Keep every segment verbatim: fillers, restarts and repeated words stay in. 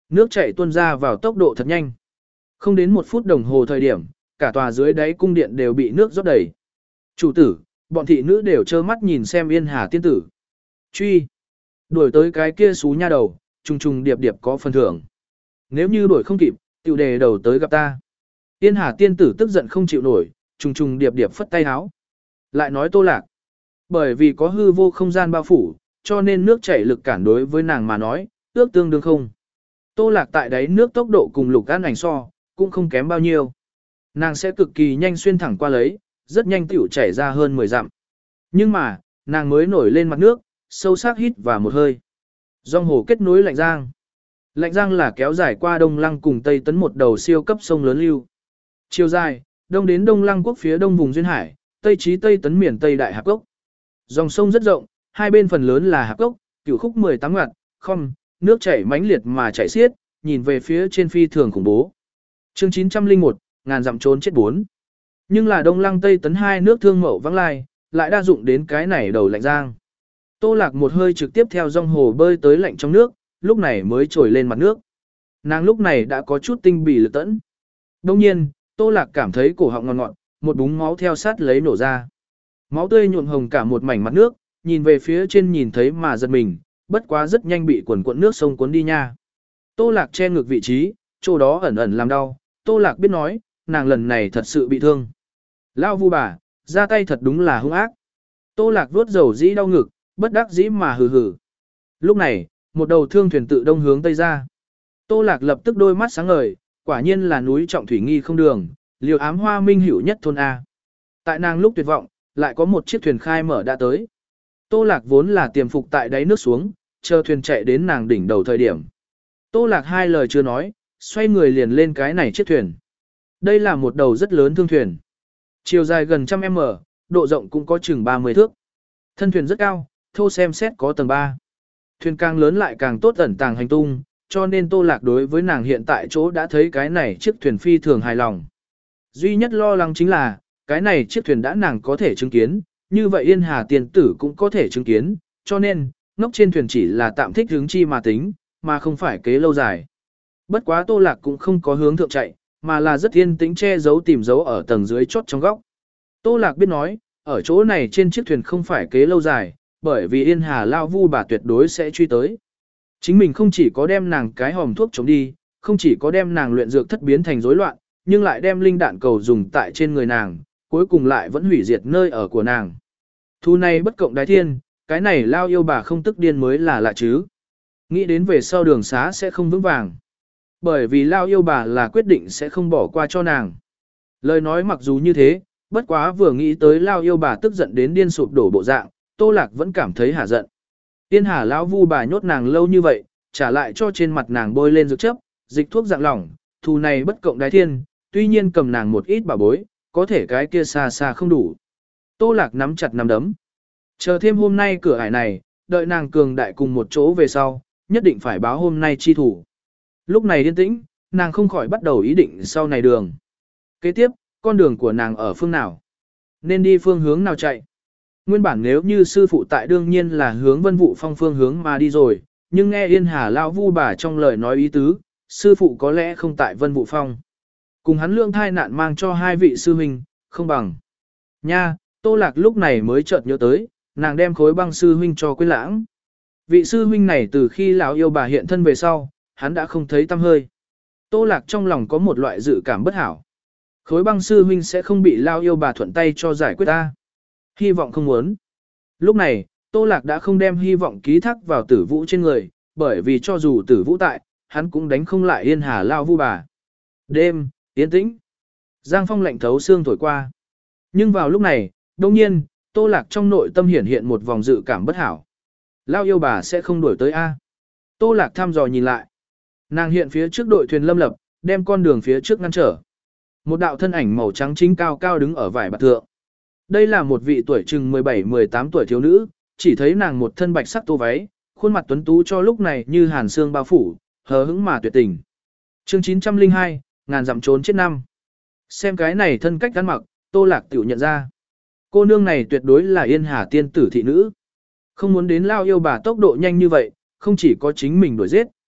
Nước chảy tuôn ra vào tốc độ thật nhanh. Không đến một phút đồng hồ thời điểm, cả tòa dưới đáy cung điện đều bị nước rót đầy. Chủ tử, bọn thị nữ đều trơ mắt nhìn xem Yên Hà tiên tử. Truy! Đuổi tới cái kia xú nha đầu, trùng trùng điệp điệp có phần thưởng. Nếu như đuổi không kịp, tiểu đề đầu tới gặp ta. Yên Hà tiên tử tức giận không chịu nổi, trùng trùng điệp điệp phất tay háo. Lại nói Tô Lạc. Bởi vì có hư vô không gian bao phủ, cho nên nước chảy lực cản đối với nàng mà nói, ước tương đương không. Tô Lạc tại đáy nước tốc độ cùng Lục An Ảnh so, cũng không kém bao nhiêu. Nàng sẽ cực kỳ nhanh xuyên thẳng qua lấy, rất nhanh tiểu chảy ra hơn mười dặm. Nhưng mà, nàng mới nổi lên mặt nước, sâu sắc hít và một hơi. Dòng hồ kết nối Lạnh Giang. Lạnh Giang là kéo dài qua Đông Lăng cùng Tây Tấn một đầu siêu cấp sông lớn lưu. Chiều dài, đông đến Đông Lăng quốc phía đông vùng duyên hải, tây chí Tây Tấn miền Tây Đại Hạp Cốc. Dòng sông rất rộng, hai bên phần lớn là hạp cốc, cửu khúc mười tám ngặt, không, nước chảy mãnh liệt mà chảy xiết, nhìn về phía trên phi thường khủng bố. Chương chín trăm lẻ một, ngàn dặm trốn chết bốn. Nhưng là Đông Lăng Tây Tấn hai nước thương mậu vắng lai, lại đa dụng đến cái này đầu Lạnh Giang. Tô Lạc một hơi trực tiếp theo dòng hồ bơi tới lạnh trong nước, lúc này mới trồi lên mặt nước. Nàng lúc này đã có chút tinh bì lực tẫn. Đông nhiên, Tô Lạc cảm thấy cổ họng ngọt ngọt, một búng máu theo sát lấy nổ ra. Máu tươi nhuộm hồng cả một mảnh mặt nước, nhìn về phía trên nhìn thấy mà giật mình, bất quá rất nhanh bị quần cuộn nước sông cuốn đi nha. Tô Lạc che ngược vị trí, chỗ đó ẩn ẩn làm đau, Tô Lạc biết nói, nàng lần này thật sự bị thương. Lao vu bà, ra tay thật đúng là hung ác. Tô Lạc vuốt dầu dĩ đau ngực, bất đắc dĩ mà hừ hừ. Lúc này, một đầu thương thuyền tự đông hướng tây ra. Tô Lạc lập tức đôi mắt sáng ngời, quả nhiên là núi trọng thủy nghi không đường, liều ám hoa minh hữu nhất thôn A. Tại nàng lúc tuyệt vọng, lại có một chiếc thuyền khai mở đã tới. Tô Lạc vốn là tiềm phục tại đáy nước xuống, chờ thuyền chạy đến nàng đỉnh đầu thời điểm. Tô Lạc hai lời chưa nói, xoay người liền lên cái này chiếc thuyền. Đây là một đầu rất lớn thương thuyền. Chiều dài gần trăm m, độ rộng cũng có chừng ba mươi thước. Thân thuyền rất cao, thô xem xét có tầng ba. Thuyền càng lớn lại càng tốt ẩn tàng hành tung, cho nên Tô Lạc đối với nàng hiện tại chỗ đã thấy cái này chiếc thuyền phi thường hài lòng. Duy nhất lo lắng chính là, cái này chiếc thuyền đã nàng có thể chứng kiến, như vậy Yên Hà tiền tử cũng có thể chứng kiến, cho nên, ngốc trên thuyền chỉ là tạm thích hướng chi mà tính, mà không phải kế lâu dài. Bất quá Tô Lạc cũng không có hướng thượng chạy, mà là rất yên tĩnh che giấu tìm dấu ở tầng dưới chốt trong góc. Tô Lạc biết nói, ở chỗ này trên chiếc thuyền không phải kế lâu dài, bởi vì Yên Hà lao vu bà tuyệt đối sẽ truy tới. Chính mình không chỉ có đem nàng cái hòm thuốc chống đi, không chỉ có đem nàng luyện dược thất biến thành rối loạn, nhưng lại đem linh đạn cầu dùng tại trên người nàng, cuối cùng lại vẫn hủy diệt nơi ở của nàng. Thu này bất cộng đái thiên, cái này lao yêu bà không tức điên mới là lạ chứ. Nghĩ đến về sau đường xá sẽ không vững vàng. Bởi vì lao yêu bà là quyết định sẽ không bỏ qua cho nàng. Lời nói mặc dù như thế, bất quá vừa nghĩ tới lao yêu bà tức giận đến điên sụp đổ bộ dạng, Tô Lạc vẫn cảm thấy hả giận. Tiên Hà lão vu bà nhốt nàng lâu như vậy, trả lại cho trên mặt nàng bôi lên dược chấp, dịch thuốc dạng lỏng, thù này bất cộng đái thiên, tuy nhiên cầm nàng một ít bảo bối, có thể cái kia xa xa không đủ. Tô Lạc nắm chặt nắm đấm. Chờ thêm hôm nay cửa ải này, đợi nàng cường đại cùng một chỗ về sau, nhất định phải báo hôm nay chi thủ. Lúc này yên tĩnh, nàng không khỏi bắt đầu ý định sau này đường. Kế tiếp, con đường của nàng ở phương nào? Nên đi phương hướng nào chạy? Nguyên bản nếu như sư phụ tại đương nhiên là hướng Vân Vũ Phong phương hướng mà đi rồi, nhưng nghe Yên Hà lão vu bà trong lời nói ý tứ, sư phụ có lẽ không tại Vân Vũ Phong. Cùng hắn lương thai nạn mang cho hai vị sư huynh, không bằng. Nha, Tô Lạc lúc này mới chợt nhớ tới, nàng đem khối băng sư huynh cho quên lãng. Vị sư huynh này từ khi lão yêu bà hiện thân về sau, hắn đã không thấy tăm hơi. Tô Lạc trong lòng có một loại dự cảm bất hảo. Khối băng sư huynh sẽ không bị lão yêu bà thuận tay cho giải quyết ta. Hy vọng không muốn. Lúc này, Tô Lạc đã không đem hy vọng ký thác vào tử vũ trên người, bởi vì cho dù tử vũ tại, hắn cũng đánh không lại Yên Hà lão vu bà. Đêm, yên tĩnh. Giang phong lạnh thấu xương thổi qua. Nhưng vào lúc này, đồng nhiên, Tô Lạc trong nội tâm hiển hiện một vòng dự cảm bất hảo. Lao yêu bà sẽ không đuổi tới A. Tô Lạc thăm dò nhìn lại. Nàng hiện phía trước đội thuyền lâm lập, đem con đường phía trước ngăn trở. Một đạo thân ảnh màu trắng chính cao cao đứng ở vải bạt thượng. Đây là một vị tuổi chừng mười bảy mười tám tuổi thiếu nữ, chỉ thấy nàng một thân bạch sắc tô váy, khuôn mặt tuấn tú cho lúc này như hàn xương bao phủ, hờ hững mà tuyệt tình. Chương chín trăm lẻ hai, ngàn dặm trốn chết năm. Xem cái này thân cách ăn mặc, Tô Lạc tiểu nhận ra. Cô nương này tuyệt đối là Yên Hà tiên tử thị nữ. Không muốn đến lao yêu bà tốc độ nhanh như vậy, không chỉ có chính mình đuổi giết,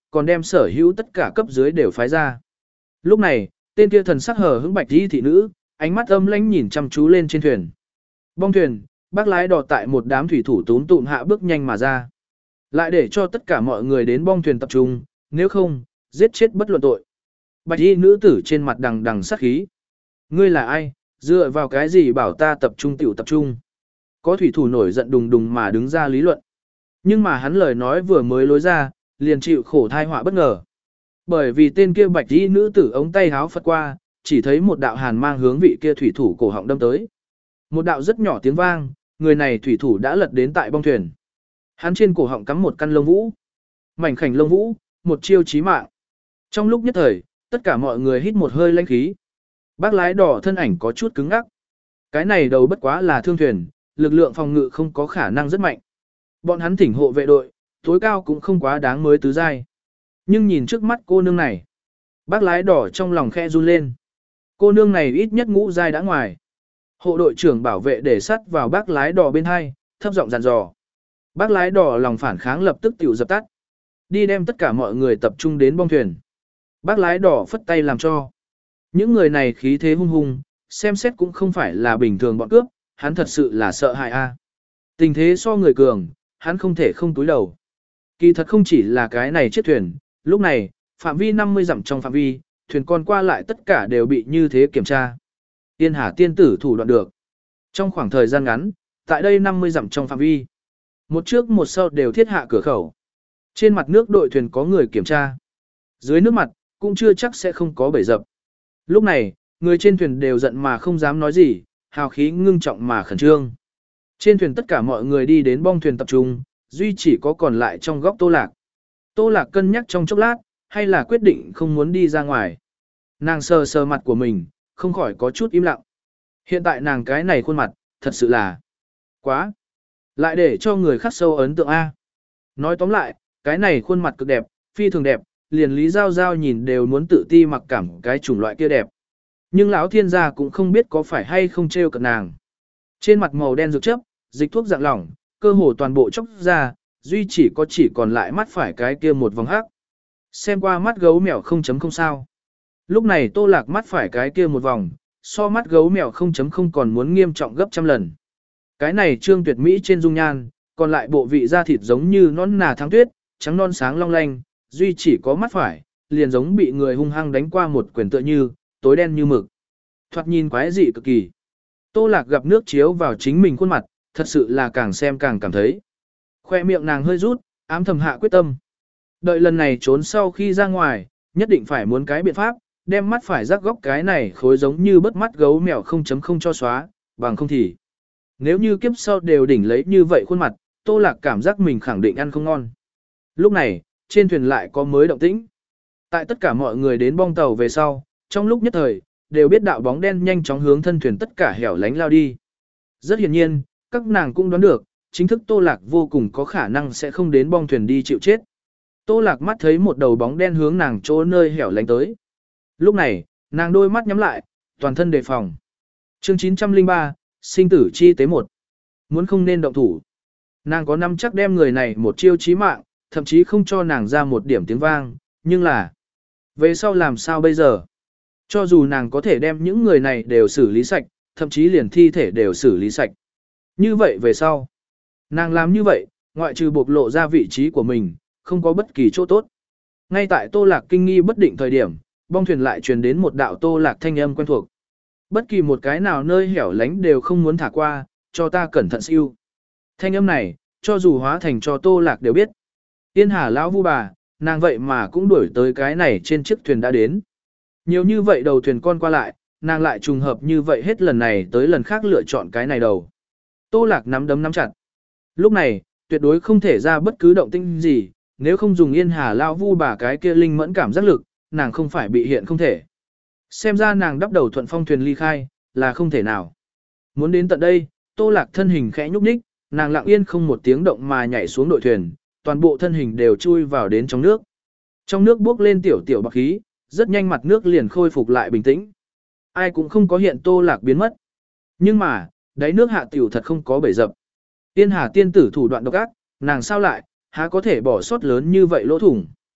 còn đem sở hữu tất cả cấp dưới đều phái ra. Lúc này, tên kia thần sắc hờ hững bạch y thị nữ, ánh mắt âm lãnh nhìn chăm chú lên trên thuyền. Bong thuyền, bác lái đò tại một đám thủy thủ tún tụm hạ bước nhanh mà ra. Lại để cho tất cả mọi người đến bong thuyền tập trung, nếu không, giết chết bất luận tội. Bạch y nữ tử trên mặt đằng đằng sát khí. Ngươi là ai, dựa vào cái gì bảo ta tập trung tiểu tập trung? Có thủy thủ nổi giận đùng đùng mà đứng ra lý luận. Nhưng mà hắn lời nói vừa mới lối ra, liền chịu khổ thai họa bất ngờ. Bởi vì tên kia bạch y nữ tử ống tay háo phất qua, chỉ thấy một đạo hàn mang hướng vị kia thủy thủ cổ họng đâm tới. Một đạo rất nhỏ tiếng vang, người này thủy thủ đã lật đến tại bong thuyền. Hắn trên cổ họng cắm một căn lông vũ. Mảnh khảnh lông vũ, một chiêu chí mạng. Trong lúc nhất thời, tất cả mọi người hít một hơi lãnh khí. Bác lái đỏ thân ảnh có chút cứng ngắc. Cái này đầu bất quá là thương thuyền, lực lượng phòng ngự không có khả năng rất mạnh. Bọn hắn thỉnh hộ vệ đội, tối cao cũng không quá đáng mới tứ giai. Nhưng nhìn trước mắt cô nương này, bác lái đỏ trong lòng khe run lên. Cô nương này ít nhất ngũ giai đã ngoài. Hộ đội trưởng bảo vệ để sắt vào bác lái đỏ bên hai, thấp giọng dặn dò. Bác lái đỏ lòng phản kháng lập tức tiểu dập tắt. Đi đem tất cả mọi người tập trung đến bong thuyền. Bác lái đỏ phất tay làm cho. Những người này khí thế hung hung, xem xét cũng không phải là bình thường bọn cướp, hắn thật sự là sợ hại a. Tình thế so người cường, hắn không thể không túi đầu. Kỳ thật không chỉ là cái này chiếc thuyền, lúc này, phạm vi năm mươi dặm trong phạm vi, thuyền con qua lại tất cả đều bị như thế kiểm tra. Yên Hà tiên tử thủ đoạn được. Trong khoảng thời gian ngắn, tại đây năm mươi dặm trong phạm vi, một trước một sau đều thiết hạ cửa khẩu. Trên mặt nước đội thuyền có người kiểm tra. Dưới nước mặt, cũng chưa chắc sẽ không có bể dập. Lúc này, người trên thuyền đều giận mà không dám nói gì, hào khí ngưng trọng mà khẩn trương. Trên thuyền tất cả mọi người đi đến bong thuyền tập trung, duy chỉ có còn lại trong góc Tô Lạc. Tô Lạc cân nhắc trong chốc lát, hay là quyết định không muốn đi ra ngoài. Nàng sờ sờ mặt của mình, không khỏi có chút im lặng. Hiện tại nàng cái này khuôn mặt, thật sự là quá. Lại để cho người khắc sâu ấn tượng A. Nói tóm lại, cái này khuôn mặt cực đẹp, phi thường đẹp, liền Lý Giao Giao nhìn đều muốn tự ti mặc cảm cái chủng loại kia đẹp. Nhưng lão thiên gia cũng không biết có phải hay không trêu cợt nàng. Trên mặt màu đen rực chấp, dịch thuốc dạng lỏng, cơ hồ toàn bộ chốc ra, duy chỉ có chỉ còn lại mắt phải cái kia một vòng hắc. Xem qua mắt gấu mèo không chấm không sao. Lúc này Tô Lạc mắt phải cái kia một vòng, so mắt gấu mèo không chấm không còn muốn nghiêm trọng gấp trăm lần. Cái này trương tuyệt mỹ trên dung nhan, còn lại bộ vị da thịt giống như non nà tháng tuyết, trắng non sáng long lanh, duy chỉ có mắt phải, liền giống bị người hung hăng đánh qua một quyền tựa như, tối đen như mực. Thoạt nhìn quái dị cực kỳ. Tô Lạc gặp nước chiếu vào chính mình khuôn mặt, thật sự là càng xem càng cảm thấy. Khoe miệng nàng hơi rút, ám thầm hạ quyết tâm. Đợi lần này trốn sau khi ra ngoài, nhất định phải muốn cái biện pháp, đem mắt phải rắc góc cái này khối giống như bất mắt gấu mèo không chấm không cho xóa, bằng không thì. Nếu như kiếp sau đều đỉnh lấy như vậy khuôn mặt, Tô Lạc cảm giác mình khẳng định ăn không ngon. Lúc này, trên thuyền lại có mới động tĩnh. Tại tất cả mọi người đến bong tàu về sau, trong lúc nhất thời, đều biết đạo bóng đen nhanh chóng hướng thân thuyền tất cả hẻo lánh lao đi. Rất hiển nhiên, các nàng cũng đoán được, chính thức Tô Lạc vô cùng có khả năng sẽ không đến bong thuyền đi chịu chết. Tô Lạc mắt thấy một đầu bóng đen hướng nàng chỗ nơi hẻo lánh tới. Lúc này, nàng đôi mắt nhắm lại, toàn thân đề phòng. Chương chín trăm lẻ ba, sinh tử chi tế một. Muốn không nên động thủ. Nàng có nắm chắc đem người này một chiêu chí mạng, thậm chí không cho nàng ra một điểm tiếng vang, nhưng là về sau làm sao bây giờ? Cho dù nàng có thể đem những người này đều xử lý sạch, thậm chí liền thi thể đều xử lý sạch. Như vậy về sau, nàng làm như vậy, ngoại trừ bộc lộ ra vị trí của mình, không có bất kỳ chỗ tốt. Ngay tại Tô Lạc kinh nghi bất định thời điểm, bong thuyền lại truyền đến một đạo Tô Lạc thanh âm quen thuộc. Bất kỳ một cái nào nơi hẻo lánh đều không muốn thả qua, cho ta cẩn thận siêu. Thanh âm này, cho dù hóa thành cho Tô Lạc đều biết. Yên Hà lão vu bà, nàng vậy mà cũng đuổi tới cái này trên chiếc thuyền đã đến. Nhiều như vậy đầu thuyền con qua lại, nàng lại trùng hợp như vậy hết lần này tới lần khác lựa chọn cái này đầu. Tô Lạc nắm đấm nắm chặt. Lúc này, tuyệt đối không thể ra bất cứ động tĩnh gì, nếu không dùng Yên Hà lão vu bà cái kia linh mẫn cảm giác lực, nàng không phải bị hiện không thể. Xem ra nàng đắp đầu thuận phong thuyền ly khai, là không thể nào. Muốn đến tận đây, Tô Lạc thân hình khẽ nhúc nhích, nàng lặng yên không một tiếng động mà nhảy xuống đội thuyền, toàn bộ thân hình đều chui vào đến trong nước. Trong nước bốc lên tiểu tiểu bạc khí, rất nhanh mặt nước liền khôi phục lại bình tĩnh. Ai cũng không có hiện Tô Lạc biến mất. Nhưng mà, đáy nước hạ tiểu thật không có bể dập. Tiên Hà tiên tử thủ đoạn độc ác, nàng sao lại, há có thể bỏ sót lớn như vậy lỗ thủng.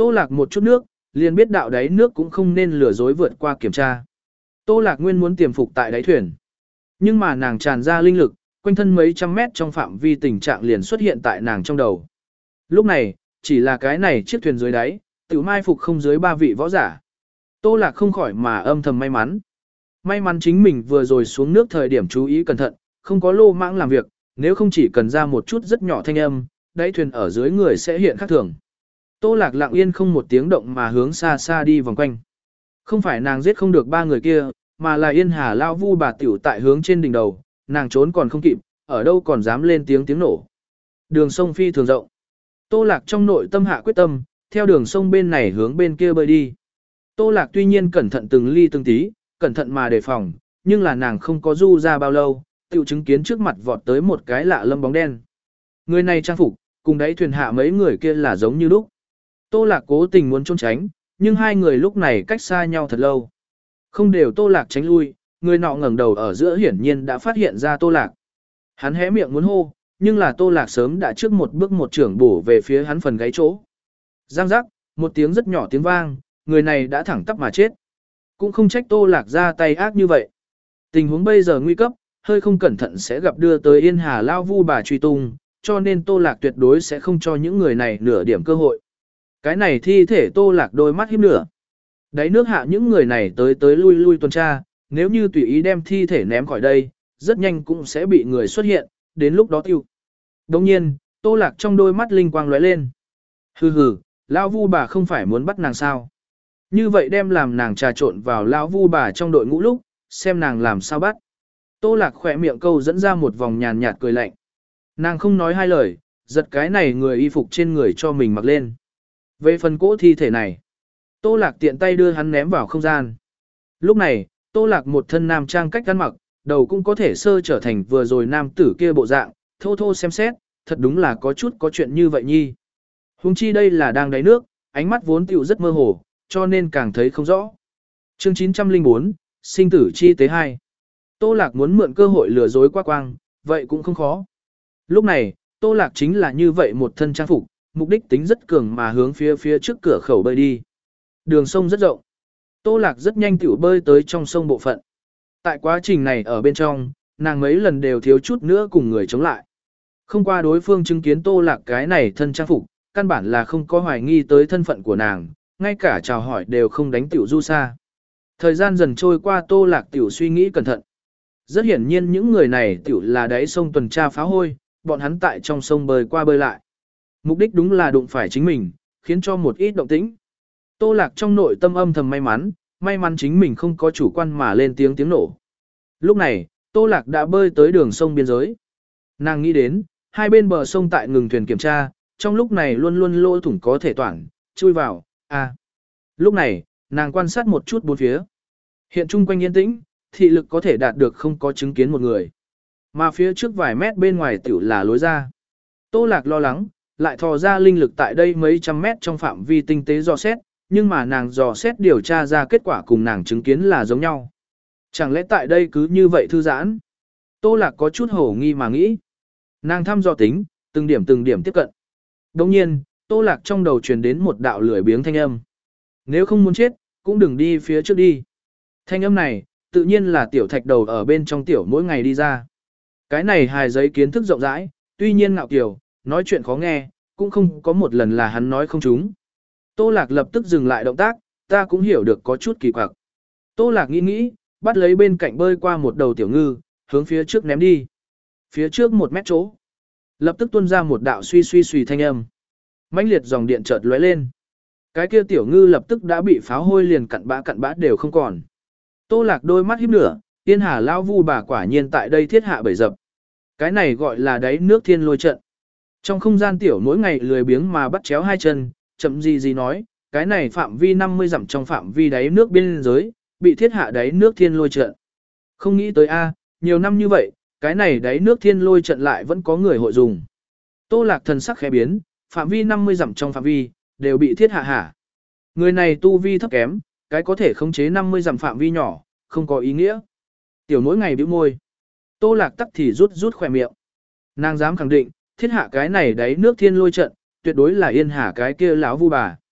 Tô Lạc một chút nước, liền biết đạo đáy nước cũng không nên lừa dối vượt qua kiểm tra. Tô Lạc nguyên muốn tiềm phục tại đáy thuyền. Nhưng mà nàng tràn ra linh lực, quanh thân mấy trăm mét trong phạm vi tình trạng liền xuất hiện tại nàng trong đầu. Lúc này, chỉ là cái này chiếc thuyền dưới đáy, tự mai phục không dưới ba vị võ giả. Tô Lạc không khỏi mà âm thầm may mắn. May mắn chính mình vừa rồi xuống nước thời điểm chú ý cẩn thận, không có lô mãng làm việc, nếu không chỉ cần ra một chút rất nhỏ thanh âm, đáy thuyền ở dưới người sẽ hiện khác thường. Tô Lạc lặng yên không một tiếng động mà hướng xa xa đi vòng quanh. Không phải nàng giết không được ba người kia, mà là Yên Hà lao vu bà tiểu tại hướng trên đỉnh đầu, nàng trốn còn không kịp, ở đâu còn dám lên tiếng tiếng nổ. Đường sông phi thường rộng. Tô Lạc trong nội tâm hạ quyết tâm, theo đường sông bên này hướng bên kia bơi đi. Tô Lạc tuy nhiên cẩn thận từng ly từng tí, cẩn thận mà đề phòng, nhưng là nàng không có du ra bao lâu, tiểu chứng kiến trước mặt vọt tới một cái lạ lâm bóng đen. Người này trang phục, cùng đáy thuyền hạ mấy người kia là giống như lúc. Tô Lạc cố tình muốn trốn tránh, nhưng hai người lúc này cách xa nhau thật lâu. Không đều Tô Lạc tránh lui, người nọ ngẩng đầu ở giữa hiển nhiên đã phát hiện ra Tô Lạc. Hắn hé miệng muốn hô, nhưng là Tô Lạc sớm đã trước một bước một trưởng bổ về phía hắn phần gáy chỗ. Giang giác, một tiếng rất nhỏ tiếng vang, người này đã thẳng tắp mà chết. Cũng không trách Tô Lạc ra tay ác như vậy. Tình huống bây giờ nguy cấp, hơi không cẩn thận sẽ gặp đưa tới Yên Hà lao vu bà truy tung, cho nên Tô Lạc tuyệt đối sẽ không cho những người này nửa điểm cơ hội. Cái này thi thể Tô Lạc đôi mắt híp nửa. Đáy nước hạ những người này tới tới lui lui tuần tra, nếu như tùy ý đem thi thể ném khỏi đây, rất nhanh cũng sẽ bị người xuất hiện, đến lúc đó tiêu. Đồng nhiên, Tô Lạc trong đôi mắt linh quang lóe lên. Hừ hừ, lão vu bà không phải muốn bắt nàng sao? Như vậy đem làm nàng trà trộn vào lão vu bà trong đội ngũ lúc, xem nàng làm sao bắt. Tô Lạc khỏe miệng câu dẫn ra một vòng nhàn nhạt cười lạnh. Nàng không nói hai lời, giật cái này người y phục trên người cho mình mặc lên. Về phần cỗ thi thể này, Tô Lạc tiện tay đưa hắn ném vào không gian. Lúc này, Tô Lạc một thân nam trang cách ăn mặc, đầu cũng có thể sơ trở thành vừa rồi nam tử kia bộ dạng, thô thô xem xét, thật đúng là có chút có chuyện như vậy nhi. Huống chi đây là đang đáy nước, ánh mắt vốn tiểu rất mơ hồ, cho nên càng thấy không rõ. Chương chín trăm lẻ bốn, sinh tử chi tế hai. Tô Lạc muốn mượn cơ hội lừa dối qua quang, vậy cũng không khó. Lúc này, Tô Lạc chính là như vậy một thân trang phục, mục đích tính rất cường mà hướng phía phía trước cửa khẩu bơi đi. Đường sông rất rộng. Tô Lạc rất nhanh tiểu bơi tới trong sông bộ phận. Tại quá trình này ở bên trong, nàng mấy lần đều thiếu chút nữa cùng người chống lại. Không qua đối phương chứng kiến Tô Lạc cái này thân trang phục, căn bản là không có hoài nghi tới thân phận của nàng, ngay cả chào hỏi đều không đánh tiểu du xa. Thời gian dần trôi qua Tô Lạc tiểu suy nghĩ cẩn thận. Rất hiển nhiên những người này tiểu là đáy sông tuần tra phá hôi, bọn hắn tại trong sông bơi qua bơi lại. Mục đích đúng là đụng phải chính mình, khiến cho một ít động tĩnh. Tô Lạc trong nội tâm âm thầm may mắn, may mắn chính mình không có chủ quan mà lên tiếng tiếng nổ. Lúc này, Tô Lạc đã bơi tới đường sông biên giới. Nàng nghĩ đến, hai bên bờ sông tại ngừng thuyền kiểm tra, trong lúc này luôn luôn lỗ thủng có thể toản, chui vào, à. Lúc này, nàng quan sát một chút bốn phía. Hiện chung quanh yên tĩnh, thị lực có thể đạt được không có chứng kiến một người. Mà phía trước vài mét bên ngoài tiểu là lối ra. Tô Lạc lo lắng, lại thò ra linh lực tại đây mấy trăm mét trong phạm vi tinh tế dò xét, nhưng mà nàng dò xét điều tra ra kết quả cùng nàng chứng kiến là giống nhau. Chẳng lẽ tại đây cứ như vậy thư giãn? Tô Lạc có chút hổ nghi mà nghĩ. Nàng thăm dò tính, từng điểm từng điểm tiếp cận. Đồng nhiên, Tô Lạc trong đầu truyền đến một đạo lười biếng thanh âm. Nếu không muốn chết, cũng đừng đi phía trước đi. Thanh âm này, tự nhiên là tiểu thạch đầu ở bên trong tiểu mỗi ngày đi ra. Cái này hài giấy kiến thức rộng rãi, tuy nhiên ngạo kiều, nói chuyện khó nghe, cũng không có một lần là hắn nói không trúng. Tô Lạc lập tức dừng lại động tác, ta cũng hiểu được có chút kỳ quặc. Tô Lạc nghĩ nghĩ, bắt lấy bên cạnh bơi qua một đầu tiểu ngư, hướng phía trước ném đi. Phía trước một mét chỗ, lập tức tuôn ra một đạo suy suy suy thanh âm. Mãnh liệt dòng điện chợt lóe lên. Cái kia tiểu ngư lập tức đã bị pháo hôi liền cặn bã cặn bã đều không còn. Tô Lạc đôi mắt híp nửa, Yên Hà lao vu bà quả nhiên tại đây thiết hạ bẫy dập. Cái này gọi là đáy nước thiên lôi trận. Trong không gian tiểu mỗi ngày lười biếng mà bắt chéo hai chân, chậm gì gì nói, cái này phạm vi năm mươi dặm trong phạm vi đáy nước biên giới, bị thiết hạ đáy nước thiên lôi trận. Không nghĩ tới a, nhiều năm như vậy, cái này đáy nước thiên lôi trận lại vẫn có người hội dùng. Tô Lạc thần sắc khẽ biến, phạm vi năm mươi dặm trong phạm vi, đều bị thiết hạ hả. Người này tu vi thấp kém, cái có thể khống chế năm mươi dặm phạm vi nhỏ, không có ý nghĩa. Tiểu mỗi ngày bĩu môi. Tô Lạc tắc thì rút rút khỏe miệng. Nàng dám khẳng định, thiết hạ cái này đáy nước thiên lôi trận, tuyệt đối là Yên Hà cái kia lão vu bà.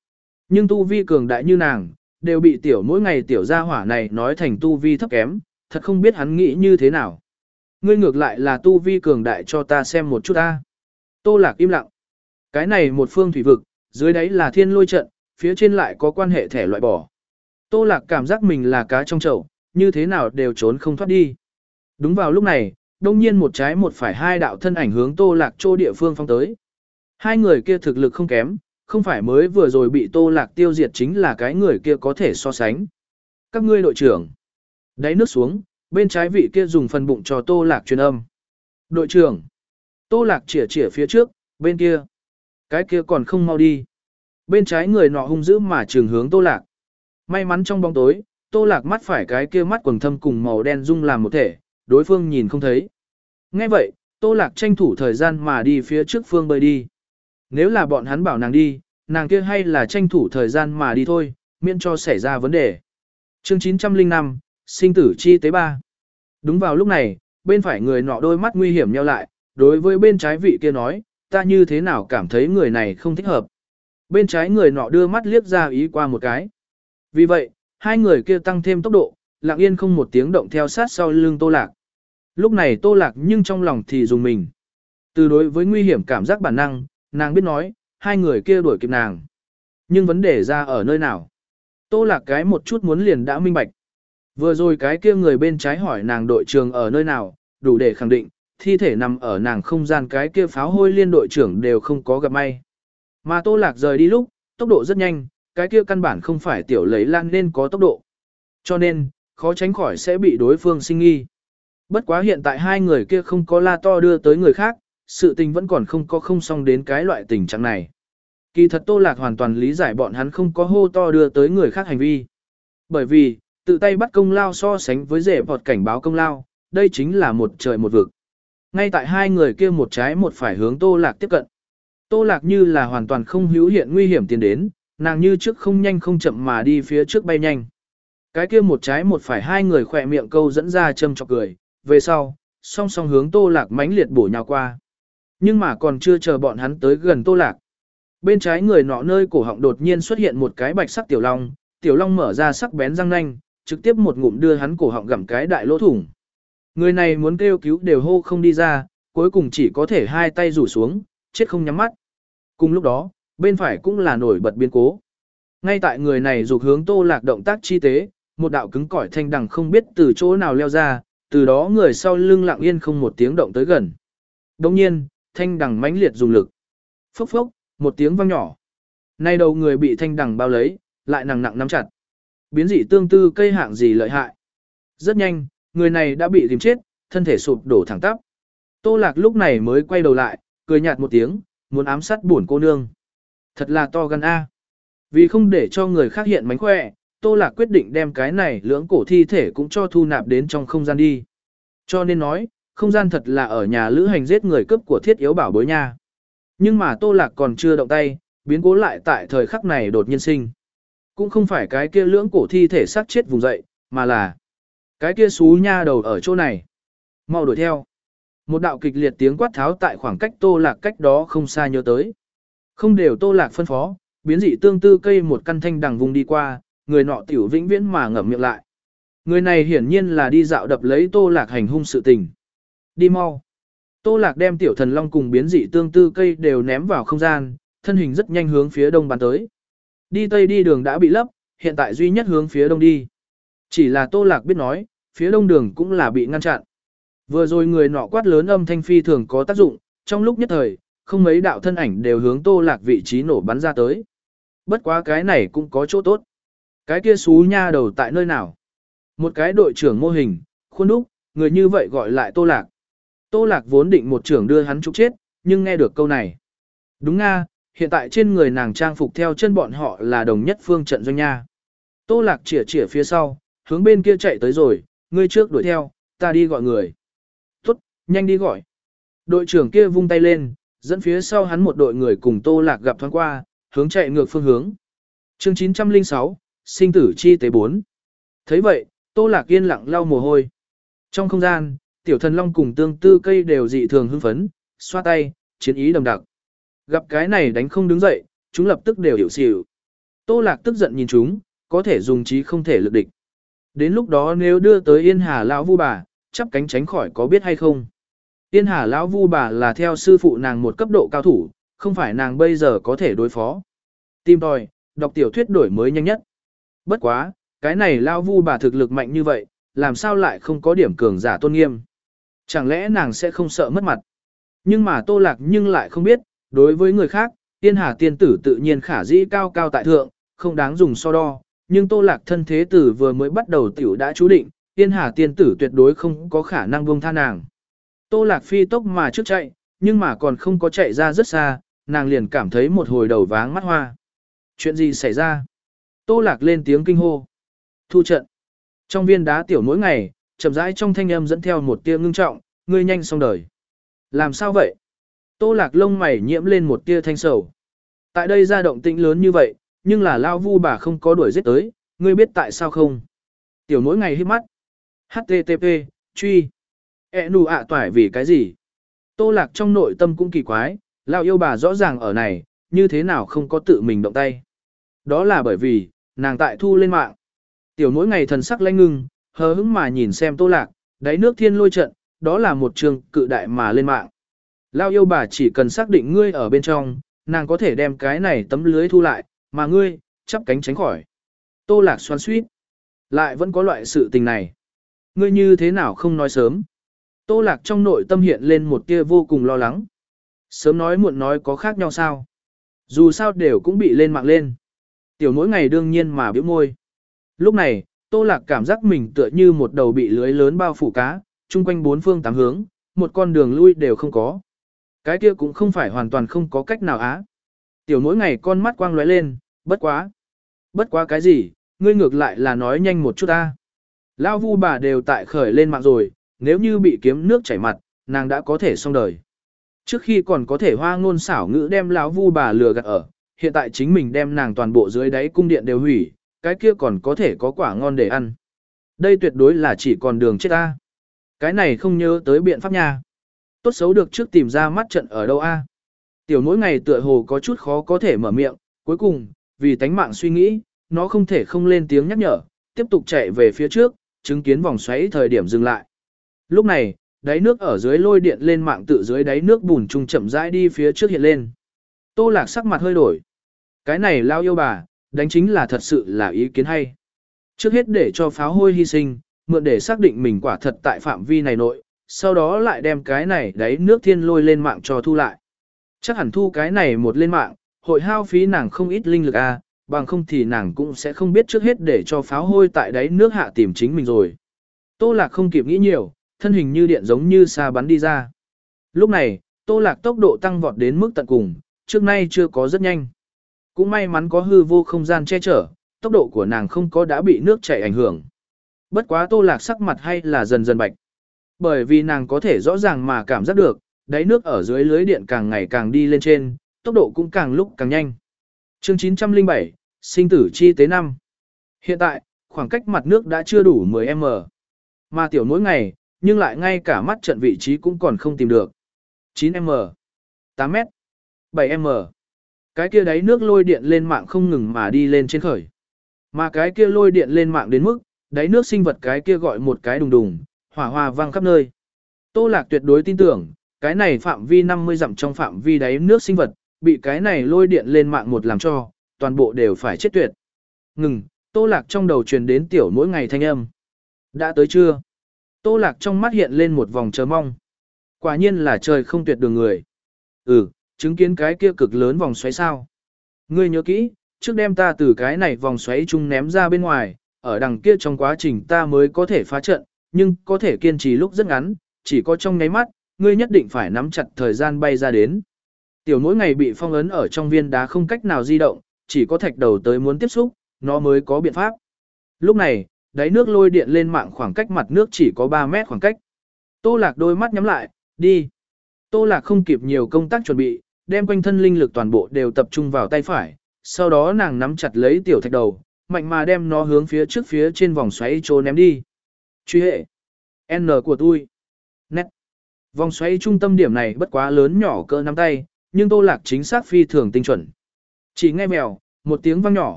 Nhưng tu vi cường đại như nàng, đều bị tiểu mỗi ngày tiểu gia hỏa này nói thành tu vi thấp kém, thật không biết hắn nghĩ như thế nào. Ngươi ngược lại là tu vi cường đại cho ta xem một chút ta. Tô Lạc im lặng. Cái này một phương thủy vực, dưới đáy là thiên lôi trận, phía trên lại có quan hệ thẻ loại bỏ. Tô Lạc cảm giác mình là cá trong chậu, như thế nào đều trốn không thoát đi. Đúng vào lúc này, đông nhiên một trái một phải hai đạo thân ảnh hướng Tô Lạc chỗ địa phương phong tới. Hai người kia thực lực không kém, không phải mới vừa rồi bị Tô Lạc tiêu diệt chính là cái người kia có thể so sánh. Các ngươi đội trưởng. Đáy nước xuống, bên trái vị kia dùng phần bụng cho Tô Lạc truyền âm. Đội trưởng. Tô Lạc chỉa chỉa phía trước, bên kia. Cái kia còn không mau đi. Bên trái người nọ hung dữ mà trường hướng Tô Lạc. May mắn trong bóng tối, Tô Lạc mắt phải cái kia mắt quầng thâm cùng màu đen dung làm một thể, đối phương nhìn không thấy. Nghe vậy, Tô Lạc tranh thủ thời gian mà đi phía trước phương bơi đi. Nếu là bọn hắn bảo nàng đi, nàng kia hay là tranh thủ thời gian mà đi thôi, miễn cho xảy ra vấn đề. Chương chín trăm lẻ năm, sinh tử chi tế ba. Đúng vào lúc này, bên phải người nọ đôi mắt nguy hiểm nheo lại, đối với bên trái vị kia nói, ta như thế nào cảm thấy người này không thích hợp. Bên trái người nọ đưa mắt liếc ra ý qua một cái. Vì vậy, hai người kia tăng thêm tốc độ, lặng yên không một tiếng động theo sát sau lưng Tô Lạc. Lúc này Tô Lạc nhưng trong lòng thì dùng mình. Từ đối với nguy hiểm cảm giác bản năng, nàng biết nói, hai người kia đuổi kịp nàng. Nhưng vấn đề ra ở nơi nào? Tô Lạc cái một chút muốn liền đã minh bạch. Vừa rồi cái kia người bên trái hỏi nàng đội trưởng ở nơi nào, đủ để khẳng định, thi thể nằm ở nàng không gian cái kia pháo hôi liên đội trưởng đều không có gặp may. Mà Tô Lạc rời đi lúc, tốc độ rất nhanh, cái kia căn bản không phải tiểu lấy lan nên có tốc độ. Cho nên, khó tránh khỏi sẽ bị đối phương sinh nghi. Bất quá hiện tại hai người kia không có la to đưa tới người khác, sự tình vẫn còn không có không xong đến cái loại tình trạng này. Kỳ thật Tô Lạc hoàn toàn lý giải bọn hắn không có hô to đưa tới người khác hành vi. Bởi vì, tự tay bắt công lao so sánh với rể bọt cảnh báo công lao, đây chính là một trời một vực. Ngay tại hai người kia một trái một phải hướng Tô Lạc tiếp cận. Tô Lạc như là hoàn toàn không hữu hiện nguy hiểm tiến đến, nàng như trước không nhanh không chậm mà đi phía trước bay nhanh. Cái kia một trái một phải hai người khỏe miệng câu dẫn ra châm chọc cười, về sau, song song hướng Tô Lạc mãnh liệt bổ nhào qua. Nhưng mà còn chưa chờ bọn hắn tới gần Tô Lạc. Bên trái người nọ nơi cổ họng đột nhiên xuất hiện một cái bạch sắc tiểu long, tiểu long mở ra sắc bén răng nanh, trực tiếp một ngụm đưa hắn cổ họng gặm cái đại lỗ thủng. Người này muốn kêu cứu đều hô không đi ra, cuối cùng chỉ có thể hai tay rủ xuống, chết không nhắm mắt. Cùng lúc đó, bên phải cũng là nổi bật biến cố. Ngay tại người này dục hướng Tô Lạc động tác chi tế, một đạo cứng cỏi thanh đằng không biết từ chỗ nào leo ra, từ đó người sau lưng lặng yên không một tiếng động tới gần. Đồng nhiên, thanh đằng mãnh liệt dùng lực. Phốc phốc, một tiếng vang nhỏ. Nay đầu người bị thanh đằng bao lấy, lại nặng nặng nắm chặt. Biến dị tương tư cây hạng gì lợi hại. Rất nhanh, người này đã bị tìm chết, thân thể sụp đổ thẳng tắp. Tô Lạc lúc này mới quay đầu lại, cười nhạt một tiếng, muốn ám sát buồn cô nương. Thật là to gan a. Vì không để cho người khác hiện mánh khỏe, Tô Lạc quyết định đem cái này lưỡng cổ thi thể cũng cho thu nạp đến trong không gian đi. Cho nên nói, không gian thật là ở nhà lữ hành giết người cướp của thiết yếu bảo bối nha. Nhưng mà Tô Lạc còn chưa động tay, biến cố lại tại thời khắc này đột nhiên sinh. Cũng không phải cái kia lưỡng cổ thi thể xác chết vùng dậy, mà là cái kia xú nha đầu ở chỗ này. Mau đuổi theo. Một đạo kịch liệt tiếng quát tháo tại khoảng cách Tô Lạc cách đó không xa nhớ tới. Không đều Tô Lạc phân phó, biến dị tương tư cây một căn thanh đằng vùng đi qua, người nọ tiểu vĩnh viễn mà ngậm miệng lại. Người này hiển nhiên là đi dạo đập lấy Tô Lạc hành hung sự tình. Đi mau. Tô Lạc đem tiểu thần long cùng biến dị tương tư cây đều ném vào không gian, thân hình rất nhanh hướng phía đông bắn tới. Đi tây đi đường đã bị lấp, hiện tại duy nhất hướng phía đông đi. Chỉ là Tô Lạc biết nói, phía đông đường cũng là bị ngăn chặn. Vừa rồi người nọ quát lớn âm thanh phi thường có tác dụng, trong lúc nhất thời, không mấy đạo thân ảnh đều hướng Tô Lạc vị trí nổ bắn ra tới. Bất quá cái này cũng có chỗ tốt. Cái kia xú nha đầu tại nơi nào? Một cái đội trưởng mô hình, khuôn đúc, người như vậy gọi lại Tô Lạc. Tô Lạc vốn định một trưởng đưa hắn trục chết, nhưng nghe được câu này. Đúng nga, hiện tại trên người nàng trang phục theo chân bọn họ là đồng nhất phương trận doanh nha. Tô Lạc chỉa chỉa phía sau, hướng bên kia chạy tới rồi, ngươi trước đuổi theo, ta đi gọi người. Tốt, nhanh đi gọi. Đội trưởng kia vung tay lên, dẫn phía sau hắn một đội người cùng Tô Lạc gặp thoáng qua, hướng chạy ngược phương hướng. Chương chín trăm lẻ sáu, sinh tử chi tế bốn. Thấy vậy, Tô Lạc yên lặng lau mồ hôi. Trong không gian, tiểu thần long cùng tương tư cây đều dị thường hưng phấn, xoa tay, chiến ý đầm đặc. Gặp cái này đánh không đứng dậy, chúng lập tức đều hiểu xỉu. Tô Lạc tức giận nhìn chúng, có thể dùng trí không thể lực địch. Đến lúc đó nếu đưa tới Yên Hà lão vu bà, chắp cánh tránh khỏi có biết hay không? Yên Hà lão vu bà là theo sư phụ nàng một cấp độ cao thủ, không phải nàng bây giờ có thể đối phó. Tìm tòi, đọc tiểu thuyết đổi mới nhanh nhất. Bất quá, cái này lão vu bà thực lực mạnh như vậy, làm sao lại không có điểm cường giả tôn nghiêm? Chẳng lẽ nàng sẽ không sợ mất mặt? Nhưng mà Tô Lạc nhưng lại không biết, đối với người khác, Yên Hà tiên tử tự nhiên khả dĩ cao cao tại thượng, không đáng dùng so đo, nhưng Tô Lạc thân thế tử vừa mới bắt đầu tiểu đã chú định, Yên Hà tiên tử tuyệt đối không có khả năng buông tha nàng. Tô Lạc phi tốc mà trước chạy, nhưng mà còn không có chạy ra rất xa, nàng liền cảm thấy một hồi đầu váng mắt hoa. Chuyện gì xảy ra? Tô Lạc lên tiếng kinh hô. Thu trận. Trong viên đá tiểu mỗi ngày, chậm rãi trong thanh âm dẫn theo một tia ngưng trọng, ngươi nhanh xong đời. Làm sao vậy? Tô Lạc lông mày nhiễm lên một tia thanh sầu. Tại đây ra động tĩnh lớn như vậy, nhưng là lao vu bà không có đuổi giết tới, ngươi biết tại sao không? Tiểu mỗi ngày hít mắt. hát tê tê pê, truy. E nù ạ toải vì cái gì? Tô Lạc trong nội tâm cũng kỳ quái, lao yêu bà rõ ràng ở này, như thế nào không có tự mình động tay. Đó là bởi vì, nàng tại thu lên mạng. Tiểu mỗi ngày thần sắc lãnh ngưng, hờ hững mà nhìn xem Tô Lạc, đáy nước thiên lôi trận, đó là một trường cự đại mà lên mạng. Lao yêu bà chỉ cần xác định ngươi ở bên trong, nàng có thể đem cái này tấm lưới thu lại, mà ngươi, chắp cánh tránh khỏi. Tô Lạc xoắn suýt. Lại vẫn có loại sự tình này. Ngươi như thế nào không nói sớm. Tô Lạc trong nội tâm hiện lên một tia vô cùng lo lắng. Sớm nói muộn nói có khác nhau sao. Dù sao đều cũng bị lên mạng lên. Tiểu mỗi ngày đương nhiên mà biểu môi. Lúc này, Tô Lạc cảm giác mình tựa như một đầu bị lưới lớn bao phủ cá, chung quanh bốn phương tám hướng, một con đường lui đều không có. Cái kia cũng không phải hoàn toàn không có cách nào á. Tiểu mỗi ngày con mắt quang lóe lên, bất quá. Bất quá cái gì, ngươi ngược lại là nói nhanh một chút ta. Lao vu bà đều tại khởi lên mạng rồi, nếu như bị kiếm nước chảy mặt, nàng đã có thể xong đời. Trước khi còn có thể hoa ngôn xảo ngữ đem lão vu bà lừa gạt ở, hiện tại chính mình đem nàng toàn bộ dưới đáy cung điện đều hủy, cái kia còn có thể có quả ngon để ăn. Đây tuyệt đối là chỉ còn đường chết ta. Cái này không nhớ tới biện pháp nha. Tốt xấu được trước tìm ra mắt trận ở đâu a. Tiểu mỗi ngày tựa hồ có chút khó có thể mở miệng, cuối cùng, vì tánh mạng suy nghĩ, nó không thể không lên tiếng nhắc nhở, tiếp tục chạy về phía trước, chứng kiến vòng xoáy thời điểm dừng lại. Lúc này, đáy nước ở dưới lôi điện lên mạng tự dưới đáy nước bùn trung chậm rãi đi phía trước hiện lên. Tô Lạc sắc mặt hơi đổi. Cái này lao yêu bà, đánh chính là thật sự là ý kiến hay. Trước hết để cho pháo hôi hy sinh, mượn để xác định mình quả thật tại phạm vi này nội, sau đó lại đem cái này đáy nước thiên lôi lên mạng cho thu lại. Chắc hẳn thu cái này một lên mạng, hội hao phí nàng không ít linh lực a, à, bằng không thì nàng cũng sẽ không biết trước hết để cho pháo hôi tại đáy nước hạ tìm chính mình rồi. Tô Lạc không kịp nghĩ nhiều, thân hình như điện giống như xa bắn đi ra. Lúc này, Tô Lạc tốc độ tăng vọt đến mức tận cùng, trước nay chưa có rất nhanh. Cũng may mắn có hư vô không gian che chở, tốc độ của nàng không có đã bị nước chảy ảnh hưởng. Bất quá Tô Lạc sắc mặt hay là dần dần bạch. Bởi vì nàng có thể rõ ràng mà cảm giác được, đáy nước ở dưới lưới điện càng ngày càng đi lên trên, tốc độ cũng càng lúc càng nhanh. Chương chín trăm lẻ bảy, sinh tử chi tế năm. Hiện tại, khoảng cách mặt nước đã chưa đủ mười mét. Mà tiểu mỗi ngày, nhưng lại ngay cả mắt trận vị trí cũng còn không tìm được. chín mét, tám mét, bảy mét. Cái kia đáy nước lôi điện lên mạng không ngừng mà đi lên trên khởi. Mà cái kia lôi điện lên mạng đến mức, đáy nước sinh vật cái kia gọi một cái đùng đùng, hỏa hoa vang khắp nơi. Tô Lạc tuyệt đối tin tưởng, cái này phạm vi năm mươi dặm trong phạm vi đáy nước sinh vật, bị cái này lôi điện lên mạng một làm cho, toàn bộ đều phải chết tuyệt. Ngừng, Tô Lạc trong đầu truyền đến tiểu mỗi ngày thanh âm. Đã tới chưa? Tô Lạc trong mắt hiện lên một vòng chờ mong. Quả nhiên là trời không tuyệt đường người. Ừ, chứng kiến cái kia cực lớn vòng xoáy sao. Ngươi nhớ kỹ, trước đem ta từ cái này vòng xoáy chung ném ra bên ngoài, ở đằng kia trong quá trình ta mới có thể phá trận, nhưng có thể kiên trì lúc rất ngắn, chỉ có trong nháy mắt, ngươi nhất định phải nắm chặt thời gian bay ra đến. Tiểu mỗi ngày bị phong ấn ở trong viên đá không cách nào di động, chỉ có thạch đầu tới muốn tiếp xúc, nó mới có biện pháp. Lúc này, đáy nước lôi điện lên mạng khoảng cách mặt nước chỉ có ba mét khoảng cách. Tô Lạc đôi mắt nhắm lại, đi. Tô Lạc không kịp nhiều công tác chuẩn bị, đem quanh thân linh lực toàn bộ đều tập trung vào tay phải, sau đó nàng nắm chặt lấy tiểu thạch đầu, mạnh mà đem nó hướng phía trước phía trên vòng xoáy trô ném đi. Truy hệ. N của tôi. Nét. Vòng xoáy trung tâm điểm này bất quá lớn nhỏ cỡ nắm tay, nhưng Tô Lạc chính xác phi thường tinh chuẩn. Chỉ nghe mèo, một tiếng vang nhỏ,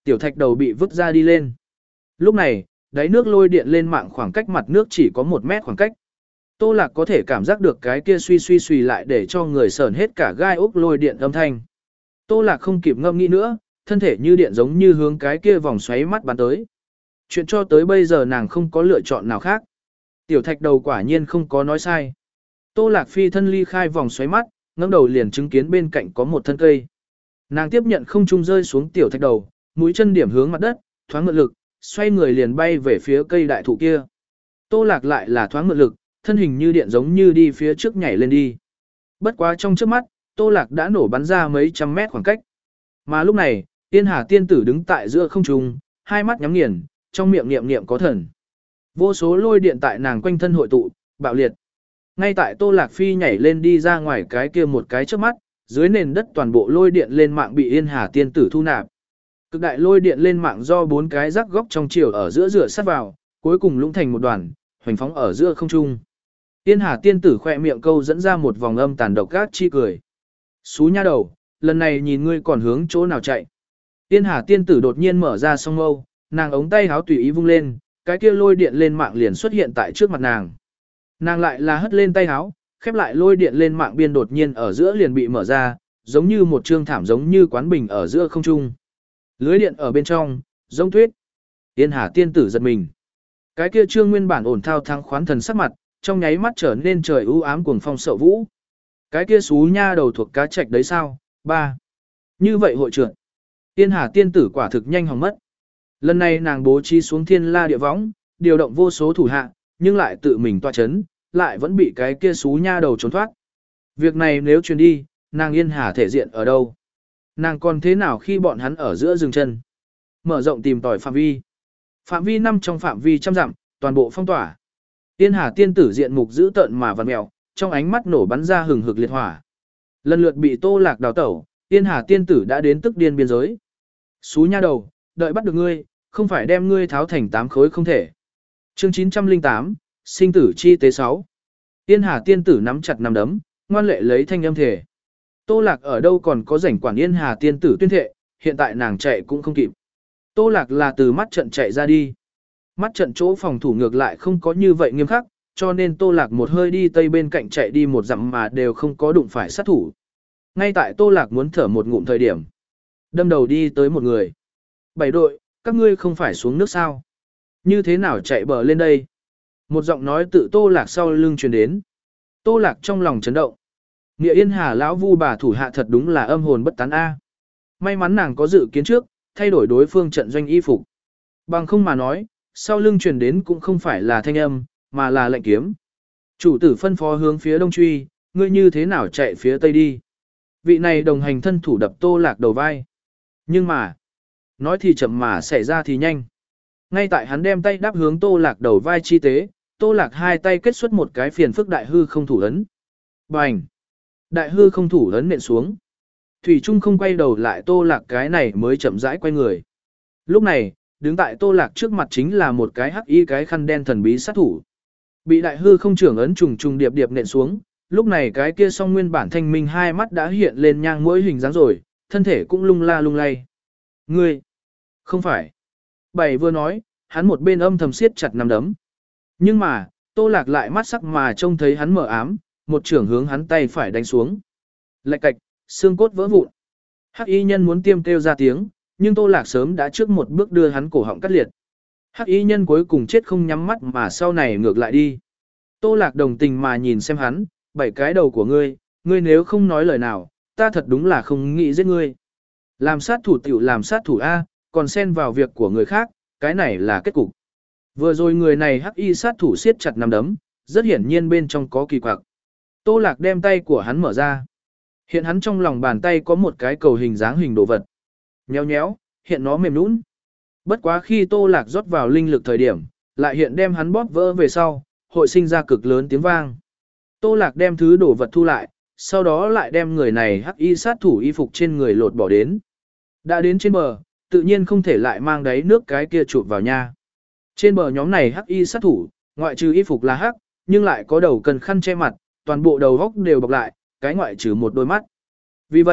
Tiểu thạch đầu bị vứt ra đi lên. Lúc này, đáy nước lôi điện lên mạng khoảng cách mặt nước chỉ có một mét khoảng cách. Tô Lạc có thể cảm giác được cái kia suy suy suy lại để cho người sởn hết cả gai ốc lôi điện âm thanh. Tô Lạc không kịp ngâm nghĩ nữa, thân thể như điện giống như hướng cái kia vòng xoáy mắt bắn tới. Chuyện cho tới bây giờ nàng không có lựa chọn nào khác. Tiểu thạch đầu quả nhiên không có nói sai. Tô Lạc phi thân ly khai vòng xoáy mắt, ngẩng đầu liền chứng kiến bên cạnh có một thân cây. Nàng tiếp nhận không trung rơi xuống tiểu thạch đầu, mũi chân điểm hướng mặt đất, thoáng mượn lực, xoay người liền bay về phía cây đại thụ kia. Tô Lạc lại là thoáng mượn lực, thân hình như điện giống như đi phía trước nhảy lên đi. Bất quá trong trước mắt, Tô Lạc đã nổ bắn ra mấy trăm mét khoảng cách. Mà lúc này, Tiên Hà tiên tử đứng tại giữa không trung, hai mắt nhắm nghiền, trong miệng niệm niệm có thần. Vô số lôi điện tại nàng quanh thân hội tụ, bạo liệt. Ngay tại Tô Lạc Phi nhảy lên đi ra ngoài cái kia một cái trước mắt, dưới nền đất toàn bộ lôi điện lên mạng bị Yên Hà tiên tử thu nạp. Cực đại lôi điện lên mạng do bốn cái rắc góc trong chiều ở giữa rửa sát vào, cuối cùng lũng thành một đoàn, hoành phóng ở giữa không trung. Yên Hà tiên tử khỏe miệng câu dẫn ra một vòng âm tàn độc gác chi cười. Xú nha đầu, lần này nhìn ngươi còn hướng chỗ nào chạy. Yên Hà tiên tử đột nhiên mở ra song mâu, nàng ống tay háo tùy ý vung lên, cái kia lôi điện lên mạng liền xuất hiện tại trước mặt nàng. Nàng lại là hất lên tay háo, khép lại lôi điện lên mạng biên đột nhiên ở giữa liền bị mở ra, giống như một trương thảm giống như quán bình ở giữa không trung. Lưới điện ở bên trong, giống tuyết. Yên Hà tiên tử giật mình. Cái kia trương nguyên bản ổn thao thăng khoán thần sắc mặt, trong nháy mắt trở nên trời u ám cuồng phong sợ vũ. Cái kia xú nha đầu thuộc cá trạch đấy sao? Ba. Như vậy hội trưởng. Yên Hà tiên tử quả thực nhanh hỏng mất. Lần này nàng bố trí xuống thiên la địa võng, điều động vô số thủ hạ, nhưng lại tự mình tọa chấn, lại vẫn bị cái kia xú nha đầu trốn thoát. Việc này nếu truyền đi, nàng Yên Hà thể diện ở đâu? Nàng còn thế nào khi bọn hắn ở giữa rừng chân? Mở rộng tìm tòi phạm vi. Phạm vi năm trong phạm vi trăm dặm, toàn bộ phong tỏa. Yên Hà tiên tử diện mục dữ tợn mà vằn mèo, trong ánh mắt nổ bắn ra hừng hực liệt hỏa. Lần lượt bị Tô Lạc đào tẩu, Yên Hà tiên tử đã đến tức điên biên giới. Xú nha đầu, đợi bắt được ngươi, không phải đem ngươi tháo thành tám khối không thể. Chương chín trăm lẻ tám, sinh tử chi tế sáu. Yên Hà tiên tử nắm chặt nắm đấm, ngoan lệ lấy thanh âm thể. Tô Lạc ở đâu còn có rảnh quản Yên Hà tiên tử tuyên thệ, hiện tại nàng chạy cũng không kịp. Tô Lạc là từ mắt trận chạy ra đi. Mắt trận chỗ phòng thủ ngược lại không có như vậy nghiêm khắc, cho nên Tô Lạc một hơi đi tây bên cạnh chạy đi một dặm mà đều không có đụng phải sát thủ. Ngay tại Tô Lạc muốn thở một ngụm thời điểm, đâm đầu đi tới một người. Bảy đội, các ngươi không phải xuống nước sao? Như thế nào chạy bờ lên đây? Một giọng nói tự Tô Lạc sau lưng truyền đến. Tô Lạc trong lòng chấn động. Nghĩa Yên Hà lão vu bà thủ hạ thật đúng là âm hồn bất tán a. May mắn nàng có dự kiến trước, thay đổi đối phương trận doanh y phục. Bằng không mà nói, sau lưng truyền đến cũng không phải là thanh âm, mà là lệnh kiếm. Chủ tử phân phó hướng phía đông truy, ngươi như thế nào chạy phía tây đi? Vị này đồng hành thân thủ đập Tô Lạc đầu vai. Nhưng mà, nói thì chậm mà xảy ra thì nhanh. Ngay tại hắn đem tay đáp hướng Tô Lạc đầu vai chi tế, Tô Lạc hai tay kết xuất một cái phiền phức đại hư không thủ ấn. Bành! Đại hư không thủ ấn nện xuống. Thủy Trung không quay đầu lại Tô Lạc cái này mới chậm rãi quay người. Lúc này, đứng tại Tô Lạc trước mặt chính là một cái hắc y cái khăn đen thần bí sát thủ. Bị đại hư không trưởng ấn trùng trùng điệp điệp nện xuống, lúc này cái kia song nguyên bản thanh minh hai mắt đã hiện lên nhang mỗi hình dáng rồi, thân thể cũng lung la lung lay. Ngươi! Không phải! Bảy vừa nói, hắn một bên âm thầm siết chặt nắm đấm. Nhưng mà, Tô Lạc lại mắt sắc mà trông thấy hắn mở ám, một trưởng hướng hắn tay phải đánh xuống. Lạch cạch, xương cốt vỡ vụn. Hắc y nhân muốn tiêm kêu ra tiếng, nhưng Tô Lạc sớm đã trước một bước đưa hắn cổ họng cắt liệt. Hắc y nhân cuối cùng chết không nhắm mắt mà sau này ngược lại đi. Tô Lạc đồng tình mà nhìn xem hắn, bảy cái đầu của ngươi, ngươi nếu không nói lời nào, ta thật đúng là không nghĩ giết ngươi. Làm sát thủ tiểu làm sát thủ A, còn xen vào việc của người khác, cái này là kết cục. Vừa rồi người này hắc y sát thủ siết chặt nắm đấm, rất hiển nhiên bên trong có kỳ quặc. Tô Lạc đem tay của hắn mở ra. Hiện hắn trong lòng bàn tay có một cái cầu hình dáng hình đồ vật. Nhéo nhéo, hiện nó mềm nũng. Bất quá khi Tô Lạc rót vào linh lực thời điểm, lại hiện đem hắn bóp vỡ về sau, hội sinh ra cực lớn tiếng vang. Tô Lạc đem thứ đồ vật thu lại, sau đó lại đem người này hắc y sát thủ y phục trên người lột bỏ đến. Đã đến trên bờ, tự nhiên không thể lại mang đáy nước cái kia chụp vào nha. Trên bờ nhóm này hắc y sát thủ, ngoại trừ y phục là hắc, nhưng lại có đầu cần khăn che mặt, toàn bộ đầu góc đều bọc lại, cái ngoại trừ một đôi mắt. Vì vậy,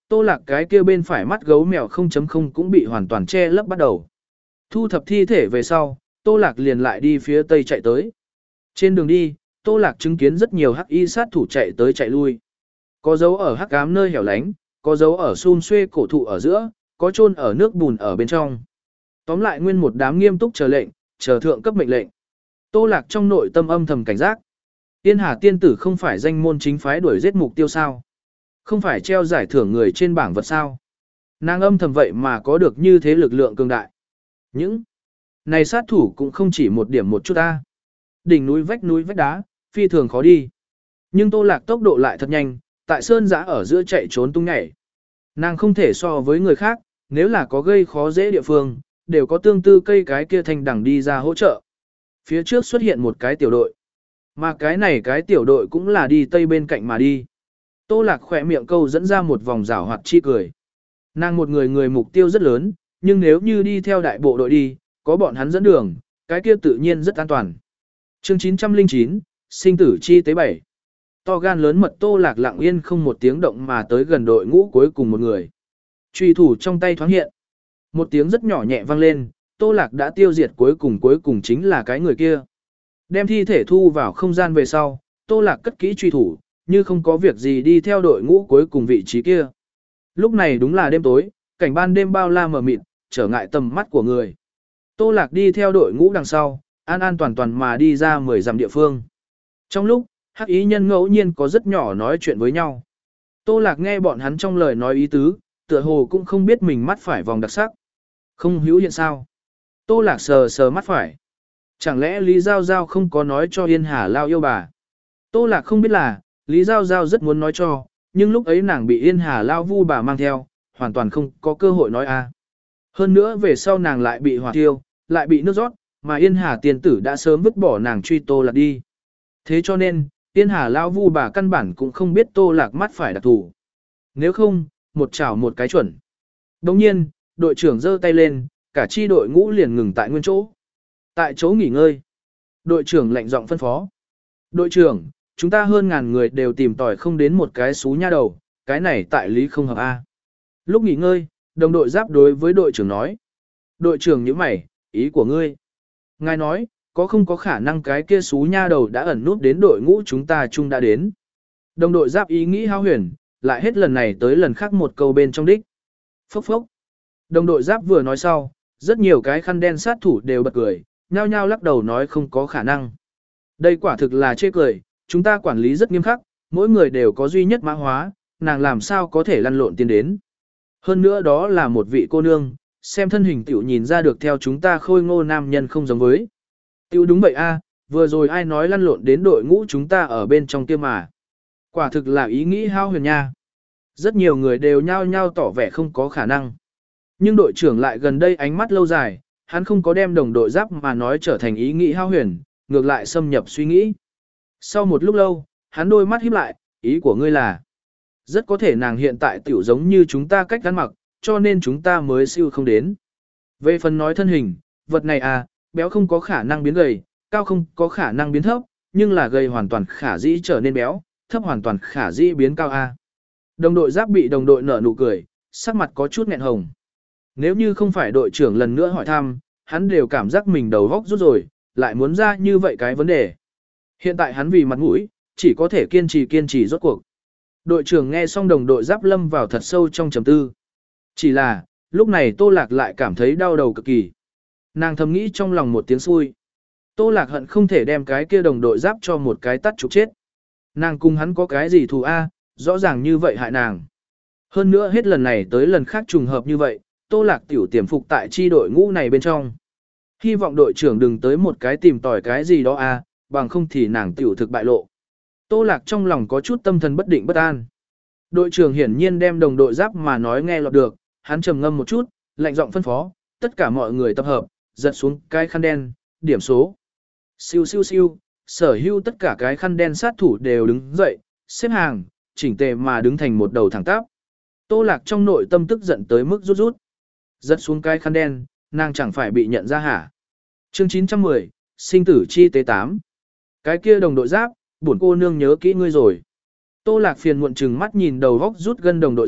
Tô Lạc cái kia bên phải mắt gấu mèo không chấm không cũng bị hoàn toàn che lấp bắt đầu. Thu thập thi thể về sau, Tô Lạc liền lại đi phía tây chạy tới. Trên đường đi, Tô Lạc chứng kiến rất nhiều hắc y sát thủ chạy tới chạy lui. Có dấu ở hắc ám nơi hẻo lánh, có dấu ở xun xuê cổ thụ ở giữa, có chôn ở nước bùn ở bên trong. Tóm lại nguyên một đám nghiêm túc chờ lệnh, chờ thượng cấp mệnh lệnh. Tô Lạc trong nội tâm âm thầm cảnh giác. Tiên Hà tiên tử không phải danh môn chính phái đuổi giết mục tiêu sao? Không phải treo giải thưởng người trên bảng vật sao? Nàng âm thầm vậy mà có được như thế lực lượng cường đại. Những này sát thủ cũng không chỉ một điểm một chút ta. Đỉnh núi vách núi vách đá, phi thường khó đi. Nhưng Tô Lạc tốc độ lại thật nhanh, tại sơn giã ở giữa chạy trốn tung nhảy. Nàng không thể so với người khác, nếu là có gây khó dễ địa phương, đều có tương tư cây cái kia thanh đẳng đi ra hỗ trợ. Phía trước xuất hiện một cái tiểu đội. Mà cái này cái tiểu đội cũng là đi tây bên cạnh mà đi. Tô Lạc khỏe miệng câu dẫn ra một vòng rảo hoạt chi cười. Nàng một người người mục tiêu rất lớn, nhưng nếu như đi theo đại bộ đội đi, có bọn hắn dẫn đường, cái kia tự nhiên rất an toàn. Chương chín trăm lẻ chín, sinh tử chi tế bảy. To gan lớn mật Tô Lạc lặng yên không một tiếng động mà tới gần đội ngũ cuối cùng một người. Chùy thủ trong tay thoáng hiện. Một tiếng rất nhỏ nhẹ vang lên, Tô Lạc đã tiêu diệt cuối cùng cuối cùng chính là cái người kia. Đem thi thể thu vào không gian về sau, Tô Lạc cất kỹ truy thủ, như không có việc gì đi theo đội ngũ cuối cùng vị trí kia. Lúc này đúng là đêm tối, cảnh ban đêm bao la mờ mịt, trở ngại tầm mắt của người. Tô Lạc đi theo đội ngũ đằng sau, an an toàn toàn mà đi ra mười dặm địa phương. Trong lúc, hắc ý nhân ngẫu nhiên có rất nhỏ nói chuyện với nhau. Tô Lạc nghe bọn hắn trong lời nói ý tứ, tựa hồ cũng không biết mình mắt phải vòng đặc sắc. Không hữu hiện sao. Tô Lạc sờ sờ mắt phải. Chẳng lẽ Lý Giao Giao không có nói cho Yên Hà Lao yêu bà? Tô Lạc không biết là, Lý Giao Giao rất muốn nói cho, nhưng lúc ấy nàng bị Yên Hà Lao vu bà mang theo, hoàn toàn không có cơ hội nói a. Hơn nữa về sau nàng lại bị hỏa thiêu, lại bị nước rót, mà Yên Hà tiền tử đã sớm vứt bỏ nàng truy Tô Lạc đi. Thế cho nên, Yên Hà Lao vu bà căn bản cũng không biết Tô Lạc mắt phải đặc thủ. Nếu không, một chảo một cái chuẩn. Đồng nhiên, đội trưởng giơ tay lên, cả chi đội ngũ liền ngừng tại nguyên chỗ. Tại chỗ nghỉ ngơi. Đội trưởng lạnh giọng phân phó. Đội trưởng, chúng ta hơn ngàn người đều tìm tòi không đến một cái xú nha đầu, cái này tại lý không hợp A. Lúc nghỉ ngơi, đồng đội giáp đối với đội trưởng nói. Đội trưởng nhíu mày, ý của ngươi. Ngài nói, có không có khả năng cái kia xú nha đầu đã ẩn nút đến đội ngũ chúng ta chung đã đến. Đồng đội giáp ý nghĩ hao huyền, lại hết lần này tới lần khác một câu bên trong đích. Phốc phốc. Đồng đội giáp vừa nói sau, rất nhiều cái khăn đen sát thủ đều bật cười, nhao nhao lắc đầu nói không có khả năng. Đây quả thực là chê cười, chúng ta quản lý rất nghiêm khắc, mỗi người đều có duy nhất mã hóa, nàng làm sao có thể lăn lộn tiến đến. Hơn nữa đó là một vị cô nương, xem thân hình tiểu nhìn ra được theo chúng ta khôi ngô nam nhân không giống với. Tiểu đúng vậy a, vừa rồi ai nói lăn lộn đến đội ngũ chúng ta ở bên trong kia mà. Quả thực là ý nghĩ hao huyền nha. Rất nhiều người đều nhao nhao tỏ vẻ không có khả năng. Nhưng đội trưởng lại gần đây ánh mắt lâu dài, hắn không có đem đồng đội giáp mà nói trở thành ý nghĩ hao huyền, ngược lại xâm nhập suy nghĩ. Sau một lúc lâu, hắn đôi mắt híp lại, ý của ngươi là, rất có thể nàng hiện tại tiểu giống như chúng ta cách ăn mặc, cho nên chúng ta mới siêu không đến. Về phần nói thân hình, vật này à, béo không có khả năng biến gầy, cao không có khả năng biến thấp, nhưng là gầy hoàn toàn khả dĩ trở nên béo, thấp hoàn toàn khả dĩ biến cao a. Đồng đội giáp bị đồng đội nở nụ cười, sắc mặt có chút nghẹn hồng. Nếu như không phải đội trưởng lần nữa hỏi thăm, hắn đều cảm giác mình đầu góc rút rồi, lại muốn ra như vậy cái vấn đề. Hiện tại hắn vì mặt mũi, chỉ có thể kiên trì kiên trì rốt cuộc. Đội trưởng nghe xong đồng đội giáp lâm vào thật sâu trong trầm tư. Chỉ là, lúc này Tô Lạc lại cảm thấy đau đầu cực kỳ. Nàng thầm nghĩ trong lòng một tiếng xui. Tô Lạc hận không thể đem cái kia đồng đội giáp cho một cái tắt trục chết. Nàng cùng hắn có cái gì thù a, rõ ràng như vậy hại nàng. Hơn nữa hết lần này tới lần khác trùng hợp như vậy, Tô Lạc tiểu tiềm phục tại chi đội ngũ này bên trong. Hy vọng đội trưởng đừng tới một cái tìm tòi cái gì đó a, bằng không thì nàng tiểu thực bại lộ. Tô Lạc trong lòng có chút tâm thần bất định bất an. Đội trưởng hiển nhiên đem đồng đội giáp mà nói nghe lọt được, hắn trầm ngâm một chút, lạnh giọng phân phó, tất cả mọi người tập hợp, giật xuống cái khăn đen, điểm số. Siêu siêu siêu, sở hữu tất cả cái khăn đen sát thủ đều đứng dậy, xếp hàng, chỉnh tề mà đứng thành một đầu thẳng tắp. Tô Lạc trong nội tâm tức giận tới mức rút rút. Giật xuống cái khăn đen, nàng chẳng phải bị nhận ra hả? Chương chín trăm mười, sinh tử chi tế tám. Cái kia đồng đội giáp, bổn cô nương nhớ kỹ ngươi rồi. Tô Lạc phiền muộn trừng mắt nhìn đầu góc rút gân đồng đội giáp,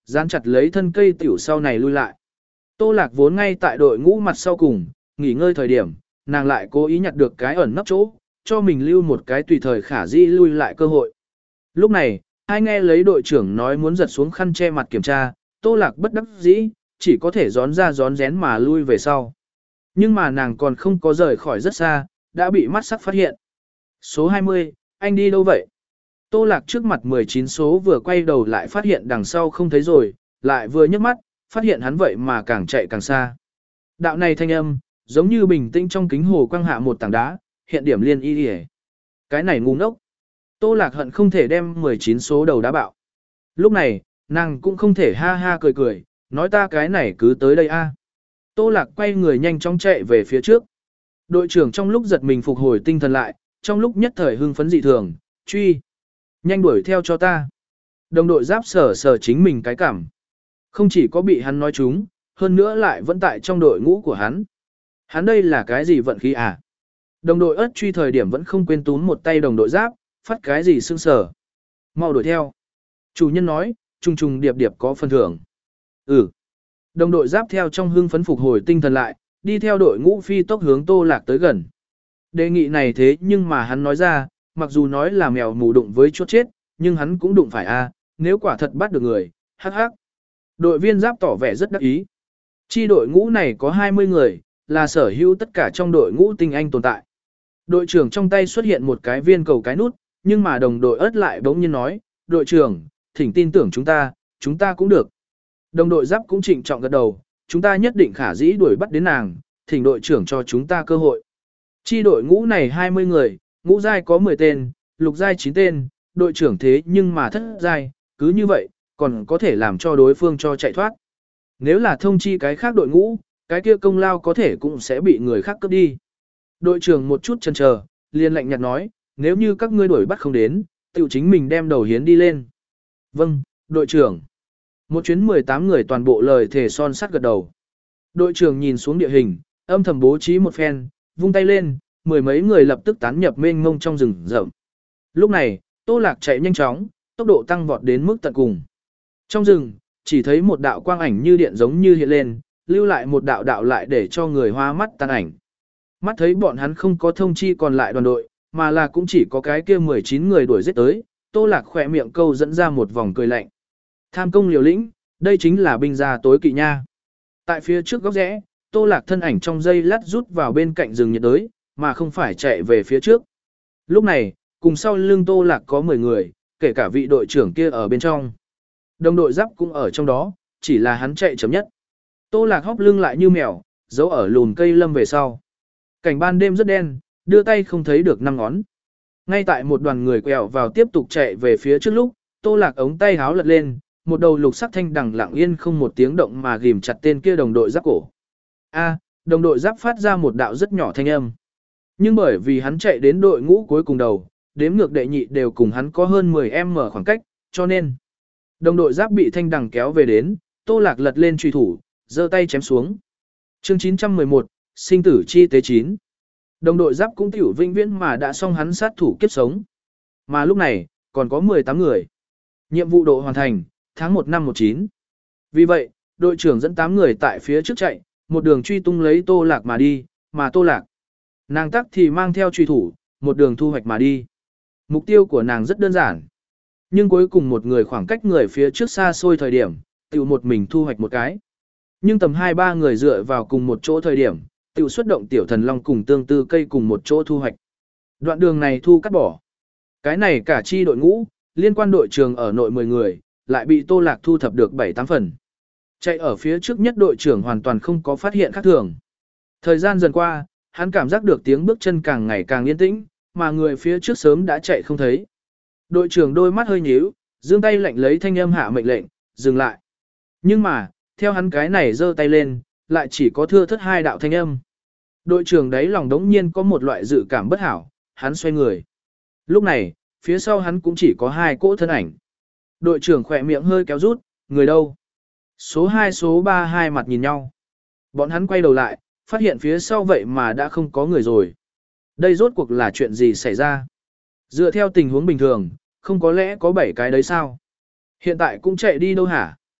dán chặt lấy thân cây tiểu sau này lui lại. Tô Lạc vốn ngay tại đội ngũ mặt sau cùng, nghỉ ngơi thời điểm, nàng lại cố ý nhặt được cái ẩn nấp chỗ, cho mình lưu một cái tùy thời khả dĩ lui lại cơ hội. Lúc này, hai nghe lấy đội trưởng nói muốn giật xuống khăn che mặt kiểm tra, Tô Lạc bất đắc dĩ, chỉ có thể gión ra gión rén mà lui về sau. Nhưng mà nàng còn không có rời khỏi rất xa, đã bị mắt sắc phát hiện. Số hai mươi, anh đi đâu vậy? Tô Lạc trước mặt mười chín số vừa quay đầu lại phát hiện đằng sau không thấy rồi, lại vừa nhấc mắt, phát hiện hắn vậy mà càng chạy càng xa. Đạo này thanh âm, giống như bình tĩnh trong kính hồ quang hạ một tảng đá, hiện điểm liên y đi. Cái này ngu ngốc. Tô Lạc hận không thể đem mười chín số đầu đá bạo. Lúc này, nàng cũng không thể ha ha cười cười, nói ta cái này cứ tới đây a. Tô Lạc quay người nhanh chóng chạy về phía trước. Đội trưởng trong lúc giật mình phục hồi tinh thần lại, trong lúc nhất thời hưng phấn dị thường, truy. Nhanh đuổi theo cho ta. Đồng đội giáp sở sở chính mình cái cảm. Không chỉ có bị hắn nói trúng, hơn nữa lại vẫn tại trong đội ngũ của hắn. Hắn đây là cái gì vận khí à? Đồng đội ớt truy thời điểm vẫn không quên túm một tay đồng đội giáp, phát cái gì sưng sở. Mau đuổi theo. Chủ nhân nói, trùng trùng điệp điệp có phần thưởng. Ừ. Đồng đội giáp theo trong hưng phấn phục hồi tinh thần lại, đi theo đội ngũ phi tốc hướng Tô Lạc tới gần. Đề nghị này thế nhưng mà hắn nói ra, mặc dù nói là mèo mù đụng với chuột chết, nhưng hắn cũng đụng phải a, nếu quả thật bắt được người, hắc hắc. Đội viên giáp tỏ vẻ rất đắc ý. Chi đội ngũ này có hai mươi người, là sở hữu tất cả trong đội ngũ tinh anh tồn tại. Đội trưởng trong tay xuất hiện một cái viên cầu cái nút, nhưng mà đồng đội ớt lại bỗng nhiên nói, đội trưởng, thỉnh tin tưởng chúng ta, chúng ta cũng được. Đồng đội giáp cũng trịnh trọng gật đầu, chúng ta nhất định khả dĩ đuổi bắt đến nàng, thỉnh đội trưởng cho chúng ta cơ hội. Chi đội ngũ này hai mươi người, ngũ giai có mười tên, lục giai chín tên, đội trưởng thế nhưng mà thất giai, cứ như vậy, còn có thể làm cho đối phương cho chạy thoát. Nếu là thông chi cái khác đội ngũ, cái kia công lao có thể cũng sẽ bị người khác cướp đi. Đội trưởng một chút chần chờ, liền lạnh nhạt nói, nếu như các ngươi đuổi bắt không đến, tự chính mình đem đầu hiến đi lên. Vâng, đội trưởng. Một chuyến mười tám người toàn bộ lời thể son sắt gật đầu. Đội trưởng nhìn xuống địa hình, âm thầm bố trí một phen, vung tay lên, mười mấy người lập tức tán nhập mênh mông trong rừng rậm. Lúc này, Tô Lạc chạy nhanh chóng, tốc độ tăng vọt đến mức tận cùng. Trong rừng, chỉ thấy một đạo quang ảnh như điện giống như hiện lên, lưu lại một đạo đạo lại để cho người hoa mắt tan ảnh. Mắt thấy bọn hắn không có thông chi còn lại đoàn đội, mà là cũng chỉ có cái kia mười chín người đuổi giết tới, Tô Lạc khỏe miệng câu dẫn ra một vòng cười lạnh. Tham công liều lĩnh, đây chính là binh gia tối kỵ nha. Tại phía trước góc rẽ, Tô Lạc thân ảnh trong dây lát rút vào bên cạnh rừng nhiệt đới, mà không phải chạy về phía trước. Lúc này, cùng sau lưng Tô Lạc có mười người, kể cả vị đội trưởng kia ở bên trong. Đồng đội giáp cũng ở trong đó, chỉ là hắn chạy chậm nhất. Tô Lạc hóc lưng lại như mèo, giấu ở lùn cây lâm về sau. Cảnh ban đêm rất đen, đưa tay không thấy được năm ngón. Ngay tại một đoàn người quẹo vào tiếp tục chạy về phía trước lúc, Tô Lạc ống tay háo lật lên, một đầu lục sắc thanh đằng lặng yên không một tiếng động mà ghim chặt tên kia đồng đội giáp cổ. A, đồng đội giáp phát ra một đạo rất nhỏ thanh âm. Nhưng bởi vì hắn chạy đến đội ngũ cuối cùng đầu, đếm ngược đệ nhị đều cùng hắn có hơn mười mét khoảng cách, cho nên đồng đội giáp bị thanh đằng kéo về đến, Tô Lạc lật lên truy thủ, giơ tay chém xuống. Chương chín trăm mười một, sinh tử chi tế chín. Đồng đội giáp cũng tiểu vinh viễn mà đã xong hắn sát thủ kiếp sống. Mà lúc này, còn có mười tám người. Nhiệm vụ độ hoàn thành, tháng một năm một chín. Vì vậy, đội trưởng dẫn tám người tại phía trước chạy, một đường truy tung lấy Tô Lạc mà đi, mà Tô Lạc. Nàng tắc thì mang theo truy thủ, một đường thu hoạch mà đi. Mục tiêu của nàng rất đơn giản. Nhưng cuối cùng một người khoảng cách người phía trước xa xôi thời điểm, tiểu một mình thu hoạch một cái. Nhưng tầm hai ba người dựa vào cùng một chỗ thời điểm, tiểu xuất động tiểu thần long cùng tương tư cây cùng một chỗ thu hoạch. Đoạn đường này thu cắt bỏ. Cái này cả chi đội ngũ, liên quan đội trưởng ở nội mười người, lại bị Tô Lạc thu thập được bảy tám phần. Chạy ở phía trước nhất đội trưởng hoàn toàn không có phát hiện khác thường. Thời gian dần qua, hắn cảm giác được tiếng bước chân càng ngày càng yên tĩnh, mà người phía trước sớm đã chạy không thấy. Đội trưởng đôi mắt hơi nhíu, giương tay lệnh lấy thanh âm hạ mệnh lệnh, dừng lại. Nhưng mà, theo hắn cái này giơ tay lên, lại chỉ có thưa thất hai đạo thanh âm. Đội trưởng đấy lòng đống nhiên có một loại dự cảm bất hảo, hắn xoay người. Lúc này, phía sau hắn cũng chỉ có hai cỗ thân ảnh. Đội trưởng khỏe miệng hơi kéo rút, người đâu? Số hai số ba hai mặt nhìn nhau. Bọn hắn quay đầu lại, phát hiện phía sau vậy mà đã không có người rồi. Đây rốt cuộc là chuyện gì xảy ra? Dựa theo tình huống bình thường, không có lẽ có bảy cái đấy sao? Hiện tại cũng chạy đi đâu hả?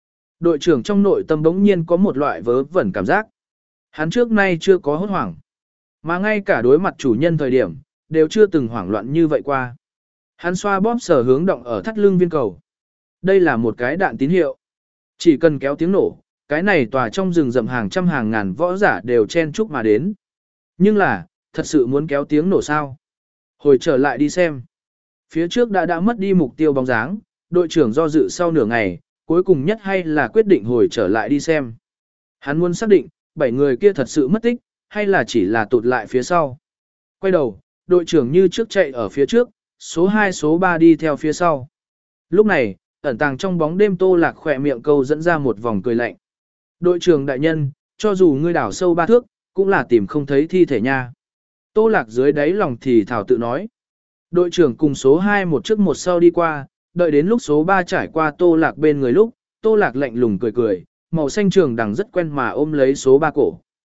Đội trưởng trong nội tâm bỗng nhiên có một loại vớ vẩn cảm giác. Hắn trước nay chưa có hốt hoảng. Mà ngay cả đối mặt chủ nhân thời điểm, đều chưa từng hoảng loạn như vậy qua. Hắn xoa bóp sở hướng động ở thắt lưng viên cầu. Đây là một cái đạn tín hiệu. Chỉ cần kéo tiếng nổ, cái này tòa trong rừng rậm hàng trăm hàng ngàn võ giả đều chen chúc mà đến. Nhưng là, thật sự muốn kéo tiếng nổ sao? Hồi trở lại đi xem. Phía trước đã đã mất đi mục tiêu bóng dáng, đội trưởng do dự sau nửa ngày, cuối cùng nhất hay là quyết định hồi trở lại đi xem. Hắn muốn xác định, bảy người kia thật sự mất tích, hay là chỉ là tụt lại phía sau. Quay đầu, đội trưởng như trước chạy ở phía trước, số hai số ba đi theo phía sau. Lúc này, ẩn tàng trong bóng đêm Tô Lạc khỏe miệng câu dẫn ra một vòng cười lạnh. Đội trưởng đại nhân, cho dù ngươi đào sâu ba thước, cũng là tìm không thấy thi thể nha. Tô Lạc dưới đáy lòng thì thảo tự nói. Đội trưởng cùng số hai một trước một sau đi qua, đợi đến lúc số ba trải qua Tô Lạc bên người lúc, Tô Lạc lạnh lùng cười cười, màu xanh trường đằng rất quen mà ôm lấy số ba cổ.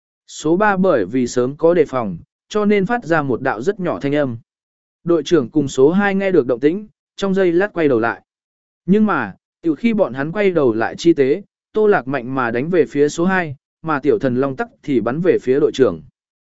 Số ba bởi vì sớm có đề phòng, cho nên phát ra một đạo rất nhỏ thanh âm. Đội trưởng cùng số hai nghe được động tĩnh, trong giây lát quay đầu lại. Nhưng mà, từ khi bọn hắn quay đầu lại chi tế, Tô Lạc mạnh mà đánh về phía số hai, mà tiểu thần long tắc thì bắn về phía đội trưởng.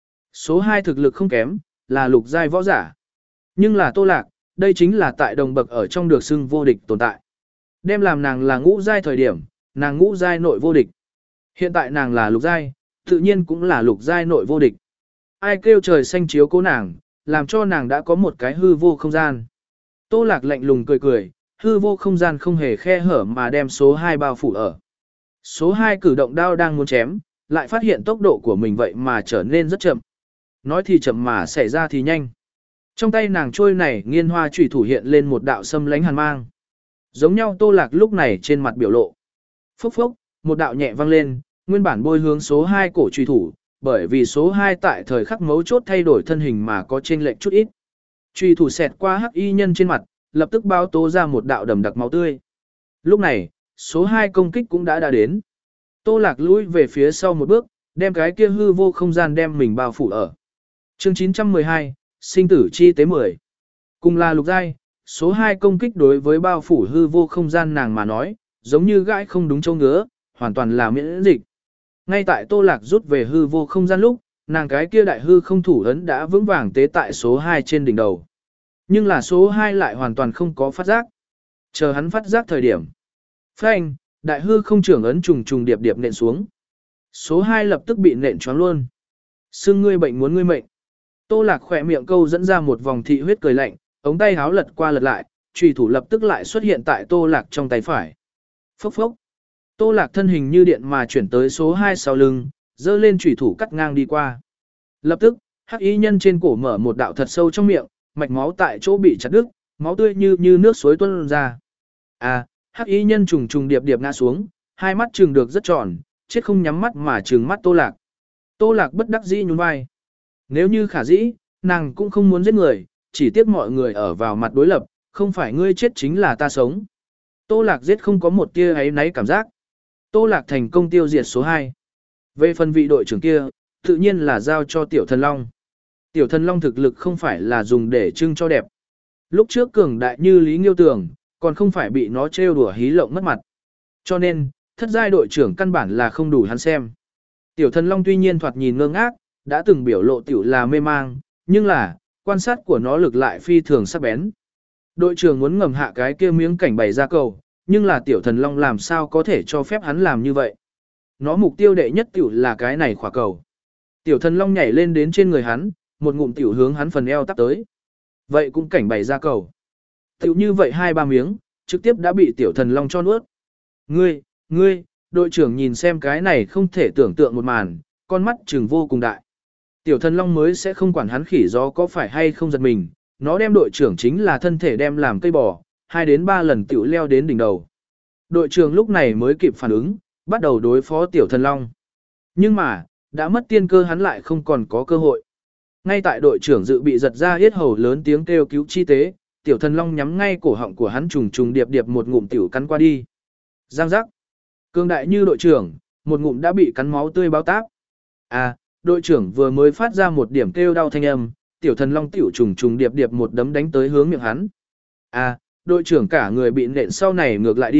Số hai thực lực không kém, là lục giai võ giả. Nhưng là Tô Lạc, đây chính là tại đồng bậc ở trong được xưng vô địch tồn tại. Đem làm nàng là ngũ giai thời điểm, nàng ngũ giai nội vô địch. Hiện tại nàng là lục giai, tự nhiên cũng là lục giai nội vô địch. Ai kêu trời xanh chiếu cố nàng, làm cho nàng đã có một cái hư vô không gian. Tô Lạc lạnh lùng cười cười, hư vô không gian không hề khe hở mà đem số hai bao phủ ở. Số hai cử động đao đang muốn chém, lại phát hiện tốc độ của mình vậy mà trở nên rất chậm. Nói thì chậm mà xảy ra thì nhanh. Trong tay nàng trôi này nghiên hoa chủy thủ hiện lên một đạo xâm lánh hàn mang. Giống nhau Tô Lạc lúc này trên mặt biểu lộ. Phốc phốc, một đạo nhẹ vang lên, nguyên bản bôi hướng số hai cổ chủy thủ, bởi vì số hai tại thời khắc mấu chốt thay đổi thân hình mà có chênh lệch chút ít. Chủy thủ xẹt qua hắc y nhân trên mặt, lập tức bao tố ra một đạo đầm đặc máu tươi. Lúc này, số hai công kích cũng đã đã đến. Tô Lạc lùi về phía sau một bước, đem cái kia hư vô không gian đem mình bao phủ ở. Chương chín trăm mười hai, sinh tử chi tế mười. Cùng là lục giai, số hai công kích đối với bao phủ hư vô không gian nàng mà nói, giống như gãi không đúng châu ngứa, hoàn toàn là miễn dịch. Ngay tại Tô Lạc rút về hư vô không gian lúc, nàng cái kia đại hư không thủ ấn đã vững vàng tế tại số hai trên đỉnh đầu. Nhưng là số hai lại hoàn toàn không có phát giác. Chờ hắn phát giác thời điểm. Phanh, đại hư không trưởng ấn trùng trùng điệp điệp nện xuống. Số hai lập tức bị nện choáng luôn. Xưng ngươi bệnh muốn ngươi mệnh. Tô Lạc khỏe miệng câu dẫn ra một vòng thị huyết cười lạnh, ống tay háo lật qua lật lại, chùy thủ lập tức lại xuất hiện tại Tô Lạc trong tay phải. Phốc phốc. Tô Lạc thân hình như điện mà chuyển tới số hai sau lưng, dơ lên chùy thủ cắt ngang đi qua. Lập tức, hắc y nhân trên cổ mở một đạo thật sâu trong miệng, mạch máu tại chỗ bị chặt đứt, máu tươi như như nước suối tuôn ra. À, hắc y nhân trùng trùng điệp điệp ngã xuống, hai mắt trừng được rất tròn, chết không nhắm mắt mà trừng mắt Tô Lạc. Tô Lạc bất đắc dĩ nhún vai. Nếu như khả dĩ, nàng cũng không muốn giết người, chỉ tiếc mọi người ở vào mặt đối lập, không phải ngươi chết chính là ta sống. Tô Lạc giết không có một tia ấy náy cảm giác. Tô Lạc thành công tiêu diệt số hai. Về phần vị đội trưởng kia, tự nhiên là giao cho Tiểu Thần Long. Tiểu Thần Long thực lực không phải là dùng để trưng cho đẹp. Lúc trước cường đại như Lý Nghiêu Tường, còn không phải bị nó trêu đùa hí lộng mất mặt. Cho nên, thất giai đội trưởng căn bản là không đủ hắn xem. Tiểu Thần Long tuy nhiên thoạt nhìn ngơ ngác, đã từng biểu lộ tiểu là mê mang, nhưng là, quan sát của nó lực lại phi thường sắc bén. Đội trưởng muốn ngầm hạ cái kia miếng cảnh bày ra cầu, nhưng là Tiểu Thần Long làm sao có thể cho phép hắn làm như vậy. Nó mục tiêu đệ nhất tiểu là cái này khỏa cầu. Tiểu Thần Long nhảy lên đến trên người hắn, một ngụm tiểu hướng hắn phần eo tắp tới. Vậy cũng cảnh bày ra cầu. Tiểu như vậy hai ba miếng, trực tiếp đã bị Tiểu Thần Long cho nuốt. Ngươi, ngươi, đội trưởng nhìn xem cái này không thể tưởng tượng một màn, con mắt trừng vô cùng đại. Tiểu Thần Long mới sẽ không quản hắn khỉ gió có phải hay không giật mình, nó đem đội trưởng chính là thân thể đem làm cây bò, hai đến ba lần tiểu leo đến đỉnh đầu. Đội trưởng lúc này mới kịp phản ứng, bắt đầu đối phó Tiểu Thần Long. Nhưng mà, đã mất tiên cơ hắn lại không còn có cơ hội. Ngay tại đội trưởng dự bị giật ra yết hầu lớn tiếng kêu cứu chi tế, Tiểu Thần Long nhắm ngay cổ họng của hắn trùng trùng điệp điệp một ngụm tiểu cắn qua đi. Giang giác. Cương đại như đội trưởng, một ngụm đã bị cắn máu tươi báo táp. À, đội trưởng vừa mới phát ra một điểm kêu đau thanh âm, Tiểu Thần Long tiểu trùng trùng điệp điệp một đấm đánh tới hướng miệng hắn. À, đội trưởng cả người bị nện sau này ngược lại đi,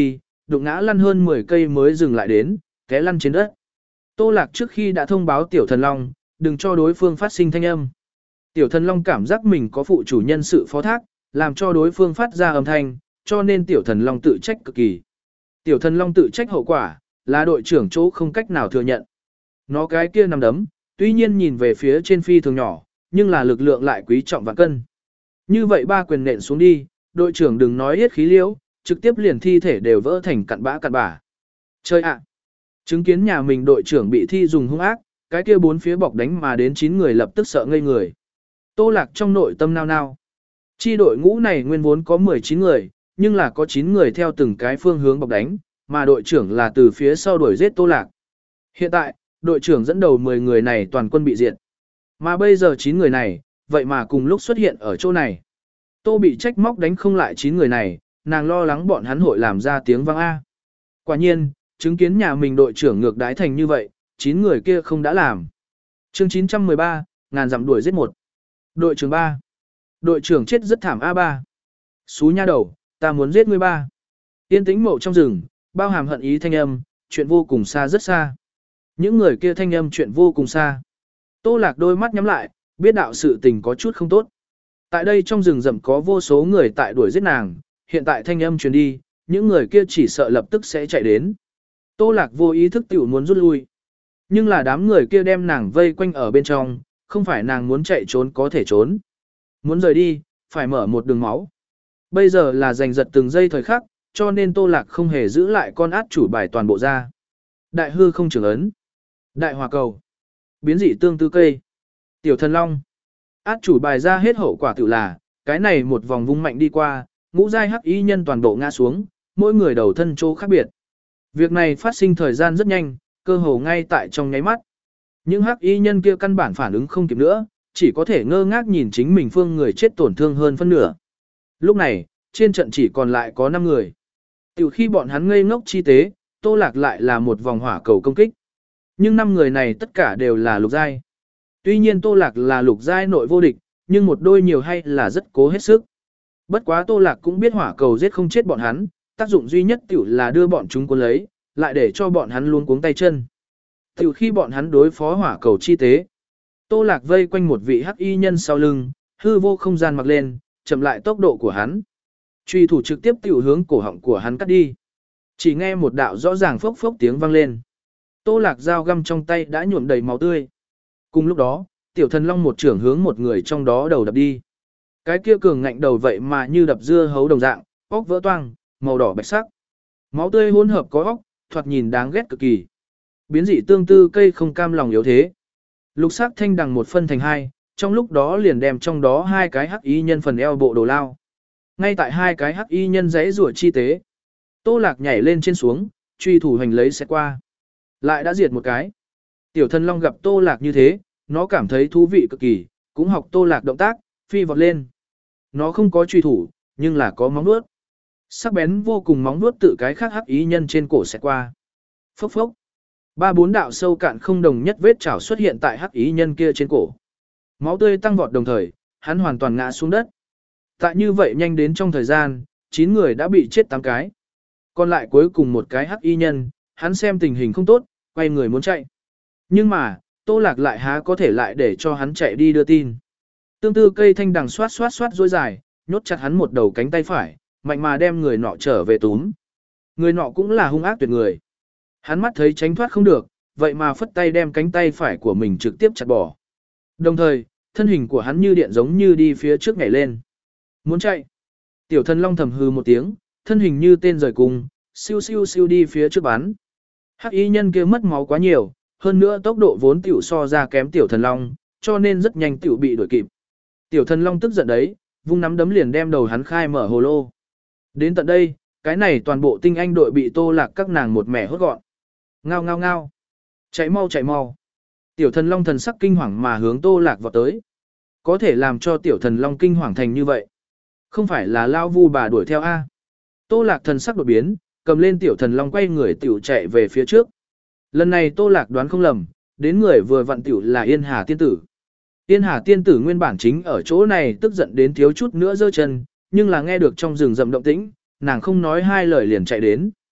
đụng ngã lăn hơn mười cây mới dừng lại đến, té lăn trên đất. Tô Lạc trước khi đã thông báo Tiểu Thần Long, đừng cho đối phương phát sinh thanh âm. Tiểu Thần Long cảm giác mình có phụ chủ nhân sự phó thác, làm cho đối phương phát ra âm thanh, cho nên Tiểu Thần Long tự trách cực kỳ. Tiểu Thần Long tự trách hậu quả, là đội trưởng chỗ không cách nào thừa nhận. Nó cái kia nằm đấm, tuy nhiên nhìn về phía trên phi thường nhỏ, nhưng là lực lượng lại quý trọng vạn cân. Như vậy ba quyền nện xuống đi, đội trưởng đừng nói hết khí liễu, trực tiếp liền thi thể đều vỡ thành cặn bã cặn bã. Chơi ạ! Chứng kiến nhà mình đội trưởng bị thi dùng hung ác, cái kia bốn phía bọc đánh mà đến chín người lập tức sợ ngây người. Tô Lạc trong nội tâm nao nao. Chi đội ngũ này nguyên vốn có mười chín người, nhưng là có chín người theo từng cái phương hướng bọc đánh, mà đội trưởng là từ phía sau đuổi giết Tô Lạc. Hiện tại, đội trưởng dẫn đầu mười người này toàn quân bị diệt. Mà bây giờ chín người này, vậy mà cùng lúc xuất hiện ở chỗ này. Tô bị trách móc đánh không lại chín người này, nàng lo lắng bọn hắn hội làm ra tiếng vang A. Quả nhiên, chứng kiến nhà mình đội trưởng ngược đái thành như vậy, chín người kia không đã làm. Chương chín trăm mười ba, ngàn dặm đuổi giết một. Đội trưởng ba. Đội trưởng chết rất thảm A ba. Xú nha đầu, ta muốn giết ngươi ba. Yên tĩnh mộ trong rừng, bao hàm hận ý thanh âm, chuyện vô cùng xa rất xa. Những người kia thanh âm chuyện vô cùng xa. Tô Lạc đôi mắt nhắm lại, biết đạo sự tình có chút không tốt. Tại đây trong rừng rậm có vô số người tại đuổi giết nàng, hiện tại thanh âm truyền đi, những người kia chỉ sợ lập tức sẽ chạy đến. Tô Lạc vô ý thức tiểu muốn rút lui. Nhưng là đám người kia đem nàng vây quanh ở bên trong, không phải nàng muốn chạy trốn có thể trốn. Muốn rời đi, phải mở một đường máu. Bây giờ là giành giật từng giây thời khắc, cho nên Tô Lạc không hề giữ lại con át chủ bài toàn bộ ra. Đại hư không trưởng ấn. Đại hòa cầu. Biến dị tương tư cây. Tiểu Thần Long. Át chủ bài ra hết hậu quả tự là, cái này một vòng vung mạnh đi qua, ngũ giai hắc y nhân toàn bộ ngã xuống, mỗi người đầu thân chỗ khác biệt. Việc này phát sinh thời gian rất nhanh, cơ hồ ngay tại trong nháy mắt. Những hắc y nhân kia căn bản phản ứng không kịp nữa, chỉ có thể ngơ ngác nhìn chính mình phương người chết tổn thương hơn phân nửa. Lúc này, trên trận chỉ còn lại có năm người. Từ khi bọn hắn ngây ngốc chi tế, Tô Lạc lại là một vòng hỏa cầu công kích. Nhưng năm người này tất cả đều là lục giai. Tuy nhiên Tô Lạc là lục giai nội vô địch, nhưng một đôi nhiều hay là rất cố hết sức. Bất quá Tô Lạc cũng biết hỏa cầu giết không chết bọn hắn, tác dụng duy nhất tiểu là đưa bọn chúng cuốn lấy, lại để cho bọn hắn luôn cuống tay chân. Tiểu khi bọn hắn đối phó hỏa cầu chi tế, Tô Lạc vây quanh một vị hắc y nhân sau lưng, hư vô không gian mặc lên, chậm lại tốc độ của hắn. Truy thủ trực tiếp tiểu hướng cổ họng của hắn cắt đi. Chỉ nghe một đạo rõ ràng phốc phốc tiếng vang lên. Tô Lạc dao găm trong tay đã nhuộm đầy máu tươi. Cùng lúc đó, Tiểu Thần Long một trưởng hướng một người trong đó đầu đập đi. Cái kia cường ngạnh đầu vậy mà như đập dưa hấu đồng dạng, óc vỡ toang, màu đỏ bạch sắc. Máu tươi hỗn hợp có óc, thoạt nhìn đáng ghét cực kỳ. Biến dị tương tư cây không cam lòng yếu thế. Lục sắc thanh đằng một phân thành hai, trong lúc đó liền đem trong đó hai cái hắc y nhân phần eo bộ đồ lao. Ngay tại hai cái hắc y nhân giãy giụa chi tế, Tô Lạc nhảy lên trên xuống, truy thủ hành lấy sẽ qua. Lại đã diệt một cái. Tiểu Thần Long gặp Tô Lạc như thế, nó cảm thấy thú vị cực kỳ, cũng học Tô Lạc động tác, phi vọt lên. Nó không có truy thủ, nhưng là có móng vuốt. Sắc bén vô cùng móng vuốt tự cái khác hắc ý nhân trên cổ sẽ qua. Phốc phốc. Ba bốn đạo sâu cạn không đồng nhất vết chảo xuất hiện tại hắc ý nhân kia trên cổ. Máu tươi tăng vọt đồng thời, hắn hoàn toàn ngã xuống đất. Tại như vậy nhanh đến trong thời gian, chín người đã bị chết tám cái. Còn lại cuối cùng một cái hắc y nhân, hắn xem tình hình không tốt, quay người muốn chạy. Nhưng mà, Tô Lạc lại há có thể lại để cho hắn chạy đi đưa tin. Tương tư cây thanh đằng xoát xoát xoát dối dài, nhốt chặt hắn một đầu cánh tay phải, mạnh mà đem người nọ trở về túm. Người nọ cũng là hung ác tuyệt người. Hắn mắt thấy tránh thoát không được, vậy mà phất tay đem cánh tay phải của mình trực tiếp chặt bỏ. Đồng thời, thân hình của hắn như điện giống như đi phía trước nhảy lên. Muốn chạy. Tiểu Thần Long thầm hư một tiếng, thân hình như tên rời cung, siêu siêu siêu đi phía trước bắn. Hắc y nhân kia mất máu quá nhiều, hơn nữa tốc độ vốn tiểu so ra kém Tiểu Thần Long, cho nên rất nhanh tiểu bị đuổi kịp. Tiểu Thần Long tức giận đấy, vung nắm đấm liền đem đầu hắn khai mở hồ lô. Đến tận đây, cái này toàn bộ tinh anh đội bị Tô Lạc các nàng một mẻ hốt gọn. Ngao ngao ngao. Chạy mau chạy mau. Tiểu Thần Long thần sắc kinh hoàng mà hướng Tô Lạc vào tới. Có thể làm cho Tiểu Thần Long kinh hoàng thành như vậy. Không phải là lao vu bà đuổi theo A. Tô Lạc thần sắc đột biến, cầm lên Tiểu Thần Long quay người tiểu chạy về phía trước. Lần này Tô Lạc đoán không lầm, đến người vừa vặn tiểu là Yên Hà tiên tử. Yên Hà tiên tử nguyên bản chính ở chỗ này tức giận đến thiếu chút nữa giơ chân, nhưng là nghe được trong rừng rậm động tĩnh, nàng không nói hai lời liền chạy đến.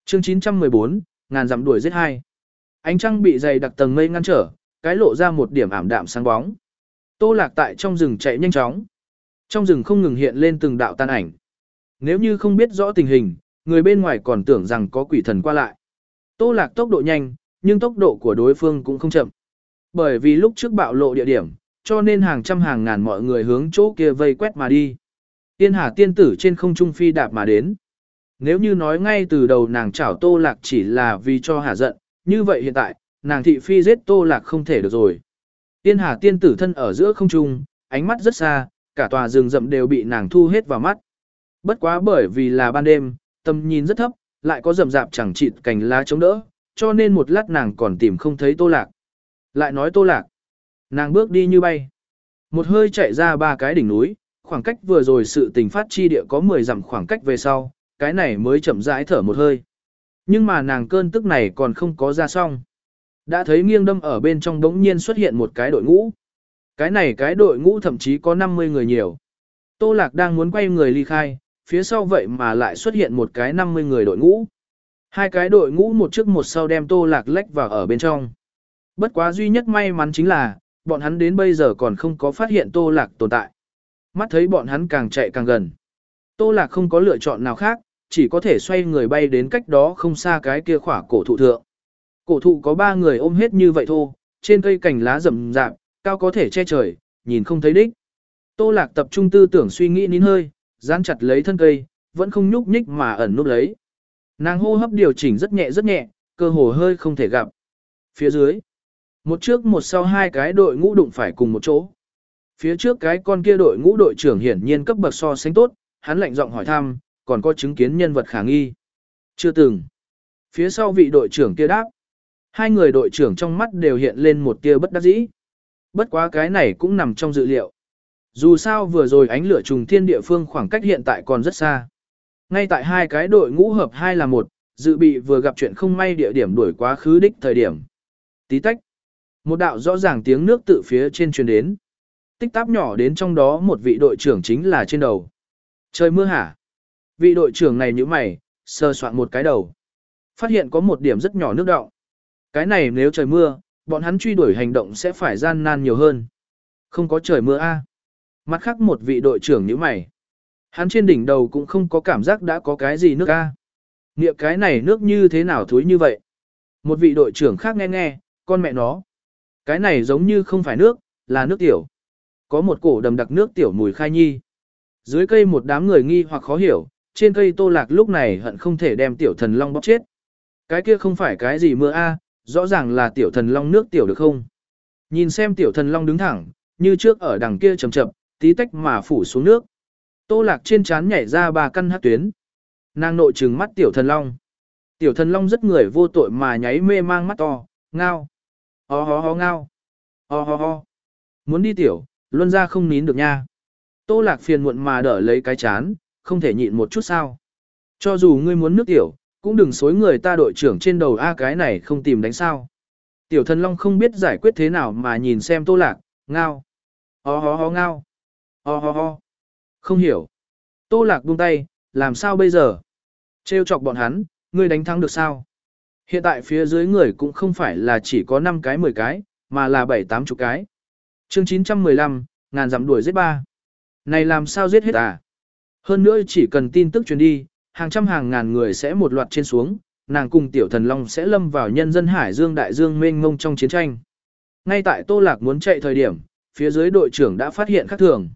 Chương chín trăm mười bốn, ngàn dặm đuổi giết hai. Ánh trăng bị dày đặc tầng mây ngăn trở, cái lộ ra một điểm ảm đạm sáng bóng. Tô Lạc tại trong rừng chạy nhanh chóng. Trong rừng không ngừng hiện lên từng đạo tan ảnh. Nếu như không biết rõ tình hình, người bên ngoài còn tưởng rằng có quỷ thần qua lại. Tô Lạc tốc độ nhanh, nhưng tốc độ của đối phương cũng không chậm. Bởi vì lúc trước bạo lộ địa điểm, cho nên hàng trăm hàng ngàn mọi người hướng chỗ kia vây quét mà đi. Tiên Hà tiên tử trên không trung phi đạp mà đến. Nếu như nói ngay từ đầu nàng chảo Tô Lạc chỉ là vì cho hả giận, như vậy hiện tại, nàng thị phi giết Tô Lạc không thể được rồi. Tiên Hà tiên tử thân ở giữa không trung, ánh mắt rất xa, cả tòa rừng rậm đều bị nàng thu hết vào mắt. Bất quá bởi vì là ban đêm, tầm nhìn rất thấp, lại có rậm rạp chẳng chịt cành lá chống đỡ, cho nên một lát nàng còn tìm không thấy Tô Lạc. Lại nói Tô Lạc, nàng bước đi như bay. Một hơi chạy ra ba cái đỉnh núi, khoảng cách vừa rồi sự tình phát chi địa có mười dặm khoảng cách về sau, cái này mới chậm rãi thở một hơi. Nhưng mà nàng cơn tức này còn không có ra xong. Đã thấy nghiêng đâm ở bên trong đống nhiên xuất hiện một cái đội ngũ. Cái này cái đội ngũ thậm chí có năm mươi người nhiều. Tô Lạc đang muốn quay người ly khai, phía sau vậy mà lại xuất hiện một cái năm mươi người đội ngũ. Hai cái đội ngũ một trước một sau đem Tô Lạc lách vào ở bên trong. Bất quá duy nhất may mắn chính là, bọn hắn đến bây giờ còn không có phát hiện Tô Lạc tồn tại. Mắt thấy bọn hắn càng chạy càng gần. Tô Lạc không có lựa chọn nào khác, chỉ có thể xoay người bay đến cách đó không xa cái kia khỏa cổ thụ thượng. Cổ thụ có ba người ôm hết như vậy thôi, trên cây cành lá rậm rạp, cao có thể che trời, nhìn không thấy đích. Tô Lạc tập trung tư tưởng suy nghĩ nín hơi, dán chặt lấy thân cây, vẫn không nhúc nhích mà ẩn núp lấy. Nàng hô hấp điều chỉnh rất nhẹ rất nhẹ, cơ hồ hơi không thể gặp. Phía dưới, một trước một sau hai cái đội ngũ đụng phải cùng một chỗ. Phía trước cái con kia đội ngũ đội trưởng hiển nhiên cấp bậc so sánh tốt, hắn lạnh giọng hỏi thăm, còn có chứng kiến nhân vật khả nghi. Chưa từng. Phía sau vị đội trưởng kia đáp. Hai người đội trưởng trong mắt đều hiện lên một tia bất đắc dĩ. Bất quá cái này cũng nằm trong dự liệu. Dù sao vừa rồi ánh lửa trùng thiên địa phương khoảng cách hiện tại còn rất xa. Ngay tại hai cái đội ngũ hợp hai là một, dự bị vừa gặp chuyện không may địa điểm đuổi quá khứ đích thời điểm. Tí tách. Một đạo rõ ràng tiếng nước tự phía trên truyền đến. Tích táp nhỏ đến trong đó một vị đội trưởng chính là trên đầu. Trời mưa hả? Vị đội trưởng này như mày, sơ soạn một cái đầu. Phát hiện có một điểm rất nhỏ nước đọng. Cái này nếu trời mưa, bọn hắn truy đuổi hành động sẽ phải gian nan nhiều hơn. Không có trời mưa a. Mặt khác một vị đội trưởng như mày. Hắn trên đỉnh đầu cũng không có cảm giác đã có cái gì nước a. Nghĩa cái này nước như thế nào thúi như vậy? Một vị đội trưởng khác nghe nghe, con mẹ nó. Cái này giống như không phải nước, là nước tiểu. Có một cổ đầm đặc nước tiểu mùi khai nhi. Dưới cây một đám người nghi hoặc khó hiểu, trên cây Tô Lạc lúc này hận không thể đem tiểu thần long bóp chết. Cái kia không phải cái gì mưa a, rõ ràng là tiểu thần long nước tiểu được không? Nhìn xem tiểu thần long đứng thẳng, như trước ở đằng kia chậm chậm, tí tách mà phủ xuống nước. Tô Lạc trên trán nhảy ra ba căn hắc tuyến. Nàng nội trừng mắt tiểu thần long. Tiểu thần long rất người vô tội mà nháy mê mang mắt to, ngao. Ho ho ho ngao. Ho ho ho. Muốn đi tiểu, luân ra không nín được nha. Tô Lạc phiền muộn mà đỡ lấy cái chán, không thể nhịn một chút sao. Cho dù ngươi muốn nước tiểu, cũng đừng xối người ta đội trưởng trên đầu a cái này không tìm đánh sao. Tiểu thần long không biết giải quyết thế nào mà nhìn xem Tô Lạc, ngao. Ho ho ho ngao. Ho ho ho. Không hiểu. Tô Lạc buông tay, làm sao bây giờ? Trêu chọc bọn hắn, ngươi đánh thắng được sao? Hiện tại phía dưới người cũng không phải là chỉ có năm cái mười cái, mà là bảy tám chục cái. Chương chín trăm mười lăm, ngàn dặm đuổi giết ba. Này làm sao giết hết à? Hơn nữa chỉ cần tin tức truyền đi, hàng trăm hàng ngàn người sẽ một loạt trên xuống, nàng cùng tiểu thần long sẽ lâm vào nhân dân hải dương đại dương mênh mông trong chiến tranh. Ngay tại Tô Lạc muốn chạy thời điểm, phía dưới đội trưởng đã phát hiện khác thường.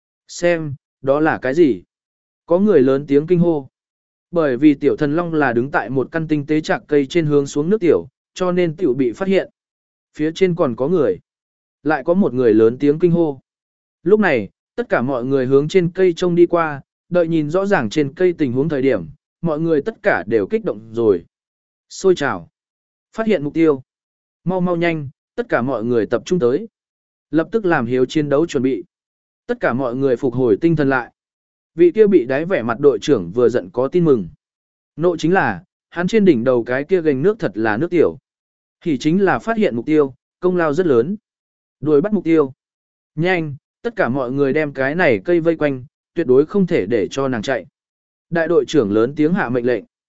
Xem, đó là cái gì? Có người lớn tiếng kinh hô. Bởi vì tiểu thần long là đứng tại một căn tinh tế chạc cây trên hướng xuống nước tiểu, cho nên tiểu bị phát hiện. Phía trên còn có người. Lại có một người lớn tiếng kinh hô. Lúc này, tất cả mọi người hướng trên cây trông đi qua, đợi nhìn rõ ràng trên cây tình huống thời điểm, mọi người tất cả đều kích động rồi. Xôi trào. Phát hiện mục tiêu. Mau mau nhanh, tất cả mọi người tập trung tới. Lập tức làm hiếu chiến đấu chuẩn bị. Tất cả mọi người phục hồi tinh thần lại. Vị kia bị đáy vẻ mặt đội trưởng vừa giận có tin mừng. Nộ chính là, hắn trên đỉnh đầu cái kia gành nước thật là nước tiểu. Thì chính là phát hiện mục tiêu, công lao rất lớn. Đuổi bắt mục tiêu. Nhanh, tất cả mọi người đem cái này cây vây quanh, tuyệt đối không thể để cho nàng chạy. Đại đội trưởng lớn tiếng hạ mệnh lệnh.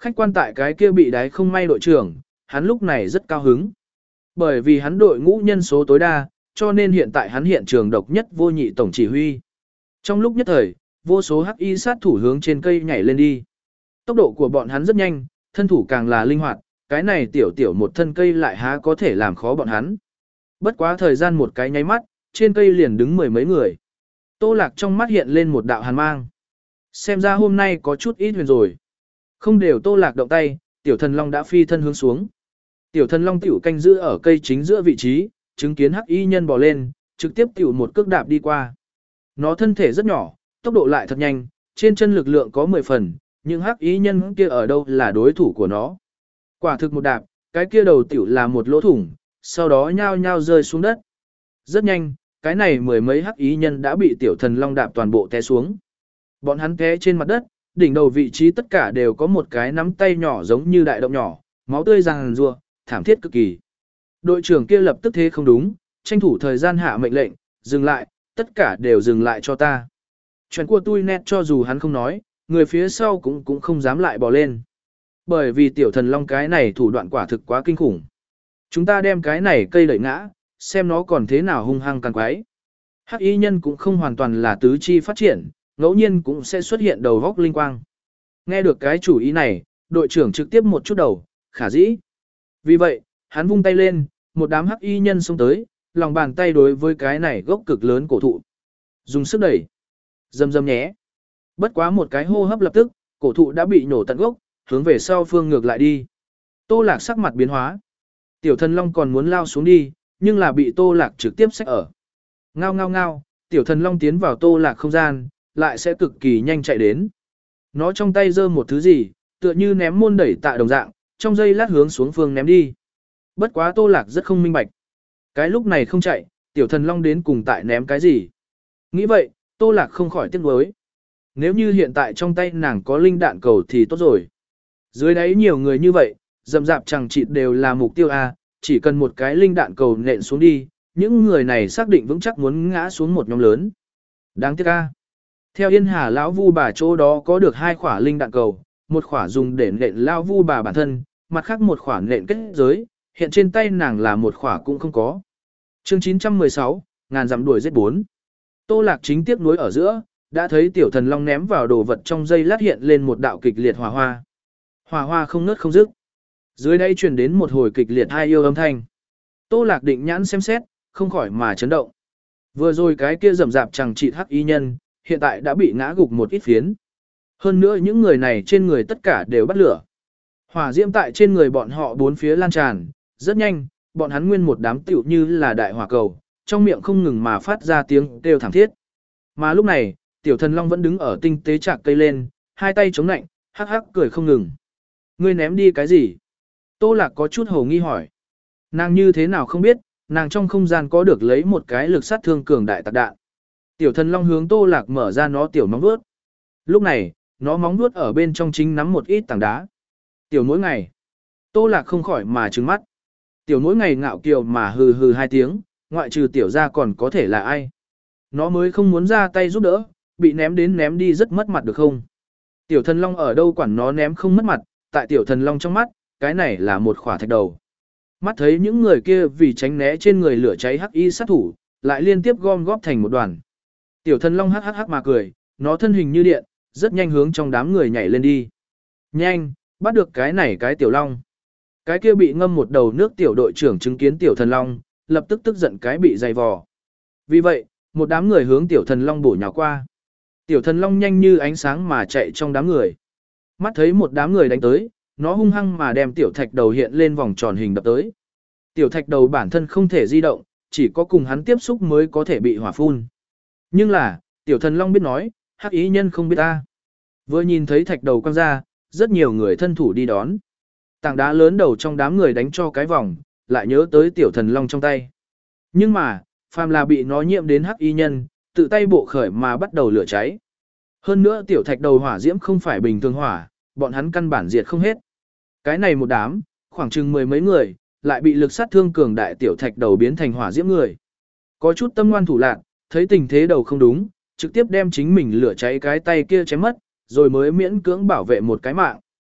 Khách quan tại cái kia bị đáy không may đội trưởng, hắn lúc này rất cao hứng. Bởi vì hắn đội ngũ nhân số tối đa, cho nên hiện tại hắn hiện trường độc nhất vô nhị tổng chỉ huy. Trong lúc nhất thời, vô số hắc y sát thủ hướng trên cây nhảy lên đi. Tốc độ của bọn hắn rất nhanh, thân thủ càng là linh hoạt, cái này tiểu tiểu một thân cây lại há có thể làm khó bọn hắn. Bất quá thời gian một cái nháy mắt, trên cây liền đứng mười mấy người. Tô Lạc trong mắt hiện lên một đạo hàn mang. Xem ra hôm nay có chút ít huyền rồi. Không đều Tô Lạc động tay, tiểu thần long đã phi thân hướng xuống. Tiểu thần long tiểu canh giữ ở cây chính giữa vị trí, chứng kiến hắc y nhân bò lên, trực tiếp tiểu một cước đạp đi qua. Nó thân thể rất nhỏ, tốc độ lại thật nhanh, trên chân lực lượng có mười phần, nhưng hắc y nhân kia ở đâu là đối thủ của nó. Quả thực một đạp, cái kia đầu tiểu là một lỗ thủng, sau đó nhao nhao rơi xuống đất. Rất nhanh, cái này mười mấy hắc y nhân đã bị tiểu thần long đạp toàn bộ té xuống. Bọn hắn té trên mặt đất, đỉnh đầu vị trí tất cả đều có một cái nắm tay nhỏ giống như đại động nhỏ, máu tươi ràng rùa, thảm thiết cực kỳ. Đội trưởng kia lập tức thế không đúng, tranh thủ thời gian hạ mệnh lệnh, dừng lại, tất cả đều dừng lại cho ta. Chuyện của tôi nét cho dù hắn không nói, người phía sau cũng cũng không dám lại bò lên. Bởi vì tiểu thần long cái này thủ đoạn quả thực quá kinh khủng. Chúng ta đem cái này cây đẩy ngã, xem nó còn thế nào hung hăng càng quái. Hắc y nhân cũng không hoàn toàn là tứ chi phát triển, ngẫu nhiên cũng sẽ xuất hiện đầu góc linh quang. Nghe được cái chủ ý này, đội trưởng trực tiếp một chút đầu, khả dĩ. Vì vậy, hắn vung tay lên, một đám hắc y nhân xông tới, lòng bàn tay đối với cái này gốc cực lớn cổ thụ. Dùng sức đẩy. Dầm dầm nhé. Bất quá một cái hô hấp lập tức, cổ thụ đã bị nổ tận gốc, hướng về sau phương ngược lại đi. Tô Lạc sắc mặt biến hóa. Tiểu thần long còn muốn lao xuống đi, nhưng là bị Tô Lạc trực tiếp xách ở. Ngao ngao ngao, tiểu thần long tiến vào Tô Lạc không gian, lại sẽ cực kỳ nhanh chạy đến. Nó trong tay giơ một thứ gì, tựa như ném môn đẩy tạ đồng dạng, trong giây lát hướng xuống phương ném đi. Bất quá Tô Lạc rất không minh bạch. Cái lúc này không chạy, tiểu thần long đến cùng tại ném cái gì. Nghĩ vậy, Tô Lạc không khỏi tiếc nuối. Nếu như hiện tại trong tay nàng có linh đạn cầu thì tốt rồi. Dưới đấy nhiều người như vậy, dầm dạp chẳng chịt đều là mục tiêu A, chỉ cần một cái linh đạn cầu nện xuống đi, những người này xác định vững chắc muốn ngã xuống một nhóm lớn. Đáng tiếc A. Theo Yên Hà lão vu bà chỗ đó có được hai khỏa linh đạn cầu, một khỏa dùng để nện lão vu bà bản thân, mặt khác một khỏa nện kết giới, hiện trên tay nàng là một khỏa cũng không có. Chương chín trăm mười sáu, ngàn dặm đuổi giết bốn. Tô Lạc chính tiếc nuối ở giữa, đã thấy tiểu thần long ném vào đồ vật trong dây lát hiện lên một đạo kịch liệt hỏa hoa. Hỏa hoa không ngớt không dứt. Dưới đây truyền đến một hồi kịch liệt hai yêu âm thanh. Tô Lạc định nhãn xem xét, không khỏi mà chấn động. Vừa rồi cái kia rầm rạp chẳng trị hắc y nhân, hiện tại đã bị ngã gục một ít phiến. Hơn nữa những người này trên người tất cả đều bắt lửa. Hỏa diễm tại trên người bọn họ bốn phía lan tràn, rất nhanh, bọn hắn nguyên một đám tựu như là đại hỏa cầu, trong miệng không ngừng mà phát ra tiếng kêu thảm thiết. Mà lúc này, tiểu thần long vẫn đứng ở tinh tế chạc cây lên, hai tay chống nạnh, hắc hắc cười không ngừng. Ngươi ném đi cái gì? Tô Lạc có chút hồ nghi hỏi. Nàng như thế nào không biết, nàng trong không gian có được lấy một cái lực sát thương cường đại tạc đạn. Tiểu thần long hướng Tô Lạc mở ra nó tiểu móng vuốt. Lúc này, nó móng vuốt ở bên trong chính nắm một ít tảng đá. Tiểu mỗi ngày, Tô Lạc không khỏi mà trừng mắt. Tiểu mỗi ngày ngạo kiều mà hừ hừ hai tiếng, ngoại trừ tiểu ra còn có thể là ai. Nó mới không muốn ra tay giúp đỡ, bị ném đến ném đi rất mất mặt được không? Tiểu thần long ở đâu quản nó ném không mất mặt, tại tiểu thần long trong mắt, cái này là một khỏa thạch đầu. Mắt thấy những người kia vì tránh né trên người lửa cháy hắc y sát thủ, lại liên tiếp gom góp thành một đoàn. Tiểu thần long hắc hắc hắc mà cười, nó thân hình như điện, rất nhanh hướng trong đám người nhảy lên đi. Nhanh, bắt được cái này cái tiểu long. Cái kia bị ngâm một đầu nước tiểu đội trưởng chứng kiến tiểu thần long, lập tức tức giận cái bị dày vò. Vì vậy, một đám người hướng tiểu thần long bổ nhào qua. Tiểu thần long nhanh như ánh sáng mà chạy trong đám người. Mắt thấy một đám người đánh tới, nó hung hăng mà đem tiểu thạch đầu hiện lên vòng tròn hình đập tới. Tiểu thạch đầu bản thân không thể di động, chỉ có cùng hắn tiếp xúc mới có thể bị hỏa phun. Nhưng là, tiểu thần long biết nói, hắc ý nhân không biết ta. Vừa nhìn thấy thạch đầu quăng ra, rất nhiều người thân thủ đi đón. Tảng đá lớn đầu trong đám người đánh cho cái vòng, lại nhớ tới tiểu thần long trong tay. Nhưng mà, phàm là bị nó nhiễm đến hắc y nhân, tự tay bộ khởi mà bắt đầu lửa cháy. Hơn nữa tiểu thạch đầu hỏa diễm không phải bình thường hỏa, bọn hắn căn bản diệt không hết. Cái này một đám, khoảng chừng mười mấy người, lại bị lực sát thương cường đại tiểu thạch đầu biến thành hỏa diễm người. Có chút tâm ngoan thủ lạn, thấy tình thế đầu không đúng, trực tiếp đem chính mình lửa cháy cái tay kia chém mất, rồi mới miễn cưỡng bảo vệ một cái mạng.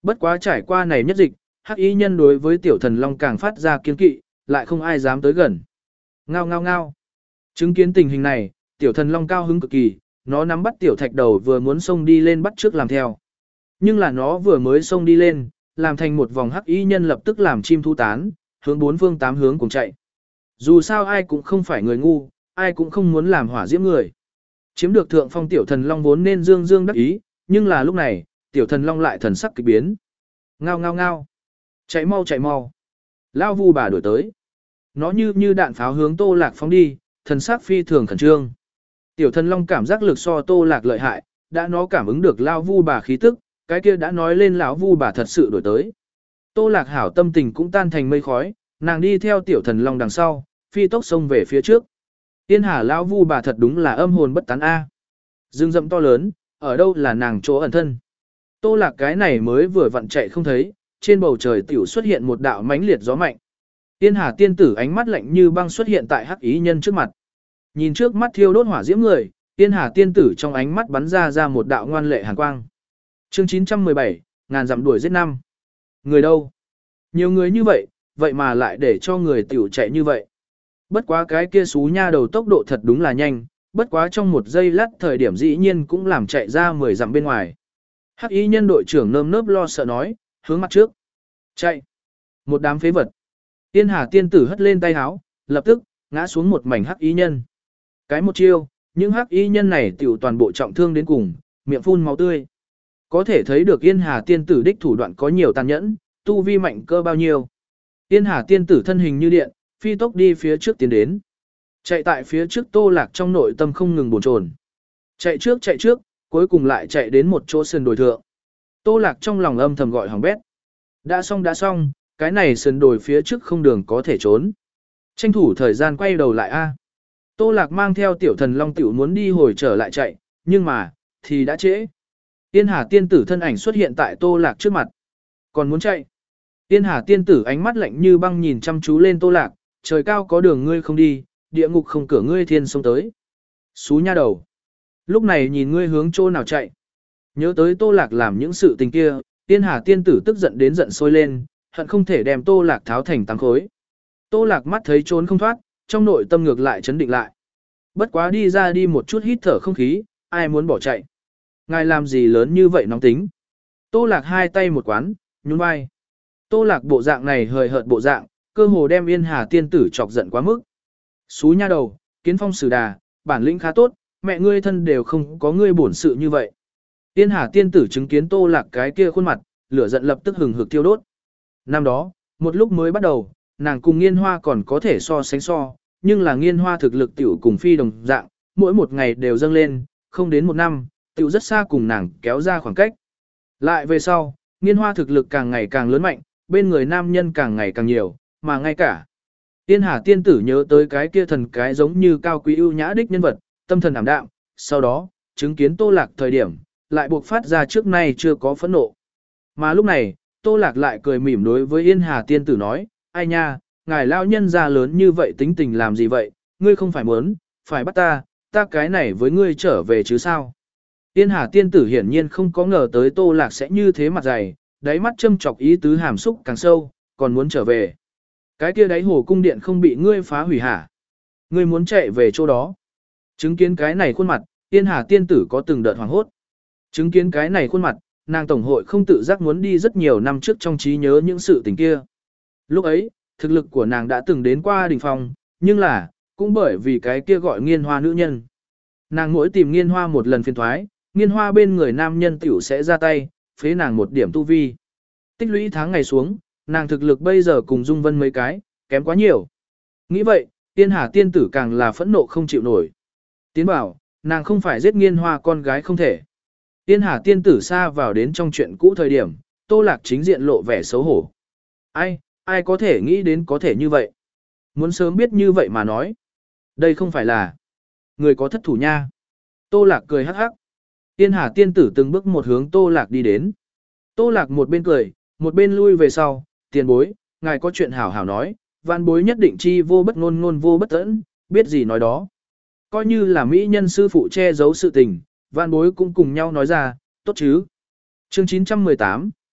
Bất quá trải qua này nhất dịch, hắc y nhân đối với tiểu thần long càng phát ra kiên kỵ, lại không ai dám tới gần. Ngao ngao ngao. Chứng kiến tình hình này, tiểu thần long cao hứng cực kỳ, nó nắm bắt tiểu thạch đầu vừa muốn xông đi lên bắt trước làm theo. Nhưng là nó vừa mới xông đi lên, làm thành một vòng hắc y nhân lập tức làm chim thu tán, hướng bốn phương tám hướng cùng chạy. Dù sao ai cũng không phải người ngu, ai cũng không muốn làm hỏa diễm người. Chiếm được thượng phong tiểu thần long vốn nên dương dương đắc ý, nhưng là lúc này, tiểu thần long lại thần sắc kỳ biến. Ngao ngao ngao. Chạy mau chạy mau. Lao vu bà đuổi tới. Nó như như đạn pháo hướng Tô Lạc phóng đi, thần sắc phi thường khẩn trương. Tiểu thần long cảm giác lực so Tô Lạc lợi hại, đã nó cảm ứng được Lao vu bà khí tức, cái kia đã nói lên lão vu bà thật sự đuổi tới. Tô Lạc hảo tâm tình cũng tan thành mây khói, nàng đi theo tiểu thần long đằng sau, phi tốc xông về phía trước. Tiên hà lão vu bà thật đúng là âm hồn bất tán a. Rừng rậm to lớn, ở đâu là nàng chỗ ẩn thân. Tô Lạc cái này mới vừa vặn chạy không thấy, trên bầu trời tiểu xuất hiện một đạo mãnh liệt gió mạnh. Tiên hà tiên tử ánh mắt lạnh như băng xuất hiện tại hắc ý nhân trước mặt. Nhìn trước mắt thiêu đốt hỏa diễm người, tiên hà tiên tử trong ánh mắt bắn ra ra một đạo ngoan lệ hàn quang. Chương chín trăm mười bảy, ngàn dặm đuổi giết năm. Người đâu? Nhiều người như vậy, vậy mà lại để cho người tiểu chạy như vậy. Bất quá cái kia xú nha đầu tốc độ thật đúng là nhanh, bất quá trong một giây lát thời điểm dĩ nhiên cũng làm chạy ra mười dặm bên ngoài. Hắc y nhân đội trưởng nơm nớp lo sợ nói, hướng mặt trước. Chạy. Một đám phế vật. Tiên hà tiên tử hất lên tay háo, lập tức, ngã xuống một mảnh hắc y nhân. Cái một chiêu, những hắc y nhân này tiểu toàn bộ trọng thương đến cùng, miệng phun máu tươi. Có thể thấy được Yên Hà tiên tử đích thủ đoạn có nhiều tàn nhẫn, tu vi mạnh cơ bao nhiêu. Yên Hà tiên tử thân hình như điện, phi tốc đi phía trước tiến đến. Chạy tại phía trước Tô Lạc trong nội tâm không ngừng bồn chồn. Chạy trước chạy trước, cuối cùng lại chạy đến một chỗ sườn đồi thượng. Tô Lạc trong lòng âm thầm gọi hỏng bét. Đã xong đã xong, cái này sườn đồi phía trước không đường có thể trốn. Tranh thủ thời gian quay đầu lại a. Tô Lạc mang theo tiểu thần long tiểu muốn đi hồi trở lại chạy, nhưng mà, thì đã trễ. Tiên Hà tiên tử thân ảnh xuất hiện tại Tô Lạc trước mặt. Còn muốn chạy. Tiên Hà tiên tử ánh mắt lạnh như băng nhìn chăm chú lên Tô Lạc, trời cao có đường ngươi không đi, địa ngục không cửa ngươi thiên sông tới. Xú nha đầu. Lúc này nhìn ngươi hướng chỗ nào chạy. Nhớ tới Tô Lạc làm những sự tình kia, Tiên Hà tiên tử tức giận đến giận sôi lên, hận không thể đem Tô Lạc tháo thành tăng khối. Tô Lạc mắt thấy trốn không thoát, trong nội tâm ngược lại chấn định lại. Bất quá đi ra đi một chút hít thở không khí, ai muốn bỏ chạy. Ngài làm gì lớn như vậy nóng tính. Tô Lạc hai tay một quán, nhún vai. Tô Lạc bộ dạng này hời hợt bộ dạng, cơ hồ đem Yên Hà tiên tử chọc giận quá mức. Xú nha đầu, kiến phong sử đà, bản lĩnh khá tốt, mẹ ngươi thân đều không có ngươi bổn sự như vậy. Yên Hà tiên tử chứng kiến Tô Lạc cái kia khuôn mặt, lửa giận lập tức hừng hực thiêu đốt. Năm đó, một lúc mới bắt đầu, nàng cùng Nghiên Hoa còn có thể so sánh so, nhưng là Nghiên Hoa thực lực tiểu cùng phi đồng dạng, mỗi một ngày đều dâng lên, không đến một năm, tiểu rất xa cùng nàng kéo ra khoảng cách. Lại về sau, Nghiên Hoa thực lực càng ngày càng lớn mạnh, bên người nam nhân càng ngày càng nhiều, mà ngay cả Tiên Hà tiên tử nhớ tới cái kia thần cái giống như cao quý ưu nhã đích nhân vật, tâm thần ảm đạm, sau đó, chứng kiến Tô Lạc thời điểm, lại buộc phát ra trước nay chưa có phẫn nộ. Mà lúc này, Tô Lạc lại cười mỉm đối với Yên Hà tiên tử nói, ai nha, ngài lao nhân ra lớn như vậy tính tình làm gì vậy, ngươi không phải muốn, phải bắt ta, ta cái này với ngươi trở về chứ sao. Yên Hà tiên tử hiển nhiên không có ngờ tới Tô Lạc sẽ như thế mặt dày, đáy mắt châm chọc ý tứ hàm xúc càng sâu, còn muốn trở về. Cái kia đáy hồ cung điện không bị ngươi phá hủy hả? Ngươi muốn chạy về chỗ đó. Chứng kiến cái này khuôn mặt, Yên Hà tiên tử có từng đợt hoảng hốt. Chứng kiến cái này khuôn mặt, nàng tổng hội không tự giác muốn đi rất nhiều năm trước trong trí nhớ những sự tình kia. Lúc ấy, thực lực của nàng đã từng đến qua đỉnh phong, nhưng là, cũng bởi vì cái kia gọi Nghiên Hoa nữ nhân. Nàng mỗi tìm Nghiên Hoa một lần phiền thoái, Nghiên Hoa bên người nam nhân tiểu sẽ ra tay, phế nàng một điểm tu vi. Tích lũy tháng ngày xuống, nàng thực lực bây giờ cùng Dung Vân mấy cái, kém quá nhiều. Nghĩ vậy, Tiên Hà tiên tử càng là phẫn nộ không chịu nổi. Tiến bảo, nàng không phải giết Nghiên Hoa con gái không thể. Tiên Hà tiên tử xa vào đến trong chuyện cũ thời điểm, Tô Lạc chính diện lộ vẻ xấu hổ. Ai, ai có thể nghĩ đến có thể như vậy? Muốn sớm biết như vậy mà nói. Đây không phải là người có thất thủ nha. Tô Lạc cười hắc hắc. Tiên Hà tiên tử từng bước một hướng Tô Lạc đi đến. Tô Lạc một bên cười, một bên lui về sau, tiền bối, ngài có chuyện hảo hảo nói, văn bối nhất định chi vô bất ngôn ngôn vô bất tẫn, biết gì nói đó. Coi như là mỹ nhân sư phụ che giấu sự tình, văn bối cũng cùng nhau nói ra, tốt chứ. Chương chín trăm mười tám,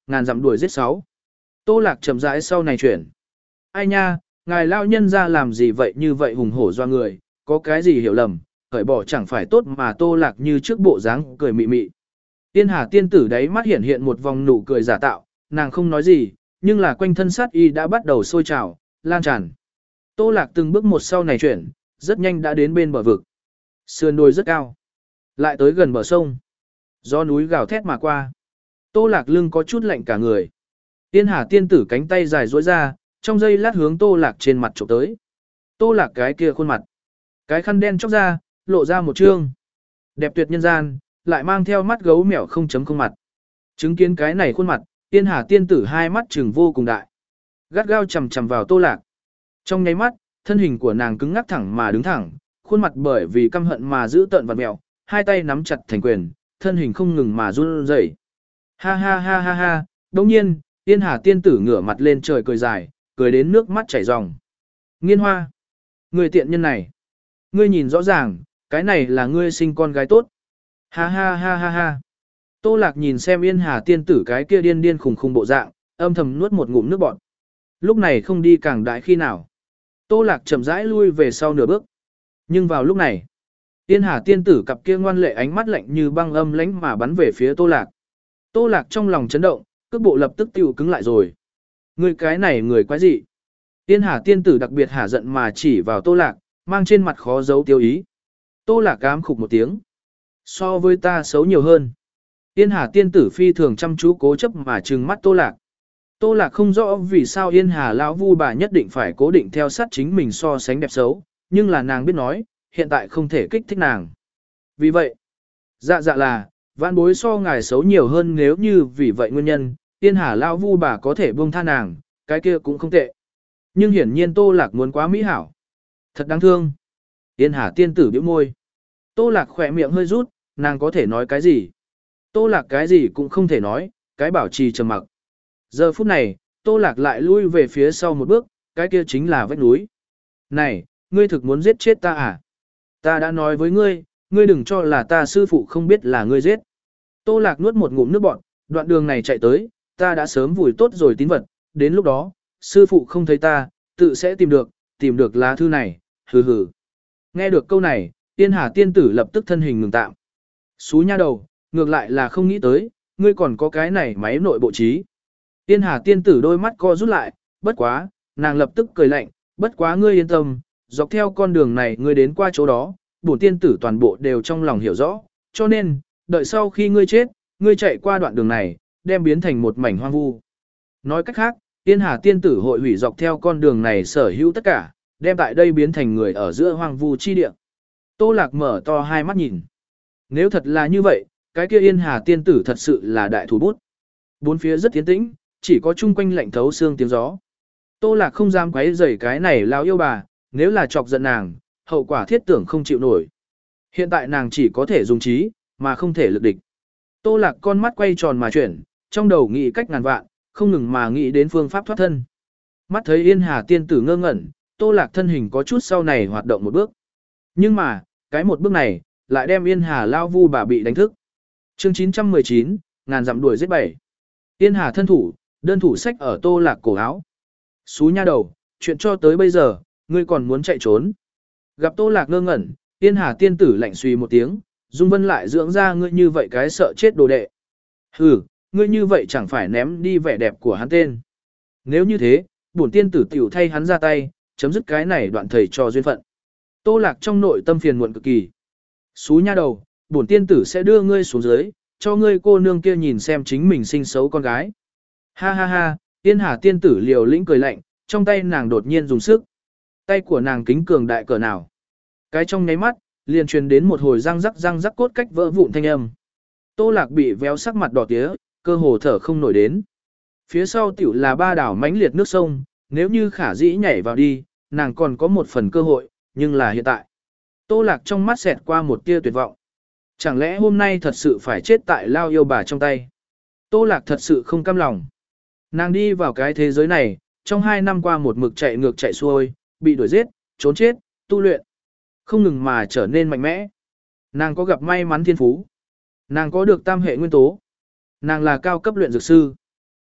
ngàn dặm đuổi giết sáu. Tô Lạc chậm rãi sau này chuyển. Ai nha, ngài lao nhân ra làm gì vậy như vậy hùng hổ doa người, có cái gì hiểu lầm, khởi bỏ chẳng phải tốt mà Tô Lạc như trước bộ dáng cười mị mị. Tiên Hà tiên tử đấy mắt hiện hiện một vòng nụ cười giả tạo, nàng không nói gì, nhưng là quanh thân sát y đã bắt đầu sôi trào, lan tràn. Tô Lạc từng bước một sau này chuyển, rất nhanh đã đến bên bờ vực. Sườn đồi rất cao, lại tới gần bờ sông. Do núi gào thét mà qua. Tô Lạc lưng có chút lạnh cả người. Tiên Hà tiên tử cánh tay dài duỗi ra, trong giây lát hướng Tô Lạc trên mặt chụp tới. Tô Lạc cái kia khuôn mặt, cái khăn đen chóc ra, lộ ra một trương đẹp tuyệt nhân gian, lại mang theo mắt gấu mèo không chấm không mặt. Chứng kiến cái này khuôn mặt, Tiên Hà tiên tử hai mắt trừng vô cùng đại, gắt gao chằm chằm vào Tô Lạc. Trong nháy mắt, thân hình của nàng cứng ngắc thẳng mà đứng thẳng, khuôn mặt bởi vì căm hận mà giữ tợn vặn mèo, hai tay nắm chặt thành quyền, thân hình không ngừng mà run rẩy. Ha ha ha ha ha, đồng nhiên, Tiên Hà tiên tử ngửa mặt lên trời cười dài, cười đến nước mắt chảy ròng. Nghiên Hoa, người tiện nhân này, ngươi nhìn rõ ràng, cái này là ngươi sinh con gái tốt. Ha ha ha ha ha. Tô Lạc nhìn xem Yên Hà tiên tử cái kia điên điên khùng khùng bộ dạng, âm thầm nuốt một ngụm nước bọt. Lúc này không đi càng đại khi nào. Tô Lạc chậm rãi lui về sau nửa bước. Nhưng vào lúc này, Yên Hà tiên tử cặp kia ngoan lệ ánh mắt lạnh như băng âm lãnh mà bắn về phía Tô Lạc. Tô Lạc trong lòng chấn động, cước bộ lập tức tiêu cứng lại rồi. Người cái này người quái gì? Yên Hà tiên tử đặc biệt hả giận mà chỉ vào Tô Lạc, mang trên mặt khó giấu tiêu ý. Tô Lạc cám khục một tiếng. So với ta xấu nhiều hơn. Yên Hà tiên tử phi thường chăm chú cố chấp mà trừng mắt Tô Lạc. Tô Lạc không rõ vì sao Yên Hà lão vu bà nhất định phải cố định theo sát chính mình so sánh đẹp xấu, nhưng là nàng biết nói, hiện tại không thể kích thích nàng. Vì vậy, dạ dạ là, vãn bối so ngài xấu nhiều hơn, nếu như vì vậy nguyên nhân, Yên Hà lão vu bà có thể buông tha nàng, cái kia cũng không tệ. Nhưng hiển nhiên Tô Lạc muốn quá mỹ hảo. Thật đáng thương. Yên Hà tiên tử bĩu môi. Tô Lạc khỏe miệng hơi rút, nàng có thể nói cái gì? Tô Lạc cái gì cũng không thể nói, cái bảo trì trầm mặc. Giờ phút này, Tô Lạc lại lui về phía sau một bước, cái kia chính là vách núi. Này, ngươi thực muốn giết chết ta à? Ta đã nói với ngươi, ngươi đừng cho là ta sư phụ không biết là ngươi giết. Tô Lạc nuốt một ngụm nước bọt, đoạn đường này chạy tới, ta đã sớm vùi tốt rồi tín vật, đến lúc đó, sư phụ không thấy ta, tự sẽ tìm được, tìm được lá thư này, hừ hừ. Nghe được câu này, Tiên Hà tiên tử lập tức thân hình ngừng tạm. Xú nha đầu, ngược lại là không nghĩ tới, ngươi còn có cái này máy nội bộ trí. Tiên Hà tiên tử đôi mắt co rút lại, bất quá, nàng lập tức cười lạnh, bất quá ngươi yên tâm, dọc theo con đường này ngươi đến qua chỗ đó, bổn tiên tử toàn bộ đều trong lòng hiểu rõ, cho nên, đợi sau khi ngươi chết, ngươi chạy qua đoạn đường này, đem biến thành một mảnh hoang vu. Nói cách khác, Tiên Hà tiên tử hội hủy dọc theo con đường này sở hữu tất cả, đem tại đây biến thành người ở giữa hoang vu chi địa. Tô Lạc mở to hai mắt nhìn. Nếu thật là như vậy, cái kia Yên Hà tiên tử thật sự là đại thủ bút. Bốn phía rất tiến tĩnh, chỉ có chung quanh lạnh thấu xương tiếng gió. Tô Lạc không dám quấy rầy cái này lão yêu bà, nếu là chọc giận nàng, hậu quả thiết tưởng không chịu nổi. Hiện tại nàng chỉ có thể dùng trí, mà không thể lực địch. Tô Lạc con mắt quay tròn mà chuyển, trong đầu nghĩ cách ngàn vạn, không ngừng mà nghĩ đến phương pháp thoát thân. Mắt thấy Yên Hà tiên tử ngơ ngẩn, Tô Lạc thân hình có chút sau này hoạt động một bước. Nhưng mà, cái một bước này, lại đem Yên Hà lao vu bà bị đánh thức. Chương chín trăm mười chín, ngàn dặm đuổi giết bảy. Yên Hà thân thủ, đơn thủ sách ở Tô Lạc cổ áo. Xú nha đầu, chuyện cho tới bây giờ, ngươi còn muốn chạy trốn. Gặp Tô Lạc ngơ ngẩn, Yên Hà tiên tử lạnh suy một tiếng, Dung Vân lại dưỡng ra ngươi như vậy cái sợ chết đồ đệ. Hừ, ngươi như vậy chẳng phải ném đi vẻ đẹp của hắn tên. Nếu như thế, bổn tiên tử tiểu thay hắn ra tay, chấm dứt cái này đoạn thầy trò duyên phận. Tô Lạc trong nội tâm phiền muộn cực kỳ. Xú nha đầu, bổn tiên tử sẽ đưa ngươi xuống dưới, cho ngươi cô nương kia nhìn xem chính mình sinh xấu con gái. Ha ha ha, Yên Hà tiên tử liều lĩnh cười lạnh, trong tay nàng đột nhiên dùng sức. Tay của nàng kính cường đại cỡ nào. Cái trong nháy mắt, liền truyền đến một hồi răng rắc răng rắc cốt cách vỡ vụn thanh âm. Tô Lạc bị véo sắc mặt đỏ tía, cơ hồ thở không nổi đến. Phía sau tiểu là ba đảo mãnh liệt nước sông, nếu như khả dĩ nhảy vào đi, nàng còn có một phần cơ hội, nhưng là hiện tại. Tô Lạc trong mắt xẹt qua một tia tuyệt vọng. Chẳng lẽ hôm nay thật sự phải chết tại lao yêu bà trong tay? Tô Lạc thật sự không cam lòng. Nàng đi vào cái thế giới này, trong hai năm qua một mực chạy ngược chạy xuôi, bị đuổi giết, trốn chết, tu luyện. Không ngừng mà trở nên mạnh mẽ. Nàng có gặp may mắn thiên phú. Nàng có được tam hệ nguyên tố. Nàng là cao cấp luyện dược sư.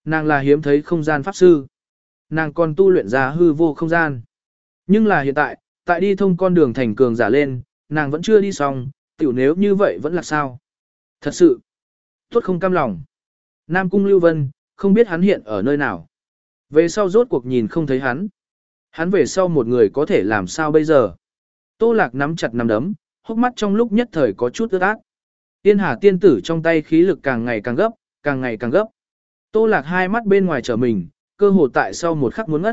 Nàng là hiếm thấy không gian pháp sư. Nàng còn tu luyện ra hư vô không gian. Nhưng là hiện tại, tại đi thông con đường thành cường giả lên, nàng vẫn chưa đi xong, tiểu nếu như vậy vẫn là sao. Thật sự, tốt không cam lòng. Nam Cung Lưu Vân, không biết hắn hiện ở nơi nào. Về sau rốt cuộc nhìn không thấy hắn. Hắn về sau một người có thể làm sao bây giờ. Tô Lạc nắm chặt nắm đấm, hốc mắt trong lúc nhất thời có chút ướt át. Tiên Hà tiên tử trong tay khí lực càng ngày càng gấp, càng ngày càng gấp. Tô Lạc hai mắt bên ngoài trở mình, cơ hồ tại sau một khắc muốn ngất.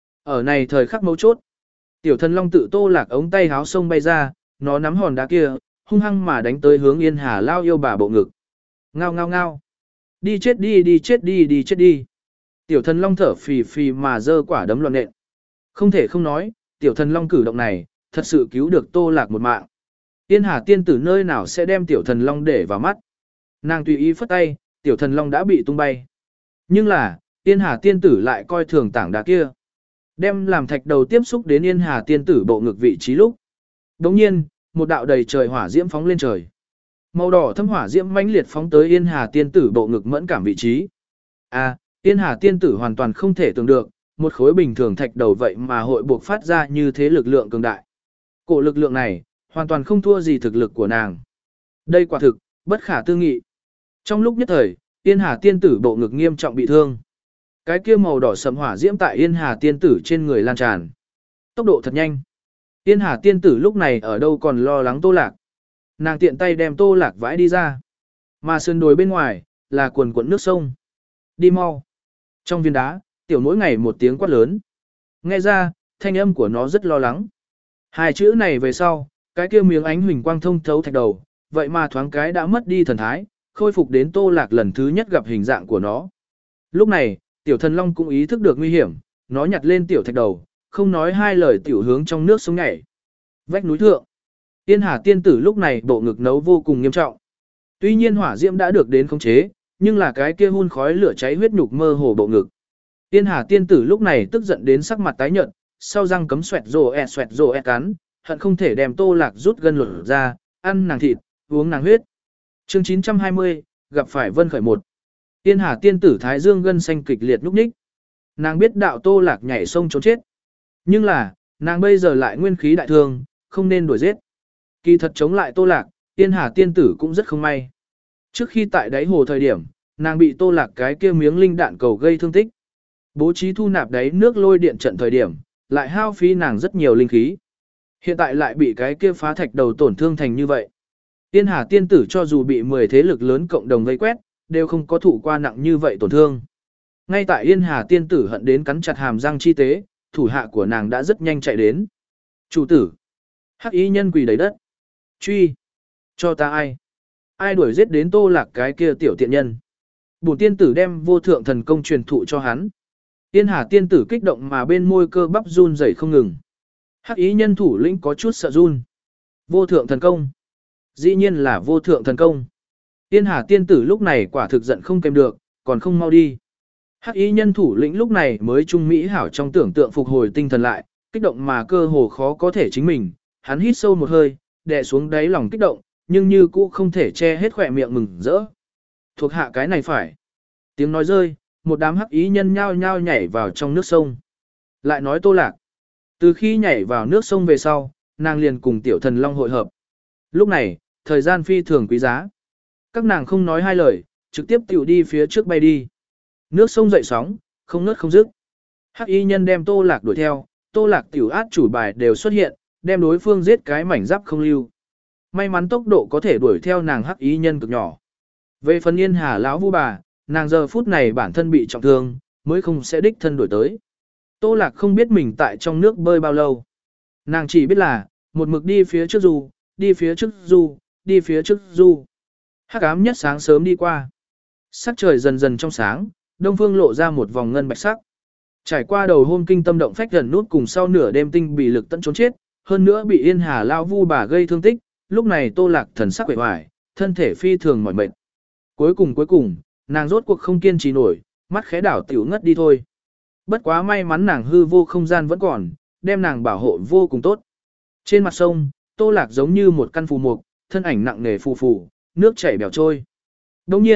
Ở này thời khắc mấu chốt, tiểu thần long tự Tô Lạc ống tay háo sông bay ra, nó nắm hòn đá kia, hung hăng mà đánh tới hướng Yên Hà lao yêu bà bộ ngực. Ngao ngao ngao. Đi chết đi đi chết đi đi chết đi. Tiểu thần long thở phì phì mà giơ quả đấm loạn nện. Không thể không nói, tiểu thần long cử động này, thật sự cứu được Tô Lạc một mạng. Yên Hà tiên tử nơi nào sẽ đem tiểu thần long để vào mắt. Nàng tùy ý phất tay, tiểu thần long đã bị tung bay. Nhưng là, Yên Hà tiên tử lại coi thường tảng đá kia. Đem làm thạch đầu tiếp xúc đến Yên Hà tiên tử bộ ngực vị trí lúc. Đồng nhiên, một đạo đầy trời hỏa diễm phóng lên trời. Màu đỏ thâm hỏa diễm mãnh liệt phóng tới Yên Hà tiên tử bộ ngực mẫn cảm vị trí. À, Yên Hà tiên tử hoàn toàn không thể tưởng được, một khối bình thường thạch đầu vậy mà hội buộc phát ra như thế lực lượng cường đại. Cổ lực lượng này, hoàn toàn không thua gì thực lực của nàng. Đây quả thực, bất khả tư nghị. Trong lúc nhất thời, Yên Hà tiên tử bộ ngực nghiêm trọng bị thương. Cái kia màu đỏ sẫm hỏa diễm tại Yên Hà tiên tử trên người lan tràn. Tốc độ thật nhanh. Yên Hà tiên tử lúc này ở đâu còn lo lắng Tô Lạc. Nàng tiện tay đem Tô Lạc vãi đi ra. Mà sườn đồi bên ngoài, là quần quần nước sông. Đi mau. Trong viên đá, tiểu mỗi ngày một tiếng quát lớn. Nghe ra, thanh âm của nó rất lo lắng. Hai chữ này về sau, cái kia miếng ánh huỳnh quang thông thấu thạch đầu, vậy mà thoáng cái đã mất đi thần thái, khôi phục đến Tô Lạc lần thứ nhất gặp hình dạng của nó. Lúc này, tiểu thần long cũng ý thức được nguy hiểm, nó nhặt lên tiểu thạch đầu, không nói hai lời tiểu hướng trong nước sông nhảy. Vách núi thượng. Yên Hà tiên tử lúc này bộ ngực nấu vô cùng nghiêm trọng. Tuy nhiên hỏa diễm đã được đến khống chế, nhưng là cái kia hun khói lửa cháy huyết nhục mơ hồ bộ ngực. Yên Hà tiên tử lúc này tức giận đến sắc mặt tái nhợt, sau răng cấm xoẹt rồ ẹt xoẹt rồ ẹt cắn, hận không thể đem Tô Lạc rút gân lột ra, ăn nàng thịt, uống nàng huyết. Chương chín trăm hai mươi, gặp phải Vân Khởi một. Yên Hà tiên tử thái dương gân xanh kịch liệt nhúc nhích. Nàng biết đạo Tô Lạc nhảy sông trốn chết. Nhưng là, nàng bây giờ lại nguyên khí đại thương, không nên đuổi giết. Kỳ thật chống lại Tô Lạc, Yên Hà tiên tử cũng rất không may. Trước khi tại đáy hồ thời điểm, nàng bị Tô Lạc cái kia miếng linh đạn cầu gây thương tích. Bố trí thu nạp đáy nước lôi điện trận thời điểm, lại hao phí nàng rất nhiều linh khí. Hiện tại lại bị cái kia phá thạch đầu tổn thương thành như vậy. Yên Hà tiên tử cho dù bị mười thế lực lớn cộng đồng vây quét, đều không có thụ qua nặng như vậy tổn thương. Ngay tại Yên Hà tiên tử hận đến cắn chặt hàm răng chi tế, thủ hạ của nàng đã rất nhanh chạy đến. Chủ tử. Hắc y nhân quỳ đầy đất. Truy. Cho ta ai? Ai đuổi giết đến Tô Lạc cái kia tiểu tiện nhân? Bổn tiên tử đem vô thượng thần công truyền thụ cho hắn. Yên Hà tiên tử kích động mà bên môi cơ bắp run rẩy không ngừng. Hắc ý nhân thủ lĩnh có chút sợ run. Vô thượng thần công. Dĩ nhiên là vô thượng thần công. Yên Hà tiên tử lúc này quả thực giận không kèm được, còn không mau đi. Hắc ý nhân thủ lĩnh lúc này mới trung mỹ hảo trong tưởng tượng phục hồi tinh thần lại, kích động mà cơ hồ khó có thể chính mình. Hắn hít sâu một hơi, đè xuống đáy lòng kích động, nhưng như cũ không thể che hết khỏe miệng mừng rỡ. Thuộc hạ cái này phải. Tiếng nói rơi, một đám hắc ý nhân nhao nhao nhảy vào trong nước sông. Lại nói Tô Lạc. Từ khi nhảy vào nước sông về sau, nàng liền cùng tiểu thần long hội hợp. Lúc này, thời gian phi thường quý giá. Các nàng không nói hai lời, trực tiếp tiểu đi phía trước bay đi. Nước sông dậy sóng, không ngớt không dứt. Hắc y nhân đem Tô Lạc đuổi theo, Tô Lạc tiểu át chủ bài đều xuất hiện, đem đối phương giết cái mảnh giáp không lưu. May mắn tốc độ có thể đuổi theo nàng hắc y nhân cực nhỏ. Về phần Yên Hà lão vu bà, nàng giờ phút này bản thân bị trọng thương, mới không sẽ đích thân đuổi tới. Tô Lạc không biết mình tại trong nước bơi bao lâu. Nàng chỉ biết là, một mực đi phía trước du, đi phía trước du, đi phía trước du. Hắc ám nhất sáng sớm đi qua. Sắc trời dần dần trong sáng, đông phương lộ ra một vòng ngân bạch sắc. Trải qua đầu hôm kinh tâm động phách gần nút cùng sau nửa đêm tinh bị lực tận trốn chết, hơn nữa bị Yên Hà lão vu bà gây thương tích, lúc này Tô Lạc thần sắc uể oải, thân thể phi thường mỏi mệt. Cuối cùng cuối cùng, nàng rốt cuộc không kiên trì nổi, mắt khẽ đảo tiểu ngất đi thôi. Bất quá may mắn nàng hư vô không gian vẫn còn, đem nàng bảo hộ vô cùng tốt. Trên mặt sông, Tô Lạc giống như một căn phù mục, thân ảnh nặng nề phù phù, nước chảy bèo trôi. Đồng nhiên,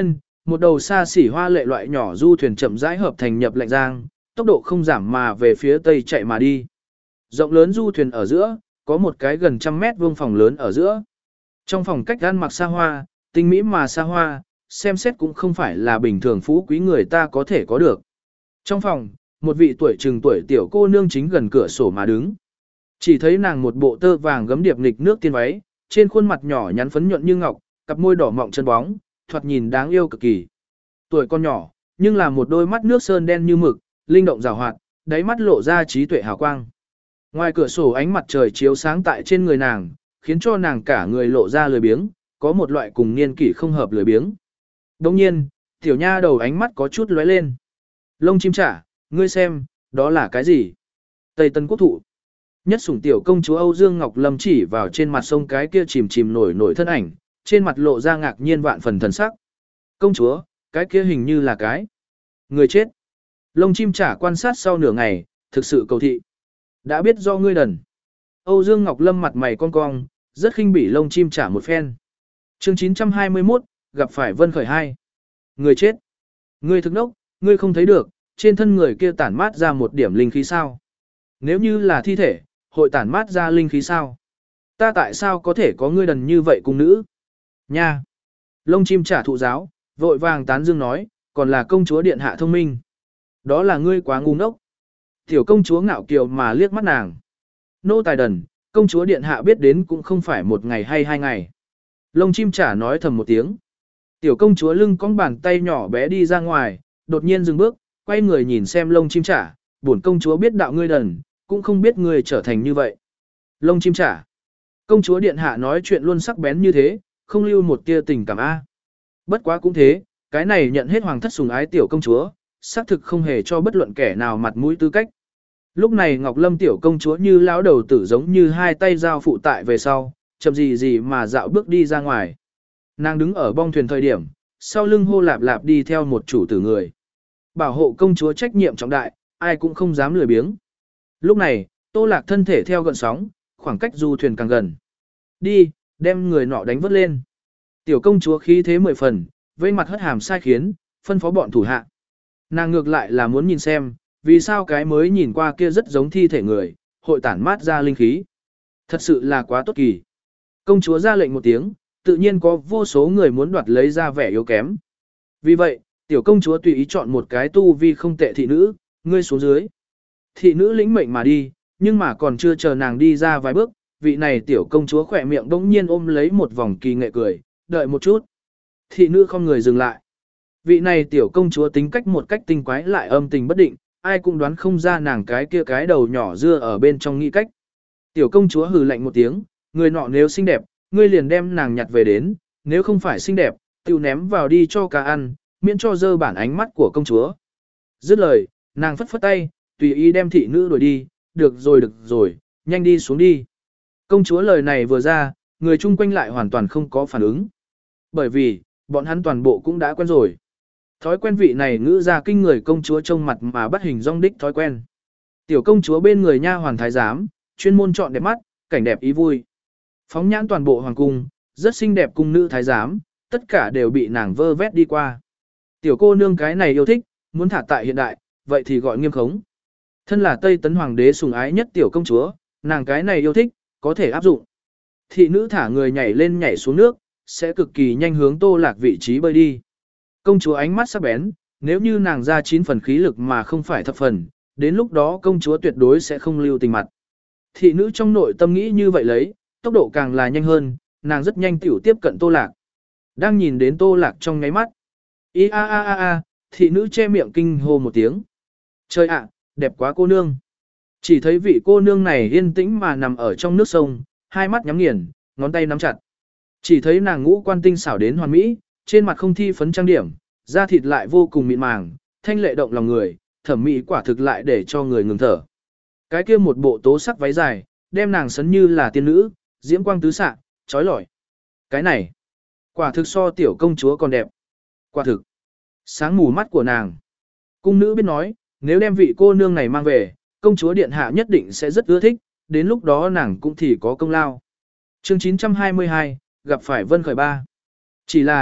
một đầu xa xỉ hoa lệ loại nhỏ du thuyền chậm rãi hợp thành nhập lạnh giang, tốc độ không giảm mà về phía tây chạy mà đi. Rộng lớn du thuyền ở giữa, có một cái gần trăm mét vuông phòng lớn ở giữa. Trong phòng cách ăn mặc xa hoa, tinh mỹ mà xa hoa, xem xét cũng không phải là bình thường phú quý người ta có thể có được. Trong phòng, một vị tuổi trừng tuổi tiểu cô nương chính gần cửa sổ mà đứng. Chỉ thấy nàng một bộ tơ vàng gấm điệp nghịch nước tiên váy, trên khuôn mặt nhỏ nhắn phấn nhuận như ngọc, cặp môi đỏ mọng chân bóng, thoạt nhìn đáng yêu cực kỳ. Tuổi con nhỏ, nhưng là một đôi mắt nước sơn đen như mực, linh động rào hoạt, đáy mắt lộ ra trí tuệ hào quang. Ngoài cửa sổ ánh mặt trời chiếu sáng tại trên người nàng, khiến cho nàng cả người lộ ra lười biếng, có một loại cùng niên kỷ không hợp lười biếng. Đồng nhiên, tiểu nha đầu ánh mắt có chút lóe lên. Lông chim trả, ngươi xem, đó là cái gì? Tây Tân Quốc thụ. Nhất sủng tiểu công chúa Âu Dương Ngọc Lâm chỉ vào trên mặt sông cái kia chìm chìm nổi nổi thân ảnh, trên mặt lộ ra ngạc nhiên vạn phần thần sắc. Công chúa, cái kia hình như là cái người chết. Lông chim trả quan sát sau nửa ngày, thực sự cầu thị. Đã biết do ngươi đần. Âu Dương Ngọc Lâm mặt mày cong cong, rất khinh bỉ lông chim trả một phen. Chương chín trăm hai mươi mốt, gặp phải Vân Khởi hai. Người chết. Ngươi thực nốc, ngươi không thấy được, trên thân người kia tản mát ra một điểm linh khí sao? Nếu như là thi thể, hội tản mát ra linh khí sao? Ta tại sao có thể có ngươi đần như vậy cung nữ? Nha! Lông chim trả thụ giáo, vội vàng tán dương nói, còn là công chúa điện hạ thông minh. Đó là ngươi quá ngu ngốc. Tiểu công chúa ngạo kiều mà liếc mắt nàng. Nô tài đần, công chúa điện hạ biết đến cũng không phải một ngày hay hai ngày. Lông chim trả nói thầm một tiếng. Tiểu công chúa lưng cong bàn tay nhỏ bé đi ra ngoài, đột nhiên dừng bước, quay người nhìn xem lông chim trả, bổn công chúa biết đạo ngươi đần, cũng không biết ngươi trở thành như vậy. Lông chim trả. Công chúa điện hạ nói chuyện luôn sắc bén như thế, không lưu một tia tình cảm a. Bất quá cũng thế, cái này nhận hết hoàng thất sủng ái tiểu công chúa, xác thực không hề cho bất luận kẻ nào mặt mũi tư cách. Lúc này Ngọc Lâm tiểu công chúa như lão đầu tử giống như hai tay giao phụ tại về sau, chậm gì gì mà dạo bước đi ra ngoài. Nàng đứng ở bong thuyền thời điểm, sau lưng hô lạp lạp đi theo một chủ tử người. Bảo hộ công chúa trách nhiệm trọng đại, ai cũng không dám lười biếng. Lúc này, Tô Lạc thân thể theo gợn sóng, khoảng cách du thuyền càng gần. Đi, đem người nọ đánh vớt lên. Tiểu công chúa khí thế mười phần, vây mặt hất hàm sai khiến, phân phó bọn thủ hạ. Nàng ngược lại là muốn nhìn xem, vì sao cái mới nhìn qua kia rất giống thi thể người, hội tản mát ra linh khí. Thật sự là quá tốt kỳ. Công chúa ra lệnh một tiếng, tự nhiên có vô số người muốn đoạt lấy ra vẻ yếu kém. Vì vậy, tiểu công chúa tùy ý chọn một cái tu vi không tệ thị nữ, ngươi xuống dưới. Thị nữ lĩnh mệnh mà đi, nhưng mà còn chưa chờ nàng đi ra vài bước, vị này tiểu công chúa khỏe miệng bỗng nhiên ôm lấy một vòng kỳ nghệ cười, đợi một chút. Thị nữ không người dừng lại. Vị này tiểu công chúa tính cách một cách tinh quái lại âm tình bất định, ai cũng đoán không ra nàng cái kia cái đầu nhỏ dưa ở bên trong nghĩ cách. Tiểu công chúa hừ lạnh một tiếng, người nọ nếu xinh đẹp, ngươi liền đem nàng nhặt về đến, nếu không phải xinh đẹp, tiêu ném vào đi cho cá ăn, miễn cho dơ bản ánh mắt của công chúa. Dứt lời, nàng phất phất tay, tùy ý đem thị nữ đuổi đi, được rồi được rồi, nhanh đi xuống đi. Công chúa lời này vừa ra, người chung quanh lại hoàn toàn không có phản ứng. Bởi vì, bọn hắn toàn bộ cũng đã quen rồi. Thói quen vị này ngữ ra kinh người công chúa trông mặt mà bắt hình dong đích thói quen. Tiểu công chúa bên người nha hoàn thái giám, chuyên môn chọn đẹp mắt, cảnh đẹp ý vui. Phóng nhãn toàn bộ hoàng cung, rất xinh đẹp cung nữ thái giám, tất cả đều bị nàng vơ vét đi qua. Tiểu cô nương cái này yêu thích, muốn thả tại hiện đại, vậy thì gọi nghiêm khống. Thân là Tây Tấn hoàng đế sủng ái nhất tiểu công chúa, nàng cái này yêu thích, có thể áp dụng. Thị nữ thả người nhảy lên nhảy xuống nước, sẽ cực kỳ nhanh hướng Tô Lạc vị trí bơi đi. Công chúa ánh mắt sắc bén, nếu như nàng ra chín phần khí lực mà không phải thập phần, đến lúc đó công chúa tuyệt đối sẽ không lưu tình mặt. Thị nữ trong nội tâm nghĩ như vậy lấy, tốc độ càng là nhanh hơn, nàng rất nhanh tiểu tiếp cận Tô Lạc. Đang nhìn đến Tô Lạc trong ngáy mắt. Ý a a a a, thị nữ che miệng kinh hô một tiếng. Trời ạ, đẹp quá cô nương. Chỉ thấy vị cô nương này yên tĩnh mà nằm ở trong nước sông, hai mắt nhắm nghiền, ngón tay nắm chặt. Chỉ thấy nàng ngũ quan tinh xảo đến hoàn mỹ, trên mặt không thi phấn trang điểm, da thịt lại vô cùng mịn màng, thanh lệ động lòng người, thẩm mỹ quả thực lại để cho người ngừng thở. Cái kia một bộ tố sắc váy dài, đem nàng sấn như là tiên nữ, diễm quang tứ xạ, trói lọi. Cái này, quả thực so tiểu công chúa còn đẹp. Quả thực, sáng mù mắt của nàng. Cung nữ biết nói, nếu đem vị cô nương này mang về, công chúa điện hạ nhất định sẽ rất ưa thích, đến lúc đó nàng cũng thì có công lao. Chương chín trăm hai mươi hai, gặp phải Vân Khởi ba. Chỉ là,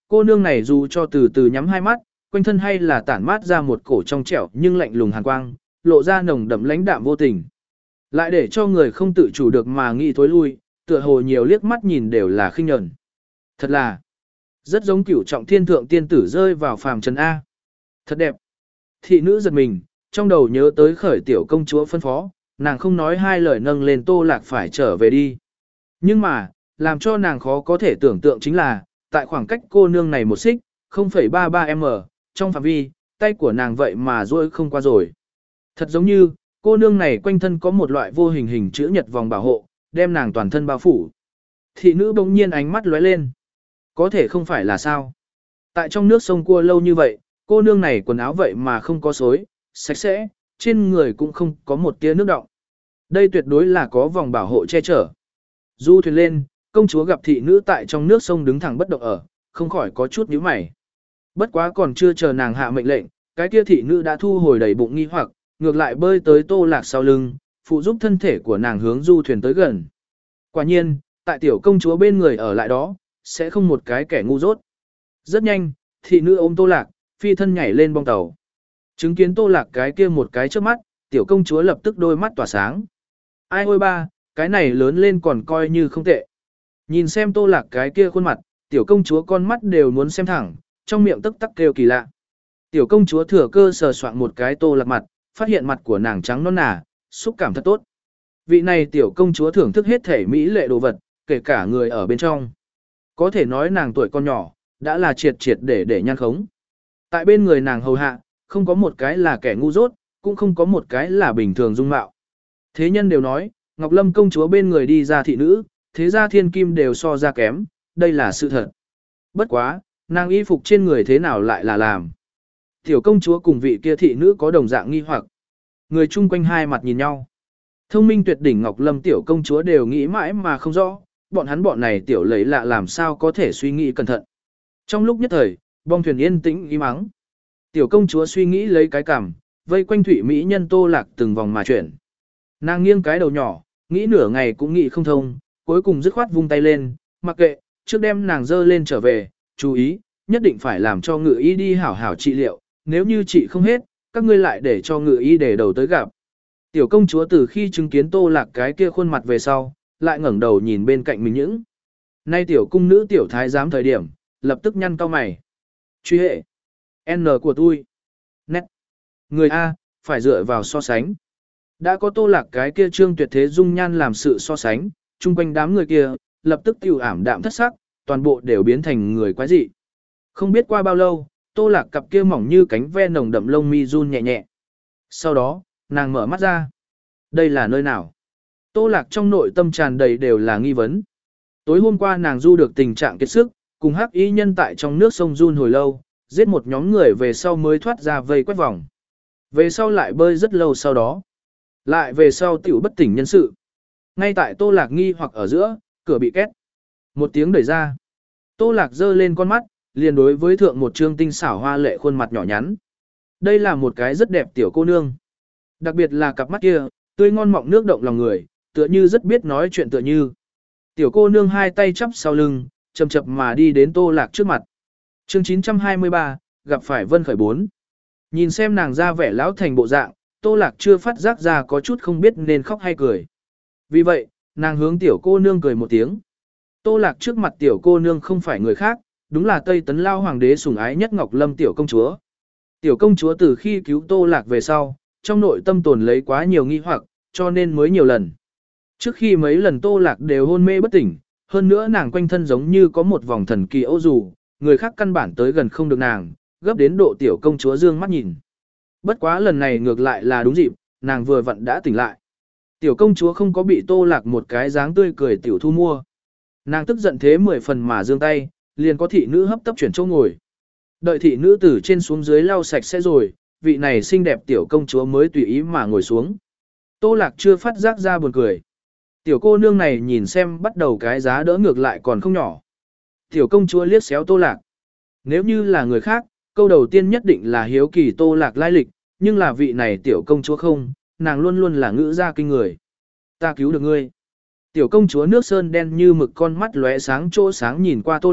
Cô nương này dù cho từ từ nhắm hai mắt, quanh thân hay là tản mát ra một cổ trong trẻo nhưng lạnh lùng hàn quang, lộ ra nồng đậm lãnh đạm vô tình. Lại để cho người không tự chủ được mà nghĩ thối lui, tựa hồ nhiều liếc mắt nhìn đều là khinh nhẫn. Thật là rất giống cửu trọng thiên thượng tiên tử rơi vào phàm trần A. Thật đẹp. Thị nữ giật mình, trong đầu nhớ tới khởi tiểu công chúa phân phó, nàng không nói hai lời nâng lên Tô Lạc phải trở về đi. Nhưng mà, làm cho nàng khó có thể tưởng tượng chính là, tại khoảng cách cô nương này một xích, không phẩy ba ba m, trong phạm vi, tay của nàng vậy mà duỗi không qua rồi. Thật giống như, cô nương này quanh thân có một loại vô hình hình chữ nhật vòng bảo hộ, đem nàng toàn thân bao phủ. Thị nữ bỗng nhiên ánh mắt lóe lên. Có thể không phải là sao? Tại trong nước sông cua lâu như vậy, cô nương này quần áo vậy mà không có xối, sạch sẽ, trên người cũng không có một tia nước đọng. Đây tuyệt đối là có vòng bảo hộ che chở. Du thuyền lên, công chúa gặp thị nữ tại trong nước sông đứng thẳng bất động ở, không khỏi có chút nhíu mày. Bất quá còn chưa chờ nàng hạ mệnh lệnh, cái kia thị nữ đã thu hồi đầy bụng nghi hoặc, ngược lại bơi tới Tô Lạc sau lưng, phụ giúp thân thể của nàng hướng du thuyền tới gần. Quả nhiên, tại tiểu công chúa bên người ở lại đó, sẽ không một cái kẻ ngu dốt. Rất nhanh, thị nữ ôm Tô Lạc, phi thân nhảy lên bong tàu. Chứng kiến Tô Lạc cái kia một cái trước mắt, tiểu công chúa lập tức đôi mắt tỏa sáng. Ai ôi ba, cái này lớn lên còn coi như không tệ. Nhìn xem Tô Lạc cái kia khuôn mặt, tiểu công chúa con mắt đều muốn xem thẳng, trong miệng tức tắc kêu kỳ lạ. Tiểu công chúa thừa cơ sờ soạn một cái Tô Lạc mặt, phát hiện mặt của nàng trắng non nà, xúc cảm thật tốt. Vị này tiểu công chúa thưởng thức hết thể mỹ lệ đồ vật, kể cả người ở bên trong. Có thể nói nàng tuổi con nhỏ, đã là triệt triệt để để nhan khống. Tại bên người nàng hầu hạ, không có một cái là kẻ ngu dốt, cũng không có một cái là bình thường dung mạo. Thế nhân đều nói, Ngọc Lâm công chúa bên người đi ra thị nữ, thế gia thiên kim đều so ra kém, đây là sự thật. Bất quá, nàng y phục trên người thế nào lại là làm. Tiểu công chúa cùng vị kia thị nữ có đồng dạng nghi hoặc. Người chung quanh hai mặt nhìn nhau. Thông minh tuyệt đỉnh Ngọc Lâm tiểu công chúa đều nghĩ mãi mà không rõ, bọn hắn bọn này tiểu lấy lạ làm sao có thể suy nghĩ cẩn thận. Trong lúc nhất thời, bong thuyền yên tĩnh im ắng. Tiểu công chúa suy nghĩ lấy cái cằm, vây quanh thủy mỹ nhân Tô Lạc từng vòng mà chuyển. Nàng nghiêng cái đầu nhỏ, nghĩ nửa ngày cũng nghĩ không thông, cuối cùng dứt khoát vung tay lên, mặc kệ, trước đem nàng dơ lên trở về, chú ý, nhất định phải làm cho ngự y đi hảo hảo trị liệu, nếu như trị không hết, các ngươi lại để cho ngự y để đầu tới gặp. Tiểu công chúa từ khi chứng kiến Tô Lạc cái kia khuôn mặt về sau, lại ngẩng đầu nhìn bên cạnh mình những. Nay tiểu cung nữ tiểu thái giám thời điểm, lập tức nhăn cau mày. Truy hệ. N của tôi. Nét. Người A, phải dựa vào so sánh. Đã có Tô Lạc cái kia trương tuyệt thế dung nhan làm sự so sánh, chung quanh đám người kia, lập tức tiêu ảm đạm thất sắc, toàn bộ đều biến thành người quái dị. Không biết qua bao lâu, Tô Lạc cặp kia mỏng như cánh ve nồng đậm lông mi run nhẹ nhẹ. Sau đó, nàng mở mắt ra. Đây là nơi nào? Tô Lạc trong nội tâm tràn đầy đều là nghi vấn. Tối hôm qua nàng du được tình trạng kiệt sức, cùng hắc y nhân tại trong nước sông run hồi lâu, giết một nhóm người về sau mới thoát ra vây quét vòng. Về sau lại bơi rất lâu sau đó. Lại về sau tiểu bất tỉnh nhân sự. Ngay tại Tô Lạc nghi hoặc ở giữa, cửa bị két. Một tiếng đẩy ra. Tô Lạc giơ lên con mắt, liền đối với thượng một trương tinh xảo hoa lệ khuôn mặt nhỏ nhắn. Đây là một cái rất đẹp tiểu cô nương. Đặc biệt là cặp mắt kia, tươi ngon mọng nước động lòng người, tựa như rất biết nói chuyện tựa như. Tiểu cô nương hai tay chắp sau lưng, chậm chậm mà đi đến Tô Lạc trước mặt. Chương chín trăm hai mươi ba, gặp phải Vân Khởi bốn. Nhìn xem nàng ra vẻ lão thành bộ dạng, Tô Lạc chưa phát giác ra có chút không biết nên khóc hay cười. Vì vậy, nàng hướng tiểu cô nương cười một tiếng. Tô Lạc trước mặt tiểu cô nương không phải người khác, đúng là Tây Tấn Lao hoàng đế sủng ái nhất Ngọc Lâm tiểu công chúa. Tiểu công chúa từ khi cứu Tô Lạc về sau, trong nội tâm tồn lấy quá nhiều nghi hoặc, cho nên mới nhiều lần. Trước khi mấy lần Tô Lạc đều hôn mê bất tỉnh, hơn nữa nàng quanh thân giống như có một vòng thần kỳ ô dù, người khác căn bản tới gần không được nàng, gấp đến độ tiểu công chúa dương mắt nhìn. Bất quá lần này ngược lại là đúng dịp, nàng vừa vặn đã tỉnh lại. Tiểu công chúa không có bị Tô Lạc một cái dáng tươi cười tiểu thu mua. Nàng tức giận thế mười phần mà giương tay, liền có thị nữ hấp tấp chuyển chỗ ngồi. Đợi thị nữ từ trên xuống dưới lau sạch sẽ rồi, vị này xinh đẹp tiểu công chúa mới tùy ý mà ngồi xuống. Tô Lạc chưa phát giác ra buồn cười. Tiểu cô nương này nhìn xem bắt đầu cái giá đỡ ngược lại còn không nhỏ. Tiểu công chúa liếc xéo Tô Lạc. Nếu như là người khác, câu đầu tiên nhất định là hiếu kỳ Tô Lạc lai lịch, nhưng là vị này tiểu công chúa không, nàng luôn luôn là ngữ gia kinh người. Ta cứu được ngươi. Tiểu công chúa nước sơn đen như mực con mắt lóe sáng chỗ sáng nhìn qua Tô Lạc,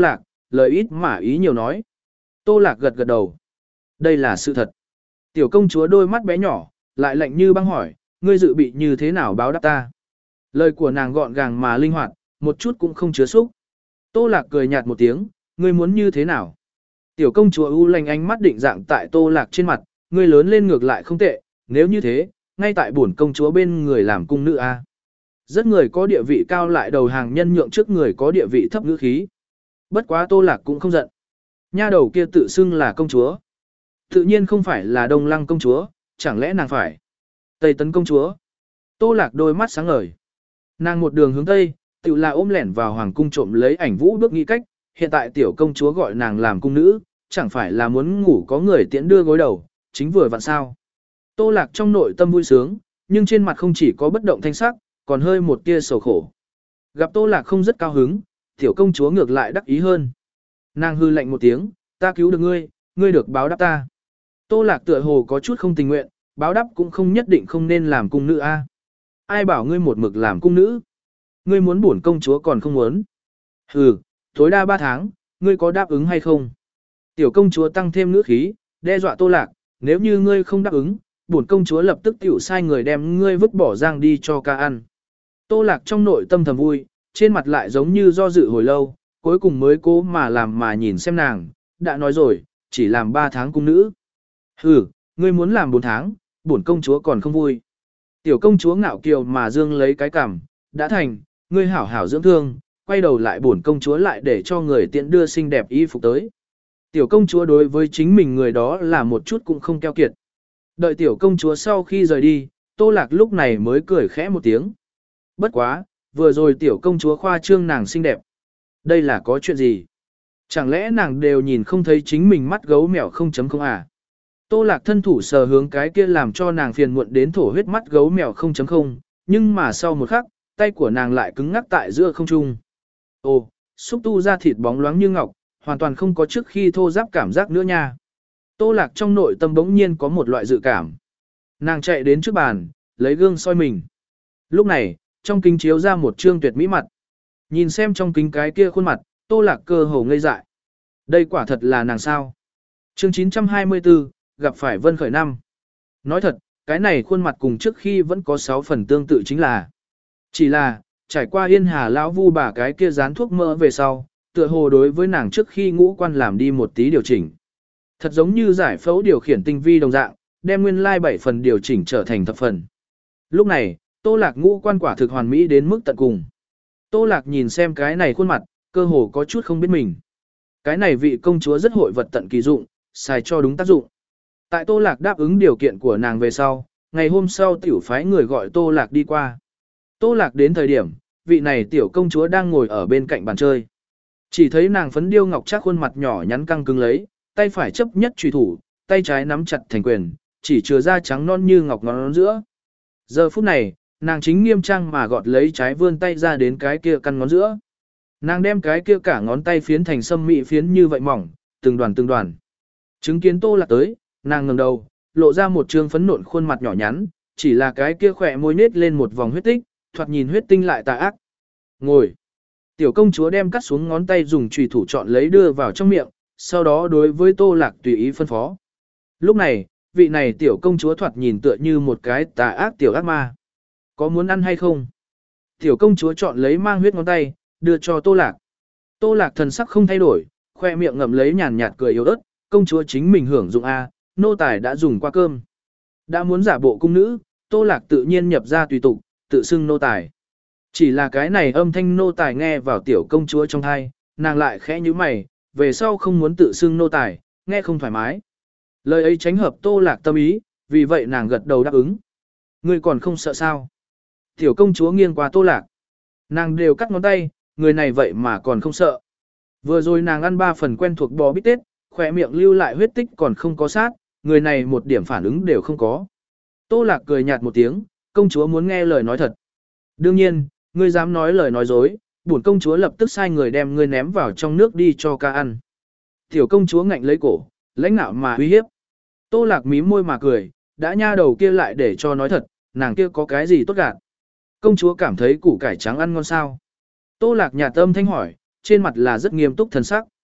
lời ít mà ý nhiều nói. Tô Lạc gật gật đầu. Đây là sự thật. Tiểu công chúa đôi mắt bé nhỏ, lại lạnh như băng hỏi, ngươi dự bị như thế nào báo đáp ta? Lời của nàng gọn gàng mà linh hoạt, một chút cũng không chứa xúc. Tô Lạc cười nhạt một tiếng, ngươi muốn như thế nào? Tiểu công chúa u lanh ánh mắt định dạng tại Tô Lạc trên mặt, ngươi lớn lên ngược lại không tệ, nếu như thế, ngay tại bổn công chúa bên người làm cung nữ a. Rất người có địa vị cao lại đầu hàng nhân nhượng trước người có địa vị thấp ngữ khí. Bất quá Tô Lạc cũng không giận. Nha đầu kia tự xưng là công chúa. Tự nhiên không phải là Đông Lăng công chúa, chẳng lẽ nàng phải Tây Tấn công chúa? Tô Lạc đôi mắt sáng ngời. Nàng một đường hướng Tây, tự là ôm lẻn vào hoàng cung trộm lấy ảnh vũ bước nghĩ cách, hiện tại tiểu công chúa gọi nàng làm cung nữ, chẳng phải là muốn ngủ có người tiễn đưa gối đầu, chính vừa vặn sao. Tô Lạc trong nội tâm vui sướng, nhưng trên mặt không chỉ có bất động thanh sắc, còn hơi một tia sầu khổ. Gặp Tô Lạc không rất cao hứng, tiểu công chúa ngược lại đắc ý hơn. Nàng hư lạnh một tiếng, ta cứu được ngươi, ngươi được báo đáp ta. Tô Lạc tựa hồ có chút không tình nguyện, báo đáp cũng không nhất định không nên làm cung nữ a. Ai bảo ngươi một mực làm cung nữ? Ngươi muốn bổn công chúa còn không muốn. Hừ, tối đa ba tháng, ngươi có đáp ứng hay không? Tiểu công chúa tăng thêm ngữ khí, đe dọa Tô Lạc, nếu như ngươi không đáp ứng, bổn công chúa lập tức tiểu sai người đem ngươi vứt bỏ giang đi cho ca ăn. Tô Lạc trong nội tâm thầm vui, trên mặt lại giống như do dự hồi lâu, cuối cùng mới cố mà làm mà nhìn xem nàng, đã nói rồi, chỉ làm ba tháng cung nữ. Hừ, ngươi muốn làm bốn tháng, bổn công chúa còn không vui. Tiểu công chúa ngạo kiều mà dương lấy cái cằm, đã thành, ngươi hảo hảo dưỡng thương, quay đầu lại bổn công chúa lại để cho người tiện đưa xinh đẹp y phục tới. Tiểu công chúa đối với chính mình người đó là một chút cũng không keo kiệt. Đợi tiểu công chúa sau khi rời đi, Tô Lạc lúc này mới cười khẽ một tiếng. Bất quá, vừa rồi tiểu công chúa khoa trương nàng xinh đẹp. Đây là có chuyện gì? Chẳng lẽ nàng đều nhìn không thấy chính mình mắt gấu mèo không chấm không à? Tô Lạc thân thủ sờ hướng cái kia làm cho nàng phiền muộn đến thổ huyết mắt gấu mèo không chấm không, nhưng mà sau một khắc, tay của nàng lại cứng ngắc tại giữa không trung. Ồ, xúc tu ra thịt bóng loáng như ngọc, hoàn toàn không có trước khi thô ráp cảm giác nữa nha. Tô Lạc trong nội tâm bỗng nhiên có một loại dự cảm. Nàng chạy đến trước bàn, lấy gương soi mình. Lúc này, trong kính chiếu ra một trương tuyệt mỹ mặt. Nhìn xem trong kính cái kia khuôn mặt, Tô Lạc cơ hồ ngây dại. Đây quả thật là nàng sao? Chương chín trăm hai mươi tư, gặp phải Vân Khởi năm. Nói thật, cái này khuôn mặt cùng trước khi vẫn có sáu phần tương tự chính là. Chỉ là, trải qua Yên Hà lão vu bà cái kia dán thuốc mỡ về sau, tựa hồ đối với nàng trước khi ngũ quan làm đi một tí điều chỉnh. Thật giống như giải phẫu điều khiển tinh vi đồng dạng, đem nguyên lai bảy phần điều chỉnh trở thành thập phần. Lúc này, Tô Lạc ngũ quan quả thực hoàn mỹ đến mức tận cùng. Tô Lạc nhìn xem cái này khuôn mặt, cơ hồ có chút không biết mình. Cái này vị công chúa rất hội vật tận kỳ dụng, xài cho đúng tác dụng. Tại Tô Lạc đáp ứng điều kiện của nàng về sau, ngày hôm sau tiểu phái người gọi Tô Lạc đi qua. Tô Lạc đến thời điểm, vị này tiểu công chúa đang ngồi ở bên cạnh bàn chơi. Chỉ thấy nàng phấn điêu ngọc chắc khuôn mặt nhỏ nhắn căng cứng lấy, tay phải chấp nhất chùy thủ, tay trái nắm chặt thành quyền, chỉ chừa da trắng non như ngọc ngón giữa. Giờ phút này, nàng chính nghiêm trang mà gọt lấy trái vươn tay ra đến cái kia căn ngón giữa. Nàng đem cái kia cả ngón tay phiến thành sâm mị phiến như vậy mỏng, từng đoàn từng đoàn. Chứng kiến Tô Lạc tới, nàng ngẩng đầu, lộ ra một trương phấn nộn khuôn mặt nhỏ nhắn, chỉ là cái kia khỏe môi nết lên một vòng huyết tích, thoạt nhìn huyết tinh lại tà ác. Ngồi. Tiểu công chúa đem cắt xuống ngón tay dùng chùy thủ chọn lấy đưa vào trong miệng, sau đó đối với Tô Lạc tùy ý phân phó. Lúc này, vị này tiểu công chúa thoạt nhìn tựa như một cái tà ác tiểu ác ma. Có muốn ăn hay không? Tiểu công chúa chọn lấy mang huyết ngón tay, đưa cho Tô Lạc. Tô Lạc thần sắc không thay đổi, khoe miệng ngậm lấy nhàn nhạt cười yếu ớt, công chúa chính mình hưởng dụng a, nô tài đã dùng qua cơm. Đã muốn giả bộ cung nữ, Tô Lạc tự nhiên nhập ra tùy tục, tự xưng nô tài. Chỉ là cái này âm thanh nô tài nghe vào tiểu công chúa trong tai, nàng lại khẽ nhíu mày, về sau không muốn tự xưng nô tài, nghe không thoải mái. Lời ấy tránh hợp Tô Lạc tâm ý, vì vậy nàng gật đầu đáp ứng. Ngươi còn không sợ sao? Tiểu công chúa nghiêng qua Tô Lạc. Nàng đều cắt ngón tay, người này vậy mà còn không sợ. Vừa rồi nàng ăn ba phần quen thuộc bò bít tết, khỏe miệng lưu lại huyết tích còn không có sát, người này một điểm phản ứng đều không có. Tô Lạc cười nhạt một tiếng, công chúa muốn nghe lời nói thật. Đương nhiên, ngươi dám nói lời nói dối, bổn công chúa lập tức sai người đem ngươi ném vào trong nước đi cho ca ăn. Tiểu công chúa ngạnh lấy cổ, lãnh nạo mà uy hiếp. Tô Lạc mím môi mà cười, đã nha đầu kia lại để cho nói thật, nàng kia có cái gì tốt gạt. Công chúa cảm thấy củ cải trắng ăn ngon sao? Tô Lạc nhạt âm thanh hỏi, trên mặt là rất nghiêm túc thần sắc.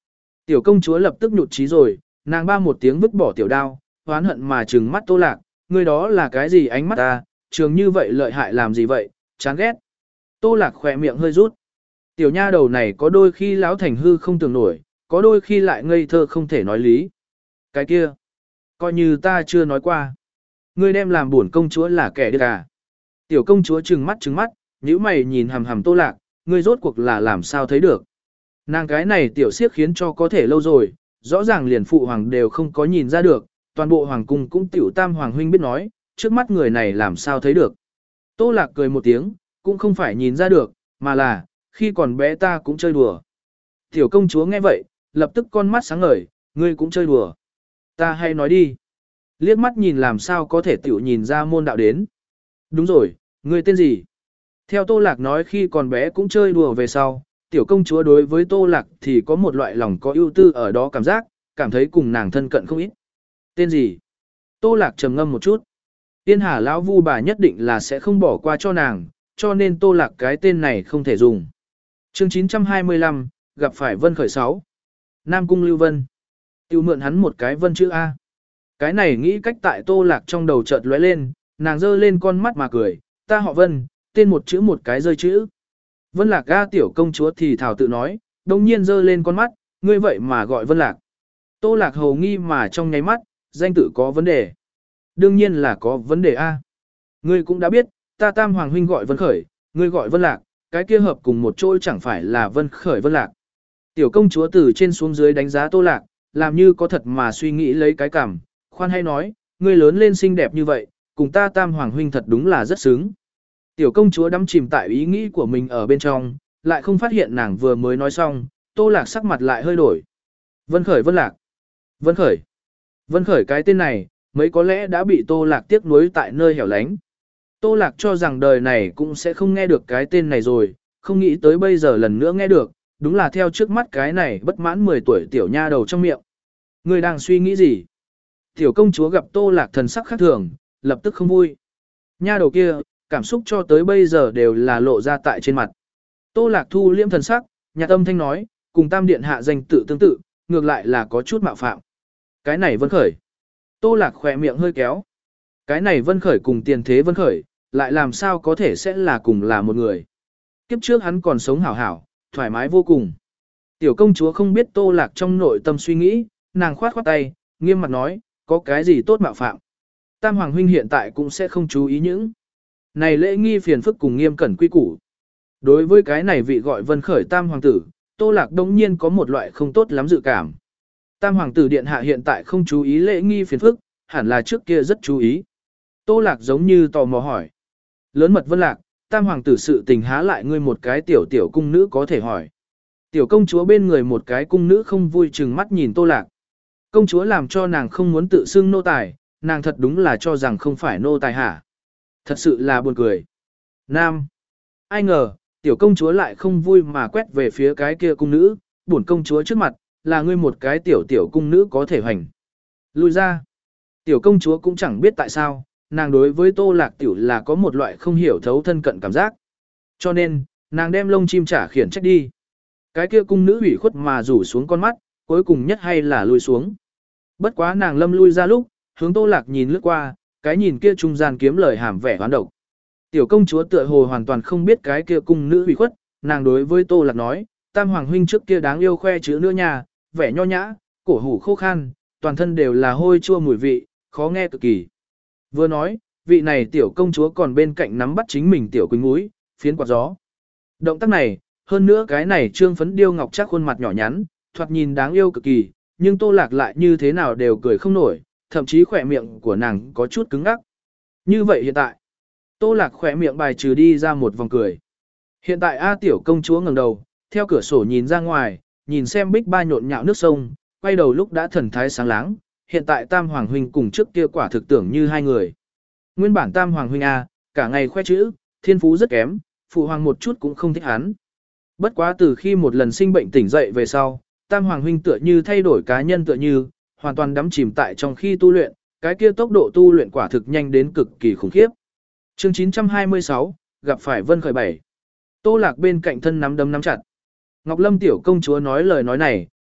Tiểu công chúa lập tức nhụt chí rồi, nàng ba một tiếng vứt bỏ tiểu đao, oán hận mà trừng mắt Tô Lạc, ngươi đó là cái gì ánh mắt ta, trường như vậy lợi hại làm gì vậy, chán ghét. Tô Lạc khỏe miệng hơi rút. Tiểu nha đầu này có đôi khi láo thành hư không tưởng nổi, có đôi khi lại ngây thơ không thể nói lý. Cái kia, coi như ta chưa nói qua. Ngươi đem làm buồn công chúa là kẻ điếc à. Tiểu công chúa trừng mắt trừng mắt, nhíu mày nhìn hằm hằm Tô Lạc, ngươi rốt cuộc là làm sao thấy được. Nàng cái này tiểu siếp khiến cho có thể lâu rồi, rõ ràng liền phụ hoàng đều không có nhìn ra được, toàn bộ hoàng cung cũng tiểu tam hoàng huynh biết nói, trước mắt người này làm sao thấy được. Tô Lạc cười một tiếng, cũng không phải nhìn ra được, mà là, khi còn bé ta cũng chơi đùa. Tiểu công chúa nghe vậy, lập tức con mắt sáng ngời, ngươi cũng chơi đùa. Ta hay nói đi. Liếc mắt nhìn làm sao có thể tiểu nhìn ra môn đạo đến. Đúng rồi, ngươi tên gì? Theo Tô Lạc nói khi còn bé cũng chơi đùa về sau, tiểu công chúa đối với Tô Lạc thì có một loại lòng có ưu tư ở đó cảm giác, cảm thấy cùng nàng thân cận không ít. Tên gì? Tô Lạc trầm ngâm một chút. Tiên Hà lão vu bà nhất định là sẽ không bỏ qua cho nàng, cho nên Tô Lạc cái tên này không thể dùng. Chương chín trăm hai mươi lăm, gặp phải Vân Khởi sáu. Nam Cung Lưu Vân. Tiêu mượn hắn một cái vân chữ A. Cái này nghĩ cách tại Tô Lạc trong đầu chợt lóe lên, nàng giơ lên con mắt mà cười, ta họ Vân, tên một chữ một cái rơi chữ. Vân Lạc A tiểu công chúa thì thảo tự nói, đồng nhiên giơ lên con mắt, ngươi vậy mà gọi Vân Lạc. Tô Lạc hầu nghi mà trong nháy mắt, danh tự có vấn đề. Đương nhiên là có vấn đề A. Ngươi cũng đã biết, ta tam hoàng huynh gọi Vân Khởi, ngươi gọi Vân Lạc, cái kia hợp cùng một chỗ chẳng phải là Vân Khởi Vân Lạc. Tiểu công chúa từ trên xuống dưới đánh giá Tô Lạc, làm như có thật mà suy nghĩ lấy cái cảm, khoan hay nói, ngươi lớn lên xinh đẹp như vậy, cùng ta tam hoàng huynh thật đúng là rất sướng. Tiểu công chúa đắm chìm tại ý nghĩ của mình ở bên trong, lại không phát hiện nàng vừa mới nói xong, Tô Lạc sắc mặt lại hơi đổi. Vân Khởi Vân Lạc. Vân Khởi. Vân Khởi cái tên này, mấy có lẽ đã bị Tô Lạc tiếc nuối tại nơi hẻo lánh. Tô Lạc cho rằng đời này cũng sẽ không nghe được cái tên này rồi, không nghĩ tới bây giờ lần nữa nghe được, đúng là theo trước mắt cái này bất mãn mười tuổi tiểu nha đầu trong miệng. Người đang suy nghĩ gì? Tiểu công chúa gặp Tô Lạc thần sắc khác thường, lập tức không vui. Nha đầu kia, cảm xúc cho tới bây giờ đều là lộ ra tại trên mặt. Tô Lạc thu liễm thần sắc, nhạt âm thanh nói, cùng tam điện hạ danh tự tương tự, ngược lại là có chút mạo phạm. Cái này Vân Khởi. Tô Lạc khỏe miệng hơi kéo. Cái này Vân Khởi cùng tiền thế Vân Khởi, lại làm sao có thể sẽ là cùng là một người. Kiếp trước hắn còn sống hảo hảo, thoải mái vô cùng. Tiểu công chúa không biết Tô Lạc trong nội tâm suy nghĩ, nàng khoát khoát tay, nghiêm mặt nói, có cái gì tốt mạo phạm. Tam Hoàng huynh hiện tại cũng sẽ không chú ý những này lễ nghi phiền phức cùng nghiêm cẩn quy củ. Đối với cái này vị gọi Vân Khởi Tam Hoàng tử, Tô Lạc đống nhiên có một loại không tốt lắm dự cảm. Tam Hoàng tử điện hạ hiện tại không chú ý lễ nghi phiền phức, hẳn là trước kia rất chú ý. Tô Lạc giống như tò mò hỏi. Lớn mật Vân Lạc, Tam Hoàng tử sự tình há lại ngươi một cái tiểu tiểu cung nữ có thể hỏi. Tiểu công chúa bên người một cái cung nữ không vui chừng mắt nhìn Tô Lạc. Công chúa làm cho nàng không muốn tự xưng nô tài, nàng thật đúng là cho rằng không phải nô tài hả. Thật sự là buồn cười. Nam. Ai ngờ, tiểu công chúa lại không vui mà quét về phía cái kia cung nữ, bổn công chúa trước mặt, là ngươi một cái tiểu tiểu cung nữ có thể hoành. Lui ra. Tiểu công chúa cũng chẳng biết tại sao, nàng đối với Tô Lạc tiểu là có một loại không hiểu thấu thân cận cảm giác. Cho nên, nàng đem lông chim trả khiển trách đi. Cái kia cung nữ ủy khuất mà rủ xuống con mắt, cuối cùng nhất hay là lui xuống. Bất quá nàng lâm lui ra lúc, hướng Tô Lạc nhìn lướt qua, cái nhìn kia trung gian kiếm lời hàm vẻ hoán độc. Tiểu công chúa tựa hồ hoàn toàn không biết cái kia cung nữ ủy khuất, nàng đối với Tô Lạc nói, Tam Hoàng huynh trước kia đáng yêu khoe chữ nữa nha, vẻ nho nhã, cổ hủ khô khan, toàn thân đều là hôi chua mùi vị, khó nghe cực kỳ. Vừa nói, vị này tiểu công chúa còn bên cạnh nắm bắt chính mình tiểu quỳnh mũi, phiến quạt gió. Động tác này, hơn nữa cái này trương phấn điêu ngọc chắc khuôn mặt nhỏ nhắn, thoạt nhìn đáng yêu cực kỳ, nhưng Tô Lạc lại như thế nào đều cười không nổi, thậm chí khỏe miệng của nàng có chút cứng ngắc. Như vậy hiện tại, Tô Lạc khỏe miệng bài trừ đi ra một vòng cười. Hiện tại A tiểu công chúa ngẩng đầu, theo cửa sổ nhìn ra ngoài, nhìn xem bích ba nhộn nhạo nước sông, quay đầu lúc đã thần thái sáng láng, hiện tại Tam Hoàng huynh cùng trước kia quả thực tưởng như hai người. Nguyên bản Tam Hoàng huynh A, cả ngày khoe chữ, thiên phú rất kém, phụ hoàng một chút cũng không thích hắn. Bất quá từ khi một lần sinh bệnh tỉnh dậy về sau, Tam Hoàng huynh tựa như thay đổi cá nhân tựa như, hoàn toàn đắm chìm tại trong khi tu luyện, cái kia tốc độ tu luyện quả thực nhanh đến cực kỳ khủng khiếp. Chương chín trăm hai mươi sáu, gặp phải Vân Khởi bảy. Tô Lạc bên cạnh thân nắm đấm nắm chặt. Ngọc Lâm tiểu công chúa nói lời nói này,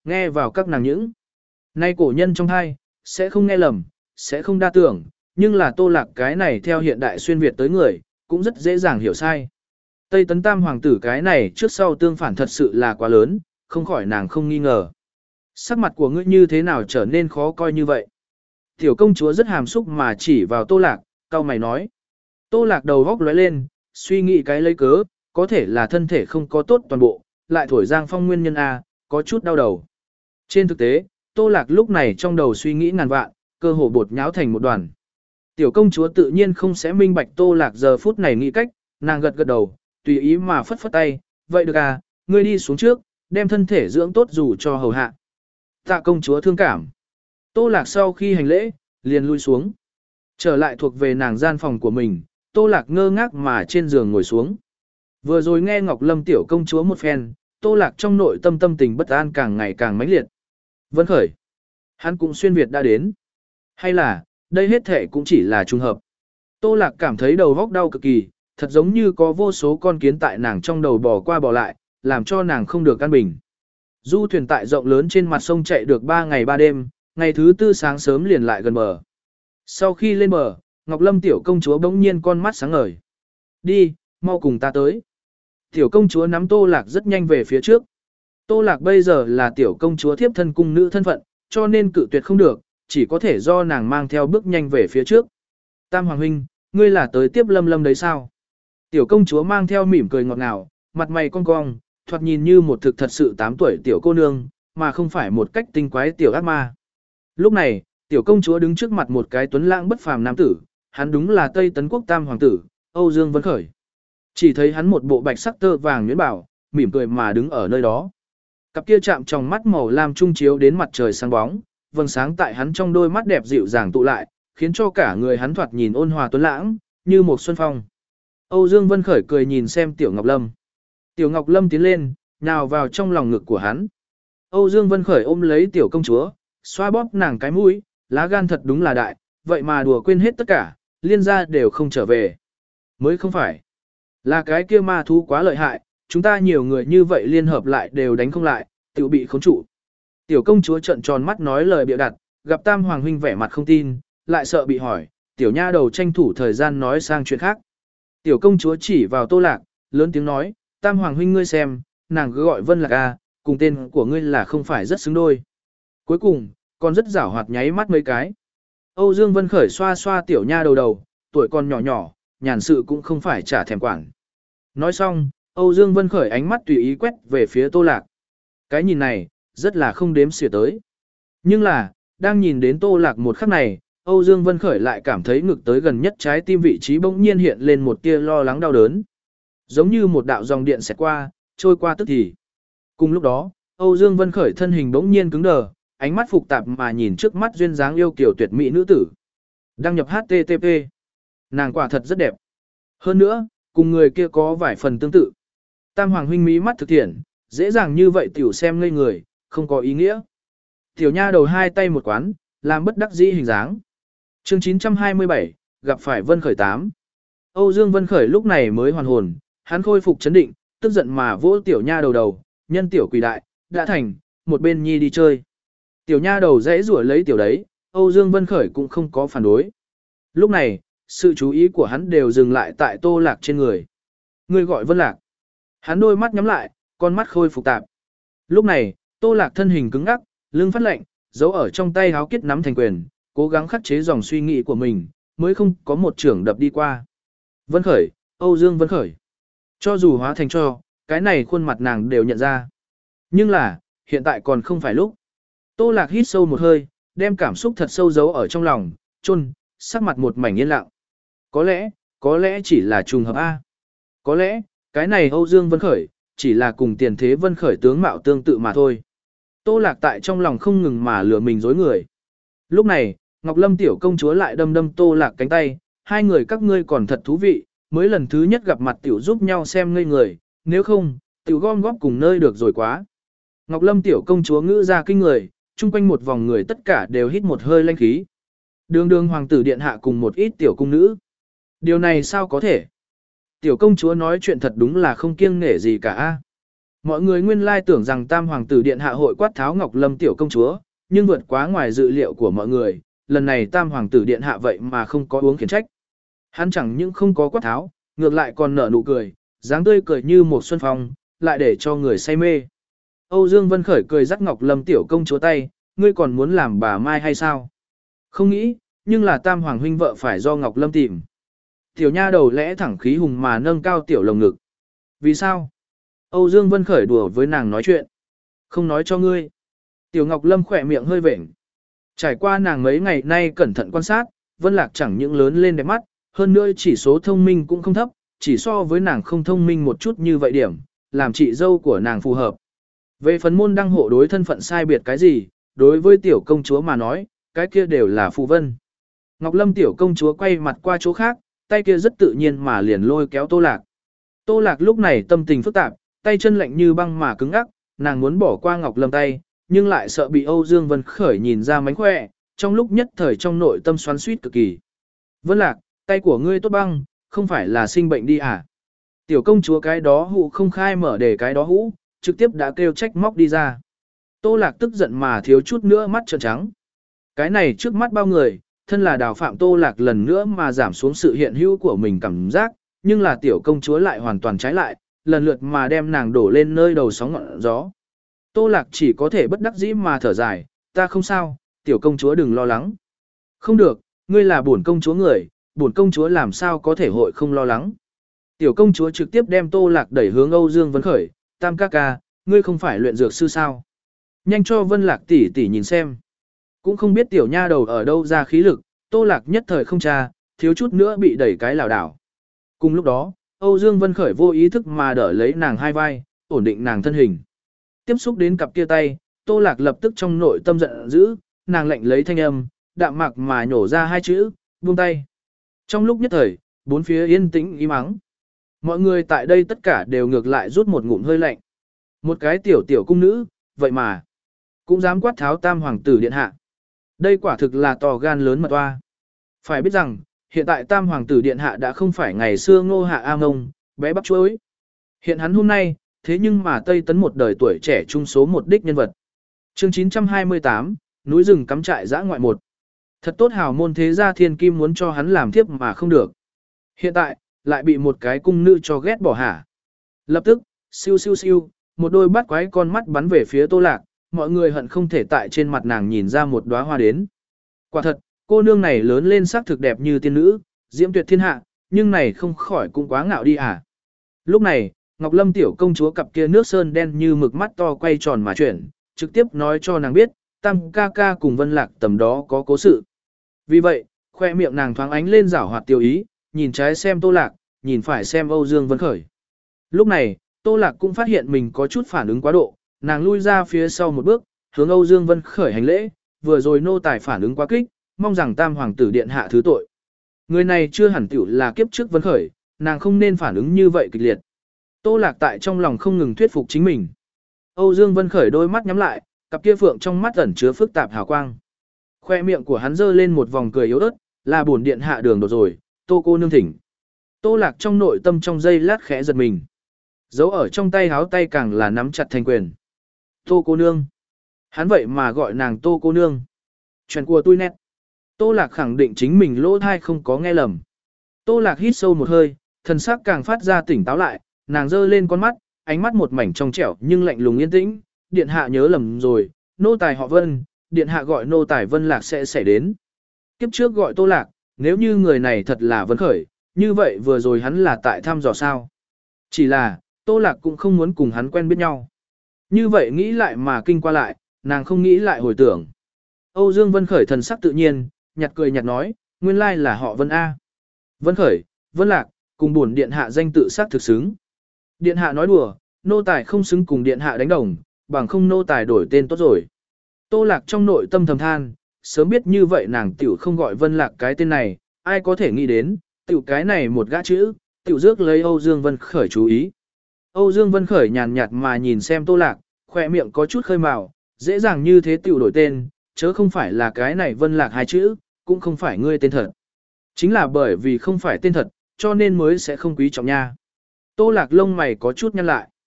nghe vào các nàng những. Nay cổ nhân trong hai, sẽ không nghe lầm, sẽ không đa tưởng, nhưng là Tô Lạc cái này theo hiện đại xuyên Việt tới người, cũng rất dễ dàng hiểu sai. Tây Tấn Tam hoàng tử cái này trước sau tương phản thật sự là quá lớn, không khỏi nàng không nghi ngờ. Sắc mặt của ngươi như thế nào trở nên khó coi như vậy? Tiểu công chúa rất hàm xúc mà chỉ vào Tô Lạc, cau mày nói. Tô Lạc đầu góc lóe lên, suy nghĩ cái lấy cớ, có thể là thân thể không có tốt toàn bộ, lại thổi giang phong nguyên nhân A, có chút đau đầu. Trên thực tế, Tô Lạc lúc này trong đầu suy nghĩ ngàn vạn, cơ hồ bột nháo thành một đoàn. Tiểu công chúa tự nhiên không sẽ minh bạch Tô Lạc giờ phút này nghĩ cách, nàng gật gật đầu, tùy ý mà phất phất tay, vậy được à, ngươi đi xuống trước, đem thân thể dưỡng tốt dù cho hầu hạ. Tạ công chúa thương cảm. Tô Lạc sau khi hành lễ, liền lui xuống. Trở lại thuộc về nàng gian phòng của mình, Tô Lạc ngơ ngác mà trên giường ngồi xuống. Vừa rồi nghe Ngọc Lâm tiểu công chúa một phen, Tô Lạc trong nội tâm tâm tình bất an càng ngày càng mãnh liệt. Vân khởi. Hắn cũng xuyên Việt đã đến. Hay là, đây hết thể cũng chỉ là trùng hợp. Tô Lạc cảm thấy đầu góc đau cực kỳ, thật giống như có vô số con kiến tại nàng trong đầu bò qua bò lại, làm cho nàng không được an bình. Du thuyền tại rộng lớn trên mặt sông chạy được ba ngày ba đêm, ngày thứ tư sáng sớm liền lại gần bờ. Sau khi lên bờ, Ngọc Lâm tiểu công chúa bỗng nhiên con mắt sáng ngời. Đi, mau cùng ta tới. Tiểu công chúa nắm Tô Lạc rất nhanh về phía trước. Tô Lạc bây giờ là tiểu công chúa thiếp thân cung nữ thân phận, cho nên cự tuyệt không được, chỉ có thể do nàng mang theo bước nhanh về phía trước. Tam Hoàng huynh, ngươi là tới tiếp Lâm Lâm đấy sao? Tiểu công chúa mang theo mỉm cười ngọt ngào, mặt mày cong cong, thoạt nhìn như một thực thật sự tám tuổi tiểu cô nương, mà không phải một cách tinh quái tiểu ác ma. Lúc này, tiểu công chúa đứng trước mặt một cái tuấn lãng bất phàm nam tử, hắn đúng là Tây Tấn quốc Tam Hoàng tử, Âu Dương Vân Khởi. Chỉ thấy hắn một bộ bạch sắc tơ vàng nhuyễn bảo, mỉm cười mà đứng ở nơi đó. Cặp kia chạm trong mắt màu lam trung chiếu đến mặt trời sáng bóng, vầng sáng tại hắn trong đôi mắt đẹp dịu dàng tụ lại, khiến cho cả người hắn thoạt nhìn ôn hòa tuấn lãng, như một xuân phong. Âu Dương Vân Khởi cười nhìn xem Tiểu Ngọc Lâm. Tiểu Ngọc Lâm tiến lên, nhào vào trong lòng ngực của hắn. Âu Dương Vân Khởi ôm lấy tiểu công chúa, xoa bóp nàng cái mũi, lá gan thật đúng là đại, vậy mà đùa quên hết tất cả, liên gia đều không trở về. Mới không phải. Là cái kia ma thú quá lợi hại, chúng ta nhiều người như vậy liên hợp lại đều đánh không lại, tự bị khống trụ. Tiểu công chúa trợn tròn mắt nói lời bịa đặt, gặp Tam Hoàng huynh vẻ mặt không tin, lại sợ bị hỏi, tiểu nha đầu tranh thủ thời gian nói sang chuyện khác. Tiểu công chúa chỉ vào Tô Lạc, lớn tiếng nói, Tam Hoàng huynh ngươi xem, nàng cứ gọi Vân Lạc a, cùng tên của ngươi là không phải rất xứng đôi. Cuối cùng, còn rất giảo hoạt nháy mắt mấy cái. Âu Dương Vân Khởi xoa xoa tiểu nha đầu đầu, tuổi còn nhỏ nhỏ, nhàn sự cũng không phải trả thèm quản. Nói xong, Âu Dương Vân Khởi ánh mắt tùy ý quét về phía Tô Lạc. Cái nhìn này, rất là không đếm xỉa tới. Nhưng là, đang nhìn đến Tô Lạc một khắc này, Âu Dương Vân Khởi lại cảm thấy ngực tới gần nhất trái tim vị trí bỗng nhiên hiện lên một tia lo lắng đau đớn. Giống như một đạo dòng điện xẹt qua, trôi qua tức thì. Cùng lúc đó, Âu Dương Vân Khởi thân hình bỗng nhiên cứng đờ, ánh mắt phục tạp mà nhìn trước mắt duyên dáng yêu kiều tuyệt mỹ nữ tử. Đăng nhập hát tê tê pê. Nàng quả thật rất đẹp. Hơn nữa, cùng người kia có vài phần tương tự. Tam Hoàng huynh mí mắt thực thiện, dễ dàng như vậy tiểu xem ngây người, không có ý nghĩa. Tiểu nha đầu hai tay một quán, làm bất đắc dĩ hình dáng. Chương chín trăm hai mươi bảy, gặp phải Vân Khởi tám. Âu Dương Vân Khởi lúc này mới hoàn hồn, hắn khôi phục chấn định, tức giận mà vỗ tiểu nha đầu đầu, nhân tiểu quỷ đại, đã thành, một bên nhi đi chơi. Tiểu nha đầu dễ rủa lấy tiểu đấy, Âu Dương Vân Khởi cũng không có phản đối. Lúc này, sự chú ý của hắn đều dừng lại tại Tô Lạc trên người. Người gọi Vân Lạc. Hắn đôi mắt nhắm lại, con mắt khôi phục tạp. Lúc này, Tô Lạc thân hình cứng ngắc, lưng phát lạnh, giấu ở trong tay háo kết nắm thành quyền, cố gắng khắc chế dòng suy nghĩ của mình, mới không có một trưởng đập đi qua. Vân Khởi, Âu Dương Vân Khởi. Cho dù hóa thành cho, cái này khuôn mặt nàng đều nhận ra. Nhưng là, hiện tại còn không phải lúc. Tô Lạc hít sâu một hơi, đem cảm xúc thật sâu giấu ở trong lòng, chôn, sắc mặt một mảnh yên lặng. Có lẽ, có lẽ chỉ là trùng hợp A. Có lẽ, cái này Âu Dương Vân Khởi, chỉ là cùng tiền thế Vân Khởi tướng mạo tương tự mà thôi. Tô Lạc tại trong lòng không ngừng mà lừa mình dối người. Lúc này, Ngọc Lâm tiểu công chúa lại đâm đâm Tô Lạc cánh tay, hai người các ngươi còn thật thú vị, mới lần thứ nhất gặp mặt tiểu giúp nhau xem ngây người, nếu không, tiểu gom góp cùng nơi được rồi quá. Ngọc Lâm tiểu công chúa ngữ ra kinh người, chung quanh một vòng người tất cả đều hít một hơi lanh khí. Đường đường hoàng tử điện hạ cùng một ít tiểu cung nữ. Điều này sao có thể? Tiểu công chúa nói chuyện thật đúng là không kiêng nể gì cả. Mọi người nguyên lai tưởng rằng tam hoàng tử điện hạ hội quát tháo Ngọc Lâm tiểu công chúa, nhưng vượt quá ngoài dự liệu của mọi người, lần này tam hoàng tử điện hạ vậy mà không có uống khiển trách. Hắn chẳng những không có quát tháo, ngược lại còn nở nụ cười, dáng tươi cười như một xuân phong, lại để cho người say mê. Âu Dương Vân Khởi cười dắt Ngọc Lâm tiểu công chúa tay, ngươi còn muốn làm bà Mai hay sao? Không nghĩ, nhưng là tam hoàng huynh vợ phải do Ngọc Lâm tìm. Tiểu nha đầu lẽ thẳng khí hùng mà nâng cao tiểu lồng ngực. Vì sao? Âu Dương Vân Khởi đùa với nàng nói chuyện. Không nói cho ngươi. Tiểu Ngọc Lâm khỏe miệng hơi vểnh. Trải qua nàng mấy ngày nay cẩn thận quan sát, Vân Lạc chẳng những lớn lên đẹp mắt, hơn nữa chỉ số thông minh cũng không thấp, chỉ so với nàng không thông minh một chút như vậy điểm, làm chị dâu của nàng phù hợp. Về phần môn đăng hộ đối thân phận sai biệt cái gì, đối với tiểu công chúa mà nói, cái kia đều là phù vân. Ngọc Lâm tiểu công chúa quay mặt qua chỗ khác, tay kia rất tự nhiên mà liền lôi kéo Tô Lạc. Tô Lạc lúc này tâm tình phức tạp, tay chân lạnh như băng mà cứng ngắc, nàng muốn bỏ qua Ngọc Lâm tay, nhưng lại sợ bị Âu Dương Vân Khởi nhìn ra mánh khỏe, trong lúc nhất thời trong nội tâm xoắn xuýt cực kỳ. Vân Lạc, tay của ngươi tốt băng, không phải là sinh bệnh đi à? Tiểu công chúa cái đó hụ không khai mở để cái đó hũ, trực tiếp đã kêu trách móc đi ra. Tô Lạc tức giận mà thiếu chút nữa mắt trợn trắng. Cái này trước mắt bao người, thân là Đào Phạm Tô Lạc lần nữa mà giảm xuống sự hiện hữu của mình cảm giác, nhưng là tiểu công chúa lại hoàn toàn trái lại, lần lượt mà đem nàng đổ lên nơi đầu sóng ngọn gió. Tô Lạc chỉ có thể bất đắc dĩ mà thở dài, ta không sao, tiểu công chúa đừng lo lắng. Không được, ngươi là bổn công chúa người, bổn công chúa làm sao có thể hội không lo lắng. Tiểu công chúa trực tiếp đem Tô Lạc đẩy hướng Âu Dương Vân Khởi, tam ca ca, ngươi không phải luyện dược sư sao? Nhanh cho Vân Lạc tỷ tỷ nhìn xem. Cũng không biết tiểu nha đầu ở đâu ra khí lực, Tô Lạc nhất thời không tra, thiếu chút nữa bị đẩy cái lảo đảo. Cùng lúc đó, Âu Dương Vân Khởi vô ý thức mà đỡ lấy nàng hai vai, ổn định nàng thân hình. Tiếp xúc đến cặp kia tay, Tô Lạc lập tức trong nội tâm giận dữ, nàng lạnh lấy thanh âm, đạm mạc mà nhổ ra hai chữ, buông tay. Trong lúc nhất thời, bốn phía yên tĩnh im ắng. Mọi người tại đây tất cả đều ngược lại rút một ngụm hơi lạnh. Một cái tiểu tiểu cung nữ, vậy mà cũng dám quát tháo tam hoàng tử điện hạ. Đây quả thực là to gan lớn mật oa. Phải biết rằng, hiện tại tam hoàng tử điện hạ đã không phải ngày xưa Ngô Hạ A Ngông, bé bắp chuối. Hiện hắn hôm nay, thế nhưng mà Tây Tấn một đời tuổi trẻ trung số một đích nhân vật. Chương chín trăm hai mươi tám, núi rừng cắm trại giã ngoại một. Thật tốt hào môn thế gia thiên kim muốn cho hắn làm thiếp mà không được. Hiện tại, lại bị một cái cung nữ cho ghét bỏ hả. Lập tức, siêu siêu siêu, một đôi bắt quái con mắt bắn về phía Tô Lạc, mọi người hận không thể tại trên mặt nàng nhìn ra một đóa hoa đến. Quả thật, cô nương này lớn lên sắc thực đẹp như tiên nữ, diễm tuyệt thiên hạ, nhưng này không khỏi cũng quá ngạo đi à. Lúc này, Ngọc Lâm tiểu công chúa cặp kia nước sơn đen như mực mắt to quay tròn mà chuyển, trực tiếp nói cho nàng biết, tam ca ca cùng Vân Lạc tầm đó có cố sự. Vì vậy, khoe miệng nàng thoáng ánh lên giảo hoạt tiêu ý, nhìn trái xem Tô Lạc, nhìn phải xem Âu Dương Vân Khởi. Lúc này, Tô Lạc cũng phát hiện mình có chút phản ứng quá độ, nàng lui ra phía sau một bước, hướng Âu Dương Vân Khởi hành lễ, vừa rồi nô tài phản ứng quá kích, mong rằng tam hoàng tử điện hạ thứ tội. Người này chưa hẳn tiểu là kiếp trước Vân Khởi, nàng không nên phản ứng như vậy kịch liệt. Tô Lạc tại trong lòng không ngừng thuyết phục chính mình. Âu Dương Vân Khởi đôi mắt nhắm lại, cặp kia phượng trong mắt ẩn chứa phức tạp hào quang. Khoe miệng của hắn giơ lên một vòng cười yếu ớt, là bổn điện hạ đường đột rồi, Tô cô nương thỉnh. Tô Lạc trong nội tâm trong giây lát khẽ giật mình. Giấu ở trong tay háo tay càng là nắm chặt thành quyền. Tô cô nương. Hắn vậy mà gọi nàng Tô cô nương. Chuyện của tôi nét. Tô Lạc khẳng định chính mình lỗ thai không có nghe lầm. Tô Lạc hít sâu một hơi, thần sắc càng phát ra tỉnh táo lại, nàng giơ lên con mắt, ánh mắt một mảnh trong trẻo nhưng lạnh lùng yên tĩnh. Điện hạ nhớ lầm rồi, nô tài họ Vân, điện hạ gọi nô tài Vân Lạc sẽ xảy đến. Kiếp trước gọi Tô Lạc, nếu như người này thật là Vân Khởi, như vậy vừa rồi hắn là tại thăm dò sao. Chỉ là, Tô Lạc cũng không muốn cùng hắn quen biết nhau. Như vậy nghĩ lại mà kinh qua lại, nàng không nghĩ lại hồi tưởng. Âu Dương Vân Khởi thần sắc tự nhiên, nhạt cười nhạt nói, nguyên lai là họ Vân A. Vân Khởi, Vân Lạc, cùng buồn điện hạ danh tự sắc thực xứng. Điện hạ nói đùa, nô tài không xứng cùng điện hạ đánh đồng, bằng không nô tài đổi tên tốt rồi. Tô Lạc trong nội tâm thầm than, sớm biết như vậy nàng tiểu không gọi Vân Lạc cái tên này, ai có thể nghĩ đến, tiểu cái này một gã chữ, tiểu rước lấy Âu Dương Vân Khởi chú ý. Âu Dương Vân Khởi nhàn nhạt mà nhìn xem Tô Lạc, khỏe miệng có chút khơi mào, dễ dàng như thế tiểu đổi tên, chớ không phải là cái này Vân Lạc hai chữ, cũng không phải ngươi tên thật. Chính là bởi vì không phải tên thật, cho nên mới sẽ không quý trọng nha. Tô Lạc lông mày có chút nhăn lại.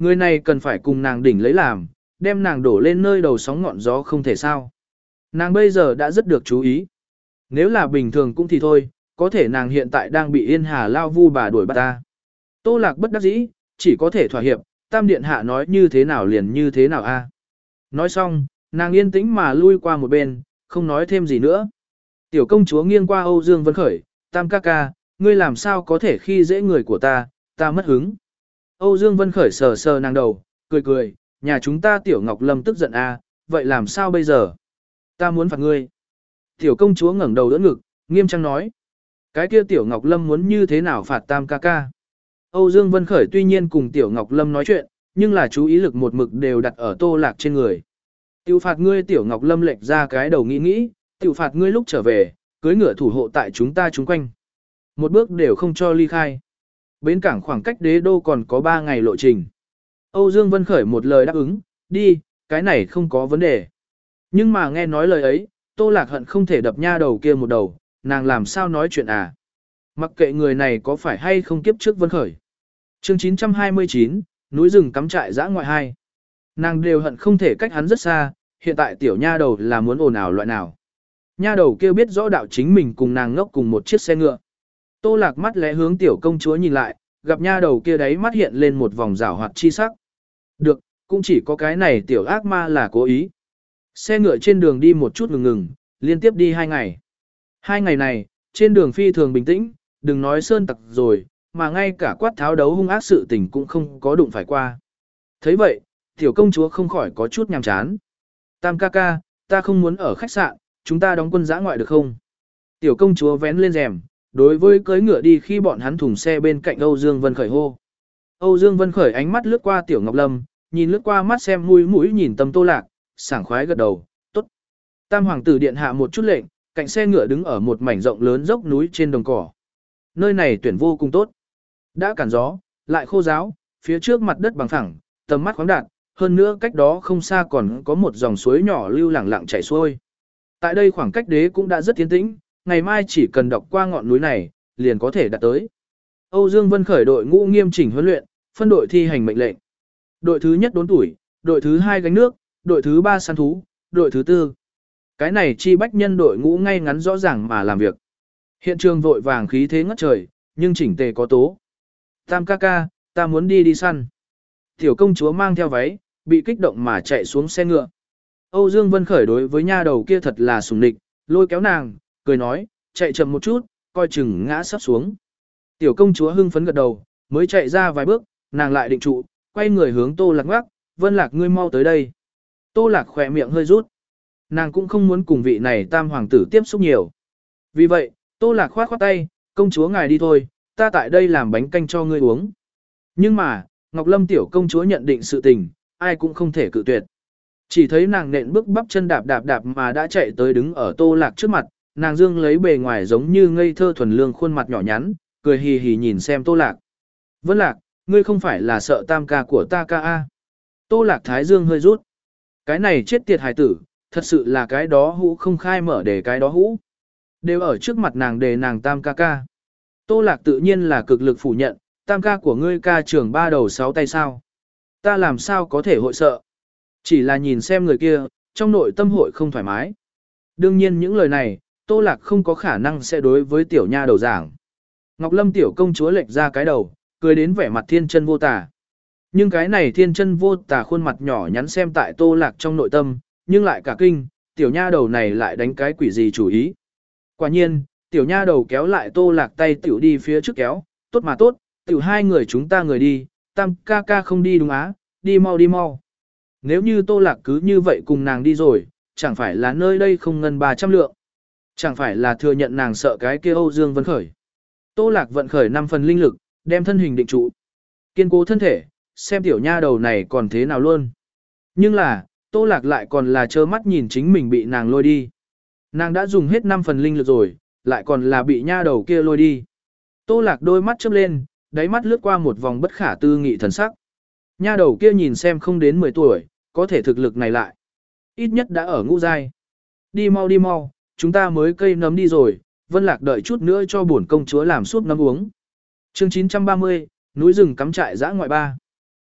Người này cần phải cùng nàng đỉnh lấy làm, đem nàng đổ lên nơi đầu sóng ngọn gió không thể sao. Nàng bây giờ đã rất được chú ý. Nếu là bình thường cũng thì thôi, có thể nàng hiện tại đang bị Yên Hà lao vu bà đuổi bắt ta. Tô Lạc bất đắc dĩ, chỉ có thể thỏa hiệp, Tam Điện Hạ nói như thế nào liền như thế nào a. Nói xong, nàng yên tĩnh mà lui qua một bên, không nói thêm gì nữa. Tiểu công chúa nghiêng qua Âu Dương Vân Khởi, Tam ca ca, ngươi làm sao có thể khi dễ người của ta, ta mất hứng. Âu Dương Vân Khởi sờ sờ nàng đầu, cười cười, nhà chúng ta Tiểu Ngọc Lâm tức giận a, vậy làm sao bây giờ? Ta muốn phạt ngươi. Tiểu công chúa ngẩng đầu đỡ ngực, nghiêm trang nói. Cái kia Tiểu Ngọc Lâm muốn như thế nào phạt Tam ca ca? Âu Dương Vân Khởi tuy nhiên cùng Tiểu Ngọc Lâm nói chuyện, nhưng là chú ý lực một mực đều đặt ở Tô Lạc trên người. Tiểu phạt ngươi Tiểu Ngọc Lâm lệch ra cái đầu nghĩ nghĩ, tiểu phạt ngươi lúc trở về, cưới ngựa thủ hộ tại chúng ta chúng quanh. Một bước đều không cho ly khai. Bến cảng khoảng cách đế đô còn có ba ngày lộ trình. Âu Dương Vân Khởi một lời đáp ứng, đi, cái này không có vấn đề. Nhưng mà nghe nói lời ấy, Tô Lạc hận không thể đập nha đầu kia một đầu, nàng làm sao nói chuyện à. Mặc kệ người này có phải hay không kiếp trước Vân Khởi. Chương chín trăm hai mươi chín, núi rừng cắm trại dã ngoại hai. Nàng đều hận không thể cách hắn rất xa, hiện tại tiểu nha đầu là muốn ồn ào loại nào. Nha đầu kia biết rõ đạo chính mình cùng nàng ngốc cùng một chiếc xe ngựa. Tô Lạc mắt lẽ hướng tiểu công chúa nhìn lại, gặp nha đầu kia đấy mắt hiện lên một vòng rảo hoạt chi sắc. Được, cũng chỉ có cái này tiểu ác ma là cố ý. Xe ngựa trên đường đi một chút ngừng ngừng, liên tiếp đi hai ngày. Hai ngày này, trên đường phi thường bình tĩnh, đừng nói sơn tặc rồi, mà ngay cả quát tháo đấu hung ác sự tình cũng không có đụng phải qua. Thấy vậy, tiểu công chúa không khỏi có chút nhàm chán. Tam ca ca, ta không muốn ở khách sạn, chúng ta đóng quân dã ngoại được không? Tiểu công chúa vén lên rèm, đối với cưỡi ngựa đi khi bọn hắn thùng xe bên cạnh Âu Dương Vân Khởi hô. Âu Dương Vân Khởi ánh mắt lướt qua Tiểu Ngọc Lâm, nhìn lướt qua mắt xem mũi mũi nhìn tâm Tô Lạc, sảng khoái gật đầu, tốt. Tam hoàng tử điện hạ một chút lệnh, cạnh xe ngựa đứng ở một mảnh rộng lớn dốc núi trên đồng cỏ. Nơi này tuyển vô cùng tốt. Đã cản gió, lại khô ráo, phía trước mặt đất bằng phẳng, tầm mắt khoáng đạt, hơn nữa cách đó không xa còn có một dòng suối nhỏ lưu lẳng lặng chảy xuôi. Tại đây khoảng cách đế cũng đã rất tiến tĩnh, ngày mai chỉ cần đọc qua ngọn núi này, liền có thể đạt tới. Âu Dương Vân khởi đội ngũ nghiêm chỉnh huấn luyện, phân đội thi hành mệnh lệnh. Đội thứ nhất đốn tuổi, đội thứ hai gánh nước, đội thứ ba săn thú, đội thứ tư. Cái này chi bách nhân đội ngũ ngay ngắn rõ ràng mà làm việc. Hiện trường vội vàng khí thế ngất trời, nhưng chỉnh tề có tố. Tam ca ca, ta muốn đi đi săn. Tiểu công chúa mang theo váy, bị kích động mà chạy xuống xe ngựa. Âu Dương Vân khởi đối với nha đầu kia thật là sủng nịch, lôi kéo nàng, cười nói, chạy chậm một chút, coi chừng ngã sắp xuống. Tiểu công chúa hưng phấn gật đầu, mới chạy ra vài bước, nàng lại định trụ, quay người hướng Tô Lạc ngoắc, Vân Lạc ngươi mau tới đây. Tô Lạc khỏe miệng hơi rút. Nàng cũng không muốn cùng vị này tam hoàng tử tiếp xúc nhiều. Vì vậy, Tô Lạc khoát khoát tay, công chúa ngài đi thôi, ta tại đây làm bánh canh cho ngươi uống. Nhưng mà, Ngọc Lâm tiểu công chúa nhận định sự tình, ai cũng không thể cự tuyệt. Chỉ thấy nàng nện bước bắp chân đạp đạp đạp mà đã chạy tới đứng ở Tô Lạc trước mặt, nàng dương lấy bề ngoài giống như ngây thơ thuần lương khuôn mặt nhỏ nhắn, cười hì hì nhìn xem Tô Lạc. Vân Lạc, ngươi không phải là sợ tam ca của ta ca a? Tô Lạc thái dương hơi rút. Cái này chết tiệt hài tử, thật sự là cái đó hũ không khai mở để cái đó hũ. Đều ở trước mặt nàng để nàng tam ca ca. Tô Lạc tự nhiên là cực lực phủ nhận, tam ca của ngươi ca trưởng ba đầu sáu tay sao. Ta làm sao có thể hội sợ. Chỉ là nhìn xem người kia, trong nội tâm hội không thoải mái. Đương nhiên những lời này, Tô Lạc không có khả năng sẽ đối với tiểu nha đầu giảng. Ngọc Lâm tiểu công chúa lệch ra cái đầu, cười đến vẻ mặt thiên chân vô tả. Nhưng cái này thiên chân vô tả khuôn mặt nhỏ nhắn xem tại Tô Lạc trong nội tâm, nhưng lại cả kinh, tiểu nha đầu này lại đánh cái quỷ gì chủ ý. Quả nhiên, tiểu nha đầu kéo lại Tô Lạc tay tiểu đi phía trước kéo, tốt mà tốt, tiểu hai người chúng ta người đi, tam ca ca không đi đúng á, đi mau đi mau. Nếu như Tô Lạc cứ như vậy cùng nàng đi rồi, chẳng phải là nơi đây không ngân ba trăm lượng. Chẳng phải là thừa nhận nàng sợ cái kia Âu Dương Vân khởi. Tô Lạc vận khởi năm phần linh lực, đem thân hình định trụ. Kiên cố thân thể, xem tiểu nha đầu này còn thế nào luôn. Nhưng là, Tô Lạc lại còn là trơ mắt nhìn chính mình bị nàng lôi đi. Nàng đã dùng hết năm phần linh lực rồi, lại còn là bị nha đầu kia lôi đi. Tô Lạc đôi mắt chớp lên, đáy mắt lướt qua một vòng bất khả tư nghị thần sắc. Nha đầu kia nhìn xem không đến mười tuổi, có thể thực lực này lại. Ít nhất đã ở ngũ giai. Đi mau đi mau, chúng ta mới cây nấm đi rồi, Vân Lạc đợi chút nữa cho bổn công chúa làm súp nấm uống. Chương chín trăm ba mươi, núi rừng cắm trại dã ngoại ba.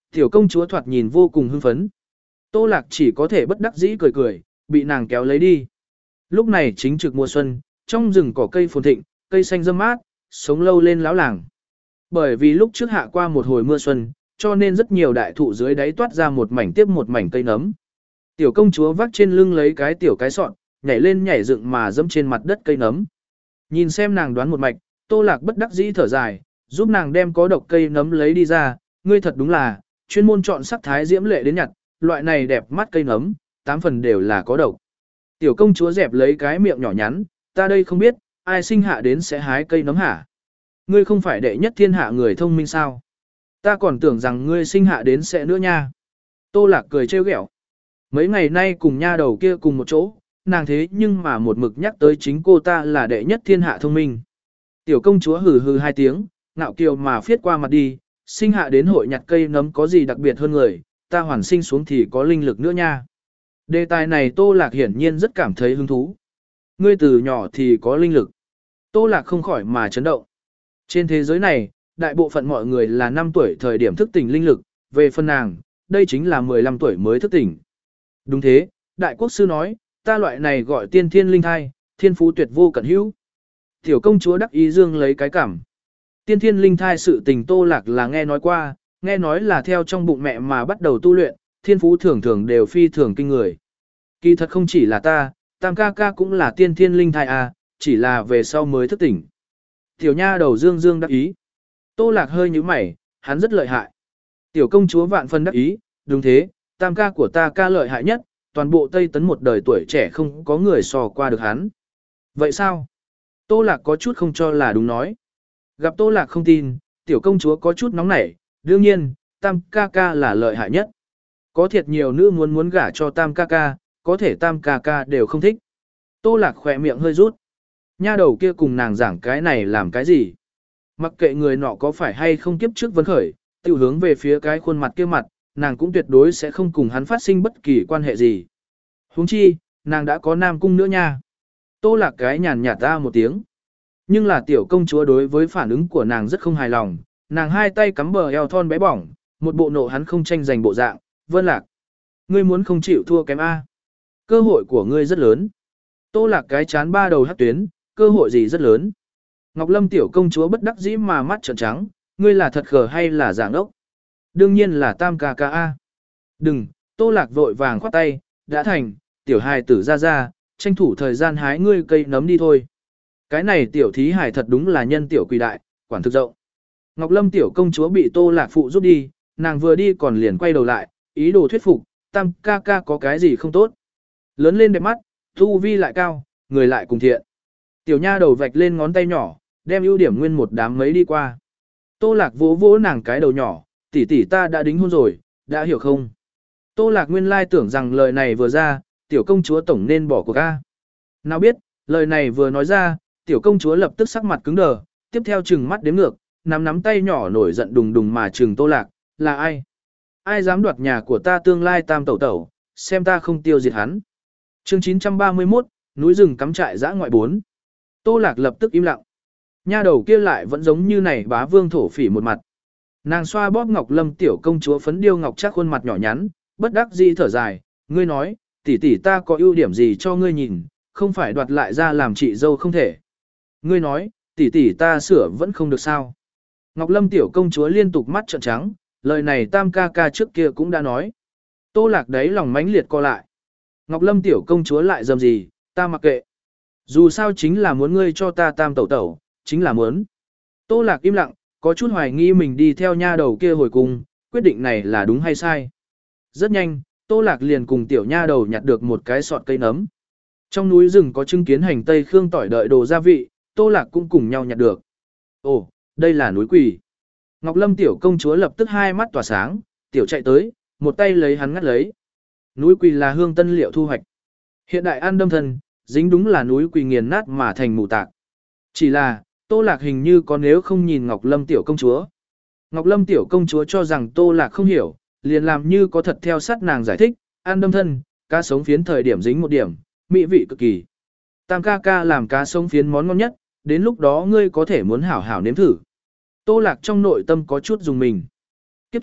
Tiểu công chúa thoạt nhìn vô cùng hưng phấn. Tô Lạc chỉ có thể bất đắc dĩ cười cười, bị nàng kéo lấy đi. Lúc này chính trực mùa xuân, trong rừng cỏ cây phồn thịnh, cây xanh râm mát, sống lâu lên lão làng. Bởi vì lúc trước hạ qua một hồi mưa xuân, cho nên rất nhiều đại thụ dưới đáy toát ra một mảnh tiếp một mảnh cây nấm. Tiểu công chúa vác trên lưng lấy cái tiểu cái sọn, nhảy lên nhảy dựng mà dẫm trên mặt đất cây nấm. Nhìn xem nàng đoán một mạch, Tô Lạc bất đắc dĩ thở dài, giúp nàng đem có độc cây nấm lấy đi ra, ngươi thật đúng là, chuyên môn chọn sắc thái diễm lệ đến nhặt, loại này đẹp mắt cây nấm, tám phần đều là có độc. Tiểu công chúa dẹp lấy cái miệng nhỏ nhắn, ta đây không biết, ai sinh hạ đến sẽ hái cây nấm hả? Ngươi không phải đệ nhất thiên hạ người thông minh sao? Ta còn tưởng rằng ngươi sinh hạ đến sẽ nữa nha. Tô Lạc cười trêu ghẹo. Mấy ngày nay cùng nha đầu kia cùng một chỗ, nàng thế nhưng mà một mực nhắc tới chính cô ta là đệ nhất thiên hạ thông minh. Tiểu công chúa hừ hừ hai tiếng, ngạo kiều mà phiết qua mặt đi, sinh hạ đến hội nhặt cây nấm có gì đặc biệt hơn người, ta hoàn sinh xuống thì có linh lực nữa nha. Đề tài này Tô Lạc hiển nhiên rất cảm thấy hứng thú. Ngươi từ nhỏ thì có linh lực. Tô Lạc không khỏi mà chấn động. Trên thế giới này, đại bộ phận mọi người là năm tuổi thời điểm thức tỉnh linh lực, về phần nàng, đây chính là mười lăm tuổi mới thức tỉnh. Đúng thế, đại quốc sư nói, ta loại này gọi tiên thiên linh thai, thiên phú tuyệt vô cẩn hữu. Tiểu công chúa đắc ý dương lấy cái cảm. Tiên thiên linh thai sự tình Tô Lạc là nghe nói qua, nghe nói là theo trong bụng mẹ mà bắt đầu tu luyện, thiên phú thường thường đều phi thường kinh người. Kỳ thật không chỉ là ta, tam ca ca cũng là tiên thiên linh thai à, chỉ là về sau mới thức tỉnh. Tiểu nha đầu dương dương đắc ý. Tô Lạc hơi nhíu mày, hắn rất lợi hại. Tiểu công chúa vạn phân đắc ý, đúng thế, tam ca của ta ca lợi hại nhất, toàn bộ Tây Tấn một đời tuổi trẻ không có người so qua được hắn. Vậy sao? Tô Lạc có chút không cho là đúng nói. Gặp Tô Lạc không tin, tiểu công chúa có chút nóng nảy, đương nhiên, tam ca ca là lợi hại nhất. Có thiệt nhiều nữ muốn muốn gả cho tam ca ca, có thể tam ca ca đều không thích. Tô Lạc khỏe miệng hơi rút. Nha đầu kia cùng nàng giảng cái này làm cái gì? Mặc kệ người nọ có phải hay không kiếp trước vấn khởi, tiêu hướng về phía cái khuôn mặt kia mặt, nàng cũng tuyệt đối sẽ không cùng hắn phát sinh bất kỳ quan hệ gì. Huống chi, nàng đã có nam cung nữa nha. Tô Lạc cái nhàn nhạt ra một tiếng. Nhưng là tiểu công chúa đối với phản ứng của nàng rất không hài lòng, nàng hai tay cắm bờ eo thon bé bỏng, một bộ nộ hắn không tranh giành bộ dạng, Vân Lạc. Ngươi muốn không chịu thua kém A. Cơ hội của ngươi rất lớn. Tô Lạc cái chán ba đầu hắc tuyến, cơ hội gì rất lớn. Ngọc Lâm tiểu công chúa bất đắc dĩ mà mắt trợn trắng, ngươi là thật khờ hay là giảng ốc? Đương nhiên là tam ca ca A. Đừng, Tô Lạc vội vàng khoát tay, đã thành, tiểu hài tử ra ra, tranh thủ thời gian hái ngươi cây nấm đi thôi. Cái này tiểu thí hài thật đúng là nhân tiểu quỷ đại, quản thực rộng. Ngọc Lâm tiểu công chúa bị Tô Lạc phụ giúp đi, nàng vừa đi còn liền quay đầu lại, ý đồ thuyết phục, tam ca ca có cái gì không tốt. Lớn lên đẹp mắt, tu vi lại cao, người lại cùng thiện. Tiểu nha đầu vạch lên ngón tay nhỏ, đem ưu điểm nguyên một đám mấy đi qua. Tô Lạc vỗ vỗ nàng cái đầu nhỏ, tỷ tỷ ta đã đính hôn rồi, đã hiểu không? Tô Lạc nguyên lai tưởng rằng lời này vừa ra, tiểu công chúa tổng nên bỏ cuộc ca. Nào biết, lời này vừa nói ra, tiểu công chúa lập tức sắc mặt cứng đờ, tiếp theo trừng mắt đếm ngược, nắm nắm tay nhỏ nổi giận đùng đùng mà trừng Tô Lạc, là ai? Ai dám đoạt nhà của ta tương lai tam tẩu tẩu, xem ta không tiêu diệt hắn. Chương chín trăm ba mươi mốt, núi rừng cắm trại dã ngoại bốn. Tô Lạc lập tức im lặng. Nha đầu kia lại vẫn giống như này bá vương thổ phỉ một mặt. Nàng xoa bóp Ngọc Lâm tiểu công chúa phấn điêu ngọc chắc khuôn mặt nhỏ nhắn, bất đắc dĩ thở dài, ngươi nói, tỷ tỷ ta có ưu điểm gì cho ngươi nhìn, không phải đoạt lại ra làm chị dâu không thể. Ngươi nói, tỷ tỷ ta sửa vẫn không được sao. Ngọc Lâm tiểu công chúa liên tục mắt trợn trắng, lời này tam ca ca trước kia cũng đã nói. Tô Lạc đấy lòng mãnh liệt co lại. Ngọc Lâm tiểu công chúa lại dầm gì, ta mặc kệ. Dù sao chính là muốn ngươi cho ta tam tẩu tẩu, chính là muốn. Tô Lạc im lặng, có chút hoài nghi mình đi theo nha đầu kia hồi cùng, quyết định này là đúng hay sai. Rất nhanh, Tô Lạc liền cùng tiểu nha đầu nhặt được một cái sọt cây nấm. Trong núi rừng có chứng kiến hành tây khương tỏi đợi đồ gia vị, Tô Lạc cũng cùng nhau nhặt được. Ồ, đây là núi quỳ. Ngọc Lâm tiểu công chúa lập tức hai mắt tỏa sáng, tiểu chạy tới, một tay lấy hắn ngắt lấy. Núi quỳ là hương tân liệu thu hoạch. Hiện đại ăn đâm thân, dính đúng là núi quỳ nghiền nát mà thành mù tạc. Chỉ là, Tô Lạc hình như có nếu không nhìn Ngọc Lâm tiểu công chúa. Ngọc Lâm tiểu công chúa cho rằng Tô Lạc không hiểu, liền làm như có thật theo sát nàng giải thích, ăn đâm thân, cá sống phiến thời điểm dính một điểm, mỹ vị cực kỳ. Tam ca ca làm cá sống phiến món ngon nhất, đến lúc đó ngươi có thể muốn hảo hảo nếm thử. Tô Lạc trong nội tâm có chút dùng mình. Kiếp trước,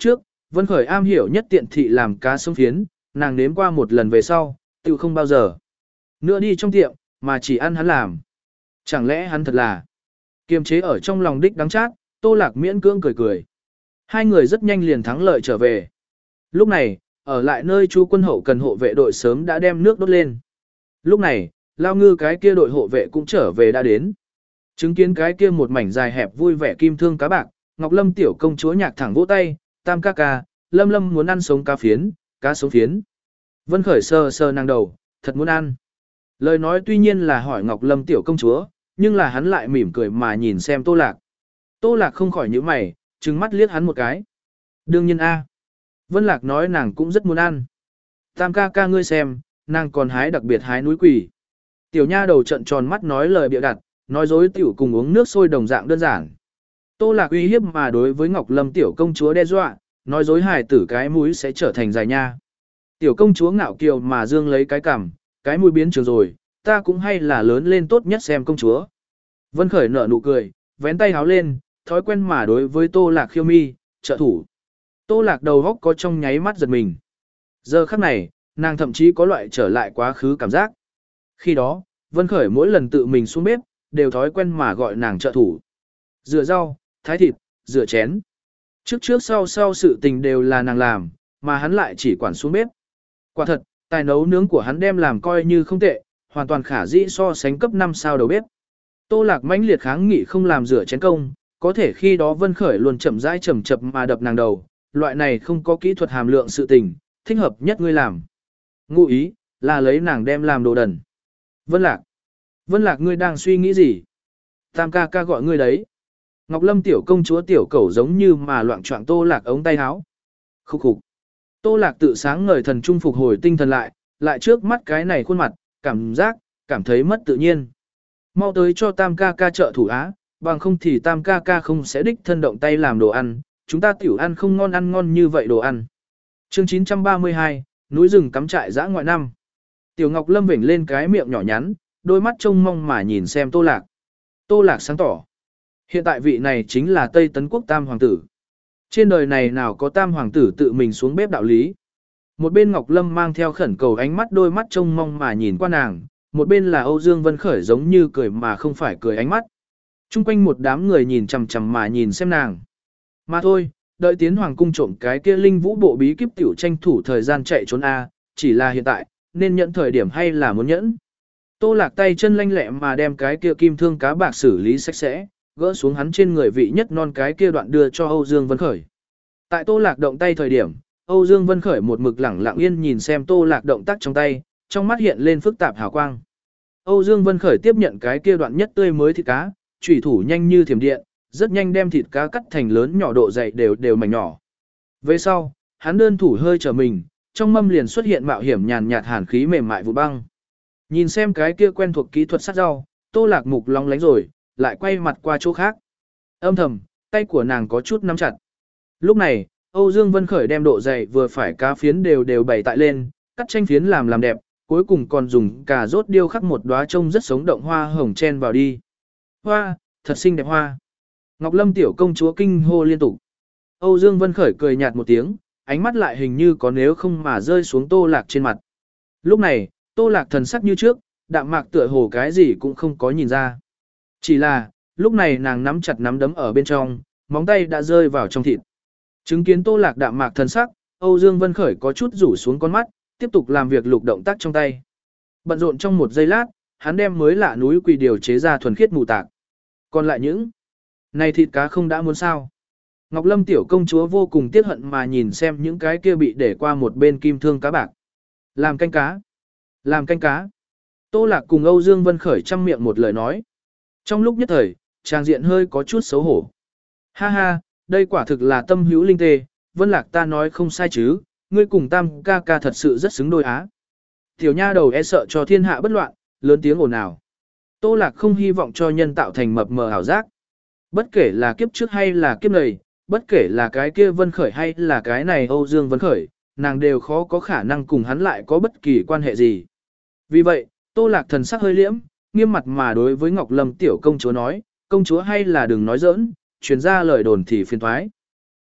Vân Khởi am hiểu nhất tiện thị làm cá sống phiến, nàng nếm qua một lần về sau, tự không bao giờ nữa đi trong tiệm, mà chỉ ăn hắn làm. Chẳng lẽ hắn thật là kiềm chế ở trong lòng đích đắng chát, Tô Lạc miễn cưỡng cười cười. Hai người rất nhanh liền thắng lợi trở về. Lúc này, ở lại nơi chú quân hậu cần hộ vệ đội sớm đã đem nước đốt lên. Lúc này, Lao Ngư cái kia đội hộ vệ cũng trở về đã đến. Chứng kiến cái kia một mảnh dài hẹp vui vẻ kim thương cá bạc, Ngọc Lâm tiểu công chúa nhạc thẳng vỗ tay, tam ca ca, Lâm Lâm muốn ăn sống cá phiến, cá sống phiến. Vân Khởi sờ sờ nàng đầu, thật muốn ăn. Lời nói tuy nhiên là hỏi Ngọc Lâm tiểu công chúa, nhưng là hắn lại mỉm cười mà nhìn xem Tô Lạc. Tô Lạc không khỏi nhíu mày, trừng mắt liếc hắn một cái. Đương nhiên a. Vân Lạc nói nàng cũng rất muốn ăn. Tam ca ca ngươi xem, nàng còn hái đặc biệt hái núi quỷ. Tiểu nha đầu trận tròn mắt nói lời bịa đặt, nói dối tiểu cùng uống nước sôi đồng dạng đơn giản. Tô Lạc uy hiếp mà đối với Ngọc Lâm tiểu công chúa đe dọa, nói dối hài tử cái mũi sẽ trở thành dài nha. Tiểu công chúa ngạo kiều mà dương lấy cái cằm, cái mũi biến trường rồi, ta cũng hay là lớn lên tốt nhất xem công chúa. Vân Khởi nở nụ cười, vén tay háo lên, thói quen mà đối với Tô Lạc khiêu mi, trợ thủ. Tô Lạc đầu góc có trong nháy mắt giật mình. Giờ khắc này, nàng thậm chí có loại trở lại quá khứ cảm giác. Khi đó, Vân Khởi mỗi lần tự mình xuống bếp, đều thói quen mà gọi nàng trợ thủ. Rửa rau, thái thịt, rửa chén. Trước trước sau sau sự tình đều là nàng làm, mà hắn lại chỉ quản xuống bếp. Quả thật, tài nấu nướng của hắn đem làm coi như không tệ, hoàn toàn khả dĩ so sánh cấp năm sao đầu bếp. Tô Lạc mãnh liệt kháng nghị không làm rửa chén công, có thể khi đó Vân Khởi luôn chậm rãi chậm chậm mà đập nàng đầu, loại này không có kỹ thuật hàm lượng sự tình, thích hợp nhất ngươi làm. Ngụ ý, là lấy nàng đem làm đồ đần. Vân Lạc. Vân Lạc ngươi đang suy nghĩ gì? Tam ca ca gọi ngươi đấy. Ngọc Lâm tiểu công chúa tiểu cẩu giống như mà loạn choạng Tô Lạc ống tay áo. Khúc khục. Tô Lạc tự sáng ngời thần trung phục hồi tinh thần lại, lại trước mắt cái này khuôn mặt, cảm giác, cảm thấy mất tự nhiên. Mau tới cho Tam ca ca trợ thủ á, bằng không thì Tam ca ca không sẽ đích thân động tay làm đồ ăn, chúng ta tiểu ăn không ngon ăn ngon như vậy đồ ăn. Chương chín trăm ba mươi hai, núi rừng cắm trại dã ngoại năm. Tiểu Ngọc Lâm vểnh lên cái miệng nhỏ nhắn, đôi mắt trông mong mà nhìn xem Tô Lạc. Tô Lạc sáng tỏ. Hiện tại vị này chính là Tây Tấn Quốc Tam Hoàng tử. Trên đời này nào có Tam Hoàng tử tự mình xuống bếp đạo lý. Một bên Ngọc Lâm mang theo khẩn cầu ánh mắt đôi mắt trông mong mà nhìn qua nàng, một bên là Âu Dương Vân Khởi giống như cười mà không phải cười ánh mắt. Trung quanh một đám người nhìn chằm chằm mà nhìn xem nàng. Mà thôi, đợi tiến hoàng cung trộm cái kia linh vũ bộ bí kíp tiểu tranh thủ thời gian chạy trốn A, chỉ là hiện tại, nên nhẫn thời điểm hay là muốn nhẫn. Tô Lạc tay chân lanh lẹ mà đem cái kia kim thương cá bạc xử lý sạch sẽ, gỡ xuống hắn trên người vị nhất non cái kia đoạn đưa cho Âu Dương Vân Khởi. Tại Tô Lạc động tay thời điểm, Âu Dương Vân Khởi một mực lẳng lặng yên nhìn xem Tô Lạc động tác trong tay, trong mắt hiện lên phức tạp hào quang. Âu Dương Vân Khởi tiếp nhận cái kia đoạn nhất tươi mới thịt cá, chủy thủ nhanh như thiểm điện, rất nhanh đem thịt cá cắt thành lớn nhỏ độ dày đều đều mảnh nhỏ. Về sau, hắn đơn thủ hơi trở mình, trong mâm liền xuất hiện mạo hiểm nhàn nhạt hàn khí mềm mại vụ băng. Nhìn xem cái kia quen thuộc kỹ thuật sát rau, Tô Lạc mục long lánh rồi, lại quay mặt qua chỗ khác. Âm thầm, tay của nàng có chút nắm chặt. Lúc này, Âu Dương Vân Khởi đem độ dày vừa phải cá phiến đều đều bày tại lên, cắt tranh phiến làm làm đẹp, cuối cùng còn dùng cà rốt điêu khắc một đóa trông rất sống động hoa hồng chen vào đi. Hoa, thật xinh đẹp hoa. Ngọc Lâm tiểu công chúa kinh hô liên tục. Âu Dương Vân Khởi cười nhạt một tiếng, ánh mắt lại hình như có nếu không mà rơi xuống Tô Lạc trên mặt. Lúc này, Tô Lạc thần sắc như trước, đạm mạc tựa hồ cái gì cũng không có nhìn ra. Chỉ là, lúc này nàng nắm chặt nắm đấm ở bên trong, móng tay đã rơi vào trong thịt. Chứng kiến Tô Lạc đạm mạc thần sắc, Âu Dương Vân Khởi có chút rủ xuống con mắt, tiếp tục làm việc lục động tác trong tay. Bận rộn trong một giây lát, hắn đem mới lạ núi quỳ điều chế ra thuần khiết mù tạc. Còn lại những này thịt cá không đã muốn sao. Ngọc Lâm tiểu công chúa vô cùng tiếc hận mà nhìn xem những cái kia bị để qua một bên kim thương cá bạc. Làm canh cá. Làm canh cá. Tô Lạc cùng Âu Dương Vân Khởi chăm miệng một lời nói. Trong lúc nhất thời, trang diện hơi có chút xấu hổ. Ha ha, đây quả thực là tâm hữu linh tê, Vân Lạc ta nói không sai chứ, ngươi cùng Tam ca ca thật sự rất xứng đôi á. Tiểu nha đầu e sợ cho thiên hạ bất loạn, lớn tiếng ồn ào. Tô Lạc không hy vọng cho nhân tạo thành mập mờ ảo giác. Bất kể là kiếp trước hay là kiếp này, bất kể là cái kia Vân Khởi hay là cái này Âu Dương Vân Khởi, nàng đều khó có khả năng cùng hắn lại có bất kỳ quan hệ gì. Vì vậy, Tô Lạc thần sắc hơi liễm, nghiêm mặt mà đối với Ngọc Lâm tiểu công chúa nói, công chúa hay là đừng nói giỡn, truyền ra lời đồn thì phiền toái.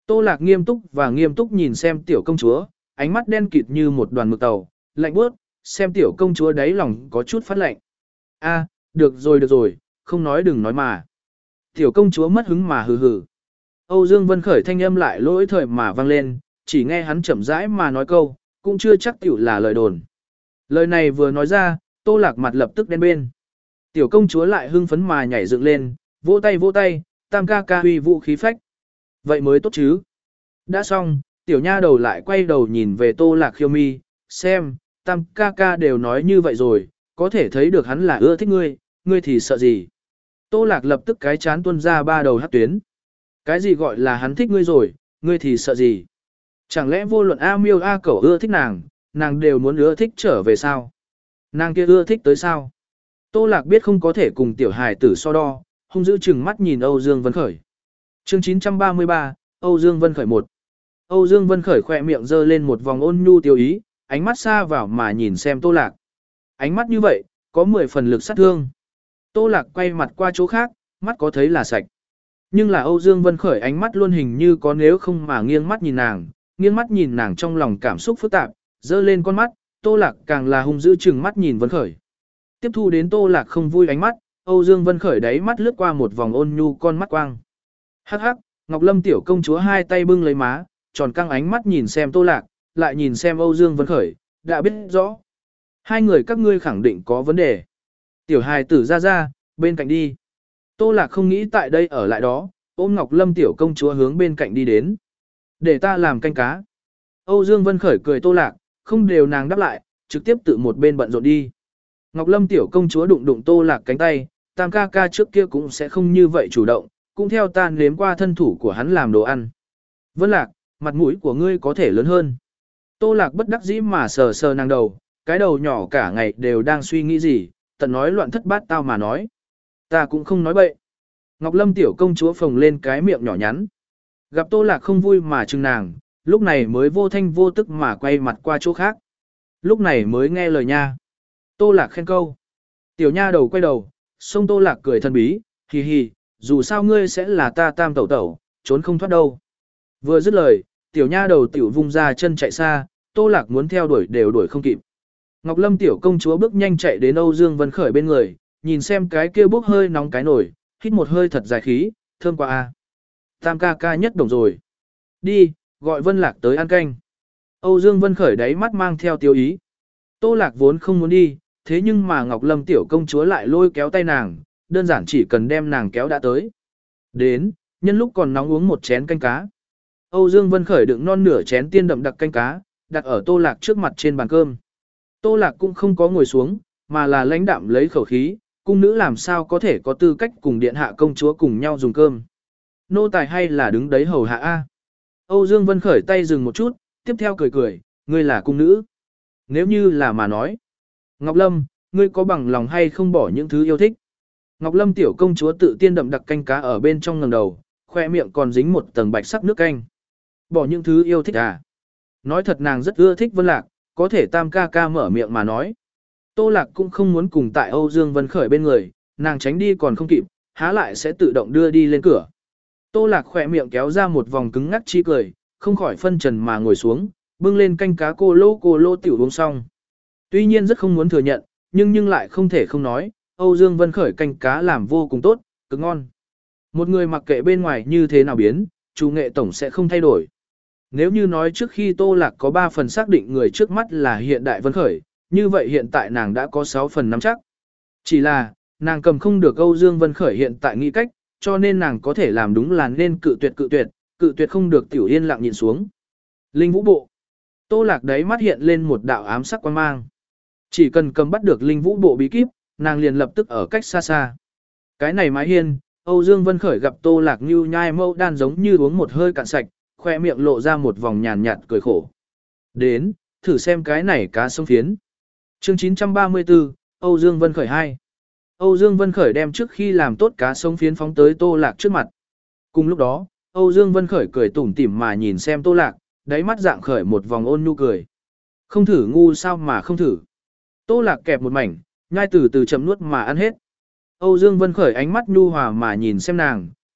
Tô Lạc nghiêm túc và nghiêm túc nhìn xem tiểu công chúa, ánh mắt đen kịt như một đoàn mực tàu, lạnh buốt, xem tiểu công chúa đáy lòng có chút phát lạnh. A, được rồi được rồi, không nói đừng nói mà. Tiểu công chúa mất hứng mà hừ hừ. Âu Dương Vân Khởi thanh âm lại lỗi thời mà vang lên, chỉ nghe hắn chậm rãi mà nói câu, cũng chưa chắc tiểu là lời đồn. Lời này vừa nói ra, Tô Lạc mặt lập tức đen bên. Tiểu công chúa lại hưng phấn mà nhảy dựng lên, vỗ tay vỗ tay, tam ca ca huy vũ khí phách. Vậy mới tốt chứ. Đã xong, tiểu nha đầu lại quay đầu nhìn về Tô Lạc Khiêu Mi, xem, tam ca ca đều nói như vậy rồi, có thể thấy được hắn là ưa thích ngươi, ngươi thì sợ gì. Tô Lạc lập tức cái chán tuôn ra ba đầu hắc tuyến. Cái gì gọi là hắn thích ngươi rồi, ngươi thì sợ gì. Chẳng lẽ vô luận A Miêu A Cẩu ưa thích nàng, nàng đều muốn ưa thích trở về sao? Nàng kia ưa thích tới sao? Tô Lạc biết không có thể cùng tiểu hài tử so đo, hung dữ chừng mắt nhìn Âu Dương Vân Khởi. Chương chín trăm ba mươi ba, Âu Dương Vân Khởi một. Âu Dương Vân Khởi khỏe miệng giơ lên một vòng ôn nhu tiêu ý, ánh mắt xa vào mà nhìn xem Tô Lạc. Ánh mắt như vậy, có mười phần lực sát thương. Tô Lạc quay mặt qua chỗ khác, mắt có thấy là sạch. Nhưng là Âu Dương Vân Khởi ánh mắt luôn hình như có nếu không mà nghiêng mắt nhìn nàng, nghiêng mắt nhìn nàng trong lòng cảm xúc phức tạp, giơ lên con mắt, Tô Lạc càng là hung dữ chừng mắt nhìn Vân Khởi. Tiếp thu đến Tô Lạc không vui ánh mắt, Âu Dương Vân Khởi đáy mắt lướt qua một vòng ôn nhu con mắt quang. Hắc hắc, Ngọc Lâm tiểu công chúa hai tay bưng lấy má, tròn căng ánh mắt nhìn xem Tô Lạc, lại nhìn xem Âu Dương Vân Khởi, đã biết rõ. Hai người các ngươi khẳng định có vấn đề. Tiểu hài tử ra ra, bên cạnh đi. Tô Lạc không nghĩ tại đây ở lại đó, ôm Ngọc Lâm tiểu công chúa hướng bên cạnh đi đến. Để ta làm canh cá. Âu Dương Vân Khởi cười Tô Lạc, không đều nàng đáp lại, trực tiếp tự một bên bận rộn đi. Ngọc Lâm tiểu công chúa đụng đụng Tô Lạc cánh tay, tam ca ca trước kia cũng sẽ không như vậy chủ động, cũng theo ta nếm qua thân thủ của hắn làm đồ ăn. Vân Lạc, mặt mũi của ngươi có thể lớn hơn. Tô Lạc bất đắc dĩ mà sờ sờ nàng đầu, cái đầu nhỏ cả ngày đều đang suy nghĩ gì, tận nói loạn thất bát tao mà nói. Ta cũng không nói bậy. Ngọc Lâm tiểu công chúa phồng lên cái miệng nhỏ nhắn. Gặp Tô Lạc không vui mà chừng nàng, lúc này mới vô thanh vô tức mà quay mặt qua chỗ khác. Lúc này mới nghe lời nha. Tô Lạc khen câu. Tiểu nha đầu quay đầu, xông Tô Lạc cười thân bí, hì hì, dù sao ngươi sẽ là ta tam tẩu tẩu, trốn không thoát đâu. Vừa dứt lời, tiểu nha đầu tiểu vung ra chân chạy xa, Tô Lạc muốn theo đuổi đều đuổi không kịp. Ngọc Lâm tiểu công chúa bước nhanh chạy đến Âu Dương Vân Khởi bên người, nhìn xem cái kia bốc hơi nóng cái nổi, hít một hơi thật dài khí, thơm quá a. Tam ca ca nhất đồng rồi. Đi, gọi Vân Lạc tới ăn canh. Âu Dương Vân Khởi đáy mắt mang theo tiêu ý. Tô Lạc vốn không muốn đi, thế nhưng mà Ngọc Lâm tiểu công chúa lại lôi kéo tay nàng, đơn giản chỉ cần đem nàng kéo đã tới. Đến, nhân lúc còn nóng uống một chén canh cá. Âu Dương Vân Khởi đựng non nửa chén tiên đậm đặc canh cá, đặt ở Tô Lạc trước mặt trên bàn cơm. Tô Lạc cũng không có ngồi xuống, mà là lãnh đạm lấy khẩu khí, cung nữ làm sao có thể có tư cách cùng điện hạ công chúa cùng nhau dùng cơm. Nô tài hay là đứng đấy hầu hạ a. Âu Dương Vân Khởi tay dừng một chút, tiếp theo cười cười, ngươi là cung nữ. Nếu như là mà nói. Ngọc Lâm, ngươi có bằng lòng hay không bỏ những thứ yêu thích. Ngọc Lâm tiểu công chúa tự tiên đậm đặc canh cá ở bên trong ngẩng đầu, khoe miệng còn dính một tầng bạch sắc nước canh. Bỏ những thứ yêu thích à? Nói thật nàng rất ưa thích Vân Lạc, có thể tam ca ca mở miệng mà nói. Tô Lạc cũng không muốn cùng tại Âu Dương Vân Khởi bên người, nàng tránh đi còn không kịp, há lại sẽ tự động đưa đi lên cửa. Tô Lạc khỏe miệng kéo ra một vòng cứng ngắc chi cười, không khỏi phân trần mà ngồi xuống, bưng lên canh cá cô lô cô lô tiểu uống xong. Tuy nhiên rất không muốn thừa nhận, nhưng nhưng lại không thể không nói, Âu Dương Vân Khởi canh cá làm vô cùng tốt, cực ngon. Một người mặc kệ bên ngoài như thế nào biến, chủ nghệ tổng sẽ không thay đổi. Nếu như nói trước khi Tô Lạc có ba phần xác định người trước mắt là hiện đại Vân Khởi, như vậy hiện tại nàng đã có sáu phần nắm chắc. Chỉ là, nàng cầm không được Âu Dương Vân Khởi hiện tại nghĩ cách, cho nên nàng có thể làm đúng là nên cự tuyệt cự tuyệt, cự tuyệt không được tiểu yên lặng nhìn xuống. Linh Vũ Bộ. Tô Lạc đấy mắt hiện lên một đạo ám sắc quan mang. Chỉ cần cầm bắt được Linh Vũ Bộ bí kíp, nàng liền lập tức ở cách xa xa. Cái này mái hiên, Âu Dương Vân Khởi gặp Tô Lạc như nhai mâu đan giống như uống một hơi cạn sạch, khoe miệng lộ ra một vòng nhàn nhạt cười khổ. Đến, thử xem cái này cá sông phiến. Chương chín trăm ba mươi tư, Âu Dương Vân Khởi hai. Âu Dương Vân Khởi đem trước khi làm tốt cá sông phiến phóng tới Tô Lạc trước mặt. Cùng lúc đó, Âu Dương Vân Khởi cười tủm tỉm mà nhìn xem Tô Lạc, đáy mắt dạng khởi một vòng ôn nhu cười. Không thử ngu sao mà không thử. Tô Lạc kẹp một mảnh, nhai từ từ chậm nuốt mà ăn hết. Âu Dương Vân Khởi ánh mắt nhu hòa mà nhìn xem nàng,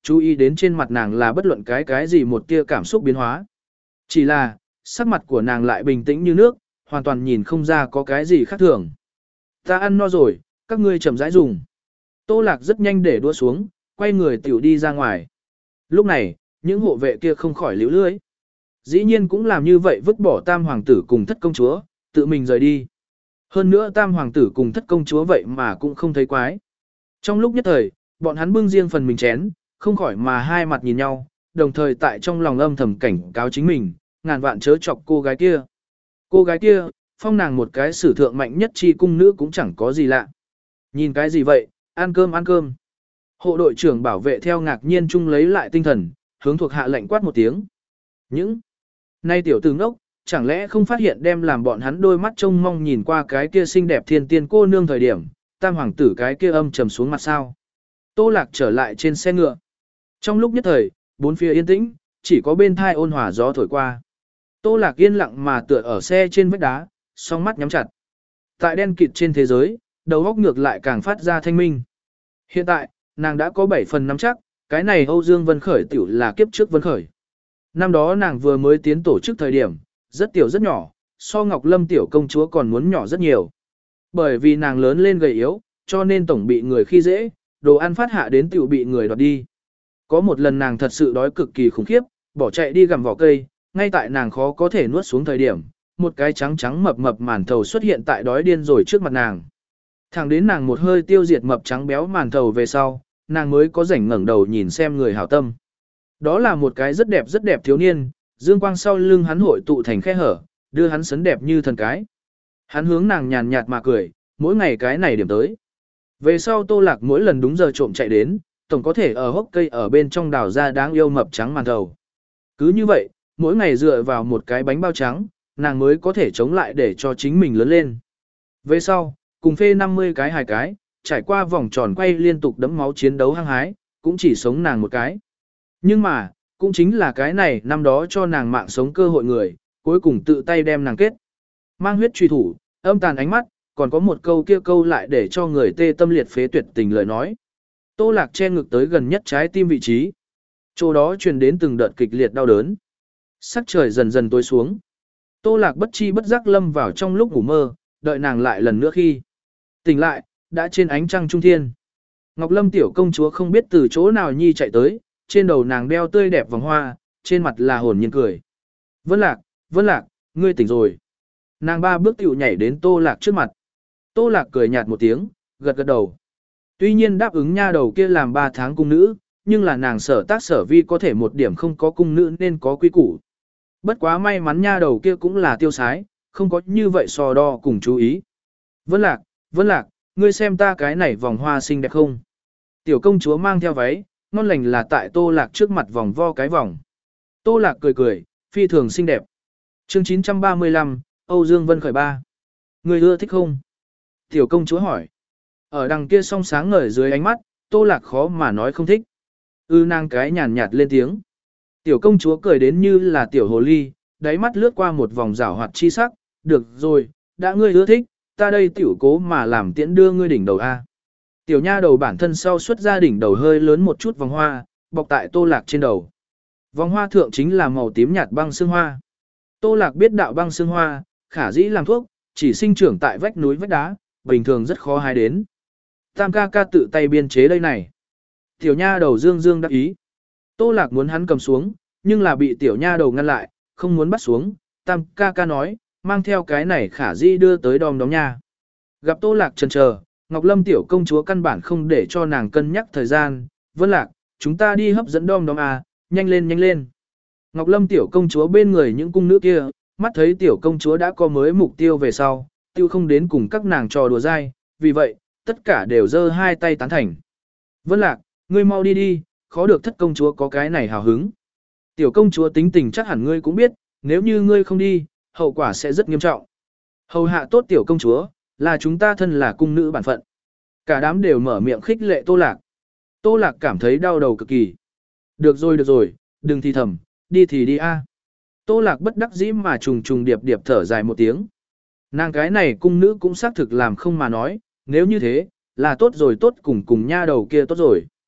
chú ý đến trên mặt nàng là bất luận cái cái gì một tia cảm xúc biến hóa. Chỉ là, sắc mặt của nàng lại bình tĩnh như nước, hoàn toàn nhìn không ra có cái gì khác thường. Ta ăn no rồi, các ngươi chậm rãi dùng. Tô Lạc rất nhanh để đua xuống, quay người tiểu đi ra ngoài. Lúc này, những hộ vệ kia không khỏi liễu lưỡi. Dĩ nhiên cũng làm như vậy vứt bỏ tam hoàng tử cùng thất công chúa, tự mình rời đi. Hơn nữa tam hoàng tử cùng thất công chúa vậy mà cũng không thấy quái. Trong lúc nhất thời, bọn hắn bưng riêng phần mình chén, không khỏi mà hai mặt nhìn nhau, đồng thời tại trong lòng âm thầm cảnh cáo chính mình, ngàn vạn chớ chọc cô gái kia. Cô gái kia, phong nàng một cái sử thượng mạnh nhất chi cung nữ cũng chẳng có gì lạ. Nhìn cái gì vậy, ăn cơm ăn cơm. Hộ đội trưởng bảo vệ theo ngạc nhiên chung lấy lại tinh thần, hướng thuộc hạ lệnh quát một tiếng. Những nay tiểu tử ngốc, chẳng lẽ không phát hiện đem làm bọn hắn đôi mắt trông mong nhìn qua cái kia xinh đẹp thiên tiên cô nương thời điểm, tam hoàng tử cái kia âm trầm xuống mặt sao. Tô Lạc trở lại trên xe ngựa. Trong lúc nhất thời, bốn phía yên tĩnh, chỉ có bên thai ôn hòa gió thổi qua. Tô Lạc yên lặng mà tựa ở xe trên vách đá, song mắt nhắm chặt. Tại đen kịt trên thế giới, đầu óc ngược lại càng phát ra thanh minh. Hiện tại, nàng đã có bảy phần nắm chắc, cái này Âu Dương Vân Khởi tiểu là kiếp trước Vân Khởi. Năm đó nàng vừa mới tiến tổ chức thời điểm, rất tiểu rất nhỏ, so Ngọc Lâm tiểu công chúa còn muốn nhỏ rất nhiều. Bởi vì nàng lớn lên gầy yếu, cho nên tổng bị người khi dễ, đồ ăn phát hạ đến tiểu bị người đoạt đi. Có một lần nàng thật sự đói cực kỳ khủng khiếp, bỏ chạy đi gặm vỏ cây, ngay tại nàng khó có thể nuốt xuống thời điểm, một cái trắng trắng mập mập màn thầu xuất hiện tại đói điên rồi trước mặt nàng. Thẳng đến nàng một hơi tiêu diệt mập trắng béo màn thầu về sau, nàng mới có rảnh ngẩng đầu nhìn xem người hảo tâm. Đó là một cái rất đẹp rất đẹp thiếu niên, dương quang sau lưng hắn hội tụ thành khe hở, đưa hắn sấn đẹp như thần cái. Hắn hướng nàng nhàn nhạt mà cười, mỗi ngày cái này điểm tới. Về sau Tô Lạc mỗi lần đúng giờ trộm chạy đến, tổng có thể ở hốc cây ở bên trong đào ra đáng yêu mập trắng màn thầu. Cứ như vậy, mỗi ngày dựa vào một cái bánh bao trắng, nàng mới có thể chống lại để cho chính mình lớn lên. Về sau, cùng phê năm mươi cái hài cái, trải qua vòng tròn quay liên tục đẫm máu chiến đấu hăng hái, cũng chỉ sống nàng một cái. Nhưng mà, cũng chính là cái này năm đó cho nàng mạng sống cơ hội người, cuối cùng tự tay đem nàng kết. Mang huyết truy thủ, âm tàn ánh mắt, còn có một câu kia câu lại để cho người tê tâm liệt phế tuyệt tình lời nói. Tô Lạc che ngực tới gần nhất trái tim vị trí. Chỗ đó truyền đến từng đợt kịch liệt đau đớn. Sắc trời dần dần tối xuống. Tô Lạc bất chi bất giác lâm vào trong lúc ngủ mơ, đợi nàng lại lần nữa khi tỉnh lại, đã trên ánh trăng trung thiên. Ngọc Lâm tiểu công chúa không biết từ chỗ nào nhi chạy tới, trên đầu nàng đeo tươi đẹp vòng hoa, trên mặt là hồn nhiên cười. Vân Lạc, Vân Lạc, ngươi tỉnh rồi. Nàng ba bước tiểu nhảy đến Tô Lạc trước mặt. Tô Lạc cười nhạt một tiếng, gật gật đầu. Tuy nhiên đáp ứng nha đầu kia làm ba tháng cung nữ, nhưng là nàng sở tác sở vi có thể một điểm không có cung nữ nên có quy củ. Bất quá may mắn nha đầu kia cũng là tiêu sái, không có như vậy so đo cùng chú ý. Vân Lạc, Vân Lạc, ngươi xem ta cái này vòng hoa xinh đẹp không? Tiểu công chúa mang theo váy, ngon lành là tại Tô Lạc trước mặt vòng vo cái vòng. Tô Lạc cười cười, phi thường xinh đẹp. Chương chín trăm ba mươi lăm, Âu Dương Vân Khởi ba. Ngươi ưa thích không? Tiểu công chúa hỏi. Ở đằng kia song sáng ngời dưới ánh mắt, Tô Lạc khó mà nói không thích. Ư nàng cái nhàn nhạt lên tiếng. Tiểu công chúa cười đến như là tiểu hồ ly, đáy mắt lướt qua một vòng rảo hoạt chi sắc. Được rồi, đã ngươi ưa thích, ta đây tiểu cố mà làm tiễn đưa ngươi đỉnh đầu A. Tiểu nha đầu bản thân sau xuất ra đỉnh đầu hơi lớn một chút vòng hoa, bọc tại Tô Lạc trên đầu. Vòng hoa thượng chính là màu tím nhạt băng xương hoa. Tô Lạc biết đạo băng xương hoa, khả dĩ làm thuốc, chỉ sinh trưởng tại vách núi vách đá, bình thường rất khó hái đến. Tam ca ca tự tay biên chế đây này. Tiểu nha đầu dương dương đắc ý. Tô Lạc muốn hắn cầm xuống, nhưng là bị tiểu nha đầu ngăn lại, không muốn bắt xuống. Tam ca ca nói, mang theo cái này khả dĩ đưa tới đom đóm nha. Gặp Tô Lạc chần chờ, Ngọc Lâm tiểu công chúa căn bản không để cho nàng cân nhắc thời gian. Vân Lạc, chúng ta đi hấp dẫn đom đóm à, nhanh lên nhanh lên. Ngọc Lâm tiểu công chúa bên người những cung nữ kia, mắt thấy tiểu công chúa đã có mới mục tiêu về sau, tiêu không đến cùng các nàng trò đùa dai, vì vậy, tất cả đều giơ hai tay tán thành. Vân Lạc, ngươi mau đi đi, khó được thất công chúa có cái này hào hứng. Tiểu công chúa tính tình chắc hẳn ngươi cũng biết, nếu như ngươi không đi, hậu quả sẽ rất nghiêm trọng. Hầu hạ tốt tiểu công chúa, là chúng ta thân là cung nữ bản phận. Cả đám đều mở miệng khích lệ Tô Lạc. Tô Lạc cảm thấy đau đầu cực kỳ. Được rồi được rồi, đừng thì thầm, đi thì đi a. Tô Lạc bất đắc dĩ mà trùng trùng điệp điệp thở dài một tiếng. Nàng cái này cung nữ cũng xác thực làm không mà nói, nếu như thế, là tốt rồi tốt cùng cùng nha đầu kia tốt rồi.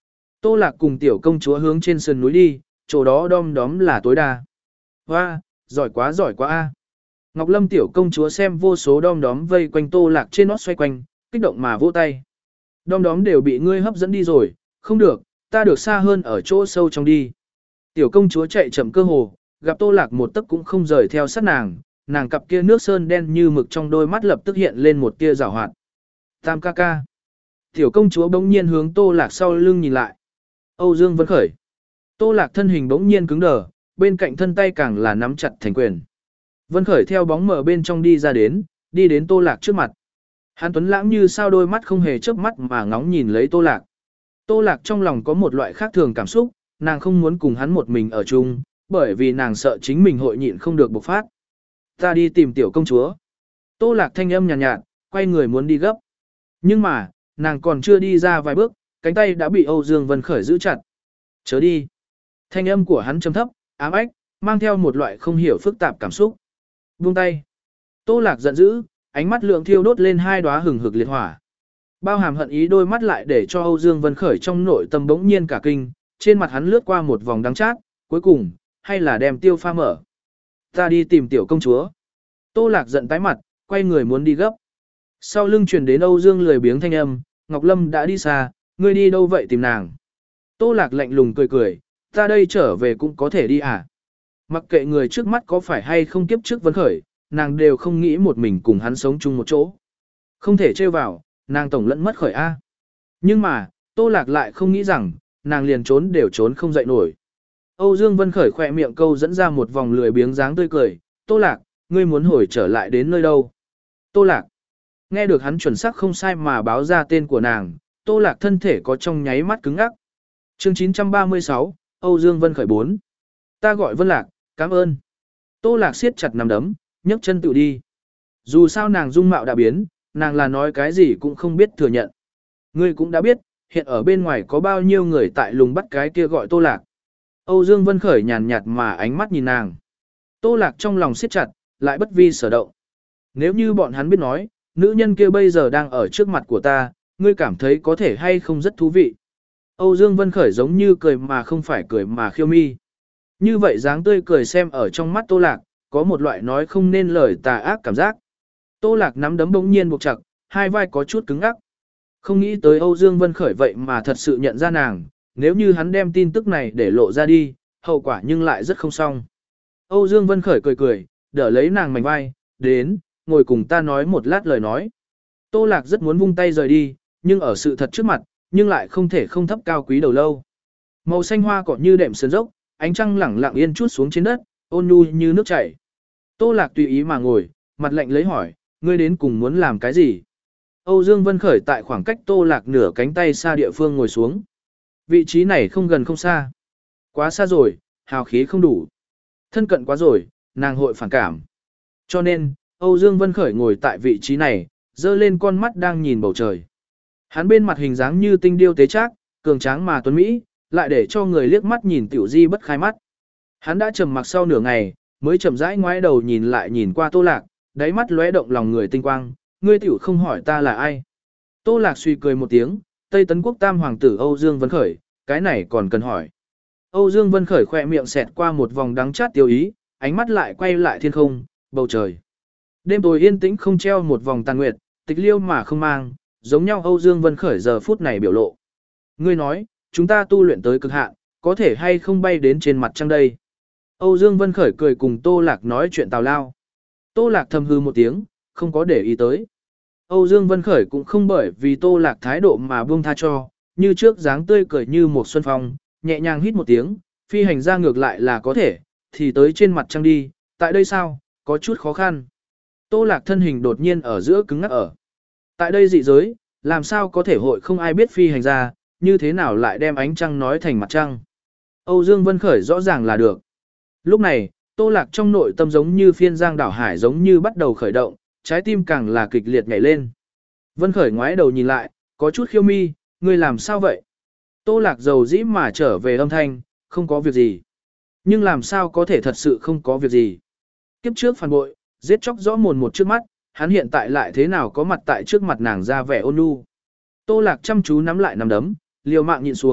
Tô Lạc cùng tiểu công chúa hướng trên sườn núi đi, chỗ đó đom đóm là tối đa. Hoa, giỏi quá giỏi quá a. Ngọc Lâm tiểu công chúa xem vô số đom đóm vây quanh Tô Lạc trên nót xoay quanh, kích động mà vỗ tay. Đom đóm đều bị ngươi hấp dẫn đi rồi, không được, ta được xa hơn ở chỗ sâu trong đi. Tiểu công chúa chạy chậm cơ hồ, gặp Tô Lạc một tấc cũng không rời theo sát nàng, nàng cặp kia nước sơn đen như mực trong đôi mắt lập tức hiện lên một tia rào hoạt. Tam ca ca. Tiểu công chúa bỗng nhiên hướng Tô Lạc sau lưng nhìn lại. Âu Dương Vân Khởi. Tô Lạc thân hình bỗng nhiên cứng đờ, bên cạnh thân tay càng là nắm chặt thành quyền. Vân Khởi theo bóng mở bên trong đi ra đến, đi đến Tô Lạc trước mặt. Hàn Tuấn lãng như sao đôi mắt không hề chớp mắt mà ngóng nhìn lấy Tô Lạc. Tô Lạc trong lòng có một loại khác thường cảm xúc, nàng không muốn cùng hắn một mình ở chung, bởi vì nàng sợ chính mình hội nhịn không được bộc phát. Ta đi tìm tiểu công chúa. Tô Lạc thanh âm nhàn nhạt, nhạt, quay người muốn đi gấp. Nhưng mà, nàng còn chưa đi ra vài bước, cánh tay đã bị Âu Dương Vân Khởi giữ chặt. Chớ đi. Thanh âm của hắn trầm thấp, ám ách, mang theo một loại không hiểu phức tạp cảm xúc. Buông tay. Tô Lạc giận dữ, ánh mắt lượng thiêu đốt lên hai đóa hừng hực liệt hỏa. Bao hàm hận ý đôi mắt lại để cho Âu Dương Vân Khởi trong nội tâm bỗng nhiên cả kinh, trên mặt hắn lướt qua một vòng đắng chát, cuối cùng, hay là đem tiêu pha mở. Ta đi tìm tiểu công chúa. Tô Lạc giận tái mặt, quay người muốn đi gấp. Sau lưng truyền đến Âu Dương lười biếng thanh âm, Ngọc Lâm đã đi xa, ngươi đi đâu vậy tìm nàng. Tô Lạc lạnh lùng cười cười, ta đây trở về cũng có thể đi à. Mặc kệ người trước mắt có phải hay không kiếp trước Vân Khởi, nàng đều không nghĩ một mình cùng hắn sống chung một chỗ. Không thể trêu vào, nàng tổng lẫn mất Khởi A. Nhưng mà, Tô Lạc lại không nghĩ rằng, nàng liền trốn đều trốn không dậy nổi. Âu Dương Vân Khởi khỏe miệng câu dẫn ra một vòng lười biếng dáng tươi cười, Tô Lạc, ngươi muốn hồi trở lại đến nơi đâu? Tô Lạc, nghe được hắn chuẩn xác không sai mà báo ra tên của nàng, Tô Lạc thân thể có trong nháy mắt cứng ngắc. Chương chín trăm ba mươi sáu, Âu Dương Vân Khởi bốn. Ta gọi Vân Lạc, cảm ơn. Tô Lạc siết chặt nắm đấm, nhấc chân tự đi. Dù sao nàng dung mạo đã biến, nàng là nói cái gì cũng không biết thừa nhận. Ngươi cũng đã biết, hiện ở bên ngoài có bao nhiêu người tại lùng bắt cái kia gọi Tô Lạc. Âu Dương Vân Khởi nhàn nhạt mà ánh mắt nhìn nàng. Tô Lạc trong lòng siết chặt, lại bất vi sở động. Nếu như bọn hắn biết nói, nữ nhân kia bây giờ đang ở trước mặt của ta, ngươi cảm thấy có thể hay không rất thú vị. Âu Dương Vân Khởi giống như cười mà không phải cười mà khiêu mi. Như vậy dáng tươi cười xem ở trong mắt Tô Lạc, có một loại nói không nên lời tà ác cảm giác. Tô Lạc nắm đấm bỗng nhiên buộc chặt, hai vai có chút cứng ngắc. Không nghĩ tới Âu Dương Vân Khởi vậy mà thật sự nhận ra nàng, nếu như hắn đem tin tức này để lộ ra đi, hậu quả nhưng lại rất không xong. Âu Dương Vân Khởi cười cười, đỡ lấy nàng mảnh vai, đến, ngồi cùng ta nói một lát lời nói. Tô Lạc rất muốn vung tay rời đi, nhưng ở sự thật trước mặt, nhưng lại không thể không thấp cao quý đầu lâu. Màu xanh hoa cỏ như đệm sườn dốc, ánh trăng lẳng lặng yên chút xuống trên đất, ôn nhu như nước chảy. Tô Lạc tùy ý mà ngồi, mặt lạnh lấy hỏi, ngươi đến cùng muốn làm cái gì? Âu Dương Vân Khởi tại khoảng cách Tô Lạc nửa cánh tay xa địa phương ngồi xuống. Vị trí này không gần không xa. Quá xa rồi, hào khí không đủ. Thân cận quá rồi, nàng hội phản cảm. Cho nên, Âu Dương Vân Khởi ngồi tại vị trí này, dơ lên con mắt đang nhìn bầu trời. Hắn bên mặt hình dáng như tinh điêu tế trác, cường tráng mà tuấn mỹ, lại để cho người liếc mắt nhìn tiểu di bất khai mắt. Hắn đã trầm mặc sau nửa ngày, mới chậm rãi ngoái đầu nhìn lại nhìn qua Tô Lạc, đáy mắt lóe động lòng người tinh quang, ngươi tiểu không hỏi ta là ai. Tô Lạc suy cười một tiếng, Tây Tấn Quốc Tam Hoàng tử Âu Dương Vân Khởi, cái này còn cần hỏi. Âu Dương Vân Khởi khỏe miệng xẹt qua một vòng đắng chát tiêu ý, ánh mắt lại quay lại thiên không, bầu trời. Đêm tối yên tĩnh không treo một vòng tàn nguyệt, tịch liêu mà không mang, giống nhau Âu Dương Vân Khởi giờ phút này biểu lộ. Ngươi nói, chúng ta tu luyện tới cực hạn, có thể hay không bay đến trên mặt trăng đây. Âu Dương Vân Khởi cười cùng Tô Lạc nói chuyện tào lao. Tô Lạc thầm hư một tiếng, không có để ý tới. Âu Dương Vân Khởi cũng không bởi vì Tô Lạc thái độ mà buông tha cho, như trước dáng tươi cười như một xuân phong, nhẹ nhàng hít một tiếng, phi hành ra ngược lại là có thể, thì tới trên mặt trăng đi, tại đây sao, có chút khó khăn. Tô Lạc thân hình đột nhiên ở giữa cứng ngắc ở. Tại đây dị giới, làm sao có thể hội không ai biết phi hành ra, như thế nào lại đem ánh trăng nói thành mặt trăng. Âu Dương Vân Khởi rõ ràng là được. Lúc này, Tô Lạc trong nội tâm giống như phiên giang đảo hải giống như bắt đầu khởi động, trái tim càng là kịch liệt nhảy lên. Vân Khởi ngoái đầu nhìn lại, có chút khiêu mi, ngươi làm sao vậy? Tô Lạc dầu dĩ mà trở về âm thanh, không có việc gì. Nhưng làm sao có thể thật sự không có việc gì? Kiếp trước phản bội, giết chóc rõ mồn một trước mắt, hắn hiện tại lại thế nào có mặt tại trước mặt nàng ra vẻ ôn nhu. Tô Lạc chăm chú nắm lại nắm đấm, liều mạng nhịn xuống,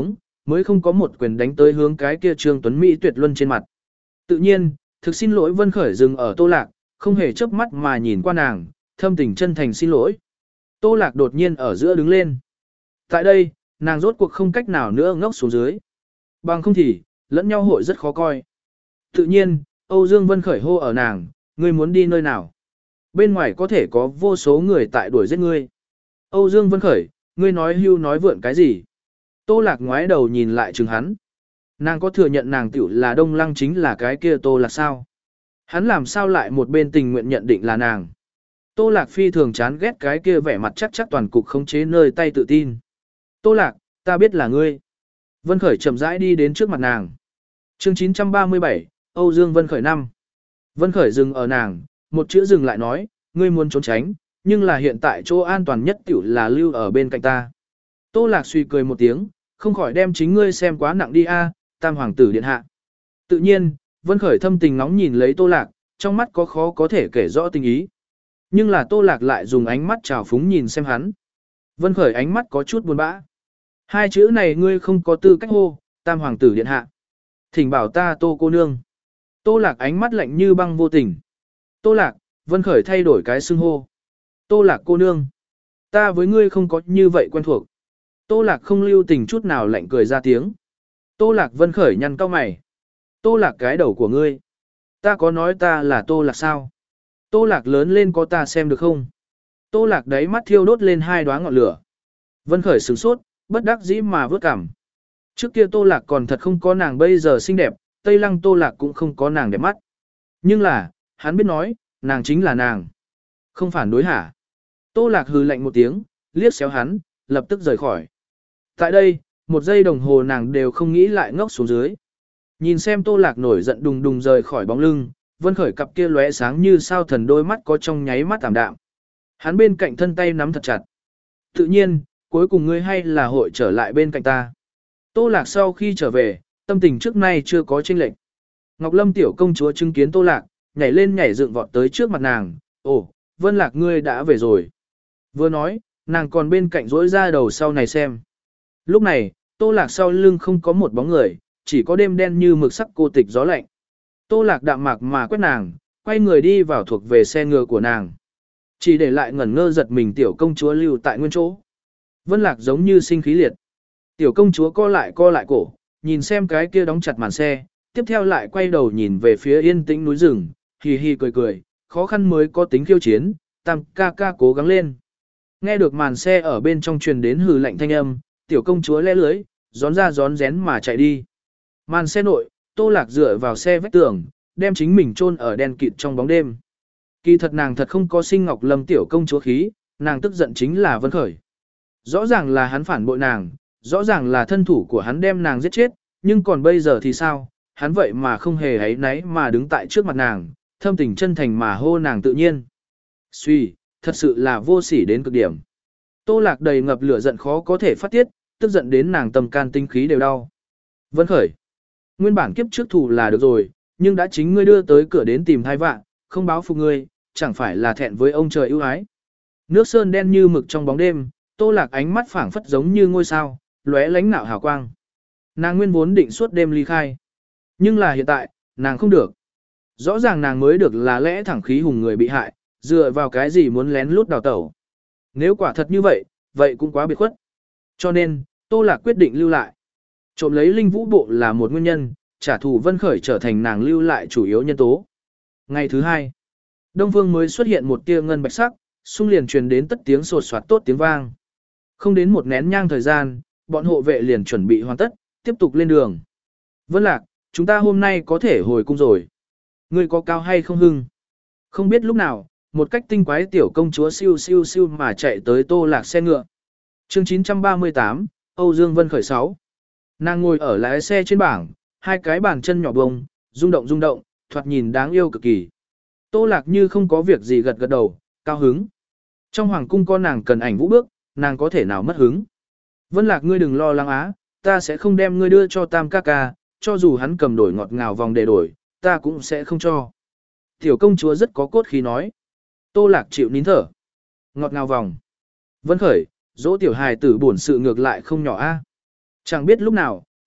mới không có một quyền đánh tới hướng cái kia Trương Tuấn Mỹ tuyệt luân trên mặt. Tự nhiên, thực xin lỗi Vân Khởi dừng ở Tô Lạc, không hề chớp mắt mà nhìn qua nàng, thâm tình chân thành xin lỗi. Tô Lạc đột nhiên ở giữa đứng lên. Tại đây, nàng rốt cuộc không cách nào nữa ngốc xuống dưới. Bằng không thì, lẫn nhau hội rất khó coi. Tự nhiên, Âu Dương Vân Khởi hô ở nàng, ngươi muốn đi nơi nào? Bên ngoài có thể có vô số người tại đuổi giết ngươi. Âu Dương Vân Khởi, ngươi nói hưu nói vượn cái gì? Tô Lạc ngoái đầu nhìn lại chừng hắn. Nàng có thừa nhận nàng tiểu là Đông Lăng chính là cái kia Tô Lạc sao? Hắn làm sao lại một bên tình nguyện nhận định là nàng? Tô Lạc phi thường chán ghét cái kia vẻ mặt chắc chắc toàn cục khống chế nơi tay tự tin. Tô Lạc, ta biết là ngươi. Vân Khởi chậm rãi đi đến trước mặt nàng. Chương chín trăm ba mươi bảy, Âu Dương Vân Khởi năm. Vân Khởi dừng ở nàng, một chữ dừng lại nói, ngươi muốn trốn tránh, nhưng là hiện tại chỗ an toàn nhất tiểu là lưu ở bên cạnh ta. Tô Lạc suy cười một tiếng, không khỏi đem chính ngươi xem quá nặng đi a, Tam hoàng tử điện hạ. Tự nhiên, Vân Khởi thâm tình nóng nhìn lấy Tô Lạc, trong mắt có khó có thể kể rõ tình ý. Nhưng là Tô Lạc lại dùng ánh mắt trào phúng nhìn xem hắn. Vân Khởi ánh mắt có chút buồn bã. Hai chữ này ngươi không có tư cách hô, Tam hoàng tử điện hạ. Thỉnh bảo ta Tô cô nương. Tô Lạc ánh mắt lạnh như băng vô tình. Tô Lạc, Vân Khởi thay đổi cái xưng hô. Tô Lạc cô nương. Ta với ngươi không có như vậy quen thuộc. Tô Lạc không lưu tình chút nào lạnh cười ra tiếng. Tô Lạc Vân Khởi nhăn cau mày. Tô Lạc cái đầu của ngươi. Ta có nói ta là Tô Lạc sao? Tô Lạc lớn lên có ta xem được không? Tô Lạc đáy mắt thiêu đốt lên hai đóa ngọn lửa. Vân Khởi sửng sốt, bất đắc dĩ mà vớt cằm. Trước kia Tô Lạc còn thật không có nàng bây giờ xinh đẹp, Tây Lăng Tô Lạc cũng không có nàng đẹp mắt. Nhưng là, hắn biết nói, nàng chính là nàng. Không phản đối hả? Tô Lạc hừ lạnh một tiếng, liếc xéo hắn, lập tức rời khỏi. Tại đây, một giây đồng hồ nàng đều không nghĩ lại ngốc xuống dưới. Nhìn xem Tô Lạc nổi giận đùng đùng rời khỏi bóng lưng, Vân Khởi cặp kia lóe sáng như sao thần đôi mắt có trong nháy mắt tạm đạm. Hắn bên cạnh thân tay nắm thật chặt. Tự nhiên, cuối cùng ngươi hay là hội trở lại bên cạnh ta. Tô Lạc sau khi trở về, tâm tình trước nay chưa có chênh lệch. Ngọc Lâm tiểu công chúa chứng kiến Tô Lạc, nhảy lên nhảy dựng vọt tới trước mặt nàng, "Ồ, Vân Lạc ngươi đã về rồi." Vừa nói, nàng còn bên cạnh rỗi ra đầu sau này xem. Lúc này, Tô Lạc sau lưng không có một bóng người, chỉ có đêm đen như mực sắc cô tịch gió lạnh. Tô Lạc đạm mạc mà quét nàng, quay người đi vào thuộc về xe ngựa của nàng. Chỉ để lại ngẩn ngơ giật mình tiểu công chúa lưu tại nguyên chỗ. Vân Lạc giống như sinh khí liệt. Tiểu công chúa co lại co lại cổ, nhìn xem cái kia đóng chặt màn xe, tiếp theo lại quay đầu nhìn về phía yên tĩnh núi rừng, hì hì cười cười, khó khăn mới có tính khiêu chiến, Tam ca ca cố gắng lên. Nghe được màn xe ở bên trong truyền đến hừ lạnh thanh âm, tiểu công chúa lẽ lưới, gión ra gión rén mà chạy đi. Màn xe nội, Tô Lạc dựa vào xe vách tường, đem chính mình chôn ở đen kịt trong bóng đêm. Kỳ thật nàng thật không có sinh Ngọc Lâm tiểu công chúa khí, nàng tức giận chính là Vân Khởi. Rõ ràng là hắn phản bội nàng, rõ ràng là thân thủ của hắn đem nàng giết chết, nhưng còn bây giờ thì sao, hắn vậy mà không hề ấy náy mà đứng tại trước mặt nàng, thâm tình chân thành mà hô nàng tự nhiên. Suy, thật sự là vô sỉ đến cực điểm. Tô Lạc đầy ngập lửa giận khó có thể phát tiết, tức giận đến nàng tâm can tinh khí đều đau. Vân Khởi, nguyên bản kiếp trước thù là được rồi, nhưng đã chính ngươi đưa tới cửa đến tìm thai vạn, không báo phục ngươi, chẳng phải là thẹn với ông trời ưu ái. Nước sơn đen như mực trong bóng đêm, Tô Lạc ánh mắt phảng phất giống như ngôi sao, lóe lánh nạo hào quang. Nàng nguyên vốn định suốt đêm ly khai. Nhưng là hiện tại, nàng không được. Rõ ràng nàng mới được là lẽ thẳng khí hùng người bị hại, dựa vào cái gì muốn lén lút đào tẩu. Nếu quả thật như vậy, vậy cũng quá biệt khuất. Cho nên, Tô Lạc quyết định lưu lại. Trộm lấy linh vũ bộ là một nguyên nhân, trả thù Vân Khởi trở thành nàng lưu lại chủ yếu nhân tố. Ngày thứ hai, Đông Phương mới xuất hiện một tia ngân bạch sắc, xung liền truyền đến tất tiếng sột soạt tốt tiếng vang. Không đến một nén nhang thời gian, bọn hộ vệ liền chuẩn bị hoàn tất, tiếp tục lên đường. Vân Lạc, chúng ta hôm nay có thể hồi cung rồi. Ngươi có cao hay không hưng? Không biết lúc nào, một cách tinh quái tiểu công chúa siêu siêu siêu mà chạy tới Tô Lạc xe ngựa. Chương chín trăm ba mươi tám, Âu Dương Vân Khởi sáu. Nàng ngồi ở lái xe trên bảng, hai cái bàn chân nhỏ bông, rung động rung động, thoạt nhìn đáng yêu cực kỳ. Tô Lạc như không có việc gì gật gật đầu, cao hứng. Trong hoàng cung con nàng cần ảnh vũ bước, nàng có thể nào mất hứng. Vân Lạc ngươi đừng lo lắng á, ta sẽ không đem ngươi đưa cho Tam ca ca, cho dù hắn cầm đổi ngọt ngào vòng để đổi, ta cũng sẽ không cho. Tiểu công chúa rất có cốt khí nói. Tô Lạc chịu nín thở. Ngọt ngào vòng. Vân Khởi, dỗ tiểu hài tử bổn sự ngược lại không nhỏ a. Chẳng biết lúc nào,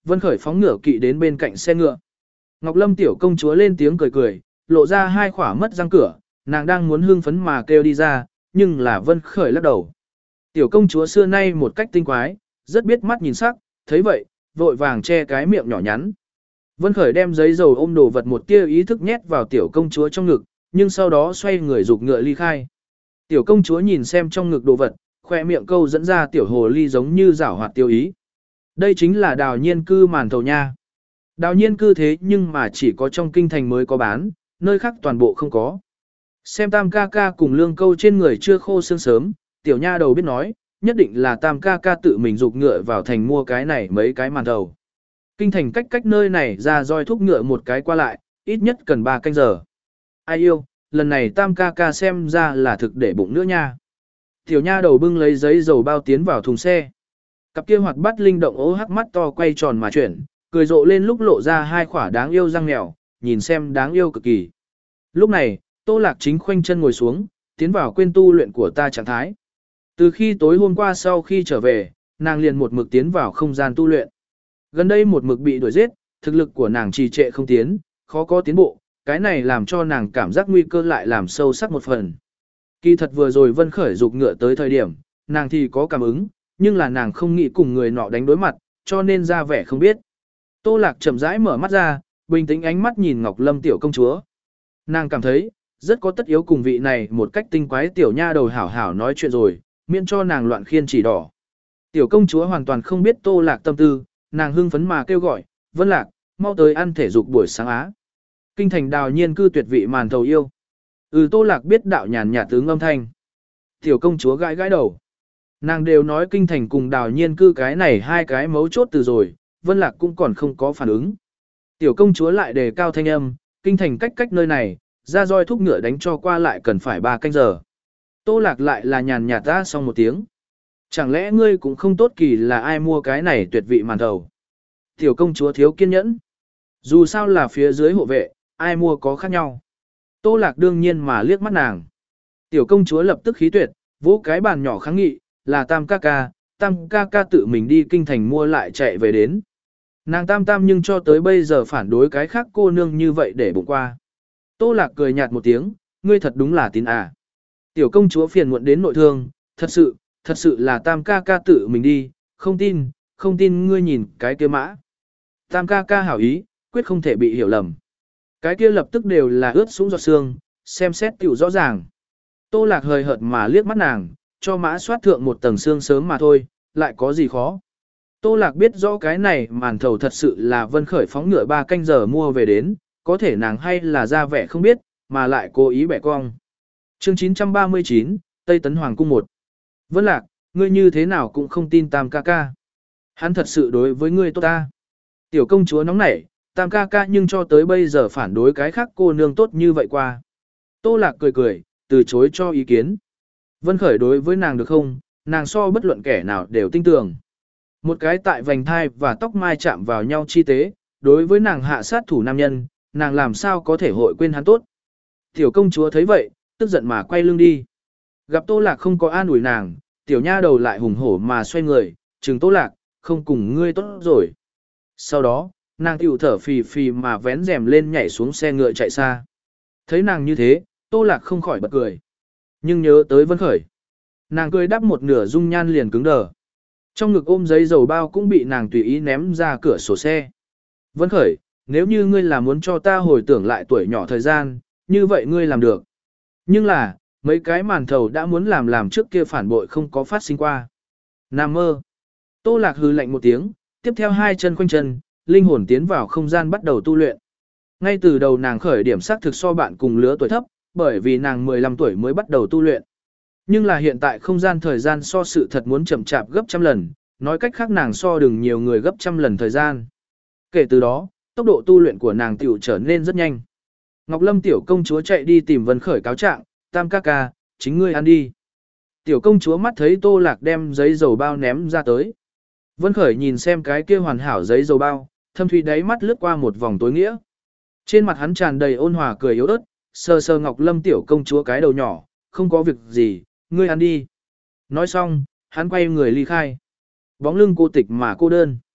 Vân Khởi phóng ngựa kỵ đến bên cạnh xe ngựa. Ngọc Lâm tiểu công chúa lên tiếng cười cười, lộ ra hai khỏa mất răng cửa, nàng đang muốn hưng phấn mà kêu đi ra, nhưng là Vân Khởi lắc đầu. Tiểu công chúa xưa nay một cách tinh quái, rất biết mắt nhìn sắc, thấy vậy, vội vàng che cái miệng nhỏ nhắn. Vân Khởi đem giấy dầu ôm đồ vật một tia ý thức nhét vào tiểu công chúa trong ngực, nhưng sau đó xoay người dục ngựa ly khai. Tiểu công chúa nhìn xem trong ngực đồ vật, khoe miệng câu dẫn ra tiểu hồ ly giống như giảo hoạt tiêu ý. Đây chính là đào nhiên cư màn thầu nha. Đào nhiên cư thế nhưng mà chỉ có trong kinh thành mới có bán, nơi khác toàn bộ không có. Xem tam ca ca cùng lương câu trên người chưa khô xương sớm, tiểu nha đầu biết nói, nhất định là tam ca ca tự mình dục ngựa vào thành mua cái này mấy cái màn thầu. Kinh thành cách cách nơi này ra roi thúc ngựa một cái qua lại, ít nhất cần ba canh giờ. Ai yêu, lần này tam ca ca xem ra là thực để bụng nữa nha. Tiểu nha đầu bưng lấy giấy dầu bao tiến vào thùng xe. Cặp kia hoạt bát linh động ố hắc mắt to quay tròn mà chuyển, cười rộ lên lúc lộ ra hai khỏa đáng yêu răng mèo, nhìn xem đáng yêu cực kỳ. Lúc này, Tô Lạc chính khoanh chân ngồi xuống, tiến vào quên tu luyện của ta trạng thái. Từ khi tối hôm qua sau khi trở về, nàng liền một mực tiến vào không gian tu luyện. Gần đây một mực bị đuổi giết, thực lực của nàng trì trệ không tiến, khó có tiến bộ, cái này làm cho nàng cảm giác nguy cơ lại làm sâu sắc một phần. Kỳ thật vừa rồi Vân Khởi dục ngựa tới thời điểm, nàng thì có cảm ứng, nhưng là nàng không nghĩ cùng người nọ đánh đối mặt, cho nên ra vẻ không biết. Tô Lạc chậm rãi mở mắt ra, bình tĩnh ánh mắt nhìn Ngọc Lâm tiểu công chúa. Nàng cảm thấy, rất có tất yếu cùng vị này một cách tinh quái tiểu nha đầu hảo hảo nói chuyện rồi, miễn cho nàng loạn khiên chỉ đỏ. Tiểu công chúa hoàn toàn không biết Tô Lạc tâm tư, nàng hưng phấn mà kêu gọi, Vân Lạc, mau tới ăn thể dục buổi sáng á. Kinh thành đào nhiên cư tuyệt vị màn thầu yêu. Ừ Tô Lạc biết đạo nhàn nhạt tướng âm thanh. Tiểu công chúa gãi gãi đầu. Nàng đều nói kinh thành cùng đào nhiên cư cái này hai cái mấu chốt từ rồi, Vân Lạc cũng còn không có phản ứng. Tiểu công chúa lại đề cao thanh âm, kinh thành cách cách nơi này, ra roi thúc ngựa đánh cho qua lại cần phải ba canh giờ. Tô Lạc lại là nhàn nhạt ra xong một tiếng. Chẳng lẽ ngươi cũng không tốt kỳ là ai mua cái này tuyệt vị màn thầu. Tiểu công chúa thiếu kiên nhẫn. Dù sao là phía dưới hộ vệ, ai mua có khác nhau. Tô Lạc đương nhiên mà liếc mắt nàng. Tiểu công chúa lập tức khí tuyệt, vỗ cái bàn nhỏ kháng nghị, là tam ca ca, tam ca ca tự mình đi kinh thành mua lại chạy về đến. Nàng tam tam nhưng cho tới bây giờ phản đối cái khác cô nương như vậy để bụng qua. Tô Lạc cười nhạt một tiếng, ngươi thật đúng là tín à. Tiểu công chúa phiền muộn đến nội thương, thật sự, thật sự là tam ca ca tự mình đi, không tin, không tin ngươi nhìn cái kia mã. Tam ca ca hảo ý, quyết không thể bị hiểu lầm. Cái kia lập tức đều là ướt sũng giọt xương, xem xét tiểu rõ ràng. Tô Lạc hời hợt mà liếc mắt nàng, cho mã soát thượng một tầng xương sớm mà thôi, lại có gì khó. Tô Lạc biết rõ cái này màn thầu thật sự là Vân Khởi phóng ngựa ba canh giờ mua về đến, có thể nàng hay là ra vẻ không biết, mà lại cố ý bẻ cong. Chương chín trăm ba mươi chín, Tây Tấn Hoàng Cung một. Vân Lạc, ngươi như thế nào cũng không tin tam ca ca. Hắn thật sự đối với ngươi tốt ta. Tiểu công chúa nóng nảy, tam ca ca nhưng cho tới bây giờ phản đối cái khác cô nương tốt như vậy qua. Tô Lạc cười cười, từ chối cho ý kiến. Vân Khởi đối với nàng được không, nàng so bất luận kẻ nào đều tin tưởng. Một cái tại vành thai và tóc mai chạm vào nhau chi tế, đối với nàng hạ sát thủ nam nhân, nàng làm sao có thể hội quên hắn tốt. Tiểu công chúa thấy vậy, tức giận mà quay lưng đi. Gặp Tô Lạc không có an ủi nàng, tiểu nha đầu lại hùng hổ mà xoay người, trừng Tô Lạc, không cùng ngươi tốt rồi. Sau đó, nàng tiểu thở phì phì mà vén rèm lên nhảy xuống xe ngựa chạy xa. Thấy nàng như thế, Tô Lạc không khỏi bật cười. Nhưng nhớ tới Vân Khởi. Nàng cười đắp một nửa dung nhan liền cứng đờ. Trong ngực ôm giấy dầu bao cũng bị nàng tùy ý ném ra cửa sổ xe. Vân Khởi, nếu như ngươi là muốn cho ta hồi tưởng lại tuổi nhỏ thời gian, như vậy ngươi làm được. Nhưng là, mấy cái màn thầu đã muốn làm làm trước kia phản bội không có phát sinh qua. Nam mơ. Tô Lạc hừ lạnh một tiếng, tiếp theo hai chân khoanh chân, linh hồn tiến vào không gian bắt đầu tu luyện. Ngay từ đầu nàng khởi điểm xác thực so bạn cùng lứa tuổi thấp, bởi vì nàng mười lăm tuổi mới bắt đầu tu luyện. Nhưng là hiện tại không gian thời gian so sự thật muốn chậm chạp gấp trăm lần, nói cách khác nàng so đừng nhiều người gấp trăm lần thời gian. Kể từ đó, tốc độ tu luyện của nàng tiểu trở nên rất nhanh. Ngọc Lâm tiểu công chúa chạy đi tìm Vân Khởi cáo trạng, tam ca ca, chính ngươi ăn đi. Tiểu công chúa mắt thấy Tô Lạc đem giấy dầu bao ném ra tới. Vân Khởi nhìn xem cái kia hoàn hảo giấy dầu bao, thâm thủy đáy mắt lướt qua một vòng tối nghĩa. Trên mặt hắn tràn đầy ôn hòa cười yếu ớt, sờ sờ Ngọc Lâm tiểu công chúa cái đầu nhỏ, không có việc gì, ngươi ăn đi. Nói xong, hắn quay người ly khai. Bóng lưng cô tịch mà cô đơn.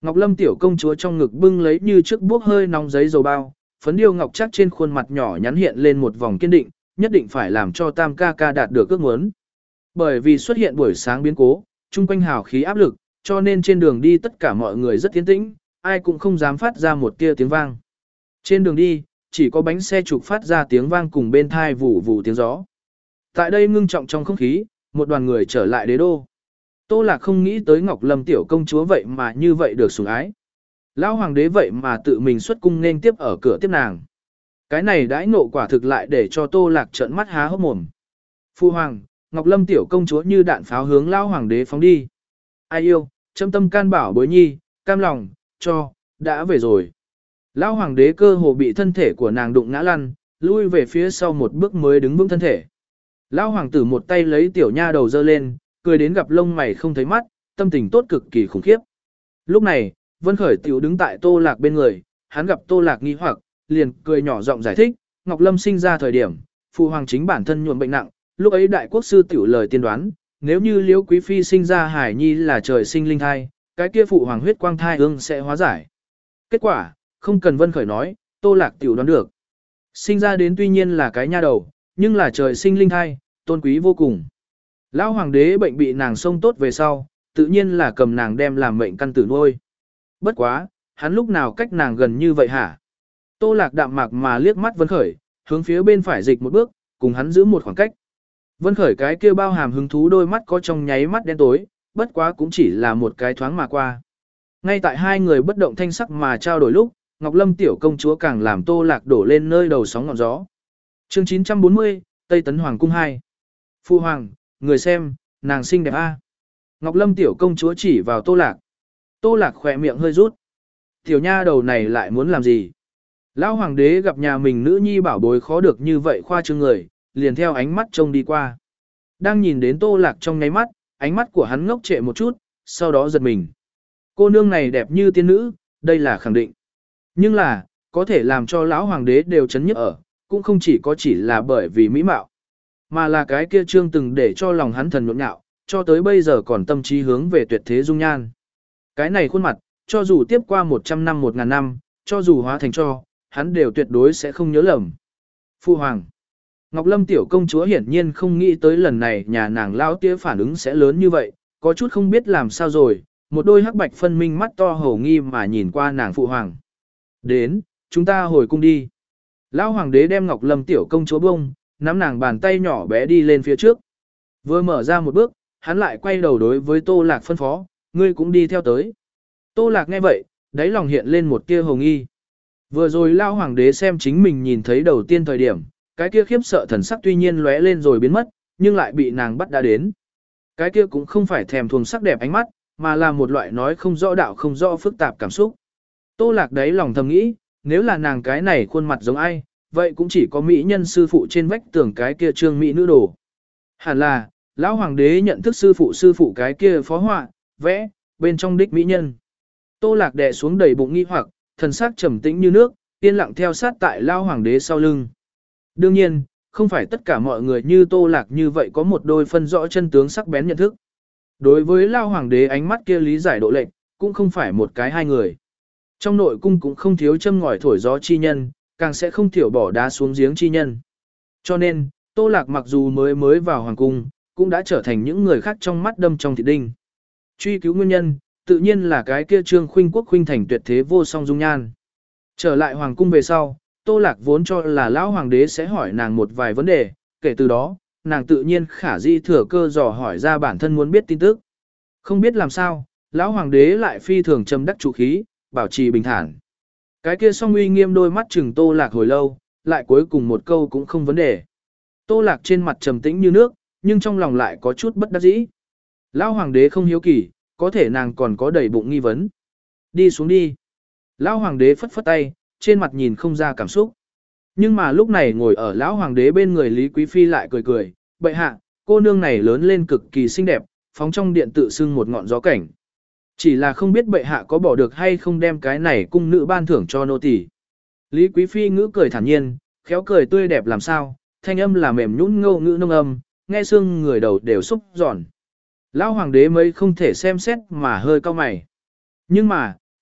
Ngọc Lâm tiểu công chúa trong ngực bưng lấy như trước buốc hơi nóng giấy dầu bao, phấn điêu ngọc chắc trên khuôn mặt nhỏ nhắn hiện lên một vòng kiên định, nhất định phải làm cho Tam ca ca đạt được ước muốn. Bởi vì xuất hiện buổi sáng biến cố, chung quanh hào khí áp lực, cho nên trên đường đi tất cả mọi người rất tiến tĩnh, ai cũng không dám phát ra một tia tiếng vang. Trên đường đi, chỉ có bánh xe trục phát ra tiếng vang cùng bên thai vù vù tiếng gió. Tại đây ngưng trọng trong không khí, một đoàn người trở lại đế đô. Tô Lạc không nghĩ tới Ngọc Lâm tiểu công chúa vậy mà như vậy được sủng ái. Lão hoàng đế vậy mà tự mình xuất cung nên tiếp ở cửa tiếp nàng. Cái này đãi ngộ quả thực lại để cho Tô Lạc trợn mắt há hốc mồm. Phu hoàng, Ngọc Lâm tiểu công chúa như đạn pháo hướng lão hoàng đế phóng đi. Ai yêu, châm tâm can bảo bối nhi, cam lòng, cho, đã về rồi. Lão hoàng đế cơ hồ bị thân thể của nàng đụng ngã lăn, lui về phía sau một bước mới đứng vững thân thể. Lão hoàng tử một tay lấy tiểu nha đầu dơ lên, cười đến gặp lông mày không thấy mắt, tâm tình tốt cực kỳ khủng khiếp. Lúc này, Vân Khởi tiểu đứng tại Tô Lạc bên người, hắn gặp Tô Lạc nghi hoặc, liền cười nhỏ giọng giải thích, Ngọc Lâm sinh ra thời điểm, phụ hoàng chính bản thân nhuộm bệnh nặng, lúc ấy đại quốc sư tiểu lời tiên đoán, nếu như Liễu quý phi sinh ra hải nhi là trời sinh linh thai, cái kia phụ hoàng huyết quang thai ương sẽ hóa giải. Kết quả, không cần Vân Khởi nói, Tô Lạc tiểu đoán được. Sinh ra đến tuy nhiên là cái nha đầu, nhưng là trời sinh linh thai, tôn quý vô cùng. Lão hoàng đế bệnh bị nàng xông tốt về sau, tự nhiên là cầm nàng đem làm mệnh căn tử nuôi. Bất quá, hắn lúc nào cách nàng gần như vậy hả? Tô Lạc đạm mạc mà liếc mắt Vân Khởi, hướng phía bên phải dịch một bước, cùng hắn giữ một khoảng cách. Vân Khởi cái kia bao hàm hứng thú đôi mắt có trong nháy mắt đen tối, bất quá cũng chỉ là một cái thoáng mà qua. Ngay tại hai người bất động thanh sắc mà trao đổi lúc, Ngọc Lâm tiểu công chúa càng làm Tô Lạc đổ lên nơi đầu sóng ngọn gió. Chương chín trăm bốn mươi, Tây Tấn Hoàng cung hai. Phu hoàng, người xem, nàng xinh đẹp a. Ngọc Lâm tiểu công chúa chỉ vào Tô Lạc. Tô Lạc khỏe miệng hơi rút. Tiểu nha đầu này lại muốn làm gì? Lão hoàng đế gặp nhà mình nữ nhi bảo bối khó được như vậy khoa trương người, liền theo ánh mắt trông đi qua. Đang nhìn đến Tô Lạc trong nháy mắt, ánh mắt của hắn ngốc trệ một chút, sau đó giật mình. Cô nương này đẹp như tiên nữ, đây là khẳng định. Nhưng là, có thể làm cho lão hoàng đế đều chấn nhức ở, cũng không chỉ có chỉ là bởi vì mỹ mạo, mà là cái kia trương từng để cho lòng hắn thần nhộn nhạo, cho tới bây giờ còn tâm trí hướng về tuyệt thế dung nhan. Cái này khuôn mặt, cho dù tiếp qua một trăm năm một ngàn năm, cho dù hóa thành cho, hắn đều tuyệt đối sẽ không nhớ lầm. Phu hoàng. Ngọc Lâm tiểu công chúa hiển nhiên không nghĩ tới lần này nhà nàng lão tía phản ứng sẽ lớn như vậy, có chút không biết làm sao rồi, một đôi hắc bạch phân minh mắt to hầu nghi mà nhìn qua nàng phụ hoàng. Đến, chúng ta hồi cung đi. Lão hoàng đế đem Ngọc Lâm tiểu công chúa bông, nắm nàng bàn tay nhỏ bé đi lên phía trước. Vừa mở ra một bước, hắn lại quay đầu đối với Tô Lạc phân phó, ngươi cũng đi theo tới. Tô Lạc nghe vậy, đáy lòng hiện lên một tia hồng nghi. Vừa rồi Lão hoàng đế xem chính mình nhìn thấy đầu tiên thời điểm, cái kia khiếp sợ thần sắc tuy nhiên lóe lên rồi biến mất, nhưng lại bị nàng bắt đã đến. Cái kia cũng không phải thèm thuồng sắc đẹp ánh mắt, mà là một loại nói không rõ đạo không rõ phức tạp cảm xúc. Tô Lạc đáy lòng thầm nghĩ, nếu là nàng cái này khuôn mặt giống ai, vậy cũng chỉ có mỹ nhân sư phụ trên vách tường cái kia trương mỹ nữ đồ. Hẳn là, lão hoàng đế nhận thức sư phụ sư phụ cái kia phó họa, vẽ, bên trong đích mỹ nhân. Tô Lạc đè xuống đầy bụng nghi hoặc, thần sắc trầm tĩnh như nước, yên lặng theo sát tại lão hoàng đế sau lưng. Đương nhiên, không phải tất cả mọi người như Tô Lạc như vậy có một đôi phân rõ chân tướng sắc bén nhận thức. Đối với lão hoàng đế ánh mắt kia lý giải độ lệch, cũng không phải một cái hai người. Trong nội cung cũng không thiếu châm ngòi thổi gió chi nhân, càng sẽ không thiểu bỏ đá xuống giếng chi nhân. Cho nên, Tô Lạc mặc dù mới mới vào hoàng cung, cũng đã trở thành những người khác trong mắt đâm trong thịt đinh. Truy cứu nguyên nhân, tự nhiên là cái kia Trương Khuynh Quốc khuynh thành tuyệt thế vô song dung nhan. Trở lại hoàng cung về sau, Tô Lạc vốn cho là lão hoàng đế sẽ hỏi nàng một vài vấn đề, kể từ đó, nàng tự nhiên khả di thừa cơ dò hỏi ra bản thân muốn biết tin tức. Không biết làm sao, lão hoàng đế lại phi thường trầm đắc chủ khí, bảo trì bình thản. Cái kia song uy nghiêm đôi mắt chừng Tô Lạc hồi lâu, lại cuối cùng một câu cũng không vấn đề. Tô Lạc trên mặt trầm tĩnh như nước, nhưng trong lòng lại có chút bất đắc dĩ. Lão hoàng đế không hiếu kỳ, có thể nàng còn có đầy bụng nghi vấn. Đi xuống đi. Lão hoàng đế phất phất tay, trên mặt nhìn không ra cảm xúc. Nhưng mà lúc này ngồi ở lão hoàng đế bên người Lý Quý Phi lại cười cười, bệ hạ, cô nương này lớn lên cực kỳ xinh đẹp, phóng trong điện tự xưng một ngọn gió cảnh. Chỉ là không biết bệ hạ có bỏ được hay không đem cái này cung nữ ban thưởng cho nô tỳ. Lý Quý Phi ngữ cười thản nhiên, khéo cười tươi đẹp làm sao, thanh âm là mềm nhũn ngâu ngữ nông âm, nghe xương người đầu đều xúc giòn. Lão hoàng đế mấy không thể xem xét mà hơi cau mày. Nhưng mà,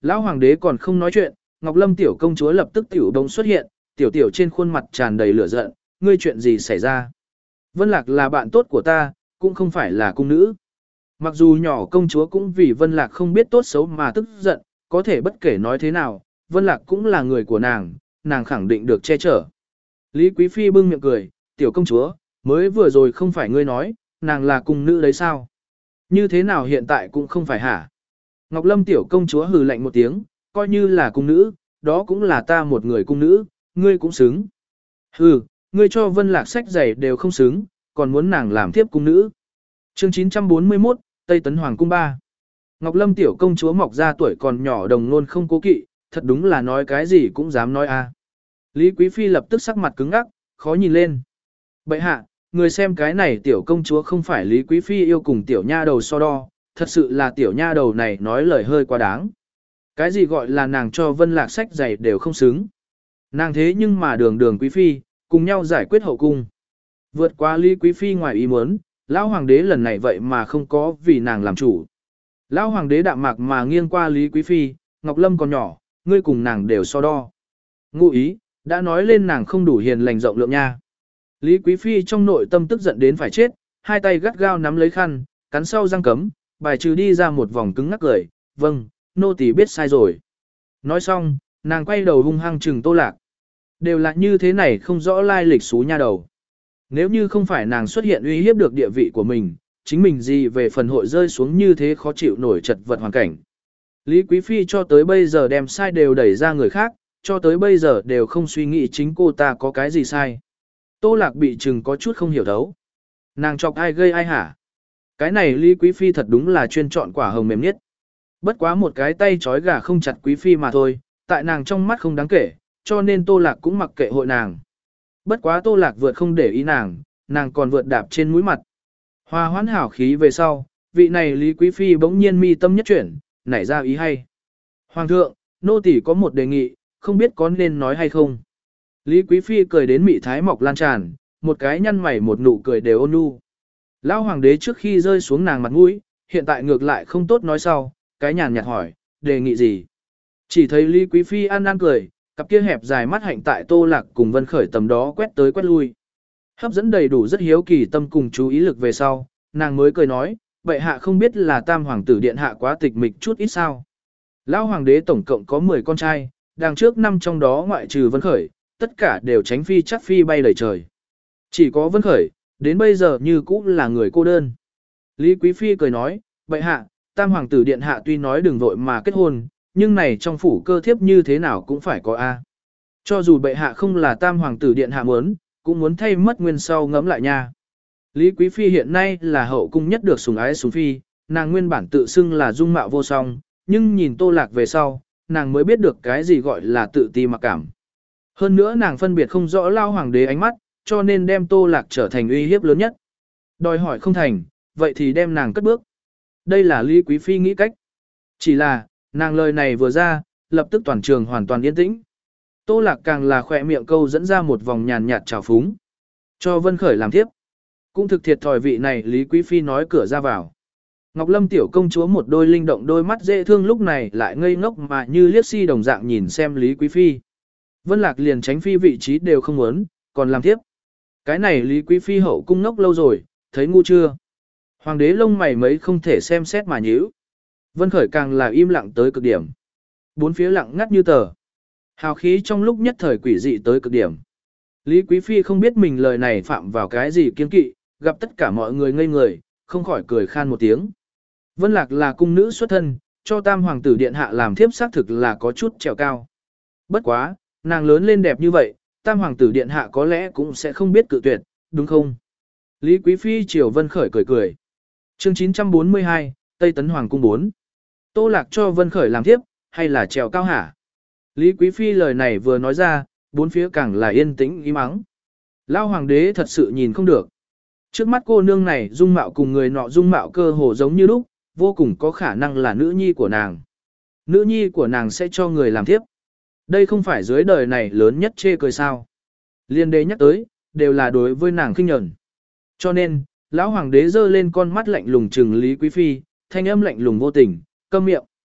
Lão hoàng đế còn không nói chuyện, Ngọc Lâm tiểu công chúa lập tức tiểu đông xuất hiện, tiểu tiểu trên khuôn mặt tràn đầy lửa giận, ngươi chuyện gì xảy ra? Vân Lạc là bạn tốt của ta, cũng không phải là cung nữ. Mặc dù nhỏ công chúa cũng vì Vân Lạc không biết tốt xấu mà tức giận, có thể bất kể nói thế nào, Vân Lạc cũng là người của nàng, nàng khẳng định được che chở. Lý Quý Phi bưng miệng cười, tiểu công chúa, mới vừa rồi không phải ngươi nói, nàng là cung nữ đấy sao? Như thế nào hiện tại cũng không phải hả? Ngọc Lâm tiểu công chúa hừ lạnh một tiếng, coi như là cung nữ, đó cũng là ta một người cung nữ, ngươi cũng xứng. Hừ, ngươi cho Vân Lạc sách giày đều không xứng, còn muốn nàng làm thiếp cung nữ. Chương chín trăm bốn mươi mốt, Tây Tấn Hoàng cung ba. Ngọc Lâm tiểu công chúa mọc ra tuổi còn nhỏ đồng nôn không cố kỵ, thật đúng là nói cái gì cũng dám nói a. Lý Quý Phi lập tức sắc mặt cứng ngắc, khó nhìn lên. Bậy hạ, người xem cái này tiểu công chúa không phải Lý Quý Phi yêu cùng tiểu nha đầu so đo, thật sự là tiểu nha đầu này nói lời hơi quá đáng. Cái gì gọi là nàng cho Vân Lạc sách giày đều không xứng. Nàng thế nhưng mà đường đường Quý Phi, cùng nhau giải quyết hậu cung. Vượt qua Lý Quý Phi ngoài ý muốn, lão hoàng đế lần này vậy mà không có vì nàng làm chủ. Lão hoàng đế đạm mạc mà nghiêng qua Lý Quý Phi, Ngọc Lâm còn nhỏ, ngươi cùng nàng đều so đo. Ngụ ý, đã nói lên nàng không đủ hiền lành rộng lượng nha. Lý Quý Phi trong nội tâm tức giận đến phải chết, hai tay gắt gao nắm lấy khăn, cắn sau răng cấm, bài trừ đi ra một vòng cứng ngắc cười, vâng, nô tỳ biết sai rồi. Nói xong, nàng quay đầu hung hăng trừng Tô Lạc. Đều là như thế này không rõ lai lịch xú nha đầu. Nếu như không phải nàng xuất hiện uy hiếp được địa vị của mình, chính mình gì về phần hội rơi xuống như thế khó chịu nổi chật vật hoàn cảnh. Lý Quý Phi cho tới bây giờ đem sai đều đẩy ra người khác, cho tới bây giờ đều không suy nghĩ chính cô ta có cái gì sai. Tô Lạc bị chừng có chút không hiểu thấu. Nàng chọc ai gây ai hả? Cái này Lý Quý Phi thật đúng là chuyên chọn quả hồng mềm nhất. Bất quá một cái tay trói gà không chặt Quý Phi mà thôi, tại nàng trong mắt không đáng kể, cho nên Tô Lạc cũng mặc kệ hội nàng. Bất quá Tô Lạc vượt không để ý nàng, nàng còn vượt đạp trên mũi mặt. Hòa hoãn hảo khí về sau, vị này Lý Quý Phi bỗng nhiên mi tâm nhất chuyển, nảy ra ý hay. Hoàng thượng, nô tỳ có một đề nghị, không biết có nên nói hay không. Lý Quý Phi cười đến mị thái mọc lan tràn, một cái nhăn mày một nụ cười đều ôn nhu. Lão hoàng đế trước khi rơi xuống nàng mặt mũi, hiện tại ngược lại không tốt nói sau, cái nhàn nhạt hỏi, đề nghị gì? Chỉ thấy Lý Quý Phi ăn ăn cười, cặp kia hẹp dài mắt hạnh tại Tô Lạc cùng Vân Khởi tầm đó quét tới quét lui. Hấp dẫn đầy đủ rất hiếu kỳ tâm cùng chú ý lực về sau, nàng mới cười nói, bệ hạ không biết là tam hoàng tử điện hạ quá tịch mịch chút ít sao. Lão hoàng đế tổng cộng có mười con trai, đằng trước năm trong đó ngoại trừ Vân Khởi, tất cả đều tránh phi chắc phi bay đầy trời. Chỉ có Vân Khởi, đến bây giờ như cũ là người cô đơn. Lý Quý Phi cười nói, bệ hạ, tam hoàng tử điện hạ tuy nói đừng vội mà kết hôn, nhưng này trong phủ cơ thiếp như thế nào cũng phải có A. Cho dù bệ hạ không là tam hoàng tử điện hạ muốn, cũng muốn thay mất nguyên sau ngẫm lại nha. Lý Quý Phi hiện nay là hậu cung nhất được sủng ái sủng phi, nàng nguyên bản tự xưng là dung mạo vô song, nhưng nhìn Tô Lạc về sau, nàng mới biết được cái gì gọi là tự ti mặc cảm. Hơn nữa nàng phân biệt không rõ lao hoàng đế ánh mắt, cho nên đem Tô Lạc trở thành uy hiếp lớn nhất. Đòi hỏi không thành, vậy thì đem nàng cất bước. Đây là Lý Quý Phi nghĩ cách. Chỉ là, nàng lời này vừa ra, lập tức toàn trường hoàn toàn yên tĩnh. Tô Lạc càng là khỏe miệng câu dẫn ra một vòng nhàn nhạt trào phúng. Cho Vân Khởi làm tiếp. Cũng thực thiệt thòi vị này Lý Quý Phi nói cửa ra vào. Ngọc Lâm tiểu công chúa một đôi linh động đôi mắt dễ thương lúc này lại ngây ngốc mà như liếc si đồng dạng nhìn xem Lý Quý Phi. Vân Lạc liền tránh phi vị trí đều không muốn, còn làm tiếp. Cái này Lý Quý Phi hậu cung ngốc lâu rồi, thấy ngu chưa? Hoàng đế lông mày mấy không thể xem xét mà nhíu. Vân Khởi càng là im lặng tới cực điểm. Bốn phía lặng ngắt như tờ. Hào khí trong lúc nhất thời quỷ dị tới cực điểm. Lý Quý Phi không biết mình lời này phạm vào cái gì kiên kỵ, gặp tất cả mọi người ngây người, không khỏi cười khan một tiếng. Vân Lạc là cung nữ xuất thân, cho tam hoàng tử điện hạ làm thiếp xác thực là có chút trèo cao. Bất quá, nàng lớn lên đẹp như vậy, tam hoàng tử điện hạ có lẽ cũng sẽ không biết cự tuyệt, đúng không? Lý Quý Phi chiều Vân Khởi cười cười. Chương chín trăm bốn mươi hai, Tây Tấn Hoàng cung bốn. Tô Lạc cho Vân Khởi làm thiếp, hay là trèo cao hả? Lý Quý Phi lời này vừa nói ra, bốn phía càng là yên tĩnh im ắng. Lao hoàng đế thật sự nhìn không được. Trước mắt cô nương này dung mạo cùng người nọ dung mạo cơ hồ giống như lúc, vô cùng có khả năng là nữ nhi của nàng. Nữ nhi của nàng sẽ cho người làm thiếp. Đây không phải dưới đời này lớn nhất chê cười sao. Liên đế nhắc tới, đều là đối với nàng khinh nhẫn. Cho nên, lão hoàng đế giơ lên con mắt lạnh lùng trừng Lý Quý Phi, thanh âm lạnh lùng vô tình, câm miệng.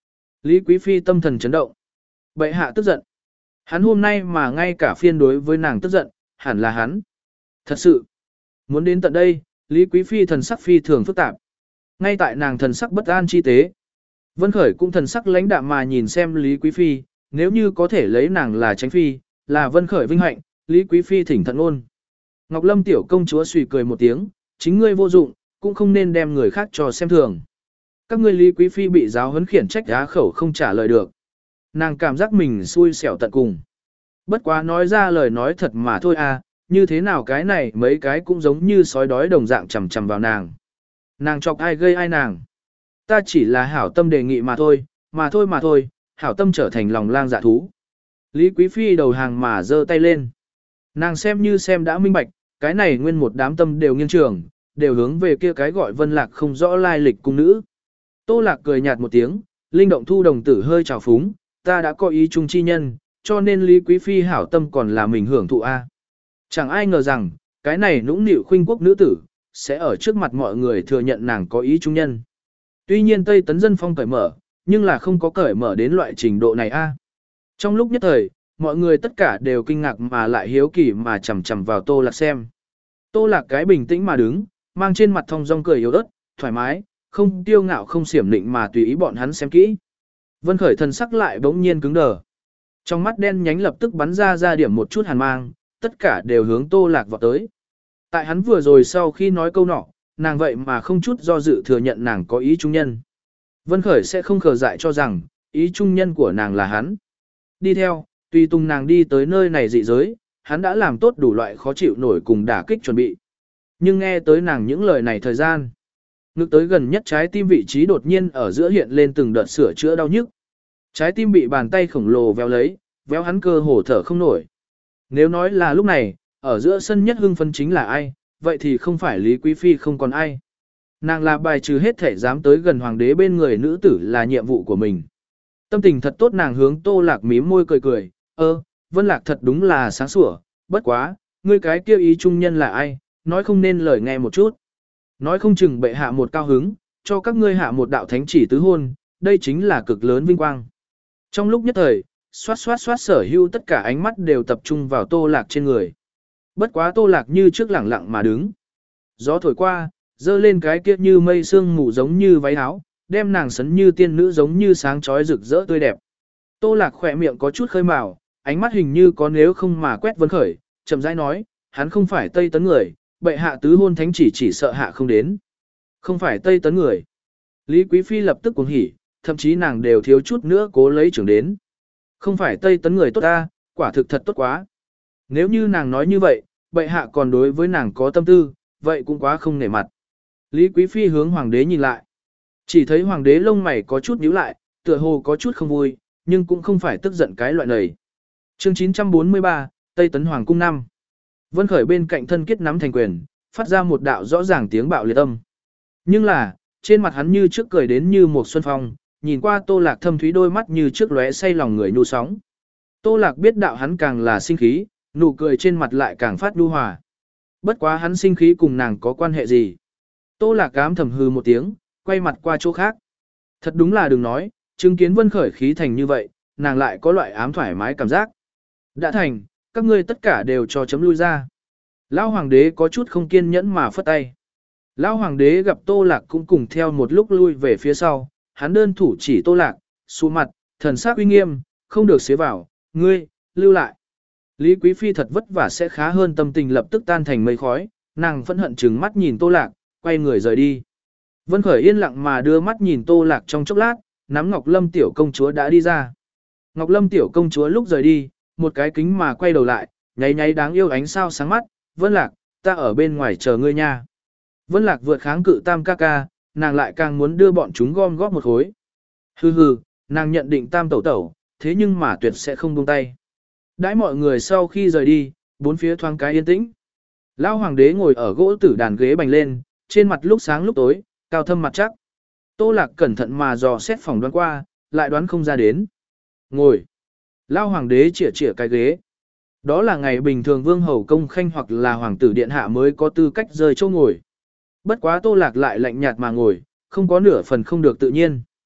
Lý Quý Phi tâm thần chấn động. Bệ hạ tức giận. Hắn hôm nay mà ngay cả phiên đối với nàng tức giận, hẳn là hắn. Thật sự, muốn đến tận đây, Lý Quý Phi thần sắc phi thường phức tạp. Ngay tại nàng thần sắc bất an chi tế. Vân Khởi cũng thần sắc lãnh đạm mà nhìn xem Lý Quý Phi, nếu như có thể lấy nàng là Tránh Phi, là Vân Khởi vinh hạnh, Lý Quý Phi thỉnh thận ôn. Ngọc Lâm tiểu công chúa suy cười một tiếng, chính ngươi vô dụng, cũng không nên đem người khác cho xem thường. Các ngươi Lý Quý Phi bị giáo huấn khiển trách á khẩu không trả lời được. Nàng cảm giác mình xui xẻo tận cùng. Bất quá nói ra lời nói thật mà thôi à, như thế nào cái này mấy cái cũng giống như sói đói đồng dạng chầm chầm vào nàng. Nàng chọc ai gây ai nàng. Ta chỉ là hảo tâm đề nghị mà thôi, mà thôi mà thôi, hảo tâm trở thành lòng lang dạ thú. Lý Quý Phi đầu hàng mà giơ tay lên. Nàng xem như xem đã minh bạch, cái này nguyên một đám tâm đều nghiêng trường, đều hướng về kia cái gọi Vân Lạc không rõ lai lịch cung nữ. Tô Lạc cười nhạt một tiếng, linh động thu đồng tử hơi trào phúng, ta đã có ý chung chi nhân, cho nên Lý Quý Phi hảo tâm còn là mình hưởng thụ a. Chẳng ai ngờ rằng, cái này nũng nịu khuynh quốc nữ tử, sẽ ở trước mặt mọi người thừa nhận nàng có ý chung nhân. Tuy nhiên Tây Tấn dân phong cởi mở, nhưng là không có cởi mở đến loại trình độ này a. Trong lúc nhất thời, mọi người tất cả đều kinh ngạc mà lại hiếu kỳ mà chằm chằm vào Tô Lạc xem. Tô Lạc cái bình tĩnh mà đứng, mang trên mặt thong dong cười yếu ớt, thoải mái, không tiêu ngạo không xiểm lịnh mà tùy ý bọn hắn xem kỹ. Vân Khởi thần sắc lại bỗng nhiên cứng đờ. Trong mắt đen nhánh lập tức bắn ra ra điểm một chút hàn mang, tất cả đều hướng Tô Lạc vọt tới. Tại hắn vừa rồi sau khi nói câu nọ, nàng vậy mà không chút do dự thừa nhận nàng có ý trung nhân. Vân Khởi sẽ không khờ dại cho rằng, ý trung nhân của nàng là hắn. Đi theo, tùy tùng nàng đi tới nơi này dị giới, hắn đã làm tốt đủ loại khó chịu nổi cùng đả kích chuẩn bị. Nhưng nghe tới nàng những lời này thời gian, ngực tới gần nhất trái tim vị trí đột nhiên ở giữa hiện lên từng đợt sửa chữa đau nhức. Trái tim bị bàn tay khổng lồ véo lấy, véo hắn cơ hồ thở không nổi. Nếu nói là lúc này, ở giữa sân nhất hưng phấn chính là ai, vậy thì không phải Lý Quý Phi không còn ai. Nàng là bài trừ hết thể dám tới gần hoàng đế bên người nữ tử là nhiệm vụ của mình. Tâm tình thật tốt nàng hướng Tô Lạc mím môi cười cười, ơ, Vân Lạc thật đúng là sáng sủa, bất quá, ngươi cái kia ý trung nhân là ai, nói không nên lời nghe một chút. Nói không chừng bệ hạ một cao hứng, cho các ngươi hạ một đạo thánh chỉ tứ hôn, đây chính là cực lớn vinh quang. Trong lúc nhất thời, xoát xoát xoát sở hữu tất cả ánh mắt đều tập trung vào Tô Lạc trên người. Bất quá Tô Lạc như trước lẳng lặng mà đứng. Gió thổi qua, dơ lên cái kia như mây sương mù giống như váy áo, đem nàng sấn như tiên nữ giống như sáng chói rực rỡ tươi đẹp. Tô Lạc khỏe miệng có chút khơi mào, ánh mắt hình như có nếu không mà quét Vân Khởi, chậm rãi nói, hắn không phải Tây Tấn người, bệ hạ tứ hôn thánh chỉ chỉ sợ hạ không đến. Không phải Tây Tấn người. Lý Quý Phi lập tức cuồng hỉ, thậm chí nàng đều thiếu chút nữa cố lấy trưởng đến. Không phải Tây Tấn người tốt ta, quả thực thật tốt quá. Nếu như nàng nói như vậy, bệ hạ còn đối với nàng có tâm tư, vậy cũng quá không nể mặt. Lý Quý Phi hướng hoàng đế nhìn lại. Chỉ thấy hoàng đế lông mày có chút nhíu lại, tựa hồ có chút không vui, nhưng cũng không phải tức giận cái loại này. Chương chín trăm bốn mươi ba, Tây Tấn Hoàng cung năm. Vân Khởi bên cạnh thân kết nắm thành quyền, phát ra một đạo rõ ràng tiếng bạo liệt âm. Nhưng là, trên mặt hắn như trước cười đến như một xuân phong, nhìn qua Tô Lạc thâm thúy đôi mắt như trước lóe say lòng người nhu sóng. Tô Lạc biết đạo hắn càng là sinh khí, nụ cười trên mặt lại càng phát nhu hòa. Bất quá hắn sinh khí cùng nàng có quan hệ gì? Tô Lạc cám thầm hư một tiếng, quay mặt qua chỗ khác. Thật đúng là đừng nói, chứng kiến Vân Khởi khí thành như vậy, nàng lại có loại ám thoải mái cảm giác. Đã thành, các ngươi tất cả đều cho chấm lui ra. Lão hoàng đế có chút không kiên nhẫn mà phất tay. Lão hoàng đế gặp Tô Lạc cũng cùng theo một lúc lui về phía sau, hắn đơn thủ chỉ Tô Lạc, xuống mặt, thần sắc uy nghiêm, không được xế vào, ngươi, lưu lại. Lý Quý Phi thật vất vả sẽ khá hơn, tâm tình lập tức tan thành mây khói, nàng phẫn hận trừng mắt nhìn Tô Lạc, quay người rời đi. Vân Khởi yên lặng mà đưa mắt nhìn Tô Lạc trong chốc lát, nắm Ngọc Lâm tiểu công chúa đã đi ra. Ngọc Lâm tiểu công chúa lúc rời đi, một cái kính mà quay đầu lại, nháy nháy đáng yêu ánh sao sáng mắt, Vân Lạc, ta ở bên ngoài chờ ngươi nha. Vân Lạc vượt kháng cự Tam ca ca, nàng lại càng muốn đưa bọn chúng gom góp một khối. Hừ hừ, nàng nhận định Tam tẩu tẩu, thế nhưng mà tuyệt sẽ không buông tay. Đãi mọi người sau khi rời đi, bốn phía thoáng cái yên tĩnh. Lão hoàng đế ngồi ở gỗ tử đàn ghế bành lên, trên mặt lúc sáng lúc tối, cao thâm mặt chắc. Tô Lạc cẩn thận mà dò xét phòng đoán qua, lại đoán không ra đến. Ngồi. Lão hoàng đế chĩa chĩa cái ghế. Đó là ngày bình thường vương hầu công khanh hoặc là hoàng tử điện hạ mới có tư cách rời chỗ ngồi. Bất quá Tô Lạc lại lạnh nhạt mà ngồi, không có nửa phần không được tự nhiên.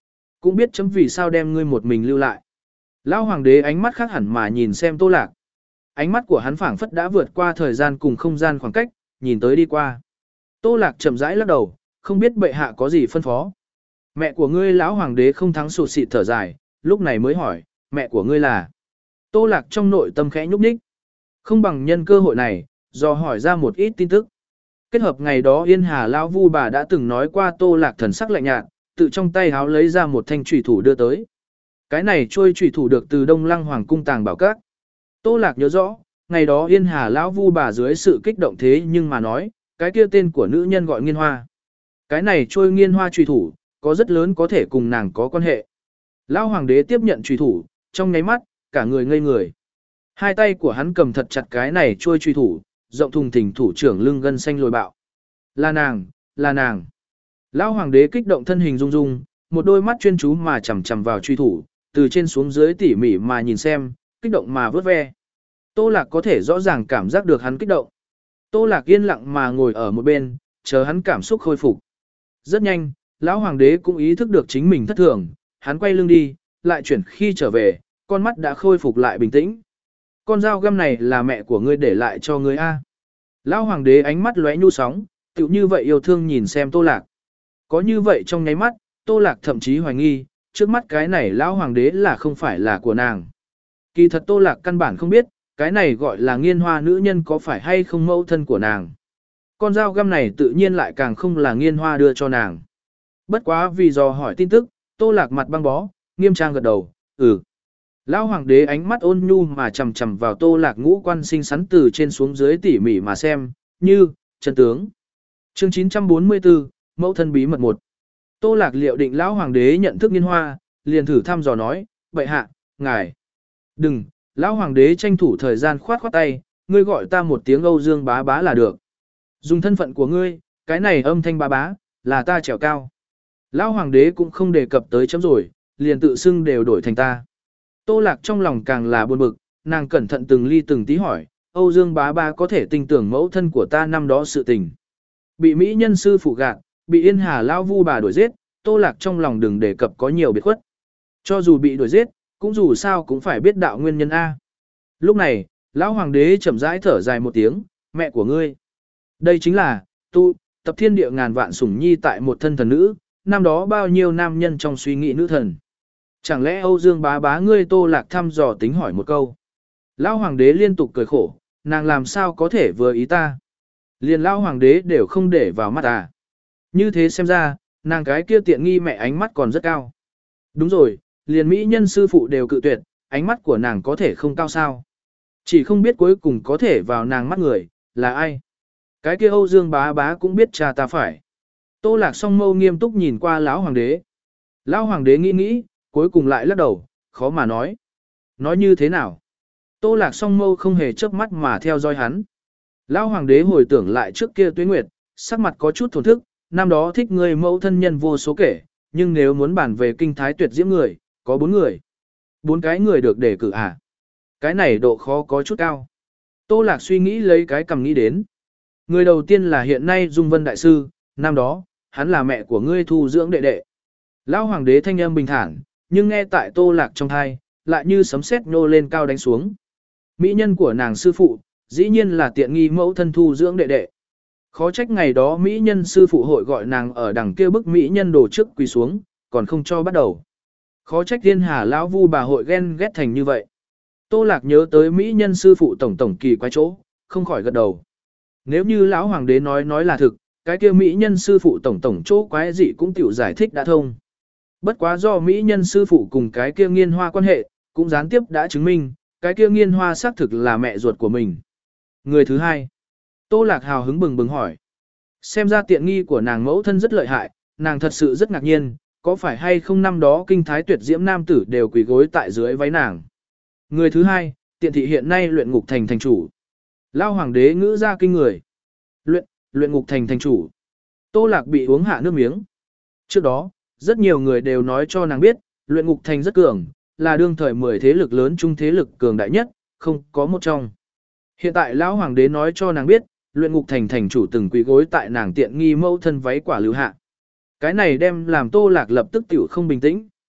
Cũng biết chấm vì sao đem ngươi một mình lưu lại. Lão hoàng đế ánh mắt khác hẳn mà nhìn xem Tô Lạc. Ánh mắt của hắn phảng phất đã vượt qua thời gian cùng không gian khoảng cách, nhìn tới đi qua. Tô Lạc chậm rãi lắc đầu, không biết bệ hạ có gì phân phó. Mẹ của ngươi lão hoàng đế không thắng sụt xịt thở dài, lúc này mới hỏi, mẹ của ngươi là. Tô Lạc trong nội tâm khẽ nhúc nhích. Không bằng nhân cơ hội này, do hỏi ra một ít tin tức. Kết hợp ngày đó Yên Hà lão vu bà đã từng nói qua Tô Lạc thần sắc lạnh nhạt, tự trong tay háo lấy ra một thanh chủy thủ đưa tới. Cái này trôi chủy thủ được từ Đông Lăng Hoàng cung tàng bảo các. Tô Lạc nhớ rõ, ngày đó Yên Hà lão vu bà dưới sự kích động thế nhưng mà nói, cái kia tên của nữ nhân gọi Nghiên Hoa. Cái này trôi Nghiên Hoa chủy thủ, có rất lớn có thể cùng nàng có quan hệ. Lão hoàng đế tiếp nhận chủy thủ, trong nháy mắt, cả người ngây người. Hai tay của hắn cầm thật chặt cái này trôi chủy thủ, rộng thùng thình thủ trưởng lưng gân xanh lồi bạo. Là nàng, là nàng. Lão hoàng đế kích động thân hình rung rung, một đôi mắt chuyên chú mà chằm chằm vào truy thủ, từ trên xuống dưới tỉ mỉ mà nhìn xem, kích động mà vớt ve. Tô Lạc có thể rõ ràng cảm giác được hắn kích động. Tô Lạc yên lặng mà ngồi ở một bên, chờ hắn cảm xúc khôi phục. Rất nhanh, lão hoàng đế cũng ý thức được chính mình thất thường, hắn quay lưng đi, lại chuyển khi trở về, con mắt đã khôi phục lại bình tĩnh. Con dao găm này là mẹ của ngươi để lại cho ngươi a. Lão hoàng đế ánh mắt lóe nhu sóng, tựu như vậy yêu thương nhìn xem Tô Lạc. Có như vậy trong nháy mắt, Tô Lạc thậm chí hoài nghi, trước mắt cái này lão hoàng đế là không phải là của nàng. Kỳ thật Tô Lạc căn bản không biết, cái này gọi là Nghiên Hoa nữ nhân có phải hay không mẫu thân của nàng. Con dao găm này tự nhiên lại càng không là Nghiên Hoa đưa cho nàng. Bất quá vì dò hỏi tin tức, Tô Lạc mặt băng bó, nghiêm trang gật đầu, ừ. Lão hoàng đế ánh mắt ôn nhu mà chầm chầm vào Tô Lạc ngũ quan xinh xắn từ trên xuống dưới tỉ mỉ mà xem, như, chân tướng. Chương chín trăm bốn mươi tư, mẫu thân bí mật một. Tô Lạc liệu định lão hoàng đế nhận thức Nghiên Hoa, liền thử thăm dò nói, bệ hạ, ngài. Đừng, lão hoàng đế tranh thủ thời gian khoát khoát tay, ngươi gọi ta một tiếng Âu Dương bá bá là được. Dùng thân phận của ngươi, cái này âm thanh bá bá, là ta trèo cao. Lão hoàng đế cũng không đề cập tới chấm rồi, liền tự xưng đều đổi thành ta. Tô Lạc trong lòng càng là buồn bực, nàng cẩn thận từng ly từng tí hỏi, Âu Dương bá bá có thể tin tưởng mẫu thân của ta năm đó sự tình. Bị mỹ nhân sư phụ gạt, bị Yên Hà lão vu bà đuổi giết, Tô Lạc trong lòng đừng đề cập có nhiều biệt khuất. Cho dù bị đuổi giết, cũng dù sao cũng phải biết đạo nguyên nhân A. Lúc này, lão hoàng đế chậm rãi thở dài một tiếng, mẹ của ngươi. Đây chính là, tu, tập thiên địa ngàn vạn sủng nhi tại một thân thần nữ, năm đó bao nhiêu nam nhân trong suy nghĩ nữ thần. Chẳng lẽ Âu Dương bá bá ngươi Tô Lạc thăm dò tính hỏi một câu. Lão hoàng đế liên tục cười khổ, nàng làm sao có thể vừa ý ta. Liền lão hoàng đế đều không để vào mắt à. Như thế xem ra, nàng cái kia tiện nghi mẹ ánh mắt còn rất cao. Đúng rồi, liền mỹ nhân sư phụ đều cự tuyệt, ánh mắt của nàng có thể không cao sao. Chỉ không biết cuối cùng có thể vào nàng mắt người, là ai. Cái kia Âu Dương bá bá cũng biết cha ta phải. Tô Lạc song mâu nghiêm túc nhìn qua lão hoàng đế. Lão hoàng đế nghĩ nghĩ, cuối cùng lại lắc đầu, khó mà nói. Nói như thế nào? Tô Lạc song mâu không hề chớp mắt mà theo dõi hắn. Lão hoàng đế hồi tưởng lại trước kia Tuế Nguyệt, sắc mặt có chút thổn thức, năm đó thích người mẫu thân nhân vô số kể, nhưng nếu muốn bàn về kinh thái tuyệt diễm người, có bốn người. Bốn cái người được đề cử à? Cái này độ khó có chút cao. Tô Lạc suy nghĩ lấy cái cầm nghĩ đến. Người đầu tiên là hiện nay Dung Vân Đại Sư, năm đó, hắn là mẹ của ngươi thu dưỡng đệ đệ. Lão hoàng đế thanh âm bình thản, nhưng nghe tại Tô Lạc trong thai, lại như sấm sét nô lên cao đánh xuống. Mỹ nhân của nàng sư phụ, dĩ nhiên là tiện nghi mẫu thân thu dưỡng đệ đệ. Khó trách ngày đó Mỹ nhân sư phụ hội gọi nàng ở đằng kia bức Mỹ nhân đổ trước quỳ xuống, còn không cho bắt đầu. Khó trách Thiên Hà lão vu bà hội ghen ghét thành như vậy. Tô Lạc nhớ tới Mỹ nhân sư phụ tổng tổng kỳ quái chỗ, không khỏi gật đầu. Nếu như lão hoàng đế nói nói là thực, cái kia Mỹ nhân sư phụ tổng tổng chỗ quái dị cũng tiểu giải thích đã thông. Bất quá do Mỹ nhân sư phụ cùng cái kia Nghiên Hoa quan hệ, cũng gián tiếp đã chứng minh, cái kia Nghiên Hoa xác thực là mẹ ruột của mình. Người thứ hai. Tô Lạc hào hứng bừng bừng hỏi. Xem ra tiện nghi của nàng mẫu thân rất lợi hại, nàng thật sự rất ngạc nhiên, có phải hay không năm đó kinh thái tuyệt diễm nam tử đều quỳ gối tại dưới váy nàng. Người thứ hai, tiện thị hiện nay luyện ngục thành thành chủ. Lao hoàng đế ngữ ra kinh người. Luyện, luyện ngục thành thành chủ. Tô Lạc bị uống hạ nước miếng. Trước đó, rất nhiều người đều nói cho nàng biết, luyện ngục thành rất cường, là đương thời mười thế lực lớn trung thế lực cường đại nhất, không có một trong. Hiện tại lão hoàng đế nói cho nàng biết, luyện ngục thành thành chủ từng quỳ gối tại nàng tiện nghi mẫu thân váy quả lưu hạ. Cái này đem làm Tô Lạc lập tức tiểu không bình tĩnh.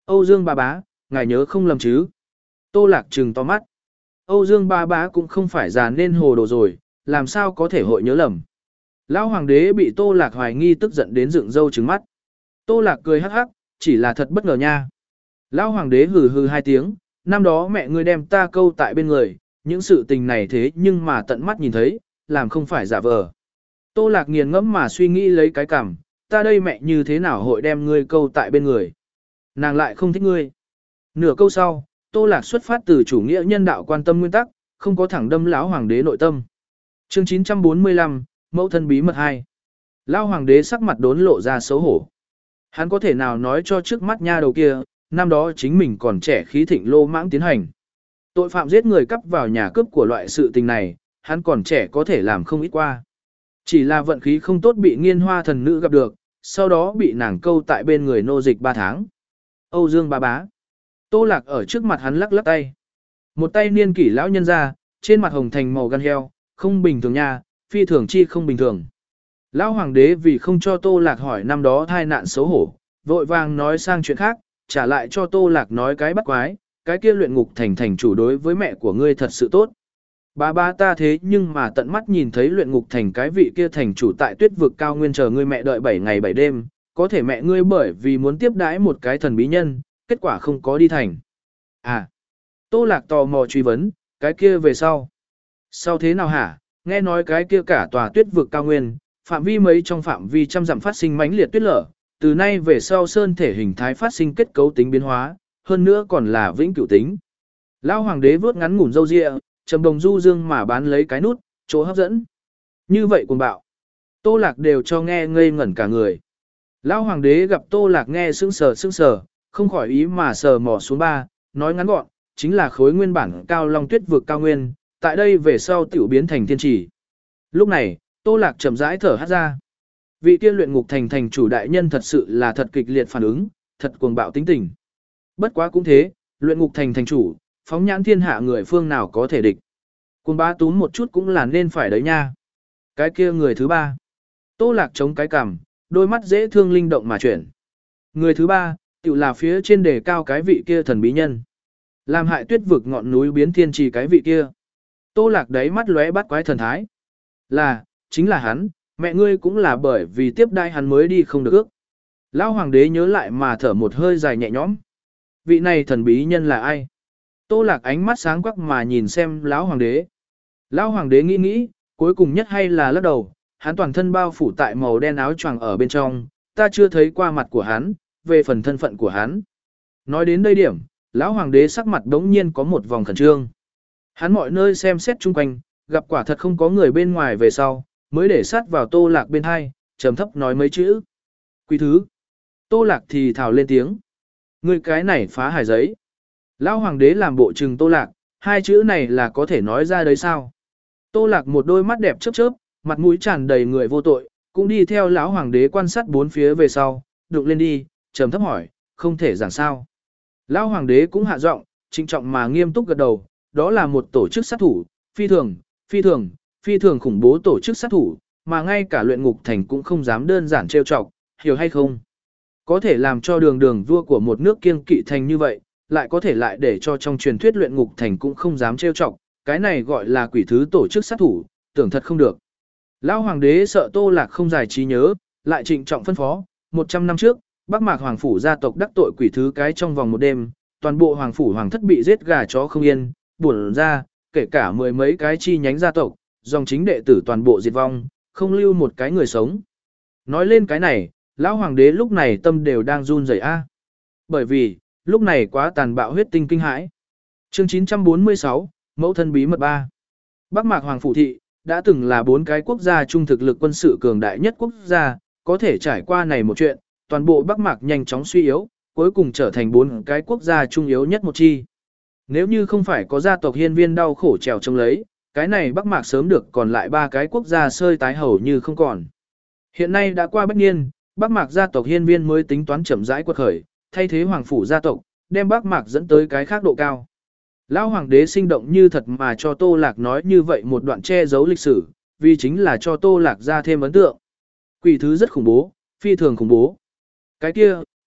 Âu Dương bà bá, ngài nhớ không lầm chứ? Tô Lạc trừng to mắt. Âu Dương bà bá cũng không phải già nên hồ đồ rồi, làm sao có thể hội nhớ lầm. Lão hoàng đế bị Tô Lạc hoài nghi tức giận đến dựng râu trừng mắt. Tô Lạc cười hắc hắc, chỉ là thật bất ngờ nha. Lão hoàng đế hừ hừ hai tiếng, năm đó mẹ ngươi đem ta câu tại bên người, những sự tình này thế nhưng mà tận mắt nhìn thấy, làm không phải giả vờ. Tô Lạc nghiền ngẫm mà suy nghĩ lấy cái cằm, ta đây mẹ như thế nào hội đem ngươi câu tại bên người. Nàng lại không thích ngươi. Nửa câu sau, Tô Lạc xuất phát từ chủ nghĩa nhân đạo quan tâm nguyên tắc, không có thẳng đâm lão hoàng đế nội tâm. Chương chín trăm bốn mươi lăm, mẫu thân bí mật hai. Lão hoàng đế sắc mặt đốn lộ ra xấu hổ. Hắn có thể nào nói cho trước mắt nha đầu kia, năm đó chính mình còn trẻ khí thịnh lô mãng tiến hành. Tội phạm giết người cắp vào nhà cướp của loại sự tình này, hắn còn trẻ có thể làm không ít qua. Chỉ là vận khí không tốt bị nghiên hoa thần nữ gặp được, sau đó bị nàng câu tại bên người nô dịch ba tháng. Âu Dương bà bá. Tô Lạc ở trước mặt hắn lắc lắc tay. Một tay niên kỷ lão nhân ra, trên mặt hồng thành màu gan heo, không bình thường nha, phi thường chi không bình thường. Lão hoàng đế vì không cho Tô Lạc hỏi năm đó thai nạn xấu hổ, vội vàng nói sang chuyện khác, trả lại cho Tô Lạc nói cái bắt quái, cái kia luyện ngục thành thành chủ đối với mẹ của ngươi thật sự tốt. Bà ba ta thế nhưng mà tận mắt nhìn thấy luyện ngục thành cái vị kia thành chủ tại tuyết vực cao nguyên chờ ngươi mẹ đợi bảy ngày bảy đêm, có thể mẹ ngươi bởi vì muốn tiếp đãi một cái thần bí nhân, kết quả không có đi thành. À, Tô Lạc tò mò truy vấn, cái kia về sau. Sau thế nào hả, nghe nói cái kia cả tòa tuyết vực cao nguyên, phạm vi mấy trong phạm vi trăm dặm phát sinh mãnh liệt tuyết lở, từ nay về sau sơn thể hình thái phát sinh kết cấu tính biến hóa, hơn nữa còn là vĩnh cửu tính. Lão hoàng đế vớt ngắn ngủn râu ria, trầm đồng du dương mà bán lấy cái nút, chỗ hấp dẫn. Như vậy cuồng bạo. Tô Lạc đều cho nghe ngây ngẩn cả người. Lão hoàng đế gặp Tô Lạc nghe sững sờ sững sờ, không khỏi ý mà sờ mò xuống ba, nói ngắn gọn, chính là khối nguyên bản cao long tuyết vực cao nguyên, tại đây về sau tiểu biến thành thiên trì. Lúc này, Tô Lạc chậm rãi thở hắt ra. Vị kia luyện ngục thành thành chủ đại nhân thật sự là thật kịch liệt phản ứng, thật cuồng bạo tính tình. Bất quá cũng thế, luyện ngục thành thành chủ, phóng nhãn thiên hạ người phương nào có thể địch. Cuồng bá túm một chút cũng là nên phải đấy nha. Cái kia người thứ ba. Tô Lạc chống cái cằm, đôi mắt dễ thương linh động mà chuyển. Người thứ ba, tự là phía trên đề cao cái vị kia thần bí nhân. Làm hại tuyết vực ngọn núi biến thiên trì cái vị kia. Tô Lạc đáy mắt lóe bắt quái thần thái. Là, chính là hắn, mẹ ngươi cũng là bởi vì tiếp đai hắn mới đi không được ước. Lão hoàng đế nhớ lại mà thở một hơi dài nhẹ nhõm. Vị này thần bí nhân là ai? Tô Lạc ánh mắt sáng quắc mà nhìn xem lão hoàng đế. Lão hoàng đế nghĩ nghĩ, cuối cùng nhất hay là lắc đầu, hắn toàn thân bao phủ tại màu đen áo choàng ở bên trong, ta chưa thấy qua mặt của hắn, về phần thân phận của hắn. Nói đến đây điểm, lão hoàng đế sắc mặt đống nhiên có một vòng khẩn trương. Hắn mọi nơi xem xét chung quanh, gặp quả thật không có người bên ngoài về sau, mới để sát vào Tô Lạc bên hai, trầm thấp nói mấy chữ. Quý thứ. Tô Lạc thì thào lên tiếng. Người cái này phá hài giấy. Lão hoàng đế làm bộ trừng Tô Lạc, hai chữ này là có thể nói ra đấy sao? Tô Lạc một đôi mắt đẹp chớp chớp, mặt mũi tràn đầy người vô tội, cũng đi theo lão hoàng đế quan sát bốn phía về sau, đụng lên đi, trầm thấp hỏi, không thể giảng sao? Lão hoàng đế cũng hạ giọng, trịnh trọng mà nghiêm túc gật đầu, đó là một tổ chức sát thủ, phi thường, phi thường, phi thường khủng bố tổ chức sát thủ, mà ngay cả luyện ngục thành cũng không dám đơn giản trêu chọc, hiểu hay không? Có thể làm cho đường đường vua của một nước kiêng kỵ thành như vậy, lại có thể lại để cho trong truyền thuyết luyện ngục thành cũng không dám trêu chọc, cái này gọi là quỷ thứ tổ chức sát thủ, tưởng thật không được. Lão hoàng đế sợ Tô Lạc không giải trí nhớ, lại trịnh trọng phân phó, một trăm năm trước, Bắc Mạc hoàng phủ gia tộc đắc tội quỷ thứ cái trong vòng một đêm, toàn bộ hoàng phủ hoàng thất bị giết gà chó không yên, buồn ra, kể cả mười mấy cái chi nhánh gia tộc, dòng chính đệ tử toàn bộ diệt vong, không lưu một cái người sống. Nói lên cái này, lão hoàng đế lúc này tâm đều đang run rẩy a. Bởi vì, lúc này quá tàn bạo huyết tinh kinh hãi. Chương chín trăm bốn mươi sáu, mẫu thân bí mật ba. Bắc Mạc hoàng phủ thị đã từng là bốn cái quốc gia trung thực lực quân sự cường đại nhất quốc gia, có thể trải qua này một chuyện, toàn bộ Bắc Mạc nhanh chóng suy yếu, cuối cùng trở thành bốn cái quốc gia trung yếu nhất một chi. Nếu như không phải có gia tộc Hiên Viên đau khổ trèo trông lấy, cái này Bắc Mạc sớm được còn lại ba cái quốc gia sơi tái hầu như không còn. Hiện nay đã qua bất niên, Bắc Mạc gia tộc Hiên Viên mới tính toán chậm rãi quật khởi, thay thế hoàng phủ gia tộc, đem Bắc Mạc dẫn tới cái khác độ cao. Lão hoàng đế sinh động như thật mà cho Tô Lạc nói như vậy một đoạn che giấu lịch sử, vì chính là cho Tô Lạc ra thêm ấn tượng. Quỷ thứ rất khủng bố, phi thường khủng bố. Cái kia,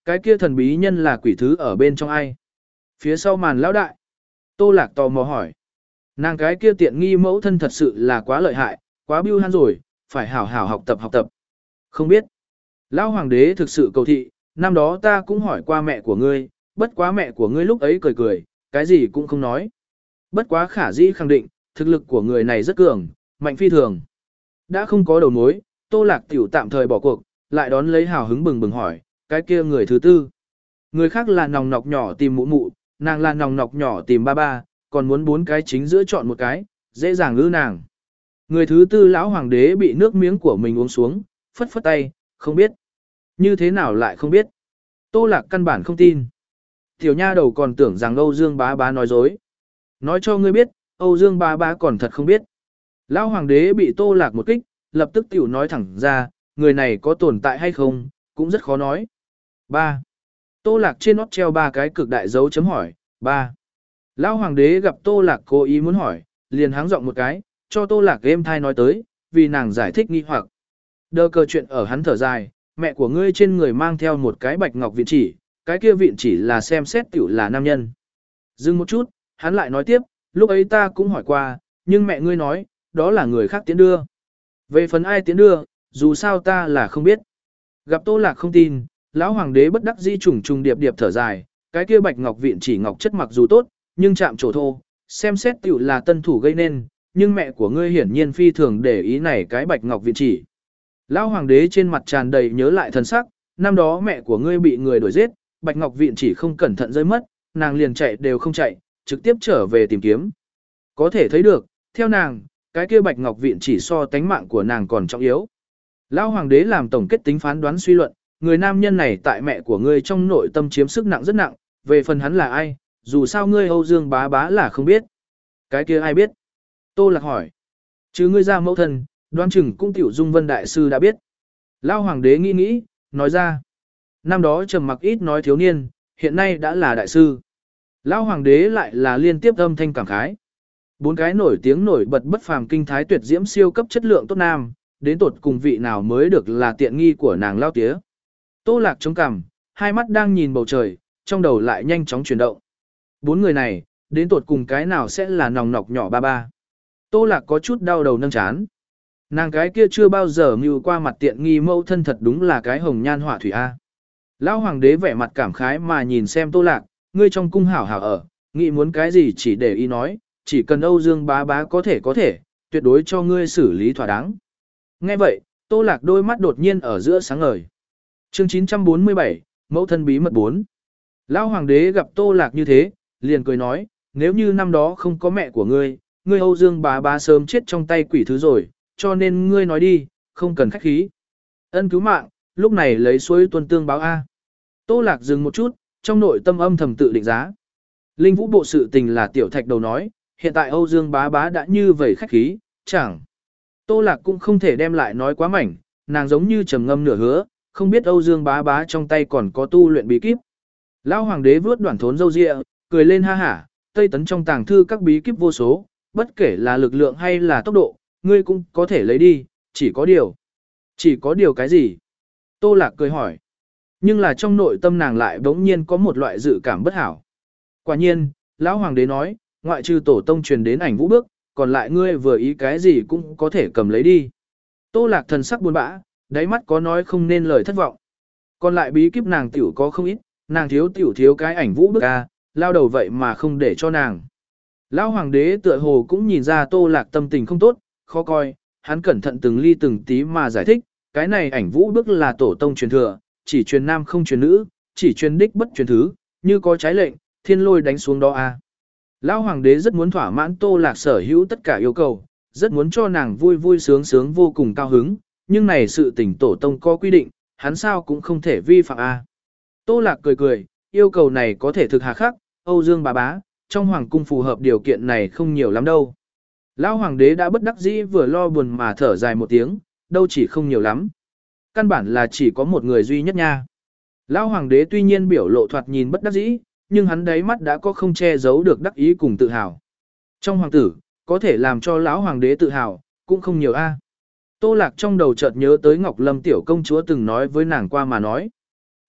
Cái kia thần bí nhân là quỷ thứ ở bên trong ai? Phía sau màn lão đại. Tô Lạc tò mò hỏi. Nàng cái kia tiện nghi mẫu thân thật sự là quá lợi hại, quá biêu han rồi, phải hảo hảo học tập học tập. Không biết. Lão hoàng đế thực sự cầu thị, năm đó ta cũng hỏi qua mẹ của ngươi, bất quá mẹ của ngươi lúc ấy cười cười, cái gì cũng không nói. Bất quá khả dĩ khẳng định, thực lực của người này rất cường, mạnh phi thường. Đã không có đầu mối, Tô Lạc tiểu tạm thời bỏ cuộc, lại đón lấy hào hứng bừng bừng hỏi, cái kia người thứ tư. Người khác là nòng nọc nhỏ tìm mụ mụ, nàng là nòng nọc nhỏ tìm ba ba, còn muốn bốn cái chính giữa chọn một cái, dễ dàng ư nàng. Người thứ tư lão hoàng đế bị nước miếng của mình uống xuống, phất phất tay, không biết. Như thế nào lại không biết. Tô Lạc căn bản không tin. Tiểu nha đầu còn tưởng rằng Âu Dương bá bá nói dối. Nói cho ngươi biết, Âu Dương bá bá còn thật không biết. Lão hoàng đế bị Tô Lạc một kích, lập tức tiểu nói thẳng ra, người này có tồn tại hay không, cũng rất khó nói. ba. Tô Lạc trên nót treo ba cái cực đại dấu chấm hỏi. ba. Lão hoàng đế gặp Tô Lạc cố ý muốn hỏi, liền háng giọng một cái, cho Tô Lạc êm thai nói tới, vì nàng giải thích nghi hoặc. Đơ cờ chuyện ở hắn thở dài, mẹ của ngươi trên người mang theo một cái bạch ngọc viện chỉ, cái kia viện chỉ là xem xét tiểu là nam nhân. Dừng một chút, hắn lại nói tiếp, lúc ấy ta cũng hỏi qua, nhưng mẹ ngươi nói, đó là người khác tiến đưa. Về phần ai tiến đưa, dù sao ta là không biết. Gặp Tô Lạc không tin, lão hoàng đế bất đắc dĩ trùng trùng điệp điệp thở dài, cái kia bạch ngọc viện chỉ ngọc chất mặc dù tốt, nhưng chạm trổ thô, xem xét tiểu là tân thủ gây nên, nhưng mẹ của ngươi hiển nhiên phi thường để ý này cái bạch ngọc viện chỉ. Lão hoàng đế trên mặt tràn đầy nhớ lại thân sắc, năm đó mẹ của ngươi bị người đuổi giết, bạch ngọc viện chỉ không cẩn thận rơi mất, nàng liền chạy đều không chạy, trực tiếp trở về tìm kiếm. Có thể thấy được, theo nàng, cái kia bạch ngọc viện chỉ so tánh mạng của nàng còn trọng yếu. Lão hoàng đế làm tổng kết tính phán đoán suy luận, người nam nhân này tại mẹ của ngươi trong nội tâm chiếm sức nặng rất nặng, về phần hắn là ai, dù sao ngươi Âu Dương bá bá là không biết. Cái kia ai biết? Tô Lạc hỏi. Chứ ngươi ra mẫu thân, đoán chừng cũng tiểu Dung Vân đại sư đã biết. Lão hoàng đế nghĩ nghĩ, nói ra. Năm đó trầm mặc ít nói thiếu niên, hiện nay đã là đại sư. Lão hoàng đế lại là liên tiếp âm thanh cảm khái. Bốn cái nổi tiếng nổi bật bất phàm kinh thái tuyệt diễm siêu cấp chất lượng tốt nam, đến tột cùng vị nào mới được là tiện nghi của nàng lao tía. Tô Lạc chống cằm, hai mắt đang nhìn bầu trời, trong đầu lại nhanh chóng chuyển động. Bốn người này, đến tột cùng cái nào sẽ là nòng nọc nhỏ ba ba. Tô Lạc có chút đau đầu nâng chán. Nàng cái kia chưa bao giờ mưu qua mặt tiện nghi mẫu thân thật đúng là cái hồng nhan họa thủy A. Lão hoàng đế vẻ mặt cảm khái mà nhìn xem Tô Lạc, ngươi trong cung hảo hảo ở, nghĩ muốn cái gì chỉ để ý nói, chỉ cần Âu Dương bá bá có thể có thể, tuyệt đối cho ngươi xử lý thỏa đáng. Nghe vậy, Tô Lạc đôi mắt đột nhiên ở giữa sáng ngời. Chương chín trăm bốn mươi bảy, Mẫu thân bí mật bốn. Lão hoàng đế gặp Tô Lạc như thế, liền cười nói, nếu như năm đó không có mẹ của ngươi, ngươi Âu Dương bá bá sớm chết trong tay quỷ thứ rồi, cho nên ngươi nói đi, không cần khách khí. Ân cứu mạng, lúc này lấy suối tuân tương báo A. Tô Lạc dừng một chút, trong nội tâm âm thầm tự định giá. Linh vũ bộ sự tình là tiểu thạch đầu nói, hiện tại Âu Dương bá bá đã như vậy khách khí, chẳng. Tô Lạc cũng không thể đem lại nói quá mảnh, nàng giống như trầm ngâm nửa hứa, không biết Âu Dương bá bá trong tay còn có tu luyện bí kíp. Lão hoàng đế vướt đoạn thốn râu ria, cười lên ha hả, Tây Tấn trong tàng thư các bí kíp vô số, bất kể là lực lượng hay là tốc độ, ngươi cũng có thể lấy đi, chỉ có điều. Chỉ có điều cái gì? Tô Lạc cười hỏi. Nhưng là trong nội tâm nàng lại bỗng nhiên có một loại dự cảm bất hảo. Quả nhiên, lão hoàng đế nói, ngoại trừ tổ tông truyền đến ảnh vũ bước, còn lại ngươi vừa ý cái gì cũng có thể cầm lấy đi. Tô Lạc thần sắc buồn bã, đáy mắt có nói không nên lời thất vọng. Còn lại bí kíp nàng tiểu có không ít, nàng thiếu tiểu thiếu cái ảnh vũ bước à, lao đầu vậy mà không để cho nàng. Lão hoàng đế tựa hồ cũng nhìn ra Tô Lạc tâm tình không tốt, khó coi, hắn cẩn thận từng ly từng tí mà giải thích, cái này ảnh vũ bước là tổ tông truyền thừa, chỉ truyền nam không truyền nữ, chỉ truyền đích bất truyền thứ, như có trái lệnh, thiên lôi đánh xuống đó a. À. Lão hoàng đế rất muốn thỏa mãn Tô Lạc sở hữu tất cả yêu cầu, rất muốn cho nàng vui vui sướng sướng vô cùng cao hứng, nhưng này sự tình tổ tông có quy định, hắn sao cũng không thể vi phạm a. À. Tô Lạc cười cười, yêu cầu này có thể thực hà khắc, Âu Dương bá bá, trong hoàng cung phù hợp điều kiện này không nhiều lắm đâu. Lão hoàng đế đã bất đắc dĩ vừa lo buồn mà thở dài một tiếng, đâu chỉ không nhiều lắm. Căn bản là chỉ có một người duy nhất nha. Lão hoàng đế tuy nhiên biểu lộ thoạt nhìn bất đắc dĩ, nhưng hắn đáy mắt đã có không che giấu được đắc ý cùng tự hào. Trong hoàng tử, có thể làm cho lão hoàng đế tự hào, cũng không nhiều a. Tô Lạc trong đầu chợt nhớ tới Ngọc Lâm tiểu công chúa từng nói với nàng qua mà nói.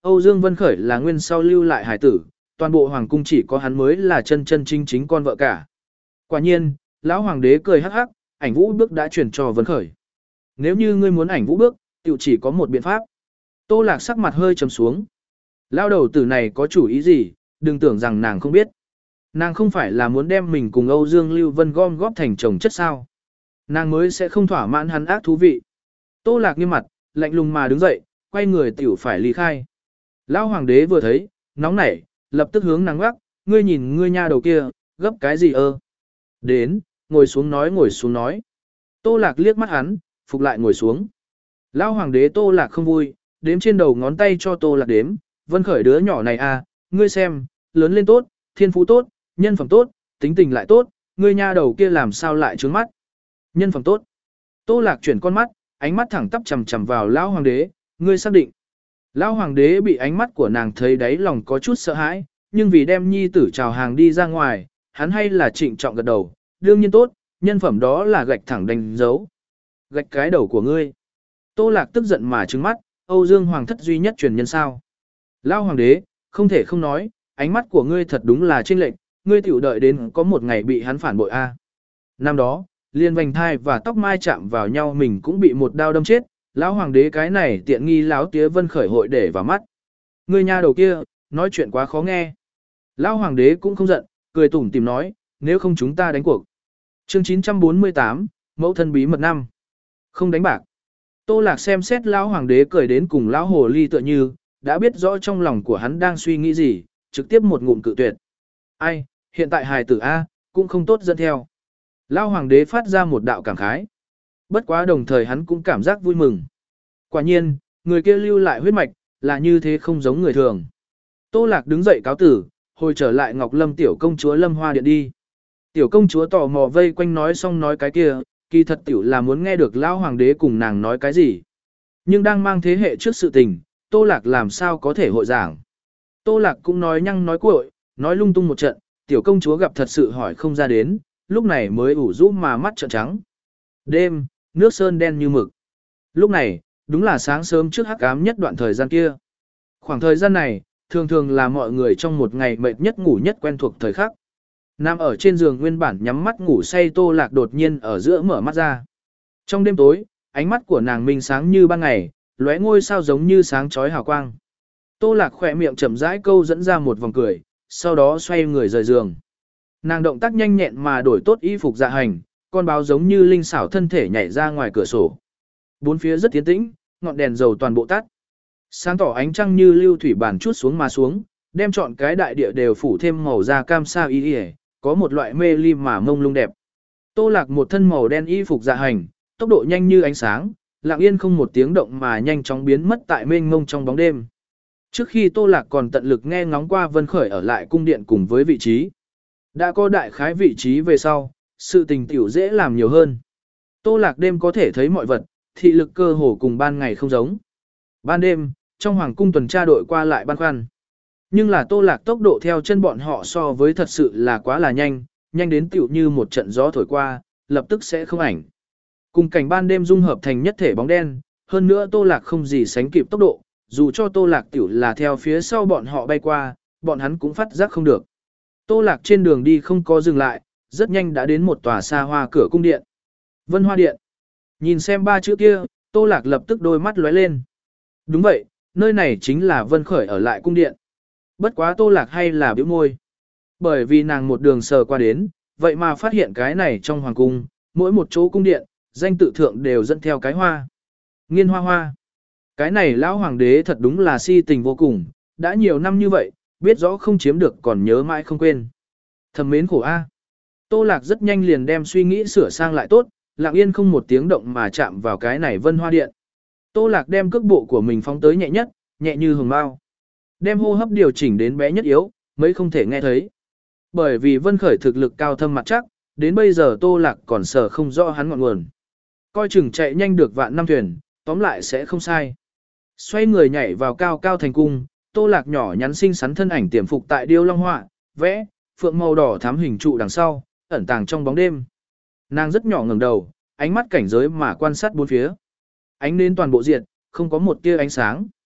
Âu Dương Vân Khởi là nguyên sau lưu lại hải tử, toàn bộ hoàng cung chỉ có hắn mới là chân chân chính chính con vợ cả. Quả nhiên, lão hoàng đế cười hắc hắc, ảnh vũ bước đã chuyển cho Vân Khởi. Nếu như ngươi muốn ảnh vũ bước, tiểu chỉ có một biện pháp. Tô Lạc sắc mặt hơi trầm xuống. Lao đầu tử này có chủ ý gì, đừng tưởng rằng nàng không biết. Nàng không phải là muốn đem mình cùng Âu Dương Lưu Vân gom góp thành chồng chất sao. Nàng mới sẽ không thỏa mãn hắn ác thú vị. Tô Lạc nghiêm mặt, lạnh lùng mà đứng dậy, quay người tiểu phải ly khai. Lão hoàng đế vừa thấy, nóng nảy, lập tức hướng nàng ngoắc, ngươi nhìn ngươi nha đầu kia, gấp cái gì ơ. Đến, ngồi xuống nói ngồi xuống nói. Tô Lạc liếc mắt hắn, phục lại ngồi xuống. Lão hoàng đế Tô Lạc không vui, đếm trên đầu ngón tay cho Tô Lạc đếm, Vân Khởi đứa nhỏ này à, ngươi xem, lớn lên tốt, thiên phú tốt, nhân phẩm tốt, tính tình lại tốt, ngươi nha đầu kia làm sao lại trướng mắt. Nhân phẩm tốt. Tô Lạc chuyển con mắt, ánh mắt thẳng tắp chằm chằm vào lão hoàng đế, ngươi xác định. Lão hoàng đế bị ánh mắt của nàng thấy đáy lòng có chút sợ hãi, nhưng vì đem nhi tử chào hàng đi ra ngoài, hắn hay là trịnh trọng gật đầu, đương nhiên tốt, nhân phẩm đó là gạch thẳng đánh dấu. Gạch cái đầu của ngươi. Tô Lạc tức giận mà trừng mắt, Âu Dương hoàng thất duy nhất truyền nhân sao. Lão hoàng đế, không thể không nói, ánh mắt của ngươi thật đúng là chênh lệch, ngươi tiểu đợi đến có một ngày bị hắn phản bội a. Năm đó, liên vành thai và tóc mai chạm vào nhau mình cũng bị một đao đâm chết, lão hoàng đế cái này tiện nghi láo tía Vân Khởi hội để vào mắt. Ngươi nha đầu kia, nói chuyện quá khó nghe. Lão hoàng đế cũng không giận, cười tủm tìm nói, nếu không chúng ta đánh cuộc. Chương chín trăm bốn mươi tám, mẫu thân bí mật năm. Không đánh bạc. Tô Lạc xem xét lão hoàng đế cười đến cùng lão hồ ly tựa như, đã biết rõ trong lòng của hắn đang suy nghĩ gì, trực tiếp một ngụm cự tuyệt. Ai, hiện tại hài tử A, cũng không tốt dẫn theo. Lão hoàng đế phát ra một đạo cảm khái. Bất quá đồng thời hắn cũng cảm giác vui mừng. Quả nhiên, người kia lưu lại huyết mạch, là như thế không giống người thường. Tô Lạc đứng dậy cáo tử, hồi trở lại Ngọc Lâm tiểu công chúa Lâm Hoa Điện đi. Tiểu công chúa tò mò vây quanh nói xong nói cái kia, kỳ thật tiểu là muốn nghe được lão hoàng đế cùng nàng nói cái gì. Nhưng đang mang thế hệ trước sự tình, Tô Lạc làm sao có thể hội giảng. Tô Lạc cũng nói nhăng nói cuội, nói lung tung một trận, tiểu công chúa gặp thật sự hỏi không ra đến, lúc này mới ủ rũ mà mắt trợn trắng. Đêm, nước sơn đen như mực. Lúc này, đúng là sáng sớm trước hắc ám nhất đoạn thời gian kia. Khoảng thời gian này, thường thường là mọi người trong một ngày mệt nhất ngủ nhất quen thuộc thời khắc. Nằm ở trên giường nguyên bản nhắm mắt ngủ say Tô Lạc đột nhiên ở giữa mở mắt ra. Trong đêm tối, ánh mắt của nàng minh sáng như ban ngày, lóe ngôi sao giống như sáng chói hào quang. Tô Lạc khỏe miệng chậm rãi câu dẫn ra một vòng cười, sau đó xoay người rời giường. Nàng động tác nhanh nhẹn mà đổi tốt y phục dạ hành, con báo giống như linh xảo thân thể nhảy ra ngoài cửa sổ. Bốn phía rất tiến tĩnh, ngọn đèn dầu toàn bộ tắt. Sáng tỏ ánh trăng như lưu thủy bản chút xuống mà xuống, đem trọn cái đại địa đều phủ thêm màu da cam sa y y, có một loại mê ly mà mông lung đẹp. Tô Lạc một thân màu đen y phục dạ hành, tốc độ nhanh như ánh sáng, lặng yên không một tiếng động mà nhanh chóng biến mất tại mênh mông trong bóng đêm. Trước khi Tô Lạc còn tận lực nghe ngóng qua Vân Khởi ở lại cung điện cùng với vị trí. Đã có đại khái vị trí về sau, sự tình tiểu dễ làm nhiều hơn. Tô Lạc đêm có thể thấy mọi vật, thị lực cơ hồ cùng ban ngày không giống. Ban đêm, trong hoàng cung tuần tra đội qua lại băn khoăn. Nhưng là Tô Lạc tốc độ theo chân bọn họ so với thật sự là quá là nhanh, nhanh đến tiểu như một trận gió thổi qua, lập tức sẽ không ảnh. Cùng cảnh ban đêm dung hợp thành nhất thể bóng đen, hơn nữa Tô Lạc không gì sánh kịp tốc độ, dù cho Tô Lạc tiểu là theo phía sau bọn họ bay qua, bọn hắn cũng phát giác không được. Tô Lạc trên đường đi không có dừng lại, rất nhanh đã đến một tòa xa hoa cửa cung điện. Vân Hoa Điện. Nhìn xem ba chữ kia, Tô Lạc lập tức đôi mắt lóe lên. Đúng vậy, nơi này chính là Vân Khởi ở lại cung điện. Bất quá Tô Lạc hay là bĩu môi. Bởi vì nàng một đường sờ qua đến, vậy mà phát hiện cái này trong hoàng cung, mỗi một chỗ cung điện, danh tự thượng đều dẫn theo cái hoa. Nghiên hoa hoa. Cái này lão hoàng đế thật đúng là si tình vô cùng, đã nhiều năm như vậy, biết rõ không chiếm được còn nhớ mãi không quên. Thầm mến khổ a. Tô Lạc rất nhanh liền đem suy nghĩ sửa sang lại tốt, lặng yên không một tiếng động mà chạm vào cái này Vân Hoa Điện. Tô Lạc đem cước bộ của mình phóng tới nhẹ nhất, nhẹ như hồng bao. Đem hô hấp điều chỉnh đến bé nhất yếu, mới không thể nghe thấy. Bởi vì Vân Khởi thực lực cao thâm mặt chắc, đến bây giờ Tô Lạc còn sở không rõ hắn ngọn nguồn. Coi chừng chạy nhanh được vạn năm thuyền, tóm lại sẽ không sai. Xoay người nhảy vào cao cao thành cung, Tô Lạc nhỏ nhắn xinh xắn thân ảnh tiềm phục tại điêu long họa, vẽ, phượng màu đỏ thám hình trụ đằng sau, ẩn tàng trong bóng đêm. Nàng rất nhỏ ngẩng đầu, ánh mắt cảnh giới mà quan sát bốn phía. Ánh đến toàn bộ diện, không có một tia ánh sáng.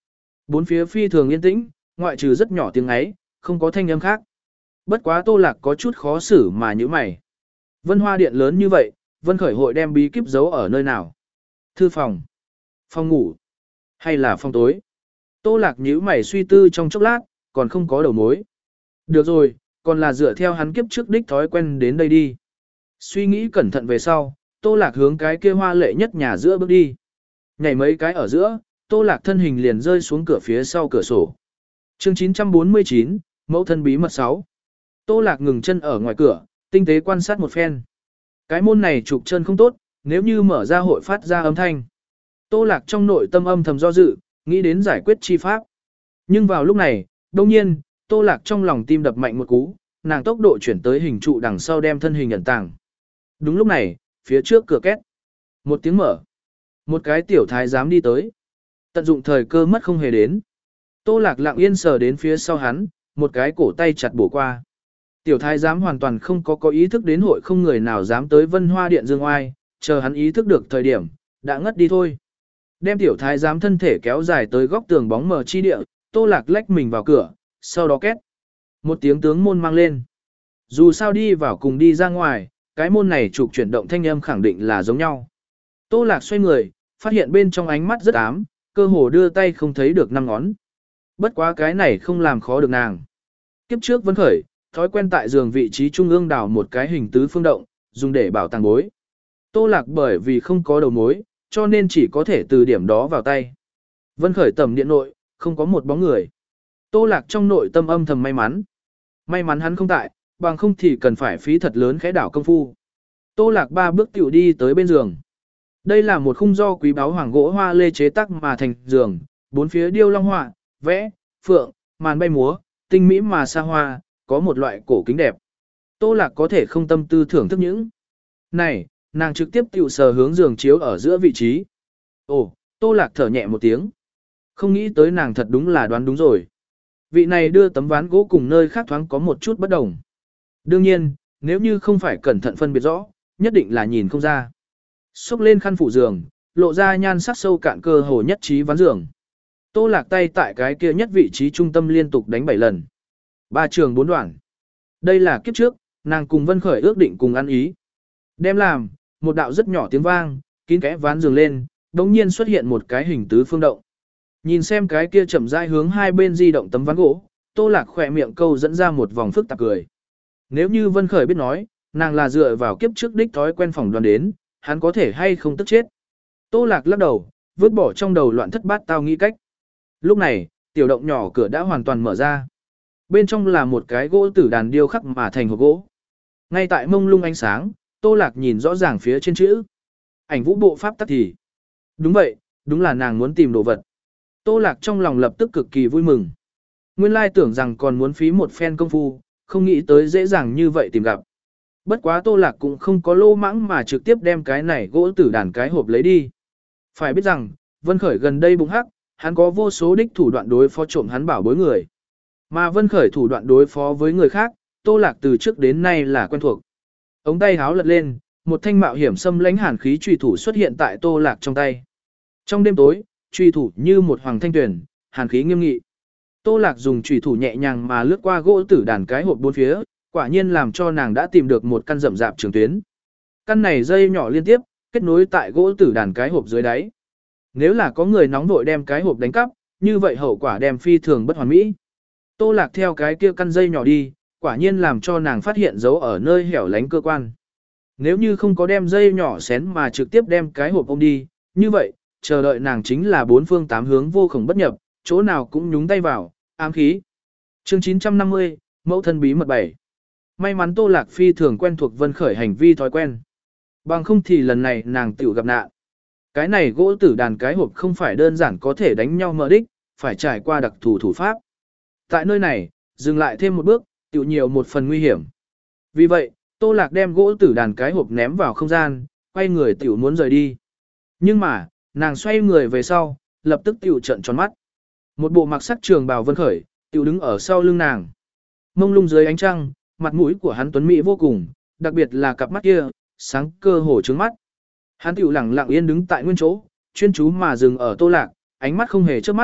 Bốn phía phi thường yên tĩnh, ngoại trừ rất nhỏ tiếng ấy, không có thanh âm khác. Bất quá Tô Lạc có chút khó xử mà như mày. Vân Hoa Điện lớn như vậy, Vân Khởi hội đem bí kíp giấu ở nơi nào? Thư phòng, phòng ngủ, hay là phòng tối? Tô Lạc nhíu mày suy tư trong chốc lát, còn không có đầu mối. Được rồi, còn là dựa theo hắn kiếp trước đích thói quen đến đây đi. Suy nghĩ cẩn thận về sau, Tô Lạc hướng cái kia hoa lệ nhất nhà giữa bước đi. Nhảy mấy cái ở giữa, Tô Lạc thân hình liền rơi xuống cửa phía sau cửa sổ. Chương chín trăm bốn mươi chín, Mẫu thân bí mật sáu. Tô Lạc ngừng chân ở ngoài cửa, tinh tế quan sát một phen. Cái môn này trục chân không tốt, nếu như mở ra hội phát ra âm thanh. Tô Lạc trong nội tâm âm thầm do dự, nghĩ đến giải quyết chi pháp. Nhưng vào lúc này, đông nhiên, Tô Lạc trong lòng tim đập mạnh một cú, nàng tốc độ chuyển tới hình trụ đằng sau đem thân hình ẩn tàng. Đúng lúc này, phía trước cửa két. Một tiếng mở. Một cái tiểu thái giám đi tới. Tận dụng thời cơ mất không hề đến. Tô Lạc lặng yên sờ đến phía sau hắn, một cái cổ tay chặt bổ qua. Tiểu thái giám hoàn toàn không có có ý thức đến hội không người nào dám tới Vân Hoa Điện dương oai, chờ hắn ý thức được thời điểm, đã ngất đi thôi. Đem tiểu thái giám thân thể kéo dài tới góc tường bóng mờ chi địa, Tô Lạc lách mình vào cửa, sau đó két. Một tiếng tướng môn mang lên. Dù sao đi vào cùng đi ra ngoài, cái môn này trục chuyển động thanh âm khẳng định là giống nhau. Tô Lạc xoay người, phát hiện bên trong ánh mắt rất ám, cơ hồ đưa tay không thấy được năm ngón. Bất quá cái này không làm khó được nàng. Kiếp trước Vân Khởi, thói quen tại giường vị trí trung ương đào một cái hình tứ phương động, dùng để bảo tàng bối. Tô Lạc bởi vì không có đầu mối, cho nên chỉ có thể từ điểm đó vào tay. Vân Khởi tầm điện nội, không có một bóng người. Tô Lạc trong nội tâm âm thầm may mắn. May mắn hắn không tại, bằng không thì cần phải phí thật lớn khẽ đảo công phu. Tô Lạc ba bước tiểu đi tới bên giường. Đây là một khung do quý báu hoàng gỗ hoa lê chế tác mà thành giường, bốn phía điêu long họa, vẽ, phượng, màn bay múa, tinh mỹ mà xa hoa, có một loại cổ kính đẹp. Tô Lạc có thể không tâm tư thưởng thức những. Này, nàng trực tiếp tiểu sờ hướng giường chiếu ở giữa vị trí. Ồ, Tô Lạc thở nhẹ một tiếng. Không nghĩ tới nàng thật đúng là đoán đúng rồi. Vị này đưa tấm ván gỗ cùng nơi khác thoáng có một chút bất đồng. Đương nhiên, nếu như không phải cẩn thận phân biệt rõ, nhất định là nhìn không ra. Xốc lên khăn phủ giường, lộ ra nhan sắc sâu cạn cơ hồ nhất trí ván giường. Tô Lạc tay tại cái kia nhất vị trí trung tâm liên tục đánh bảy lần. Ba trường bốn đoạn. Đây là kiếp trước, nàng cùng Vân Khởi ước định cùng ăn ý. Đem làm, một đạo rất nhỏ tiếng vang, kín kẽ ván giường lên, đống nhiên xuất hiện một cái hình tứ phương động. Nhìn xem cái kia chậm rãi hướng hai bên di động tấm ván gỗ, Tô Lạc khỏe miệng câu dẫn ra một vòng phức tạp cười. Nếu như Vân Khởi biết nói, nàng là dựa vào kiếp trước đích thói quen phỏng đoán đến, hắn có thể hay không tức chết. Tô Lạc lắc đầu, vứt bỏ trong đầu loạn thất bát tao nghĩ cách. Lúc này, tiểu động nhỏ cửa đã hoàn toàn mở ra. Bên trong là một cái gỗ tử đàn điêu khắc mà thành hộp gỗ. Ngay tại mông lung ánh sáng, Tô Lạc nhìn rõ ràng phía trên chữ. Ảnh vũ bộ pháp tắc thì. Đúng vậy, đúng là nàng muốn tìm đồ vật. Tô Lạc trong lòng lập tức cực kỳ vui mừng. Nguyên lai tưởng rằng còn muốn phí một phen công phu, không nghĩ tới dễ dàng như vậy tìm gặp. Bất quá Tô Lạc cũng không có lô mãng mà trực tiếp đem cái này gỗ tử đàn cái hộp lấy đi. Phải biết rằng, Vân Khởi gần đây bụng hắc, hắn có vô số đích thủ đoạn đối phó trộm hắn bảo bối người. Mà Vân Khởi thủ đoạn đối phó với người khác, Tô Lạc từ trước đến nay là quen thuộc. Ống tay háo lật lên, một thanh mạo hiểm xâm lãnh hàn khí chùy thủ xuất hiện tại Tô Lạc trong tay. Trong đêm tối, chùy thủ như một hoàng thanh tuyển, hàn khí nghiêm nghị. Tô Lạc dùng chùy thủ nhẹ nhàng mà lướt qua gỗ tử đàn cái hộp bốn phía, quả nhiên làm cho nàng đã tìm được một căn rậm rạp trường tuyến. Căn này dây nhỏ liên tiếp, kết nối tại gỗ tử đàn cái hộp dưới đáy. Nếu là có người nóng vội đem cái hộp đánh cắp, như vậy hậu quả đem phi thường bất hoàn mỹ. Tô Lạc theo cái kia căn dây nhỏ đi, quả nhiên làm cho nàng phát hiện dấu ở nơi hẻo lánh cơ quan. Nếu như không có đem dây nhỏ xén mà trực tiếp đem cái hộp ôm đi, như vậy, chờ đợi nàng chính là bốn phương tám hướng vô khổng bất nhập, chỗ nào cũng nhúng tay vào, ám khí. Chương chín trăm năm mươi, Mẫu thân bí mật bảy. May mắn Tô Lạc phi thường quen thuộc Vân Khởi hành vi thói quen. Bằng không thì lần này nàng tiểu gặp nạn. Cái này gỗ tử đàn cái hộp không phải đơn giản có thể đánh nhau mở đích, phải trải qua đặc thù thủ pháp. Tại nơi này, dừng lại thêm một bước, tiểu nhiều một phần nguy hiểm. Vì vậy, Tô Lạc đem gỗ tử đàn cái hộp ném vào không gian, quay người tiểu muốn rời đi. Nhưng mà, nàng xoay người về sau, lập tức tiểu trợn tròn mắt. Một bộ mặc sắc trường bào Vân Khởi, tiểu đứng ở sau lưng nàng. Mông lung dưới ánh trăng, mặt mũi của hắn tuấn mỹ vô cùng, đặc biệt là cặp mắt kia, sáng cơ hồ trướng mắt. Hắn tiểu lặng lặng yên đứng tại nguyên chỗ, chuyên chú mà dừng ở Tô Lạc, ánh mắt không hề chớp mắt,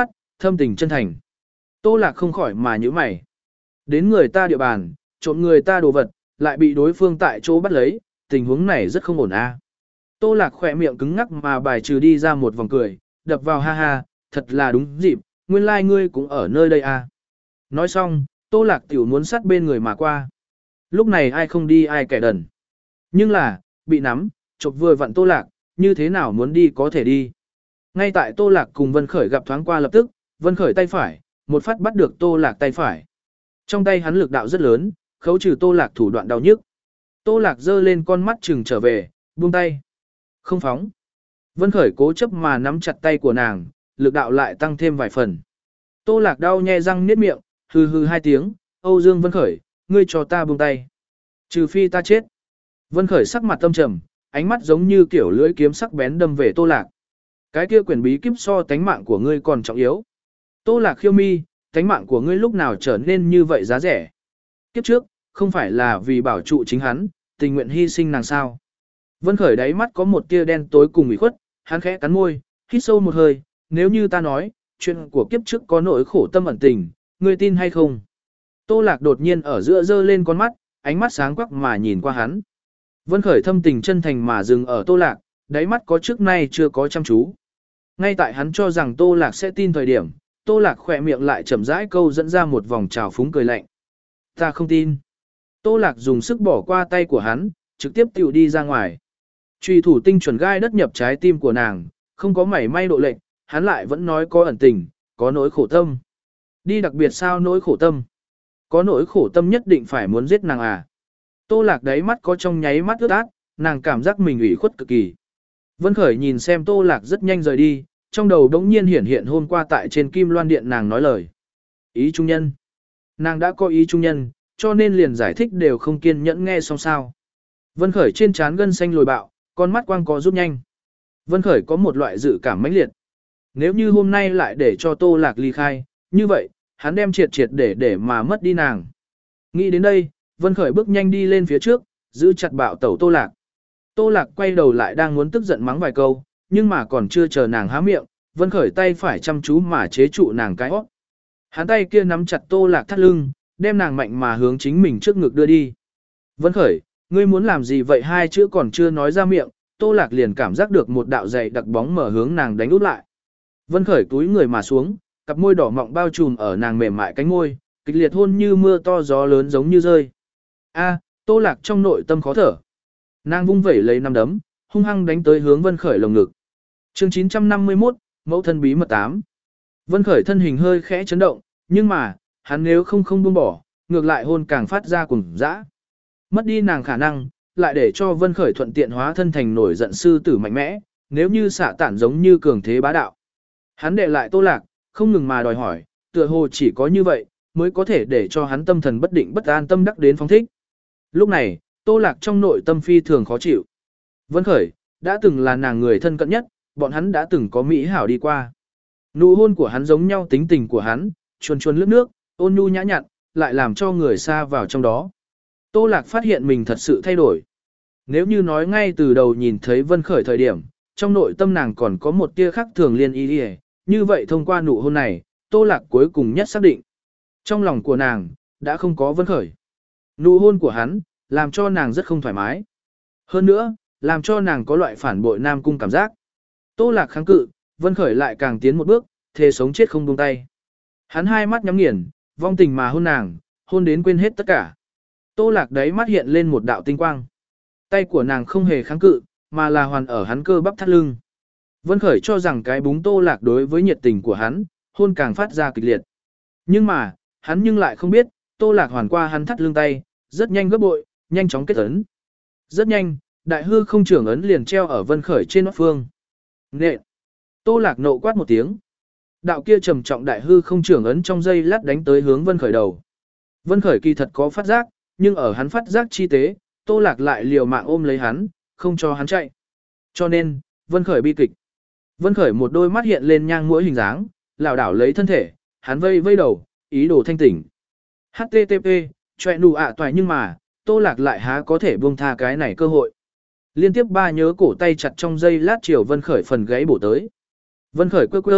thâm tình chân thành. Tô Lạc không khỏi mà nhíu mày. Đến người ta địa bàn, trộm người ta đồ vật, lại bị đối phương tại chỗ bắt lấy, tình huống này rất không ổn a. Tô Lạc khỏe miệng cứng ngắc mà bài trừ đi ra một vòng cười, đập vào ha ha, thật là đúng dịp, nguyên lai like ngươi cũng ở nơi đây a. Nói xong, Tô Lạc tiểu muốn sát bên người mà qua. Lúc này ai không đi ai kẻ đần. Nhưng là, bị nắm, chộp vừa vặn Tô Lạc, như thế nào muốn đi có thể đi. Ngay tại Tô Lạc cùng Vân Khởi gặp thoáng qua lập tức, Vân Khởi tay phải, một phát bắt được Tô Lạc tay phải. Trong tay hắn lực đạo rất lớn, khấu trừ Tô Lạc thủ đoạn đau nhức. Tô Lạc giơ lên con mắt chừng trở về, buông tay. Không phóng. Vân Khởi cố chấp mà nắm chặt tay của nàng, lực đạo lại tăng thêm vài phần. Tô Lạc đau nhe răng niết miệng, hừ hừ hai tiếng, Âu Dương Vân Khởi, ngươi cho ta buông tay. Trừ phi ta chết. Vân Khởi sắc mặt tâm trầm, ánh mắt giống như kiểu lưỡi kiếm sắc bén đâm về Tô Lạc. Cái kia quyền bí kíp so tánh mạng của ngươi còn trọng yếu. Tô Lạc khiêu mi, tánh mạng của ngươi lúc nào trở nên như vậy giá rẻ. Kiếp trước, không phải là vì bảo trụ chính hắn, tình nguyện hy sinh nàng sao. Vân Khởi đáy mắt có một tia đen tối cùng ủy khuất, hắn khẽ cắn môi, hít sâu một hơi, nếu như ta nói, chuyện của kiếp trước có nỗi khổ tâm ẩn tình, ngươi tin hay không? Tô Lạc đột nhiên ở giữa giơ lên con mắt, ánh mắt sáng quắc mà nhìn qua hắn. Vân Khởi thâm tình chân thành mà dừng ở Tô Lạc, đáy mắt có trước nay chưa có chăm chú. Ngay tại hắn cho rằng Tô Lạc sẽ tin thời điểm, Tô Lạc khỏe miệng lại chậm rãi câu dẫn ra một vòng trào phúng cười lạnh. Ta không tin. Tô Lạc dùng sức bỏ qua tay của hắn, trực tiếp tiểu đi ra ngoài. Truy thủ tinh chuẩn gai đất nhập trái tim của nàng, không có mảy may độ lệnh, hắn lại vẫn nói có ẩn tình, có nỗi khổ tâm. Đi đặc biệt sao nỗi khổ tâm? Có nỗi khổ tâm nhất định phải muốn giết nàng à? Tô Lạc đáy mắt có trong nháy mắt ướt át, nàng cảm giác mình ủy khuất cực kỳ. Vân Khởi nhìn xem Tô Lạc rất nhanh rời đi, trong đầu đống nhiên hiển hiện hôm qua tại trên Kim Loan Điện nàng nói lời. Ý trung nhân. Nàng đã có ý trung nhân, cho nên liền giải thích đều không kiên nhẫn nghe xong sao. Vân Khởi trên trán gân xanh lồi bạo, con mắt quang có rút nhanh. Vân Khởi có một loại dự cảm mãnh liệt. Nếu như hôm nay lại để cho Tô Lạc ly khai, như vậy, hắn đem triệt triệt để để mà mất đi nàng. Nghĩ đến đây, Vân Khởi bước nhanh đi lên phía trước, giữ chặt bạo tẩu Tô Lạc. Tô Lạc quay đầu lại đang muốn tức giận mắng vài câu, nhưng mà còn chưa chờ nàng há miệng, Vân Khởi tay phải chăm chú mà chế trụ nàng cái hót. Hắn tay kia nắm chặt Tô Lạc thắt lưng, đem nàng mạnh mà hướng chính mình trước ngực đưa đi. Vân Khởi, ngươi muốn làm gì vậy? Hai chữ còn chưa nói ra miệng, Tô Lạc liền cảm giác được một đạo dày đặc bóng mở hướng nàng đánh úp lại. Vân Khởi túi người mà xuống, cặp môi đỏ mọng bao trùm ở nàng mềm mại cánh môi, kịch liệt hôn như mưa to gió lớn giống như rơi. A, Tô Lạc trong nội tâm khó thở. Nàng vung vẩy lấy nắm đấm, hung hăng đánh tới hướng Vân Khởi lồng ngực. Chương chín trăm năm mươi mốt, mẫu thân bí mật tám. Vân Khởi thân hình hơi khẽ chấn động, nhưng mà, hắn nếu không không buông bỏ, ngược lại hôn càng phát ra cùng dã. Mất đi nàng khả năng, lại để cho Vân Khởi thuận tiện hóa thân thành nổi giận sư tử mạnh mẽ, nếu như xạ tản giống như cường thế bá đạo. Hắn đệ lại Tô Lạc, không ngừng mà đòi hỏi, tựa hồ chỉ có như vậy, mới có thể để cho hắn tâm thần bất định bất an tâm đắc đến phóng thích. Lúc này, Tô Lạc trong nội tâm phi thường khó chịu. Vân Khởi, đã từng là nàng người thân cận nhất, bọn hắn đã từng có mỹ hảo đi qua. Nụ hôn của hắn giống nhau tính tình của hắn, chuồn chuồn lướt nước, ôn nhu nhã nhặn, lại làm cho người xa vào trong đó. Tô Lạc phát hiện mình thật sự thay đổi. Nếu như nói ngay từ đầu nhìn thấy Vân Khởi thời điểm, trong nội tâm nàng còn có một tia khác thường liên ý đi, như vậy thông qua nụ hôn này, Tô Lạc cuối cùng nhất xác định. Trong lòng của nàng, đã không có Vân Khởi. Nụ hôn của hắn, làm cho nàng rất không thoải mái. Hơn nữa, làm cho nàng có loại phản bội nam cung cảm giác. Tô Lạc kháng cự, Vân Khởi lại càng tiến một bước, thề sống chết không buông tay. Hắn hai mắt nhắm nghiền, vong tình mà hôn nàng, hôn đến quên hết tất cả. Tô Lạc đấy mắt hiện lên một đạo tinh quang. Tay của nàng không hề kháng cự, mà là hoàn ở hắn cơ bắp thắt lưng. Vân Khởi cho rằng cái búng Tô Lạc đối với nhiệt tình của hắn, hôn càng phát ra kịch liệt. Nhưng mà, hắn nhưng lại không biết, Tô Lạc hoàn qua hắn thắt lưng tay, rất nhanh gấp bội, nhanh chóng kết ấn. Rất nhanh, đại hư không trưởng ấn liền treo ở Vân Khởi trên nót phương. Nện! Tô Lạc nộ quát một tiếng. Đạo kia trầm trọng đại hư không trưởng ấn trong dây lát đánh tới hướng Vân Khởi đầu. Vân Khởi kỳ thật có phát giác, nhưng ở hắn phát giác chi tế, Tô Lạc lại liều mạng ôm lấy hắn, không cho hắn chạy. Cho nên, Vân Khởi bi kịch. Vân Khởi một đôi mắt hiện lên nhang mũi hình dáng, lảo đảo lấy thân thể, hắn vây vây đầu, ý đồ thanh tỉnh. hát tê tê pê, choẹ nụ ạ toài nhưng mà, Tô Lạc lại há có thể buông tha cái này cơ hội. Liên tiếp ba nhớ cổ tay chặt trong dây lát chiều Vân Khởi phần gáy bổ tới. Vân Khởi quơ quơ,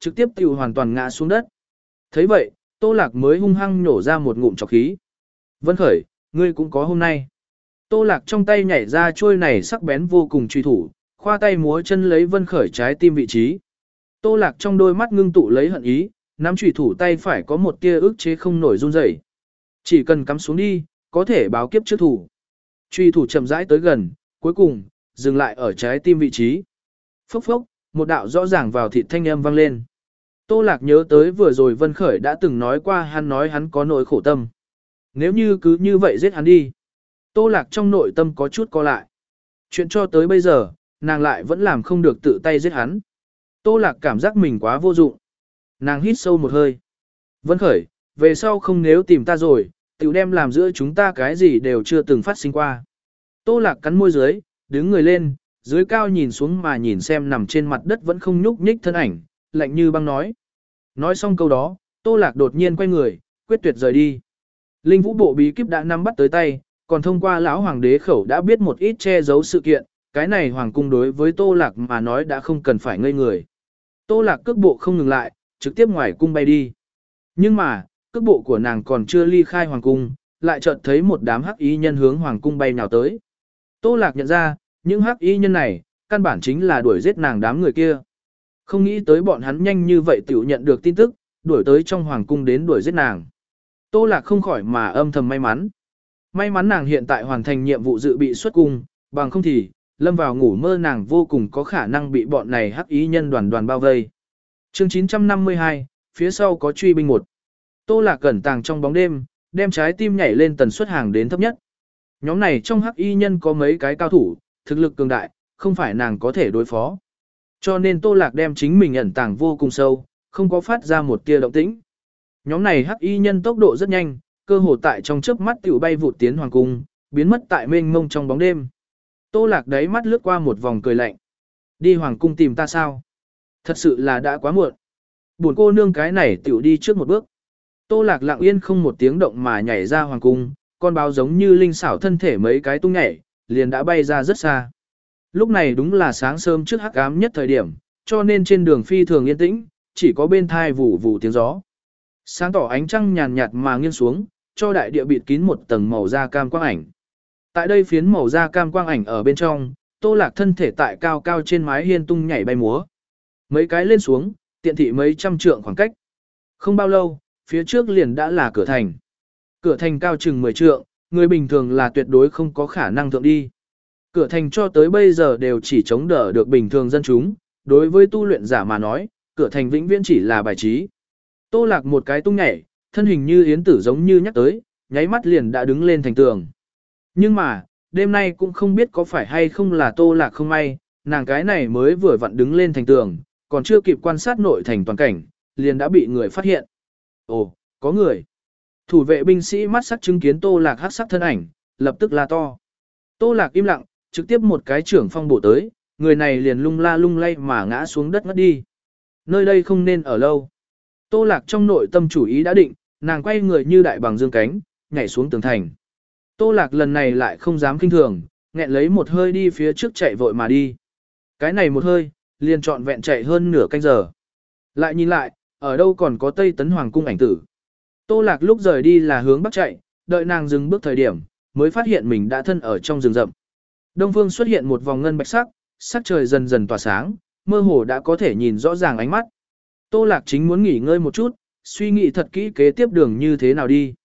trực tiếp tiểu hoàn toàn ngã xuống đất. Thấy vậy, Tô Lạc mới hung hăng nhổ ra một ngụm trọc khí. Vân Khởi, ngươi cũng có hôm nay. Tô Lạc trong tay nhảy ra chuôi này sắc bén vô cùng truy thủ, khoa tay múa chân lấy Vân Khởi trái tim vị trí. Tô Lạc trong đôi mắt ngưng tụ lấy hận ý, nắm truy thủ tay phải có một tia ức chế không nổi run rẩy. Chỉ cần cắm xuống đi, có thể báo kiếp trước thủ. Truy thủ chậm rãi tới gần, cuối cùng dừng lại ở trái tim vị trí. Phốc phốc, một đạo rõ ràng vào thịt thanh âm vang lên. Tô Lạc nhớ tới vừa rồi Vân Khởi đã từng nói qua, hắn nói hắn có nỗi khổ tâm. Nếu như cứ như vậy giết hắn đi. Tô Lạc trong nội tâm có chút co lại. Chuyện cho tới bây giờ, nàng lại vẫn làm không được tự tay giết hắn. Tô Lạc cảm giác mình quá vô dụng. Nàng hít sâu một hơi. Vân Khởi, về sau không nếu tìm ta rồi, tiểu đem làm giữa chúng ta cái gì đều chưa từng phát sinh qua. Tô Lạc cắn môi dưới, đứng người lên, dưới cao nhìn xuống mà nhìn xem nằm trên mặt đất vẫn không nhúc nhích thân ảnh, lạnh như băng nói. Nói xong câu đó, Tô Lạc đột nhiên quay người, quyết tuyệt rời đi. Linh vũ bộ bí kíp đã nắm bắt tới tay, còn thông qua lão hoàng đế khẩu đã biết một ít che giấu sự kiện, cái này hoàng cung đối với Tô Lạc mà nói đã không cần phải ngây người. Tô Lạc cước bộ không ngừng lại, trực tiếp ngoài cung bay đi. Nhưng mà, cước bộ của nàng còn chưa ly khai hoàng cung, lại chợt thấy một đám hắc y nhân hướng hoàng cung bay nào tới. Tô Lạc nhận ra, những hắc y nhân này, căn bản chính là đuổi giết nàng đám người kia. Không nghĩ tới bọn hắn nhanh như vậy tiểu nhận được tin tức, đuổi tới trong hoàng cung đến đuổi giết nàng. Tô Lạc không khỏi mà âm thầm may mắn. May mắn nàng hiện tại hoàn thành nhiệm vụ dự bị xuất cung, bằng không thì, lâm vào ngủ mơ nàng vô cùng có khả năng bị bọn này hắc ý nhân đoàn đoàn bao vây. Chương chín trăm năm mươi hai, phía sau có truy binh một. Tô Lạc cẩn tàng trong bóng đêm, đem trái tim nhảy lên tần suất hàng đến thấp nhất. Nhóm này trong hắc y nhân có mấy cái cao thủ, thực lực cường đại, không phải nàng có thể đối phó. Cho nên Tô Lạc đem chính mình ẩn tàng vô cùng sâu, không có phát ra một tia động tĩnh. Nhóm này hắc y nhân tốc độ rất nhanh, cơ hồ tại trong chớp mắt tiểu bay vụt tiến hoàng cung, biến mất tại mênh mông trong bóng đêm. Tô Lạc đáy mắt lướt qua một vòng cười lạnh. Đi hoàng cung tìm ta sao? Thật sự là đã quá muộn. Buồn cô nương cái này tiểu đi trước một bước. Tô Lạc lặng yên không một tiếng động mà nhảy ra hoàng cung, con báo giống như linh xảo thân thể mấy cái tung nhảy, liền đã bay ra rất xa. Lúc này đúng là sáng sớm trước hắc ám nhất thời điểm, cho nên trên đường phi thường yên tĩnh, chỉ có bên thai vụ vụ tiếng gió. Sáng tỏ ánh trăng nhàn nhạt mà nghiêng xuống, cho đại địa bịt kín một tầng màu da cam quang ảnh. Tại đây phiến màu da cam quang ảnh ở bên trong, Tô Lạc thân thể tại cao cao trên mái hiên tung nhảy bay múa. Mấy cái lên xuống, tiện thị mấy trăm trượng khoảng cách. Không bao lâu, phía trước liền đã là cửa thành. Cửa thành cao chừng mười trượng, người bình thường là tuyệt đối không có khả năng thượng đi. Cửa thành cho tới bây giờ đều chỉ chống đỡ được bình thường dân chúng, đối với tu luyện giả mà nói, cửa thành vĩnh viễn chỉ là bài trí. Tô Lạc một cái tung nhảy, thân hình như yến tử giống như nhắc tới, nháy mắt liền đã đứng lên thành tường. Nhưng mà, đêm nay cũng không biết có phải hay không là Tô Lạc không may, nàng cái này mới vừa vặn đứng lên thành tường, còn chưa kịp quan sát nội thành toàn cảnh, liền đã bị người phát hiện. Ồ, có người. Thủ vệ binh sĩ mắt sắc chứng kiến Tô Lạc hắc sắc thân ảnh, lập tức la to. Tô Lạc im lặng, trực tiếp một cái trưởng phong bổ tới, người này liền lung la lung lay mà ngã xuống đất ngất đi. Nơi đây không nên ở lâu. Tô Lạc trong nội tâm chủ ý đã định, nàng quay người như đại bằng dương cánh, nhảy xuống tường thành. Tô Lạc lần này lại không dám kinh thường, nghẹn lấy một hơi đi phía trước chạy vội mà đi. Cái này một hơi, liền trọn vẹn chạy hơn nửa canh giờ. Lại nhìn lại, ở đâu còn có Tây Tấn Hoàng cung ảnh tử. Tô Lạc lúc rời đi là hướng bắc chạy, đợi nàng dừng bước thời điểm, mới phát hiện mình đã thân ở trong rừng rậm. Đông phương xuất hiện một vòng ngân bạch sắc, sắc trời dần dần tỏa sáng, mơ hồ đã có thể nhìn rõ ràng ánh mắt. Tô Lạc chính muốn nghỉ ngơi một chút, suy nghĩ thật kỹ kế tiếp đường như thế nào đi.